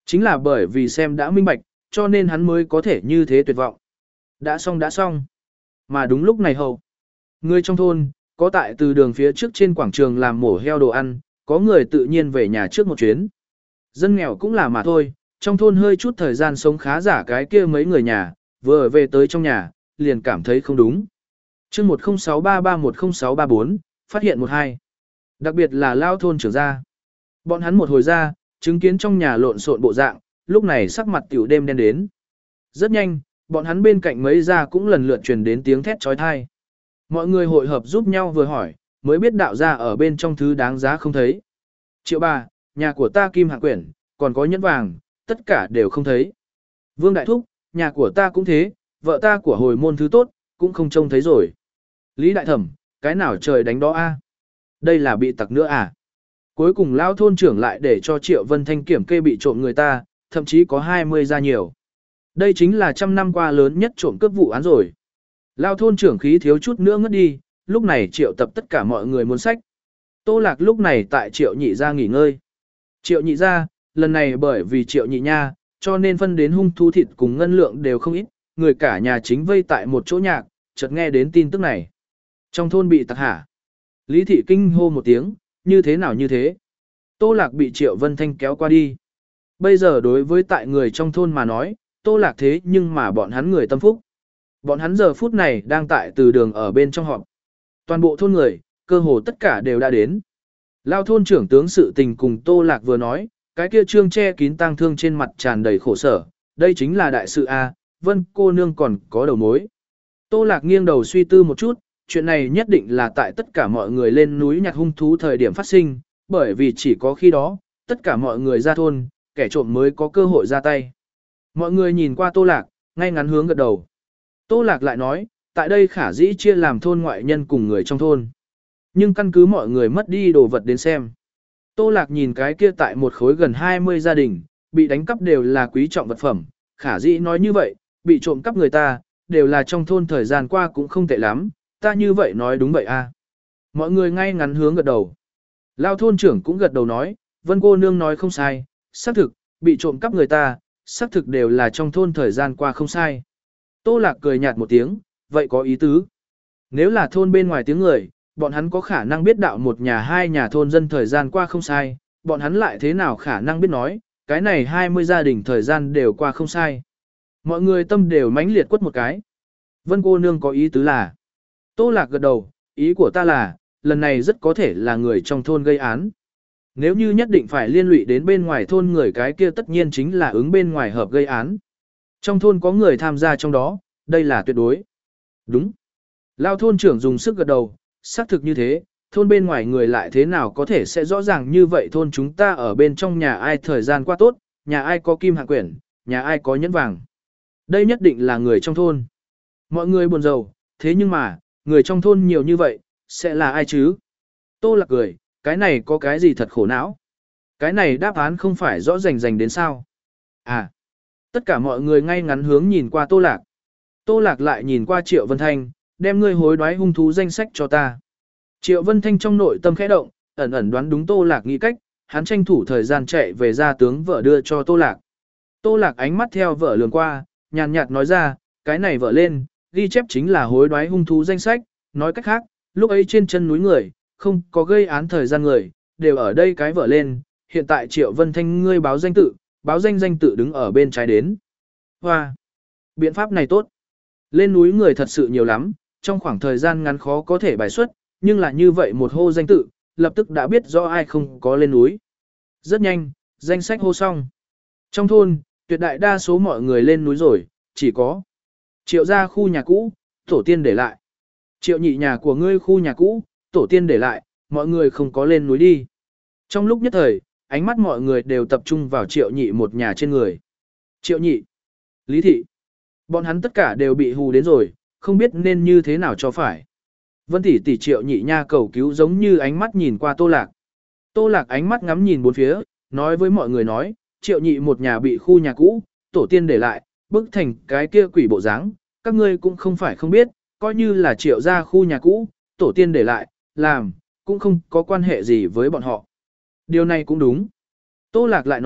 Chính là bởi vì xem đã minh bạch, cho nên hắn mới có thể như thế tuyệt vọng. Đã xong đã xong. Mà đúng lúc này hầu. Người trong thôn, có tại từ đường phía trước trên quảng trường làm mổ heo đồ ăn, có người tự nhiên về nhà trước một chuyến. Dân nghèo cũng là mà thôi, trong thôn hơi chút thời gian sống khá giả cái kia mấy người nhà, vừa về tới trong nhà, liền cảm thấy không đúng. chương một không sáu ba ba một không sáu ba bốn, phát hiện một hai. Đặc biệt là lao thôn trưởng gia. Bọn hắn một hồi ra, chứng kiến trong nhà lộn xộn bộ dạng, lúc này sắc mặt tiểu đêm đen đến. Rất nhanh, bọn hắn bên cạnh mấy gia cũng lần lượt truyền đến tiếng thét trói thai. Mọi người hội hợp giúp nhau vừa hỏi, mới biết đạo gia ở bên trong thứ đáng giá không thấy. Triệu bà, nhà của ta kim hạng quyển, còn có nhẫn vàng, tất cả đều không thấy. Vương Đại Thúc, nhà của ta cũng thế, vợ ta của hồi môn thứ tốt, cũng không trông thấy rồi. Lý Đại Thẩm, cái nào trời đánh đó a? Đây là bị tặc nữa à? Cuối cùng lao thôn trưởng lại để cho Triệu Vân Thanh kiểm kê bị trộm người ta, thậm chí có hai mươi ra nhiều. Đây chính là trăm năm qua lớn nhất trộm cướp vụ án rồi. Lao thôn trưởng khí thiếu chút nữa ngất đi, lúc này Triệu tập tất cả mọi người muốn sách. Tô Lạc lúc này tại Triệu Nhị gia nghỉ ngơi. Triệu Nhị gia, lần này bởi vì Triệu Nhị nha, cho nên phân đến hung thú thịt cùng ngân lượng đều không ít, người cả nhà chính vây tại một chỗ nhạc, chợt nghe đến tin tức này. Trong thôn bị tặc hả? Lý Thị kinh hô một tiếng, như thế nào như thế? Tô Lạc bị Triệu Vân Thanh kéo qua đi. Bây giờ đối với tại người trong thôn mà nói, Tô Lạc thế nhưng mà bọn hắn người tâm phúc. Bọn hắn giờ phút này đang tại từ đường ở bên trong họp. Toàn bộ thôn người, cơ hồ tất cả đều đã đến. Lao thôn trưởng tướng sự tình cùng Tô Lạc vừa nói, cái kia trương che kín tang thương trên mặt tràn đầy khổ sở. Đây chính là đại sự A, Vân cô nương còn có đầu mối. Tô Lạc nghiêng đầu suy tư một chút, chuyện này nhất định là tại tất cả mọi người lên núi nhặt hung thú thời điểm phát sinh, bởi vì chỉ có khi đó, tất cả mọi người ra thôn, kẻ trộm mới có cơ hội ra tay. Mọi người nhìn qua Tô Lạc, ngay ngắn hướng gật đầu. Tô Lạc lại nói, tại đây khả dĩ chia làm thôn ngoại nhân cùng người trong thôn. Nhưng căn cứ mọi người mất đi đồ vật đến xem. Tô Lạc nhìn cái kia tại một khối gần hai mươi gia đình, bị đánh cắp đều là quý trọng vật phẩm, khả dĩ nói như vậy, bị trộm cắp người ta, đều là trong thôn thời gian qua cũng không tệ lắm, ta như vậy nói đúng vậy à. Mọi người ngay ngắn hướng gật đầu. Lao thôn trưởng cũng gật đầu nói, Vân cô nương nói không sai, xác thực, bị trộm cắp người ta, xác thực đều là trong thôn thời gian qua không sai. Tô Lạc cười nhạt một tiếng, vậy có ý tứ. Nếu là thôn bên ngoài tiếng người, bọn hắn có khả năng biết đạo một nhà hai nhà thôn dân thời gian qua không sai, bọn hắn lại thế nào khả năng biết nói, cái này hai mươi gia đình thời gian đều qua không sai. Mọi người tâm đều mãnh liệt quất một cái. Vân cô nương có ý tứ là. Tô Lạc gật đầu, ý của ta là, lần này rất có thể là người trong thôn gây án. Nếu như nhất định phải liên lụy đến bên ngoài thôn người cái kia tất nhiên chính là ứng bên ngoài hợp gây án. Trong thôn có người tham gia trong đó, đây là tuyệt đối. Đúng. Lao thôn trưởng dùng sức gật đầu, xác thực như thế, thôn bên ngoài người lại thế nào có thể sẽ rõ ràng như vậy thôn chúng ta ở bên trong nhà ai thời gian qua tốt, nhà ai có kim hạng quyển, nhà ai có nhẫn vàng. Đây nhất định là người trong thôn. Mọi người buồn rầu, thế nhưng mà, người trong thôn nhiều như vậy, sẽ là ai chứ? Tô Lạc cười, cái này có cái gì thật khổ não? Cái này đáp án không phải rõ rành rành đến sao? À, tất cả mọi người ngay ngắn hướng nhìn qua Tô Lạc. Tô Lạc lại nhìn qua Triệu Vân Thanh, đem ngươi hối đoái hung thú danh sách cho ta. Triệu Vân Thanh trong nội tâm khẽ động, ẩn ẩn đoán đúng Tô Lạc nghĩ cách, hắn tranh thủ thời gian chạy về ra tướng vợ đưa cho Tô Lạc. Tô Lạc ánh mắt theo vợ lường qua, nhàn nhạt nói ra, cái này vợ lên, ghi chép chính là hối đoái hung thú danh sách, nói cách khác, lúc ấy trên chân núi người, không có gây án thời gian người, đều ở đây cái vợ lên, hiện tại Triệu Vân Thanh ngươi báo danh tự, báo danh danh tự đứng ở bên trái đến. Hoa! Biện pháp này tốt. Lên núi người thật sự nhiều lắm, trong khoảng thời gian ngắn khó có thể bài xuất, nhưng là như vậy một hô danh tự, lập tức đã biết rõ ai không có lên núi. Rất nhanh, danh sách hô xong. Trong thôn, tuyệt đại đa số mọi người lên núi rồi, chỉ có Triệu gia khu nhà cũ, tổ tiên để lại. Triệu nhị nhà của ngươi khu nhà cũ, tổ tiên để lại, mọi người không có lên núi đi. Trong lúc nhất thời, ánh mắt mọi người đều tập trung vào triệu nhị một nhà trên người. Triệu nhị, Lý thị, bọn hắn tất cả đều bị hù đến rồi, không biết nên như thế nào cho phải. Vân tỷ tỷ triệu nhị nha cầu cứu giống như ánh mắt nhìn qua Tô Lạc. Tô Lạc ánh mắt ngắm nhìn bốn phía, nói với mọi người nói, triệu nhị một nhà bị khu nhà cũ, tổ tiên để lại, bức thành cái kia quỷ bộ dáng, các ngươi cũng không phải không biết, coi như là triệu gia khu nhà cũ, tổ tiên để lại, làm, cũng không có quan hệ gì với bọn họ. Điều này cũng đúng. Tô Lạc lại nói,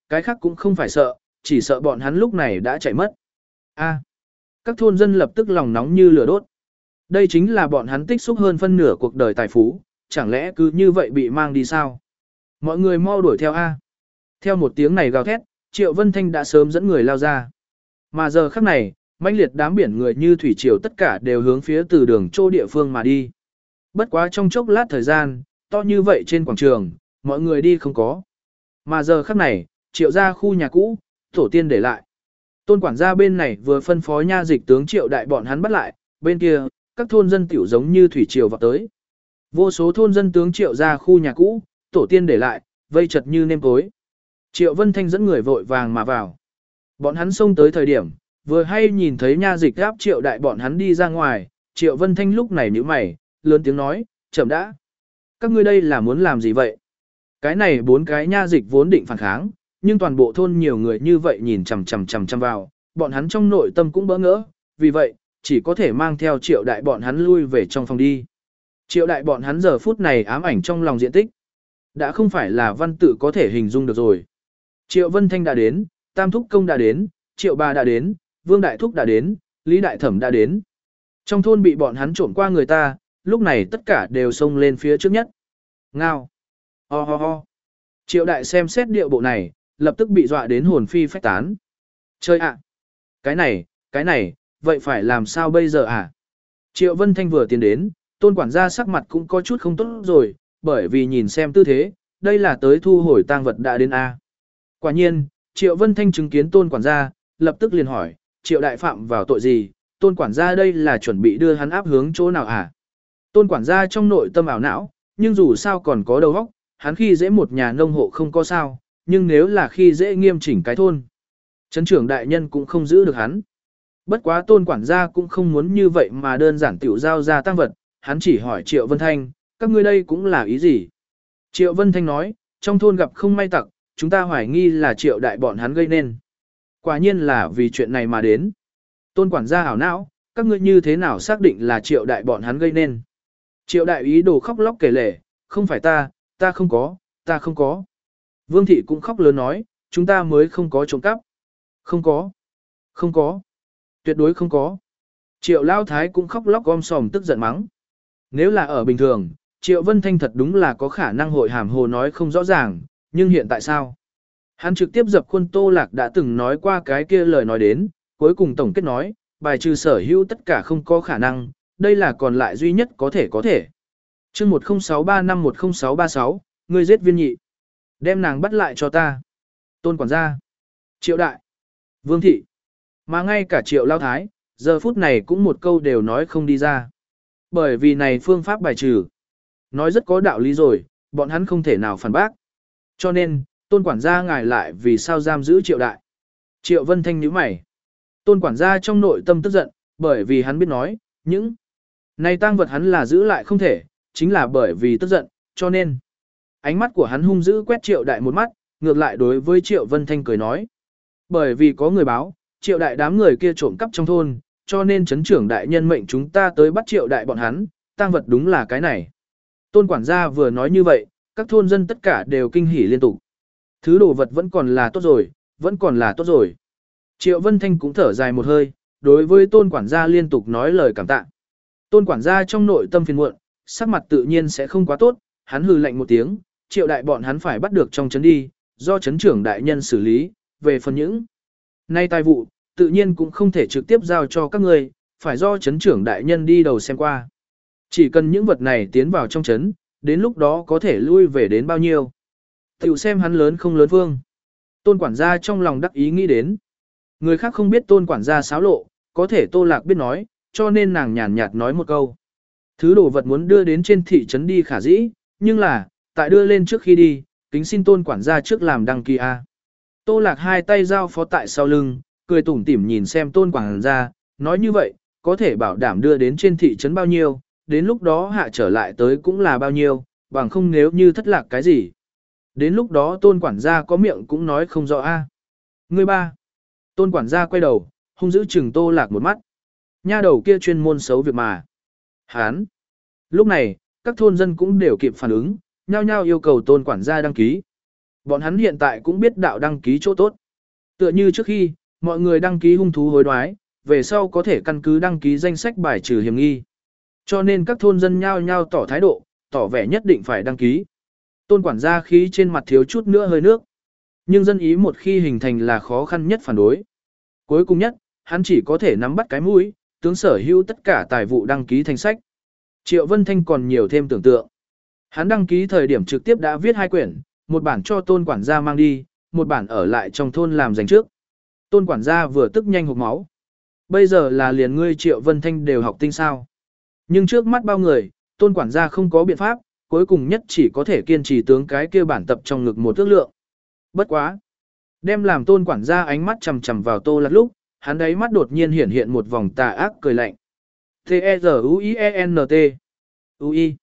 cái khác cũng không phải sợ, chỉ sợ bọn hắn lúc này đã chạy mất. A. Các thôn dân lập tức lòng nóng như lửa đốt. Đây chính là bọn hắn tích xúc hơn phân nửa cuộc đời tài phú, chẳng lẽ cứ như vậy bị mang đi sao? Mọi người mau đuổi theo A. Theo một tiếng này gào thét, Triệu Vân Thanh đã sớm dẫn người lao ra. Mà giờ khắc này, mãnh liệt đám biển người như thủy triều tất cả đều hướng phía từ đường chỗ địa phương mà đi. Bất quá trong chốc lát thời gian, to như vậy trên quảng trường, mọi người đi không có. Mà giờ khắc này, Triệu ra khu nhà cũ, tổ tiên để lại. Tôn quản gia bên này vừa phân phó nha dịch tướng Triệu đại bọn hắn bắt lại, bên kia, các thôn dân tiểu giống như thủy triều vào tới. Vô số thôn dân tướng Triệu ra khu nhà cũ, tổ tiên để lại, vây chật như nêm cối. Triệu Vân Thanh dẫn người vội vàng mà vào. Bọn hắn xông tới thời điểm, vừa hay nhìn thấy nha dịch áp Triệu đại bọn hắn đi ra ngoài, Triệu Vân Thanh lúc này nhíu mày, lớn tiếng nói, chậm đã. Các ngươi đây là muốn làm gì vậy? Cái này bốn cái nha dịch vốn định phản kháng, nhưng toàn bộ thôn nhiều người như vậy nhìn chằm chằm chằm chằm vào, bọn hắn trong nội tâm cũng bỡ ngỡ, vì vậy, chỉ có thể mang theo Triệu đại bọn hắn lui về trong phòng đi. Triệu đại bọn hắn giờ phút này ám ảnh trong lòng diện tích. Đã không phải là văn tự có thể hình dung được rồi. Triệu Vân Thanh đã đến, Tam Thúc Công đã đến, Triệu Bà đã đến, Vương Đại Thúc đã đến, Lý Đại Thẩm đã đến. Trong thôn bị bọn hắn trộm qua người ta, lúc này tất cả đều xông lên phía trước nhất. Ngao. Ho ho ho. Triệu Đại xem xét điệu bộ này, lập tức bị dọa đến hồn phi phách tán. Chơi ạ. Cái này, cái này, vậy phải làm sao bây giờ à? Triệu Vân Thanh vừa tiến đến, Tôn quản gia sắc mặt cũng có chút không tốt rồi, bởi vì nhìn xem tư thế, đây là tới thu hồi tang vật đã đến A. Quả nhiên, Triệu Vân Thanh chứng kiến Tôn quản gia, lập tức liền hỏi, Triệu đại phạm vào tội gì, Tôn quản gia đây là chuẩn bị đưa hắn áp hướng chỗ nào hả? Tôn quản gia trong nội tâm ảo não, nhưng dù sao còn có đầu óc, hắn khi dễ một nhà nông hộ không có sao, nhưng nếu là khi dễ nghiêm chỉnh cái thôn, trấn trưởng đại nhân cũng không giữ được hắn. Bất quá Tôn quản gia cũng không muốn như vậy mà đơn giản tiểu giao ra tang vật, hắn chỉ hỏi Triệu Vân Thanh, các ngươi đây cũng là ý gì? Triệu Vân Thanh nói, trong thôn gặp không may tặc, chúng ta hoài nghi là Triệu đại bọn hắn gây nên. Quả nhiên là vì chuyện này mà đến. Tôn quản gia ảo não, các ngươi như thế nào xác định là Triệu đại bọn hắn gây nên? Triệu đại ý đồ khóc lóc kể lể, không phải ta, ta không có, ta không có. Vương thị cũng khóc lớn nói, chúng ta mới không có trộm cắp. Không có, không có, tuyệt đối không có. Triệu Lao Thái cũng khóc lóc gom sòm tức giận mắng. Nếu là ở bình thường, Triệu Vân Thanh thật đúng là có khả năng hội hàm hồ nói không rõ ràng, nhưng hiện tại sao? Hắn trực tiếp dập khuôn Tô Lạc đã từng nói qua cái kia lời nói đến, cuối cùng tổng kết nói, bài trừ sở hữu tất cả không có khả năng, đây là còn lại duy nhất có thể có thể. chương một không sáu ba năm một không sáu ba sáu, ngươi giết viên nhị. Đem nàng bắt lại cho ta. Tôn quản gia. Triệu đại. Vương thị. Mà ngay cả Triệu Lao Thái, giờ phút này cũng một câu đều nói không đi ra. Bởi vì này phương pháp bài trừ. Nói rất có đạo lý rồi, bọn hắn không thể nào phản bác. Cho nên, Tôn quản gia ngài lại vì sao giam giữ Triệu đại. Triệu Vân Thanh nhíu mày. Tôn quản gia trong nội tâm tức giận, bởi vì hắn biết nói, những này tang vật hắn là giữ lại không thể, chính là bởi vì tức giận, cho nên ánh mắt của hắn hung dữ quét Triệu đại một mắt, ngược lại đối với Triệu Vân Thanh cười nói. Bởi vì có người báo, Triệu đại đám người kia trộm cắp trong thôn, cho nên chấn trưởng đại nhân mệnh chúng ta tới bắt Triệu đại bọn hắn, tang vật đúng là cái này. Tôn quản gia vừa nói như vậy, các thôn dân tất cả đều kinh hỉ liên tục. Thứ đồ vật vẫn còn là tốt rồi, vẫn còn là tốt rồi. Triệu Vân Thanh cũng thở dài một hơi, đối với Tôn quản gia liên tục nói lời cảm tạ. Tôn quản gia trong nội tâm phiền muộn, sắc mặt tự nhiên sẽ không quá tốt, hắn hừ lạnh một tiếng, Triệu đại bọn hắn phải bắt được trong trấn đi, do trấn trưởng đại nhân xử lý, về phần những nay tài vụ, tự nhiên cũng không thể trực tiếp giao cho các ngươi, phải do trấn trưởng đại nhân đi đầu xem qua. Chỉ cần những vật này tiến vào trong trấn, đến lúc đó có thể lui về đến bao nhiêu. Tiểu xem hắn lớn không lớn vương. Tôn quản gia trong lòng đắc ý nghĩ đến. Người khác không biết Tôn quản gia xáo lộ, có thể Tô Lạc biết nói, cho nên nàng nhàn nhạt nói một câu. Thứ đồ vật muốn đưa đến trên thị trấn đi khả dĩ, nhưng là, tại đưa lên trước khi đi, kính xin Tôn quản gia trước làm đăng ký A. Tô Lạc hai tay giao phó tại sau lưng, cười tủm tỉm nhìn xem Tôn quản gia, nói như vậy, có thể bảo đảm đưa đến trên thị trấn bao nhiêu, đến lúc đó hạ trở lại tới cũng là bao nhiêu, bằng không nếu như thất lạc cái gì. Đến lúc đó Tôn quản gia có miệng cũng nói không rõ a. Người ba. Tôn quản gia quay đầu, hung dữ chừng Tô Lạc một mắt. Nha đầu kia chuyên môn xấu việc mà. Hán. Lúc này, các thôn dân cũng đều kịp phản ứng, nhao nhao yêu cầu Tôn quản gia đăng ký. Bọn hắn hiện tại cũng biết đạo đăng ký chỗ tốt. Tựa như trước khi, mọi người đăng ký hung thú hối đoái, về sau có thể căn cứ đăng ký danh sách bài trừ hiểm nghi. Cho nên các thôn dân nhao nhao tỏ thái độ, tỏ vẻ nhất định phải đăng ký. Tôn quản gia khí trên mặt thiếu chút nữa hơi nước. Nhưng dân ý một khi hình thành là khó khăn nhất phản đối. Cuối cùng nhất, hắn chỉ có thể nắm bắt cái mũi, tướng sở hữu tất cả tài vụ đăng ký thành sách. Triệu Vân Thanh còn nhiều thêm tưởng tượng. Hắn đăng ký thời điểm trực tiếp đã viết hai quyển, một bản cho tôn quản gia mang đi, một bản ở lại trong thôn làm dành trước. Tôn quản gia vừa tức nhanh hộc máu. Bây giờ là liền ngươi Triệu Vân Thanh đều học tinh sao. Nhưng trước mắt bao người, tôn quản gia không có biện pháp, cuối cùng nhất chỉ có thể kiên trì tướng cái kia bản tập trong ngực một ước lượng. Bất quá. Đem làm tôn quản gia ánh mắt chầm chầm vào Tô Lạc lúc, hắn đấy mắt đột nhiên hiện hiện một vòng tà ác cười lạnh. T-E-Z-U-I-E-N-T U-I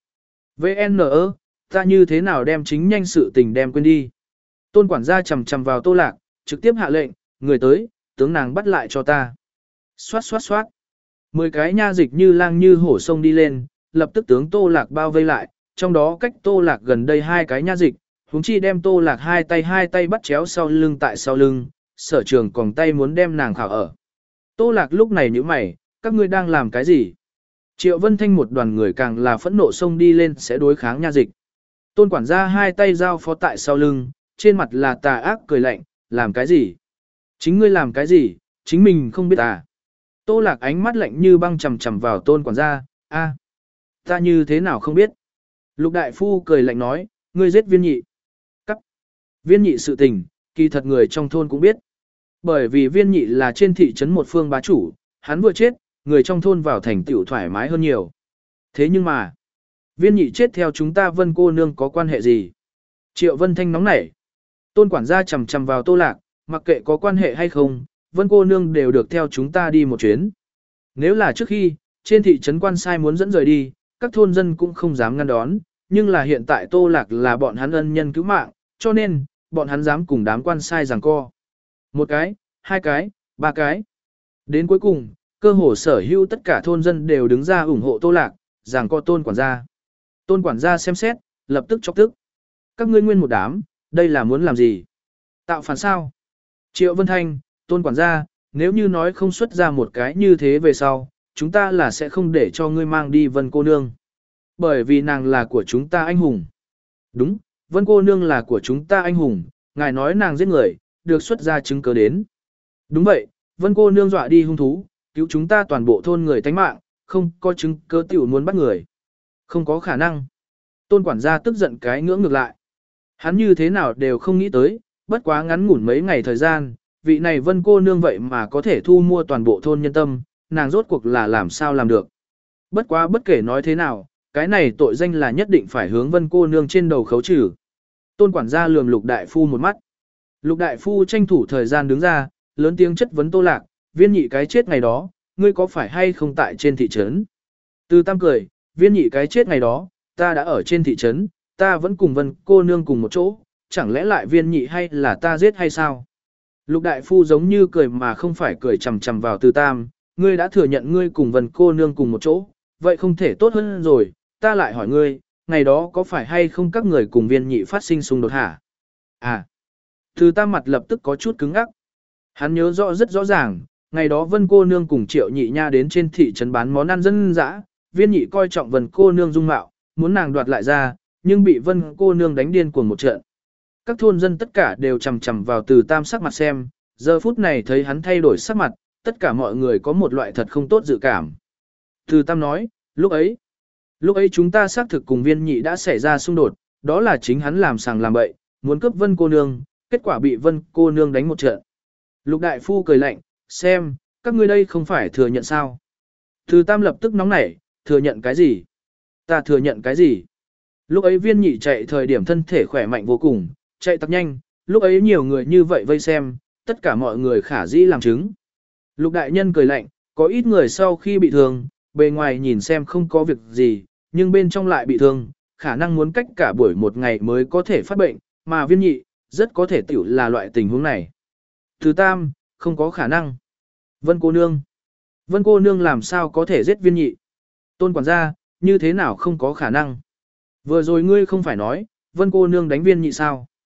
V-N-E ta như thế nào đem chính nhanh sự tình đem quên đi. Tôn quản gia chầm chầm vào Tô Lạc, trực tiếp hạ lệnh, người tới, tướng nàng bắt lại cho ta. Xoát xoát xoát. Mười cái nha dịch như lang như hổ sông đi lên, lập tức tướng Tô Lạc bao vây lại, trong đó cách Tô Lạc gần đây hai cái nha dịch, huống chi đem Tô Lạc hai tay hai tay bắt chéo sau lưng tại sau lưng, sở trường còn tay muốn đem nàng khảo ở. Tô Lạc lúc này nhíu mày, các ngươi đang làm cái gì? Triệu Vân Thanh một đoàn người càng là phẫn nộ xông đi lên sẽ đối kháng nha dịch. Tôn quản gia hai tay giao phó tại sau lưng, trên mặt là tà ác cười lạnh, làm cái gì? Chính ngươi làm cái gì, chính mình không biết à? Tô Lạc ánh mắt lạnh như băng chầm chầm vào tôn quản gia, a, ta như thế nào không biết? Lục đại phu cười lạnh nói, ngươi giết viên nhị. Cắt. Viên nhị sự tình, kỳ thật người trong thôn cũng biết. Bởi vì viên nhị là trên thị trấn một phương bá chủ, hắn vừa chết, người trong thôn vào thành tựu thoải mái hơn nhiều. Thế nhưng mà, viên nhị chết theo chúng ta Vân cô nương có quan hệ gì? Triệu Vân Thanh nóng nảy. Tôn quản gia chầm chầm vào Tô Lạc, mặc kệ có quan hệ hay không, Vân cô nương đều được theo chúng ta đi một chuyến. Nếu là trước khi, trên thị trấn quan sai muốn dẫn rời đi, các thôn dân cũng không dám ngăn đón, nhưng là hiện tại Tô Lạc là bọn hắn ân nhân cứu mạng, cho nên, bọn hắn dám cùng đám quan sai giằng co. Một cái, hai cái, ba cái. Đến cuối cùng, cơ hồ sở hữu tất cả thôn dân đều đứng ra ủng hộ Tô Lạc, giằng co tôn quản gia. Tôn quản gia xem xét, lập tức chọc tức. Các ngươi nguyên một đám, đây là muốn làm gì? Tạo phản sao? Triệu Vân Thanh, tôn quản gia, nếu như nói không xuất ra một cái như thế về sau, chúng ta là sẽ không để cho ngươi mang đi Vân cô nương. Bởi vì nàng là của chúng ta anh hùng. Đúng, Vân cô nương là của chúng ta anh hùng, ngài nói nàng giết người, được xuất ra chứng cứ đến. Đúng vậy, Vân cô nương dọa đi hung thú, cứu chúng ta toàn bộ thôn người tánh mạng, không có chứng cứ tiểu muốn bắt người. Không có khả năng. Tôn quản gia tức giận cái ngưỡng ngược lại. Hắn như thế nào đều không nghĩ tới, bất quá ngắn ngủn mấy ngày thời gian, vị này Vân cô nương vậy mà có thể thu mua toàn bộ thôn nhân tâm, nàng rốt cuộc là làm sao làm được. Bất quá bất kể nói thế nào, cái này tội danh là nhất định phải hướng Vân cô nương trên đầu khấu trừ. Tôn quản gia lườm Lục đại phu một mắt. Lục đại phu tranh thủ thời gian đứng ra, lớn tiếng chất vấn Tô Lạc, viên nhị cái chết ngày đó, ngươi có phải hay không tại trên thị trấn? Từ Tam cười, viên nhị cái chết ngày đó, ta đã ở trên thị trấn, ta vẫn cùng Vân cô nương cùng một chỗ, chẳng lẽ lại viên nhị hay là ta giết hay sao? Lục đại phu giống như cười mà không phải cười chằm chằm vào Từ Tam, ngươi đã thừa nhận ngươi cùng Vân cô nương cùng một chỗ, vậy không thể tốt hơn rồi, ta lại hỏi ngươi, ngày đó có phải hay không các người cùng viên nhị phát sinh xung đột hả? À, Từ Tam mặt lập tức có chút cứng ngắc. Hắn nhớ rõ rất rõ ràng, ngày đó Vân cô nương cùng Triệu Nhị Nha đến trên thị trấn bán món ăn dân dã, viên nhị coi trọng Vân cô nương dung mạo, muốn nàng đoạt lại ra, nhưng bị Vân cô nương đánh điên cuồng một trận. Các thôn dân tất cả đều chằm chằm vào Từ Tam sắc mặt xem, giờ phút này thấy hắn thay đổi sắc mặt, tất cả mọi người có một loại thật không tốt dự cảm. Từ Tam nói, lúc ấy, lúc ấy chúng ta xác thực cùng viên nhị đã xảy ra xung đột, đó là chính hắn làm sàng làm bậy, muốn cướp Vân cô nương, kết quả bị Vân cô nương đánh một trận. Lục đại phu cười lạnh, xem, các ngươi đây không phải thừa nhận sao? Từ Tam lập tức nóng nảy, thừa nhận cái gì? Ta thừa nhận cái gì? Lúc ấy viên nhị chạy thời điểm thân thể khỏe mạnh vô cùng, chạy tặc nhanh, lúc ấy nhiều người như vậy vây xem, tất cả mọi người khả dĩ làm chứng. Lục đại nhân cười lạnh, có ít người sau khi bị thương, bề ngoài nhìn xem không có việc gì, nhưng bên trong lại bị thương, khả năng muốn cách cả buổi một ngày mới có thể phát bệnh, mà viên nhị, rất có thể tiểu là loại tình huống này. Từ Tam, không có khả năng. Vân cô nương. Vân cô nương làm sao có thể giết viên nhị? Tôn quản gia, như thế nào không có khả năng? Vừa rồi ngươi không phải nói, Vân cô nương đánh viên nhị sao?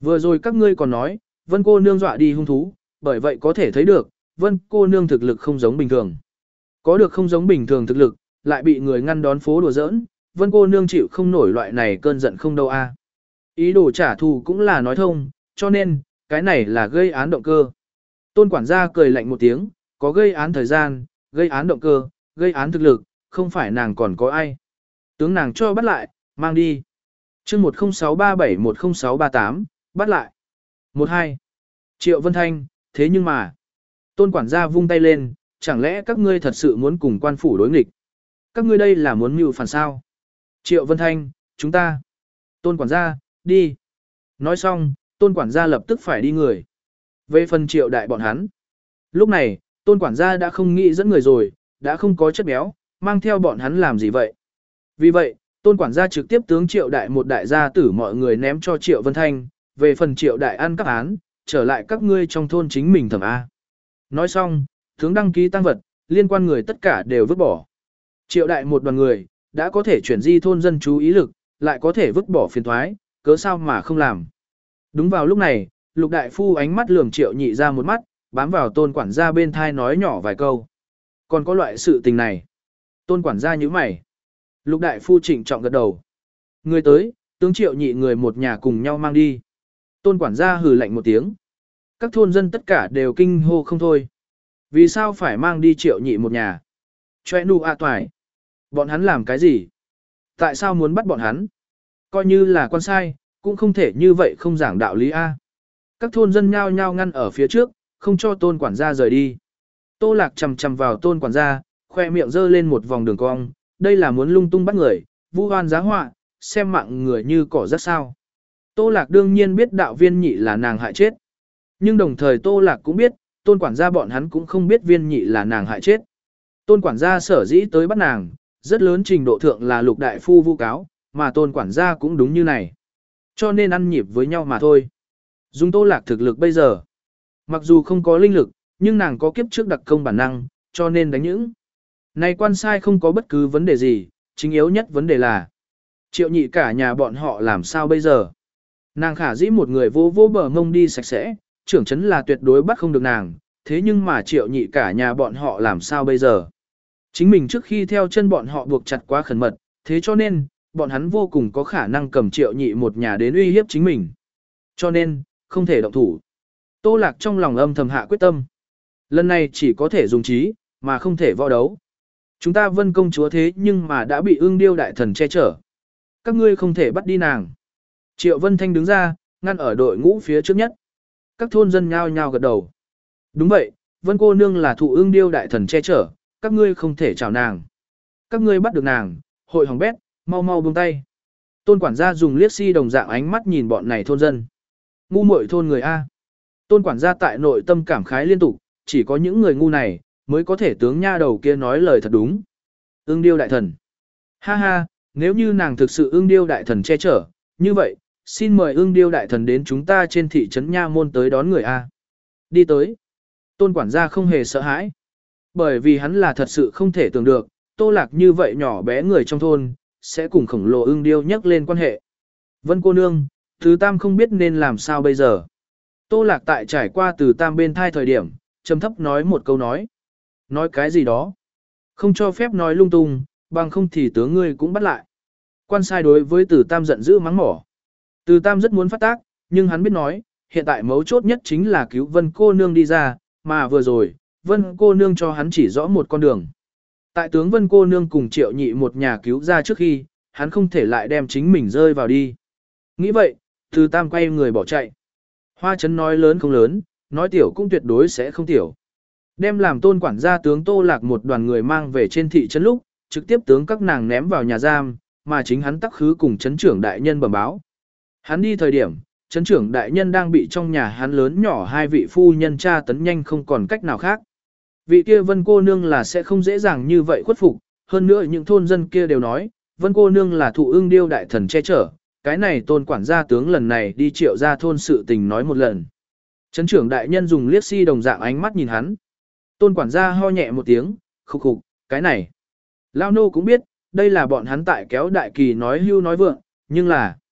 Vừa rồi các ngươi còn nói, Vân cô nương dọa đi hung thú, bởi vậy có thể thấy được, Vân cô nương thực lực không giống bình thường. Có được không giống bình thường thực lực, lại bị người ngăn đón phố đùa giỡn, Vân cô nương chịu không nổi loại này cơn giận không đâu a. Ý đồ trả thù cũng là nói thông, cho nên, cái này là gây án động cơ. Tôn quản gia cười lạnh một tiếng, có gây án thời gian, gây án động cơ, gây án thực lực, không phải nàng còn có ai. Tướng nàng cho bắt lại, mang đi. chương một không sáu ba bảy một không sáu ba tám, bắt lại. một hai. Triệu Vân Thanh, thế nhưng mà. Tôn quản gia vung tay lên, chẳng lẽ các ngươi thật sự muốn cùng quan phủ đối nghịch? Các ngươi đây là muốn mưu phản sao? Triệu Vân Thanh, chúng ta. Tôn quản gia, đi. Nói xong, tôn quản gia lập tức phải đi người. Về phần triệu đại bọn hắn. Lúc này, tôn quản gia đã không nghĩ dẫn người rồi, đã không có chất béo, mang theo bọn hắn làm gì vậy? Vì vậy, tôn quản gia trực tiếp tướng triệu đại một đại gia tử mọi người ném cho triệu Vân Thanh, về phần triệu đại ăn các án, trở lại các ngươi trong thôn chính mình thẩm A. Nói xong, tướng đăng ký tăng vật, liên quan người tất cả đều vứt bỏ. Triệu đại một đoàn người, đã có thể chuyển di thôn dân chú ý lực, lại có thể vứt bỏ phiền thoái, cớ sao mà không làm. Đúng vào lúc này, lục đại phu ánh mắt lườm triệu nhị ra một mắt, bám vào tôn quản gia bên thai nói nhỏ vài câu. Còn có loại sự tình này. Tôn quản gia như mày. Lục đại phu trịnh trọng gật đầu. Người tới, tướng triệu nhị người một nhà cùng nhau mang đi. Tôn quản gia hừ lạnh một tiếng. Các thôn dân tất cả đều kinh hô không thôi. Vì sao phải mang đi triệu nhị một nhà? Choe nu a toài. Bọn hắn làm cái gì? Tại sao muốn bắt bọn hắn? Coi như là quan sai, cũng không thể như vậy không giảng đạo lý A. Các thôn dân nhao nhao ngăn ở phía trước, không cho tôn quản gia rời đi. Tô lạc chầm chầm vào tôn quản gia, khoe miệng giơ lên một vòng đường cong, đây là muốn lung tung bắt người, vu oan giá họa, xem mạng người như cỏ rác sao. Tô lạc đương nhiên biết đạo viên nhị là nàng hại chết. Nhưng đồng thời tô lạc cũng biết, tôn quản gia bọn hắn cũng không biết viên nhị là nàng hại chết. Tôn quản gia sở dĩ tới bắt nàng, rất lớn trình độ thượng là lục đại phu vu cáo, mà tôn quản gia cũng đúng như này. Cho nên ăn nhịp với nhau mà thôi. Dùng tô lạc thực lực bây giờ. Mặc dù không có linh lực, nhưng nàng có kiếp trước đặc công bản năng, cho nên đánh những. Này quan sai không có bất cứ vấn đề gì, chính yếu nhất vấn đề là triệu nhị cả nhà bọn họ làm sao bây giờ. Nàng khả dĩ một người vô vô bờ ngông đi sạch sẽ, trưởng chấn là tuyệt đối bắt không được nàng, thế nhưng mà triệu nhị cả nhà bọn họ làm sao bây giờ. Chính mình trước khi theo chân bọn họ buộc chặt quá khẩn mật, thế cho nên, bọn hắn vô cùng có khả năng cầm triệu nhị một nhà đến uy hiếp chính mình. Cho nên, không thể động thủ. Tô lạc trong lòng âm thầm hạ quyết tâm. Lần này chỉ có thể dùng trí, mà không thể võ đấu. Chúng ta vân công chúa thế nhưng mà đã bị ương điêu đại thần che chở. Các ngươi không thể bắt đi nàng. Triệu Vân Thanh đứng ra, ngăn ở đội ngũ phía trước nhất. Các thôn dân nhao nhao gật đầu. Đúng vậy, vân cô nương là thụ ương điêu đại thần che chở, các ngươi không thể chào nàng. Các ngươi bắt được nàng, hội hỏng bét, mau mau buông tay. Tôn quản gia dùng liếc si đồng dạng ánh mắt nhìn bọn này thôn dân. Ngu muội thôn người A. Tôn quản gia tại nội tâm cảm khái liên tục, chỉ có những người ngu này, mới có thể tướng nha đầu kia nói lời thật đúng. Ưng điêu đại thần. Ha ha, nếu như nàng thực sự ưng điêu đại thần che chở, như vậy, xin mời ưng điêu đại thần đến chúng ta trên thị trấn Nha Môn tới đón người A. Đi tới. Tôn quản gia không hề sợ hãi. Bởi vì hắn là thật sự không thể tưởng được, tô lạc như vậy nhỏ bé người trong thôn, sẽ cùng khổng lồ ưng điêu nhắc lên quan hệ. Vân cô nương, Từ Tam không biết nên làm sao bây giờ. Tô lạc tại trải qua Từ Tam bên thai thời điểm, trầm thấp nói một câu nói. Nói cái gì đó. Không cho phép nói lung tung, bằng không thì tướng ngươi cũng bắt lại. Quan sai đối với Từ Tam giận dữ mắng mỏ. Từ Tam rất muốn phát tác, nhưng hắn biết nói, hiện tại mấu chốt nhất chính là cứu Vân cô nương đi ra, mà vừa rồi, Vân cô nương cho hắn chỉ rõ một con đường. Tại tướng Vân cô nương cùng triệu nhị một nhà cứu ra trước khi, hắn không thể lại đem chính mình rơi vào đi. Nghĩ vậy, Từ Tam quay người bỏ chạy. Hoa Chấn nói lớn không lớn, nói tiểu cũng tuyệt đối sẽ không tiểu. Đem làm tôn quản gia tướng Tô Lạc một đoàn người mang về trên thị trấn lúc, trực tiếp tướng các nàng ném vào nhà giam, mà chính hắn tắc khứ cùng trấn trưởng đại nhân bẩm báo. Hắn đi thời điểm, trấn trưởng đại nhân đang bị trong nhà hắn lớn nhỏ hai vị phu nhân tra tấn nhanh không còn cách nào khác. Vị kia Vân cô nương là sẽ không dễ dàng như vậy khuất phục, hơn nữa những thôn dân kia đều nói, Vân cô nương là thụ ương điêu đại thần che chở, cái này tôn quản gia tướng lần này đi triệu ra thôn sự tình nói một lần. Trấn trưởng đại nhân dùng liếc si đồng dạng ánh mắt nhìn hắn. Tôn quản gia ho nhẹ một tiếng, khục khục, cái này. Lao nô cũng biết, đây là bọn hắn tại kéo đại kỳ nói hưu nói vượng, nhưng là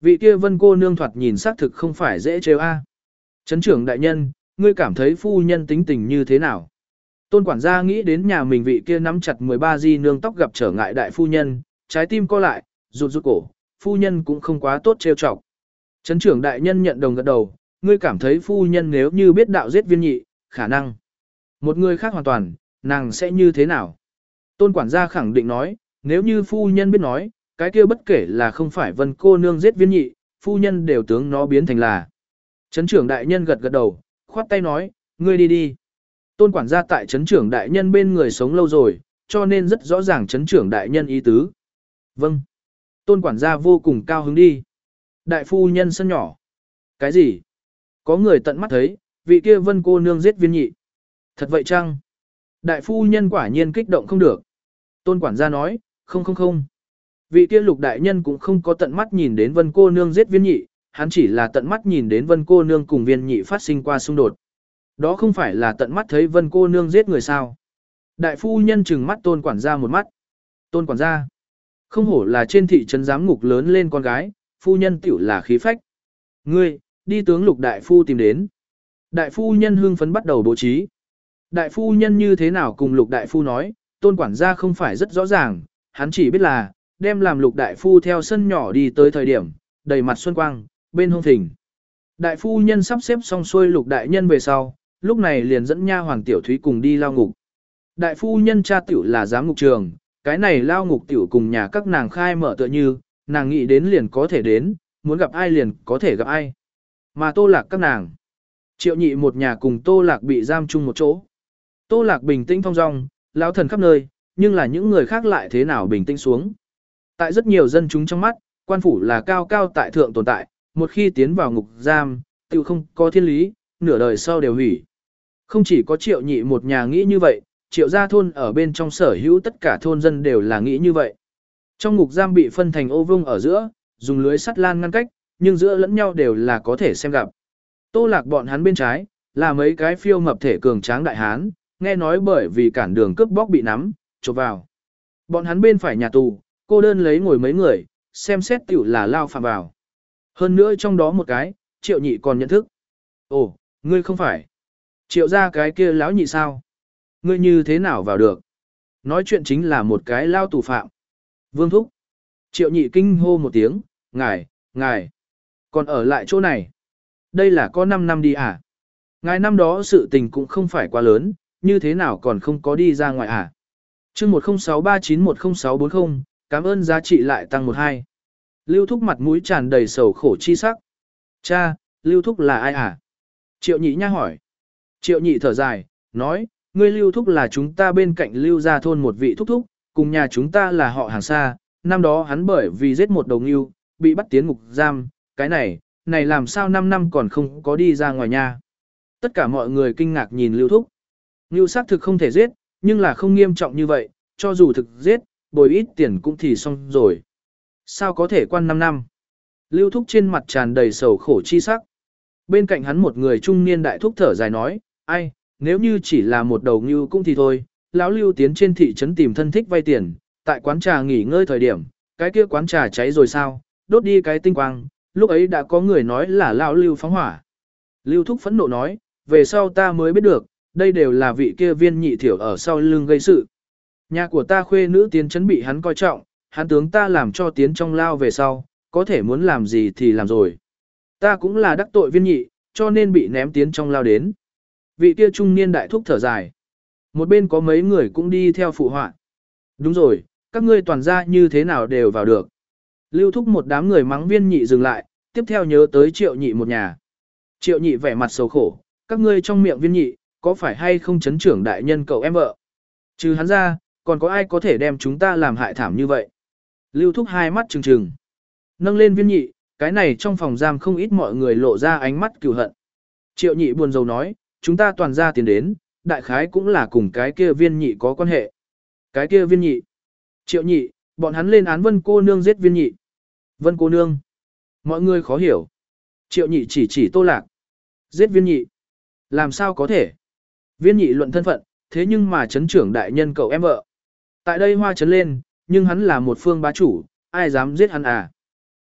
Vị kia Vân cô nương thoạt nhìn xác thực không phải dễ trêu a. Trấn trưởng đại nhân, ngươi cảm thấy phu nhân tính tình như thế nào? Tôn quản gia nghĩ đến nhà mình vị kia nắm chặt mười ba di nương tóc gặp trở ngại đại phu nhân, trái tim co lại, rụt rụt cổ, phu nhân cũng không quá tốt trêu chọc. Trấn trưởng đại nhân nhận đồng gật đầu, ngươi cảm thấy phu nhân nếu như biết đạo giết viên nhị, khả năng. Một người khác hoàn toàn, nàng sẽ như thế nào? Tôn quản gia khẳng định nói, nếu như phu nhân biết nói, cái kia bất kể là không phải Vân cô nương giết viên nhị, phu nhân đều tướng nó biến thành là. Trấn trưởng đại nhân gật gật đầu, khoát tay nói, ngươi đi đi. Tôn quản gia tại trấn trưởng đại nhân bên người sống lâu rồi, cho nên rất rõ ràng trấn trưởng đại nhân ý tứ. Vâng. Tôn quản gia vô cùng cao hứng đi. Đại phu nhân sân nhỏ. Cái gì? Có người tận mắt thấy, vị kia Vân cô nương giết viên nhị. Thật vậy chăng? Đại phu nhân quả nhiên kích động không được. Tôn quản gia nói, không không không. Vị kia Lục đại nhân cũng không có tận mắt nhìn đến Vân cô nương giết viên nhị, hắn chỉ là tận mắt nhìn đến Vân cô nương cùng viên nhị phát sinh qua xung đột. Đó không phải là tận mắt thấy Vân cô nương giết người sao? Đại phu nhân trừng mắt Tôn quản gia một mắt. Tôn quản gia, không hổ là trên thị trấn giám ngục lớn lên con gái, phu nhân tiểu là khí phách. Ngươi, đi tướng Lục đại phu tìm đến. Đại phu nhân hưng phấn bắt đầu bố trí. Đại phu nhân như thế nào cùng Lục đại phu nói, Tôn quản gia không phải rất rõ ràng, hắn chỉ biết là đem làm Lục đại phu theo sân nhỏ đi tới thời điểm, đầy mặt xuân quang, bên hông thỉnh. Đại phu nhân sắp xếp xong xuôi Lục đại nhân về sau, lúc này liền dẫn nha hoàng tiểu thúy cùng đi lao ngục. Đại phu nhân cha tiểu là giám ngục trường, cái này lao ngục tiểu cùng nhà các nàng khai mở tựa như, nàng nghĩ đến liền có thể đến, muốn gặp ai liền có thể gặp ai. Mà Tô Lạc các nàng, Triệu Nhị một nhà cùng Tô Lạc bị giam chung một chỗ. Tô Lạc bình tĩnh thong dong, lão thần khắp nơi, nhưng là những người khác lại thế nào bình tĩnh xuống. Tại rất nhiều dân chúng trong mắt, quan phủ là cao cao tại thượng tồn tại, một khi tiến vào ngục giam, tiểu không có thiên lý, nửa đời sau đều hủy. Không chỉ có Triệu Nhị một nhà nghĩ như vậy, Triệu gia thôn ở bên trong sở hữu tất cả thôn dân đều là nghĩ như vậy. Trong ngục giam bị phân thành ô vuông ở giữa, dùng lưới sắt lan ngăn cách, nhưng giữa lẫn nhau đều là có thể xem gặp. Tô Lạc bọn hắn bên trái, là mấy cái phiêu mập thể cường tráng đại hán, nghe nói bởi vì cản đường cướp bóc bị nắm, chộp vào. Bọn hắn bên phải nhà tù, cô đơn lấy ngồi mấy người, xem xét tiểu là lao phạm vào. Hơn nữa trong đó một cái, Triệu Nhị còn nhận thức. Ồ, ngươi không phải. Triệu gia cái kia lão nhị sao? Ngươi như thế nào vào được? Nói chuyện chính là một cái lao tù phạm. Vương Thúc. Triệu Nhị kinh hô một tiếng, ngài, ngài, còn ở lại chỗ này. Đây là có năm năm đi à? Ngài năm đó sự tình cũng không phải quá lớn, như thế nào còn không có đi ra ngoài à? chương một không sáu ba chín một không sáu bốn không, cảm ơn giá trị lại tăng một hai. Lưu Thúc mặt mũi tràn đầy sầu khổ chi sắc. Cha, Lưu Thúc là ai à? Triệu Nhị nha hỏi. Triệu Nhị thở dài, nói, ngươi Lưu Thúc là chúng ta bên cạnh Lưu gia thôn một vị thúc thúc, cùng nhà chúng ta là họ hàng xa, năm đó hắn bởi vì giết một đầu ngưu, bị bắt tiến ngục giam, cái này, này làm sao năm năm còn không có đi ra ngoài nhà. Tất cả mọi người kinh ngạc nhìn Lưu Thúc. Ngưu xác thực không thể giết, nhưng là không nghiêm trọng như vậy, cho dù thực giết, bồi ít tiền cũng thì xong rồi. Sao có thể quan năm năm? Lưu Thúc trên mặt tràn đầy sầu khổ chi sắc. Bên cạnh hắn một người trung niên đại thúc thở dài nói, ai, nếu như chỉ là một đầu ngưu cũng thì thôi, lão Lưu tiến trên thị trấn tìm thân thích vay tiền, tại quán trà nghỉ ngơi thời điểm, cái kia quán trà cháy rồi sao, đốt đi cái tinh quang, lúc ấy đã có người nói là lão Lưu phóng hỏa. Lưu Thúc phẫn nộ nói, về sau ta mới biết được, đây đều là vị kia viên nhị thiểu ở sau lưng gây sự. Nhà của ta khuê nữ tiến trấn bị hắn coi trọng, hắn tướng ta làm cho tiến trong lao về sau, có thể muốn làm gì thì làm rồi. Ta cũng là đắc tội viên nhị, cho nên bị ném tiến trong lao đến. Vị kia trung niên đại thúc thở dài. Một bên có mấy người cũng đi theo phụ họa. Đúng rồi, các ngươi toàn ra như thế nào đều vào được. Lưu Thúc một đám người mắng viên nhị dừng lại, tiếp theo nhớ tới Triệu Nhị một nhà. Triệu Nhị vẻ mặt sầu khổ, các ngươi trong miệng viên nhị, có phải hay không chấn trưởng đại nhân cậu em vợ? Trừ hắn ra, còn có ai có thể đem chúng ta làm hại thảm như vậy? Lưu Thúc hai mắt trừng trừng. Nâng lên viên nhị, cái này trong phòng giam không ít mọi người lộ ra ánh mắt cừu hận. Triệu Nhị buồn rầu nói, chúng ta toàn ra tiền đến, đại khái cũng là cùng cái kia viên nhị có quan hệ. Cái kia viên nhị. Triệu Nhị, bọn hắn lên án Vân cô nương giết viên nhị. Vân cô nương. Mọi người khó hiểu. Triệu Nhị chỉ chỉ Tô Lạc. Giết viên nhị. Làm sao có thể? Viên nhị luận thân phận, thế nhưng mà chấn trưởng đại nhân cậu em vợ. Tại đây hoa chấn lên, nhưng hắn là một phương bá chủ, ai dám giết hắn à?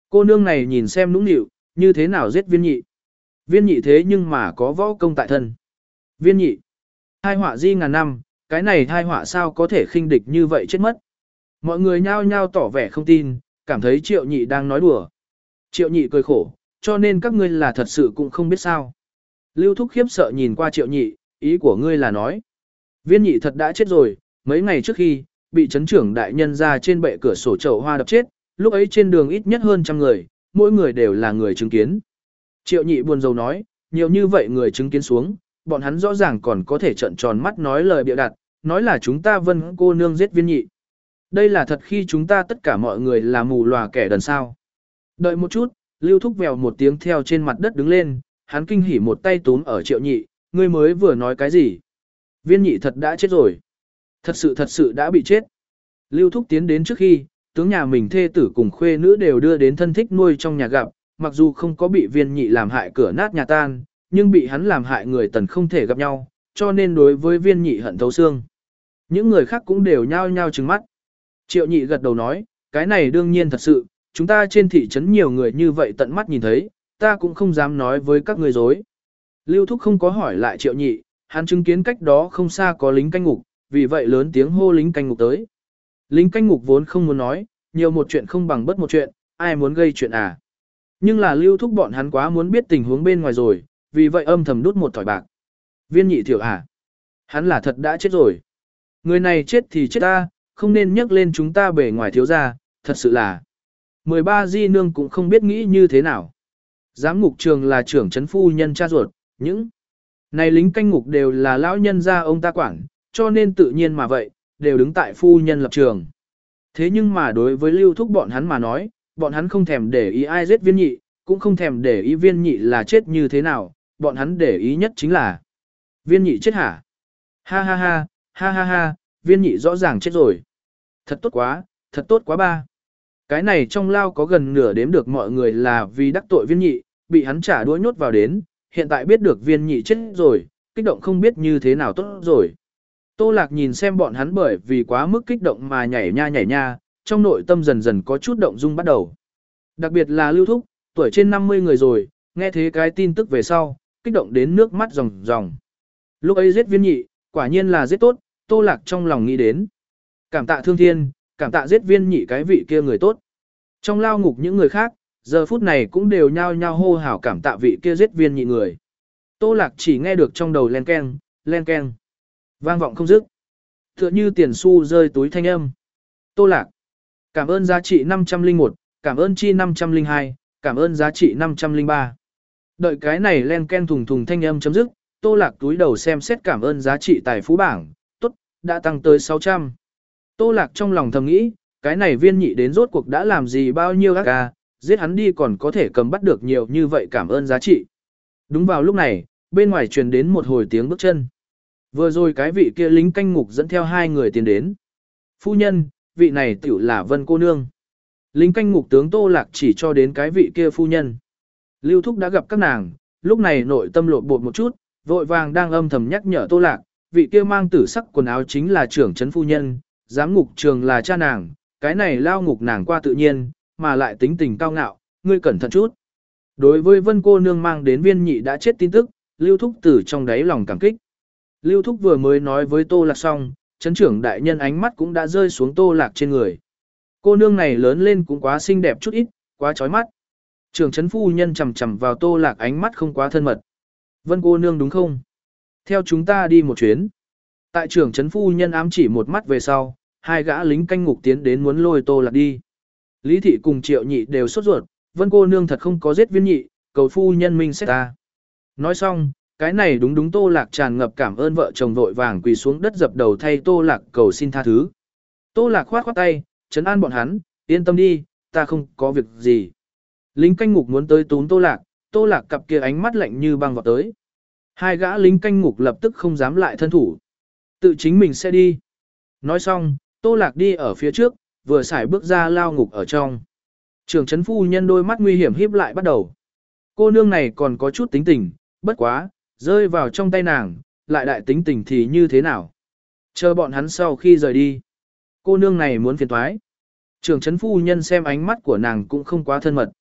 Cô nương này nhìn xem nũng nịu, như thế nào giết viên nhị. Viên nhị thế nhưng mà có võ công tại thân. Viên nhị. Hai họa di ngàn năm, cái này hai họa sao có thể khinh địch như vậy chết mất. Mọi người nhao nhao tỏ vẻ không tin, cảm thấy triệu nhị đang nói đùa. Triệu nhị cười khổ, cho nên các ngươi là thật sự cũng không biết sao. Lưu Thúc khiếp sợ nhìn qua triệu nhị, ý của ngươi là nói. Viên nhị thật đã chết rồi, mấy ngày trước khi, bị chấn trưởng đại nhân ra trên bệ cửa sổ chậu hoa đập chết, lúc ấy trên đường ít nhất hơn trăm người, mỗi người đều là người chứng kiến. Triệu nhị buồn rầu nói, nhiều như vậy người chứng kiến xuống, bọn hắn rõ ràng còn có thể trợn tròn mắt nói lời bịa đặt, nói là chúng ta Vân cô nương giết viên nhị. Đây là thật khi chúng ta tất cả mọi người là mù lòa kẻ đần sao. Đợi một chút, Lưu Thúc vèo một tiếng theo trên mặt đất đứng lên, hắn kinh hỉ một tay túm ở triệu nhị, ngươi mới vừa nói cái gì? Viên nhị thật đã chết rồi. Thật sự thật sự đã bị chết. Lưu Thúc tiến đến trước khi, tướng nhà mình thê tử cùng khuê nữ đều đưa đến thân thích nuôi trong nhà gặp, mặc dù không có bị viên nhị làm hại cửa nát nhà tan, nhưng bị hắn làm hại người tần không thể gặp nhau, cho nên đối với viên nhị hận thấu xương. Những người khác cũng đều nhao nhao trừng mắt. Triệu nhị gật đầu nói, cái này đương nhiên thật sự, chúng ta trên thị trấn nhiều người như vậy tận mắt nhìn thấy, ta cũng không dám nói với các người dối. Lưu Thúc không có hỏi lại triệu nhị, hắn chứng kiến cách đó không xa có lính canh ngục, vì vậy lớn tiếng hô lính canh ngục tới. Lính canh ngục vốn không muốn nói, nhiều một chuyện không bằng bất một chuyện, ai muốn gây chuyện à. Nhưng là Lưu Thúc bọn hắn quá muốn biết tình huống bên ngoài rồi, vì vậy âm thầm đút một thỏi bạc. Viên nhị thiểu à? Hắn là thật đã chết rồi. Người này chết thì chết ta, không nên nhắc lên chúng ta bề ngoài thiếu gia, thật sự là. mười ba di nương cũng không biết nghĩ như thế nào. Giám ngục trường là trưởng trấn phu nhân cha ruột, những này lính canh ngục đều là lão nhân gia ông ta quản, cho nên tự nhiên mà vậy, đều đứng tại phu nhân lập trường. Thế nhưng mà đối với Lưu Thúc bọn hắn mà nói, bọn hắn không thèm để ý ai giết viên nhị, cũng không thèm để ý viên nhị là chết như thế nào, bọn hắn để ý nhất chính là viên nhị chết hả? Ha ha ha, ha ha ha, viên nhị rõ ràng chết rồi. Thật tốt quá, thật tốt quá ba. Cái này trong lao có gần nửa đếm được mọi người là vì đắc tội viên nhị, bị hắn trả đuổi nhốt vào đến, hiện tại biết được viên nhị chết rồi, kích động không biết như thế nào tốt rồi. Tô Lạc nhìn xem bọn hắn bởi vì quá mức kích động mà nhảy nha nhảy nha, trong nội tâm dần dần có chút động dung bắt đầu. Đặc biệt là Lưu Thúc, tuổi trên năm mươi người rồi, nghe thế cái tin tức về sau, kích động đến nước mắt ròng ròng. Lúc ấy giết viên nhị, quả nhiên là giết tốt, Tô Lạc trong lòng nghĩ đến. Cảm tạ thương thiên, cảm tạ giết viên nhị cái vị kia người tốt. Trong lao ngục những người khác, giờ phút này cũng đều nhao nhao hô hào cảm tạ vị kia giết viên nhị người. Tô Lạc chỉ nghe được trong đầu len keng, len keng, vang vọng không dứt. Tựa như tiền xu rơi túi thanh âm. Tô Lạc, cảm ơn giá trị năm trăm lẻ một, cảm ơn chi năm trăm lẻ hai, cảm ơn giá trị năm trăm lẻ ba. Đợi cái này len ken thùng thùng thanh âm chấm dứt, Tô Lạc túi đầu xem xét cảm ơn giá trị tài phú bảng, tốt, đã tăng tới sáu trăm. Tô Lạc trong lòng thầm nghĩ, cái này viên nhị đến rốt cuộc đã làm gì bao nhiêu ác ca, giết hắn đi còn có thể cầm bắt được nhiều như vậy cảm ơn giá trị. Đúng vào lúc này, bên ngoài truyền đến một hồi tiếng bước chân. Vừa rồi cái vị kia lính canh ngục dẫn theo hai người tiến đến. Phu nhân, vị này tiểu là Vân cô nương. Lính canh ngục tướng Tô Lạc chỉ cho đến cái vị kia phu nhân. Lưu Thúc đã gặp các nàng, lúc này nội tâm lộn bột một chút, vội vàng đang âm thầm nhắc nhở Tô Lạc, vị kia mang tử sắc quần áo chính là trưởng trấn phu nhân, giám ngục trường là cha nàng, cái này lao ngục nàng qua tự nhiên, mà lại tính tình cao ngạo, ngươi cẩn thận chút. Đối với Vân cô nương mang đến viên nhị đã chết tin tức, Lưu Thúc từ trong đáy lòng cảm kích. Lưu Thúc vừa mới nói với Tô Lạc xong, trấn trưởng đại nhân ánh mắt cũng đã rơi xuống Tô Lạc trên người. Cô nương này lớn lên cũng quá xinh đẹp chút ít, quá chói mắt. Trưởng trấn phu nhân chằm chằm vào Tô Lạc ánh mắt không quá thân mật. Vân cô nương đúng không? Theo chúng ta đi một chuyến. Tại trưởng trấn phu nhân ám chỉ một mắt về sau, hai gã lính canh ngục tiến đến muốn lôi Tô Lạc đi. Lý thị cùng Triệu nhị đều sốt ruột, Vân cô nương thật không có giết viên nhị, cầu phu nhân minh xét ta. Nói xong, cái này đúng đúng Tô Lạc tràn ngập cảm ơn vợ chồng vội vàng quỳ xuống đất dập đầu thay Tô Lạc cầu xin tha thứ. Tô Lạc khoát khoát tay, trấn an bọn hắn, yên tâm đi, ta không có việc gì. Lính canh ngục muốn tới túm Tô Lạc, Tô Lạc cặp kia ánh mắt lạnh như băng vào tới. Hai gã lính canh ngục lập tức không dám lại thân thủ. Tự chính mình sẽ đi. Nói xong, Tô Lạc đi ở phía trước, vừa xài bước ra lao ngục ở trong. Trưởng trấn phu nhân đôi mắt nguy hiểm híp lại bắt đầu. Cô nương này còn có chút tính tình, bất quá, rơi vào trong tay nàng, lại đại tính tình thì như thế nào. Chờ bọn hắn sau khi rời đi. Cô nương này muốn phiền toái. Trưởng trấn phu nhân xem ánh mắt của nàng cũng không quá thân mật.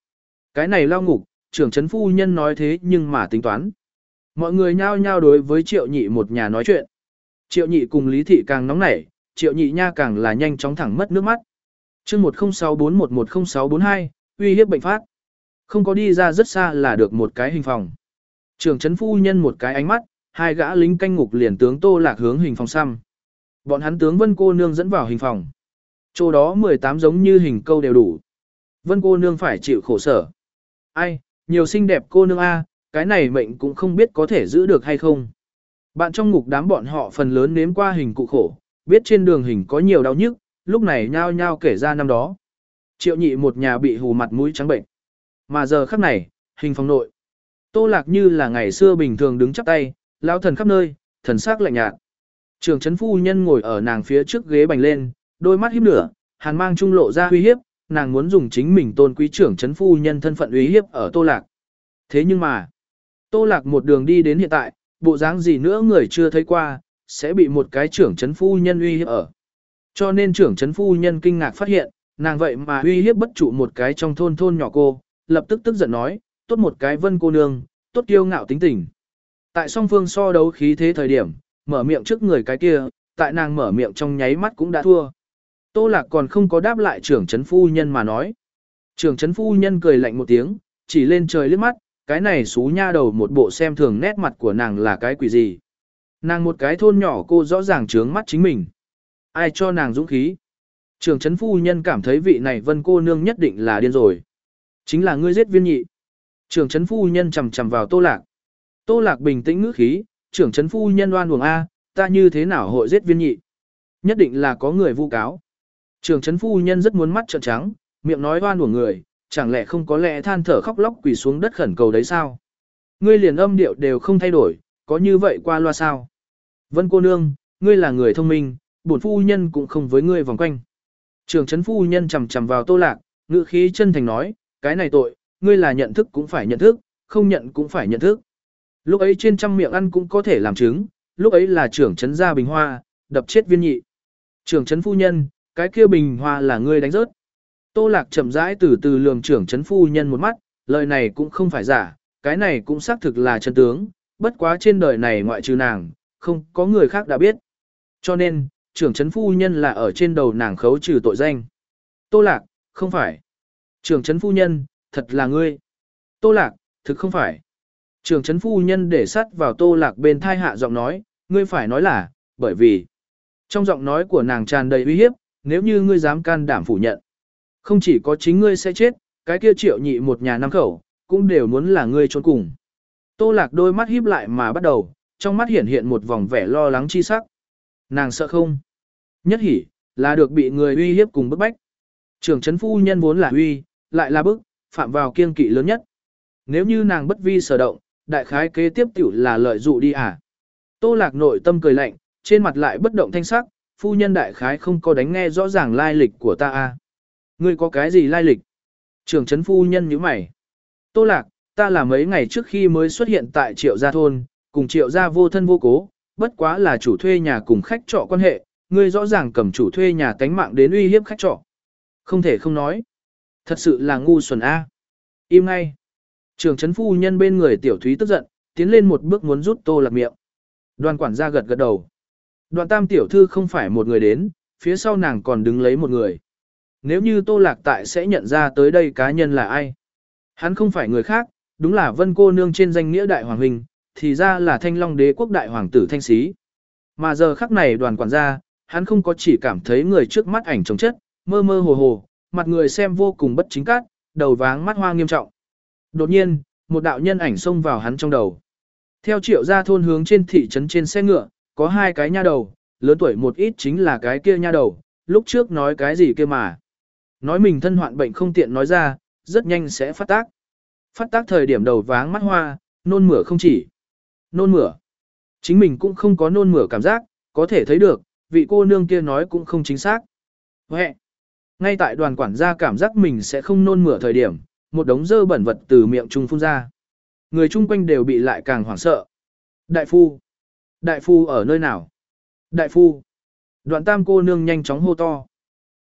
Cái này lao ngục, trưởng trấn phu nhân nói thế nhưng mà tính toán. Mọi người nhao nhao đối với triệu nhị một nhà nói chuyện. Triệu nhị cùng Lý Thị càng nóng nảy, triệu nhị nha càng là nhanh chóng thẳng mất nước mắt. chương một không sáu bốn một một không sáu bốn hai, uy hiếp bệnh phát. Không có đi ra rất xa là được một cái hình phòng. Trưởng trấn phu nhân một cái ánh mắt, hai gã lính canh ngục liền tướng Tô Lạc hướng hình phòng xăm. Bọn hắn tướng Vân cô nương dẫn vào hình phòng. Chỗ đó mười tám giống như hình câu đều đủ. Vân cô nương phải chịu khổ sở. Ai, nhiều xinh đẹp cô nương a, cái này mệnh cũng không biết có thể giữ được hay không. Bạn trong ngục đám bọn họ phần lớn nếm qua hình cụ khổ, biết trên đường hình có nhiều đau nhức, lúc này nhao nhao kể ra năm đó. Triệu nhị một nhà bị hù mặt mũi trắng bệnh. Mà giờ khắc này, hình phòng nội. Tô Lạc như là ngày xưa bình thường đứng chắp tay, lão thần khắp nơi, thần sắc lạnh nhạt. Trường trấn phu nhân ngồi ở nàng phía trước ghế bành lên, đôi mắt híp lửa, hàn mang trung lộ ra uy hiếp, nàng muốn dùng chính mình tôn quý trưởng trấn phu nhân thân phận uy hiếp ở Tô Lạc. Thế nhưng mà, Tô Lạc một đường đi đến hiện tại, bộ dáng gì nữa người chưa thấy qua, sẽ bị một cái trưởng trấn phu nhân uy hiếp ở. Cho nên trưởng trấn phu nhân kinh ngạc phát hiện, nàng vậy mà uy hiếp bất trụ một cái trong thôn thôn nhỏ cô, lập tức tức giận nói, tốt một cái Vân cô nương, tốt kiêu ngạo tính tình. Tại song phương so đấu khí thế thời điểm, mở miệng trước người cái kia, tại nàng mở miệng trong nháy mắt cũng đã thua. Tô Lạc còn không có đáp lại trưởng trấn phu nhân mà nói. Trưởng trấn phu nhân cười lạnh một tiếng, chỉ lên trời liếc mắt, cái này xú nha đầu một bộ xem thường nét mặt của nàng là cái quỷ gì. Nàng một cái thôn nhỏ cô rõ ràng trướng mắt chính mình. Ai cho nàng dũng khí? Trưởng trấn phu nhân cảm thấy vị này Vân cô nương nhất định là điên rồi. Chính là ngươi giết viên nhị. Trưởng trấn phu nhân chầm chầm vào Tô Lạc. Tô Lạc bình tĩnh ngữ khí, trưởng trấn phu nhân oan uổng A, ta như thế nào hội giết viên nhị? Nhất định là có người vu cáo. Trưởng trấn phu nhân rất muốn mắt trợn trắng, miệng nói oan uổng người, chẳng lẽ không có lẽ than thở khóc lóc quỳ xuống đất khẩn cầu đấy sao? Ngươi liền âm điệu đều không thay đổi, có như vậy qua loa sao? Vân cô nương, ngươi là người thông minh, bổn phu nhân cũng không với ngươi vòng quanh. Trưởng trấn phu nhân chầm chầm vào Tô Lạc, ngữ khí chân thành nói, cái này tội, ngươi là nhận thức cũng phải nhận thức, không nhận cũng phải nhận thức. Lúc ấy trên trăm miệng ăn cũng có thể làm chứng, lúc ấy là trưởng trấn gia bình hoa, đập chết viên nhị. Trưởng trấn phu nhân, cái kia bình hoa là ngươi đánh rớt. Tô Lạc chậm rãi từ từ lườm trưởng trấn phu nhân một mắt, lời này cũng không phải giả, cái này cũng xác thực là chân tướng, bất quá trên đời này ngoại trừ nàng, không có người khác đã biết. Cho nên, trưởng trấn phu nhân là ở trên đầu nàng khấu trừ tội danh. Tô Lạc, không phải. Trưởng trấn phu nhân, thật là ngươi. Tô Lạc, thực không phải. Trưởng trấn phu nhân để sắt vào Tô Lạc bên thai hạ giọng nói, ngươi phải nói là, bởi vì. Trong giọng nói của nàng tràn đầy uy hiếp, nếu như ngươi dám can đảm phủ nhận. Không chỉ có chính ngươi sẽ chết, cái kia triệu nhị một nhà năm khẩu, cũng đều muốn là ngươi trốn cùng. Tô Lạc đôi mắt híp lại mà bắt đầu, trong mắt hiện hiện một vòng vẻ lo lắng chi sắc. Nàng sợ không? Nhất hỉ, là được bị người uy hiếp cùng bức bách. Trưởng trấn phu nhân vốn là uy, lại là bức, phạm vào kiên kỵ lớn nhất. Nếu như nàng bất vi sở động, đại khái kế tiếp tiểu là lợi dụ đi à. Tô Lạc nội tâm cười lạnh, trên mặt lại bất động thanh sắc, phu nhân đại khái không có đánh nghe rõ ràng lai lịch của ta à. Ngươi có cái gì lai lịch? Trưởng trấn phu nhân nhíu mày. Tô Lạc, ta là mấy ngày trước khi mới xuất hiện tại Triệu Gia thôn, cùng Triệu Gia vô thân vô cố, bất quá là chủ thuê nhà cùng khách trọ quan hệ, ngươi rõ ràng cầm chủ thuê nhà tánh mạng đến uy hiếp khách trọ. Không thể không nói. Thật sự là ngu xuẩn a. Im ngay. Trưởng trấn phu nhân bên người tiểu thúy tức giận, tiến lên một bước muốn rút Tô Lạc miệng. Đoàn quản gia gật gật đầu. Đoàn tam tiểu thư không phải một người đến, phía sau nàng còn đứng lấy một người. Nếu như Tô Lạc tại sẽ nhận ra tới đây cá nhân là ai. Hắn không phải người khác, đúng là Vân cô nương trên danh nghĩa đại hoàng huynh, thì ra là Thanh Long đế quốc đại hoàng tử Thanh Xí. Mà giờ khắc này đoàn quản gia, hắn không có chỉ cảm thấy người trước mắt ảnh trống chất, mơ mơ hồ hồ, mặt người xem vô cùng bất chính cát, đầu váng mắt hoa nghiêm trọng. Đột nhiên, một đạo nhân ảnh xông vào hắn trong đầu. Theo Triệu Gia thôn hướng trên thị trấn trên xe ngựa, có hai cái nha đầu, lớn tuổi một ít chính là cái kia nha đầu, lúc trước nói cái gì kia mà. Nói mình thân hoạn bệnh không tiện nói ra, rất nhanh sẽ phát tác. Phát tác thời điểm đầu váng mắt hoa, nôn mửa không chỉ. Nôn mửa. Chính mình cũng không có nôn mửa cảm giác, có thể thấy được, vị cô nương kia nói cũng không chính xác. Huệ. Ngay tại đoàn quản gia cảm giác mình sẽ không nôn mửa thời điểm, một đống dơ bẩn vật từ miệng trung phun ra. Người chung quanh đều bị lại càng hoảng sợ. Đại phu. Đại phu ở nơi nào? Đại phu. Đoạn tam cô nương nhanh chóng hô to.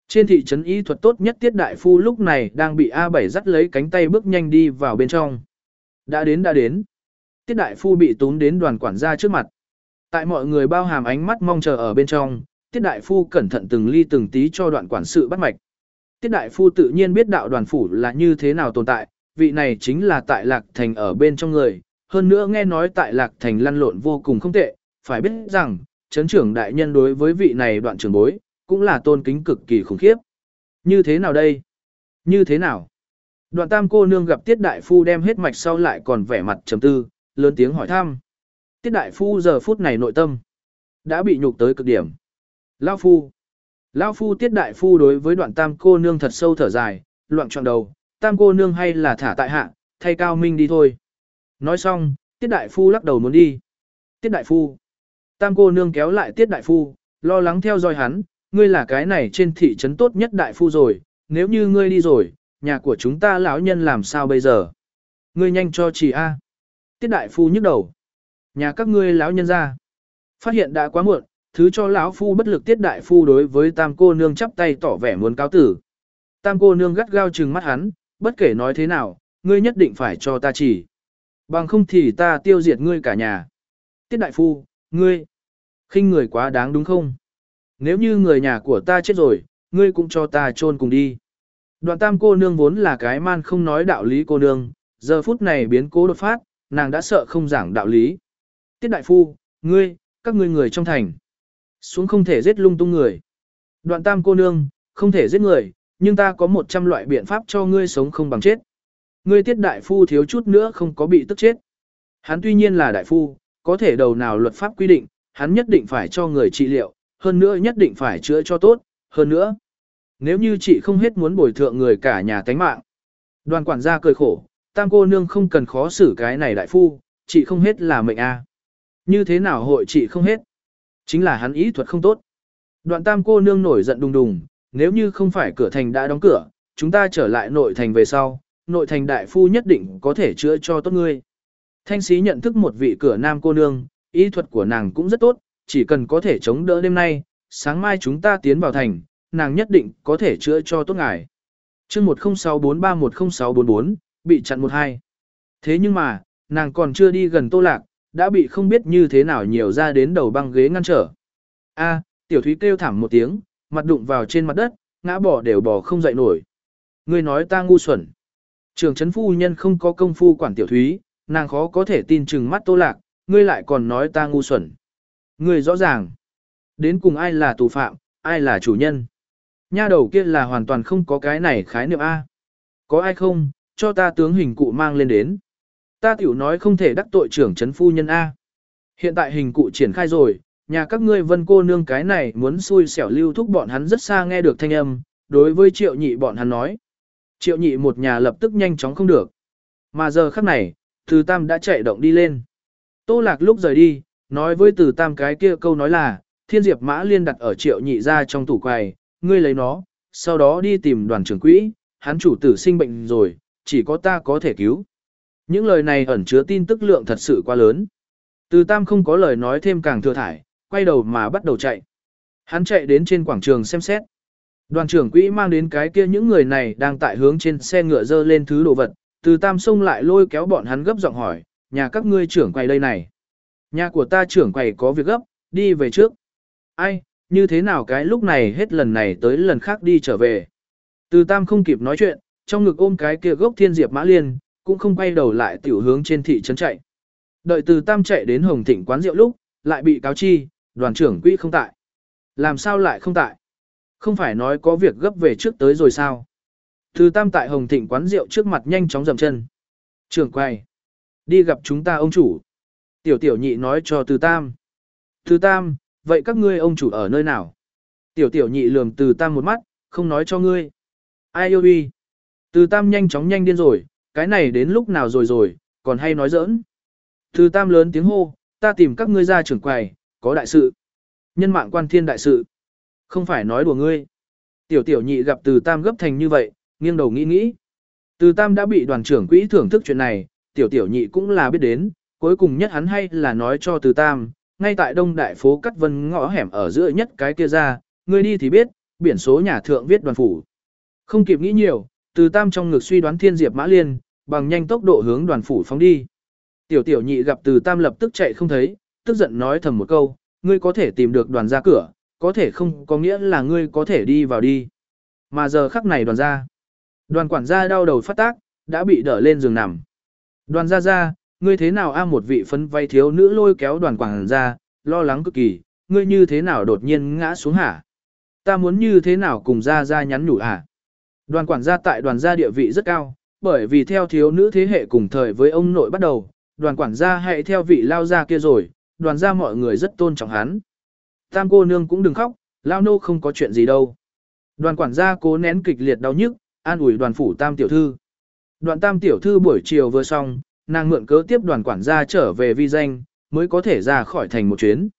Trên thị trấn y thuật tốt nhất Tiết đại phu lúc này đang bị A bảy dắt lấy cánh tay bước nhanh đi vào bên trong. Đã đến đã đến. Tiết đại phu bị túm đến đoàn quản gia trước mặt. Tại mọi người bao hàm ánh mắt mong chờ ở bên trong, Tiết đại phu cẩn thận từng ly từng tí cho đoạn quản sự bắt mạch. Tiết đại phu tự nhiên biết đạo đoàn phủ là như thế nào tồn tại, vị này chính là tại Lạc Thành ở bên trong người, hơn nữa nghe nói tại Lạc Thành lăn lộn vô cùng không tệ, phải biết rằng, chấn trưởng đại nhân đối với vị này đoạn trưởng bối, cũng là tôn kính cực kỳ khủng khiếp. Như thế nào đây? Như thế nào? Đoạn tam cô nương gặp Tiết đại phu đem hết mạch sau lại còn vẻ mặt trầm tư, lớn tiếng hỏi thăm. Tiết đại phu giờ phút này nội tâm đã bị nhục tới cực điểm. Lão phu, lão phu Tiết đại phu đối với đoạn tam cô nương thật sâu thở dài, loạn trọn đầu, tam cô nương hay là thả tại hạ, thay cao minh đi thôi. Nói xong, Tiết đại phu lắc đầu muốn đi. Tiết đại phu, tam cô nương kéo lại Tiết đại phu, lo lắng theo dõi hắn, ngươi là cái này trên thị trấn tốt nhất đại phu rồi, nếu như ngươi đi rồi, nhà của chúng ta lão nhân làm sao bây giờ? Ngươi nhanh cho chỉ a. Tiết đại phu nhức đầu. Nhà các ngươi lão nhân ra. Phát hiện đã quá muộn, thứ cho lão phu bất lực. Tiết đại phu đối với tam cô nương chắp tay tỏ vẻ muốn cáo tử. Tam cô nương gắt gao trừng mắt hắn, bất kể nói thế nào, ngươi nhất định phải cho ta chỉ. Bằng không thì ta tiêu diệt ngươi cả nhà. Tiết đại phu, ngươi khinh người quá đáng đúng không? Nếu như người nhà của ta chết rồi, ngươi cũng cho ta chôn cùng đi. Đoạn tam cô nương vốn là cái man không nói đạo lý cô nương, giờ phút này biến cố đột phát, nàng đã sợ không giảng đạo lý. Tiết đại phu, ngươi, các ngươi người trong thành. Xuống không thể giết lung tung người. Đoạn tam cô nương, không thể giết người, nhưng ta có một trăm loại biện pháp cho ngươi sống không bằng chết. Ngươi Tiết đại phu thiếu chút nữa không có bị tức chết. Hắn tuy nhiên là đại phu, có thể đầu nào luật pháp quy định, hắn nhất định phải cho người trị liệu, hơn nữa nhất định phải chữa cho tốt, hơn nữa. Nếu như chị không hết muốn bồi thượng người cả nhà tánh mạng. Đoàn quản gia cười khổ, tam cô nương không cần khó xử cái này đại phu, chị không hết là mệnh a. Như thế nào hội chị không hết? Chính là hắn ý thuật không tốt. Đoạn tam cô nương nổi giận đùng đùng, nếu như không phải cửa thành đã đóng cửa, chúng ta trở lại nội thành về sau, nội thành đại phu nhất định có thể chữa cho tốt ngươi. Thanh sĩ nhận thức một vị cửa nam cô nương, ý thuật của nàng cũng rất tốt, chỉ cần có thể chống đỡ đêm nay, sáng mai chúng ta tiến vào thành, nàng nhất định có thể chữa cho tốt ngài. Chương một không sáu bốn ba một không sáu bốn bốn, bị chặn một hai. Thế nhưng mà, nàng còn chưa đi gần Tô Lạc, đã bị không biết như thế nào nhiều ra đến đầu băng ghế ngăn trở. A, tiểu thúy kêu thảm một tiếng, mặt đụng vào trên mặt đất, ngã bỏ đều bò không dậy nổi. Ngươi nói ta ngu xuẩn. Trường trấn phu nhân không có công phu quản tiểu thúy, nàng khó có thể tin chừng mắt Tô Lạc, ngươi lại còn nói ta ngu xuẩn. Ngươi rõ ràng. Đến cùng ai là tù phạm, ai là chủ nhân. Nha đầu kia là hoàn toàn không có cái này khái niệm A. Có ai không, cho ta tướng hình cụ mang lên đến. Ta tiểu nói không thể đắc tội trưởng trấn phu nhân A. Hiện tại hình cụ triển khai rồi, nhà các ngươi Vân cô nương cái này muốn xui xẻo lưu thúc bọn hắn rất xa nghe được thanh âm, đối với triệu nhị bọn hắn nói. Triệu nhị một nhà lập tức nhanh chóng không được. Mà giờ khắc này, Từ Tam đã chạy động đi lên. Tô Lạc lúc rời đi, nói với Từ Tam cái kia câu nói là, Thiên Diệp Mã Liên đặt ở triệu nhị ra trong tủ quầy, ngươi lấy nó, sau đó đi tìm đoàn trưởng quỹ, hắn chủ tử sinh bệnh rồi, chỉ có ta có thể cứu. Những lời này ẩn chứa tin tức lượng thật sự quá lớn. Từ Tam không có lời nói thêm càng thừa thải, quay đầu mà bắt đầu chạy. Hắn chạy đến trên quảng trường xem xét. Đoàn trưởng quỹ mang đến cái kia những người này đang tại hướng trên xe ngựa dơ lên thứ đồ vật. Từ Tam xông lại lôi kéo bọn hắn gấp giọng hỏi, nhà các ngươi trưởng quầy đây này. Nhà của ta trưởng quầy có việc gấp, đi về trước. Ai, như thế nào cái lúc này hết lần này tới lần khác đi trở về. Từ Tam không kịp nói chuyện, trong ngực ôm cái kia gốc Thiên Diệp Mã Liên, cũng không quay đầu lại tiểu hướng trên thị trấn chạy. Đợi Từ Tam chạy đến Hồng Thịnh quán rượu lúc, lại bị cáo chi, đoàn trưởng quỹ không tại. Làm sao lại không tại? Không phải nói có việc gấp về trước tới rồi sao? Từ Tam tại Hồng Thịnh quán rượu trước mặt nhanh chóng dậm chân. Trưởng quầy, đi gặp chúng ta ông chủ. Tiểu tiểu nhị nói cho Từ Tam. Từ Tam, vậy các ngươi ông chủ ở nơi nào? Tiểu tiểu nhị lườm Từ Tam một mắt, không nói cho ngươi. Ai yêu uy? Từ Tam nhanh chóng nhanh điên rồi, cái này đến lúc nào rồi rồi, còn hay nói giỡn. Từ Tam lớn tiếng hô, ta tìm các ngươi ra trưởng quầy, có đại sự. Nhân mạng quan thiên đại sự. Không phải nói đùa ngươi. Tiểu tiểu nhị gặp Từ Tam gấp thành như vậy, nghiêng đầu nghĩ nghĩ. Từ Tam đã bị đoàn trưởng quỹ thưởng thức chuyện này, tiểu tiểu nhị cũng là biết đến, cuối cùng nhất hắn hay là nói cho Từ Tam, ngay tại Đông Đại phố Cắt Vân ngõ hẻm ở giữa nhất cái kia ra, ngươi đi thì biết, biển số nhà thượng viết đoàn phủ. Không kịp nghĩ nhiều, Từ Tam trong ngực suy đoán Thiên Diệp Mã Liên, bằng nhanh tốc độ hướng đoàn phủ phóng đi. Tiểu tiểu nhị gặp Từ Tam lập tức chạy không thấy, tức giận nói thầm một câu, ngươi có thể tìm được đoàn ra cửa, có thể không có nghĩa là ngươi có thể đi vào đi. Mà giờ khắc này đoàn ra. Đoàn quản gia đau đầu phát tác, đã bị đỡ lên giường nằm. Đoàn gia gia, ngươi thế nào a một vị phấn vay thiếu nữ lôi kéo đoàn quản gia, lo lắng cực kỳ, ngươi như thế nào đột nhiên ngã xuống hả? Ta muốn như thế nào cùng gia gia nhắn nhủ hả? Đoàn quản gia tại đoàn gia địa vị rất cao, bởi vì theo thiếu nữ thế hệ cùng thời với ông nội bắt đầu, đoàn quản gia hãy theo vị lao gia kia rồi, đoàn gia mọi người rất tôn trọng hắn. Tam cô nương cũng đừng khóc, lao nô không có chuyện gì đâu. Đoàn quản gia cố nén kịch liệt đau nhức, an ủi đoàn phủ Tam tiểu thư. Đoàn Tam tiểu thư buổi chiều vừa xong, nàng mượn cớ tiếp đoàn quản gia trở về vi danh, mới có thể ra khỏi thành một chuyến.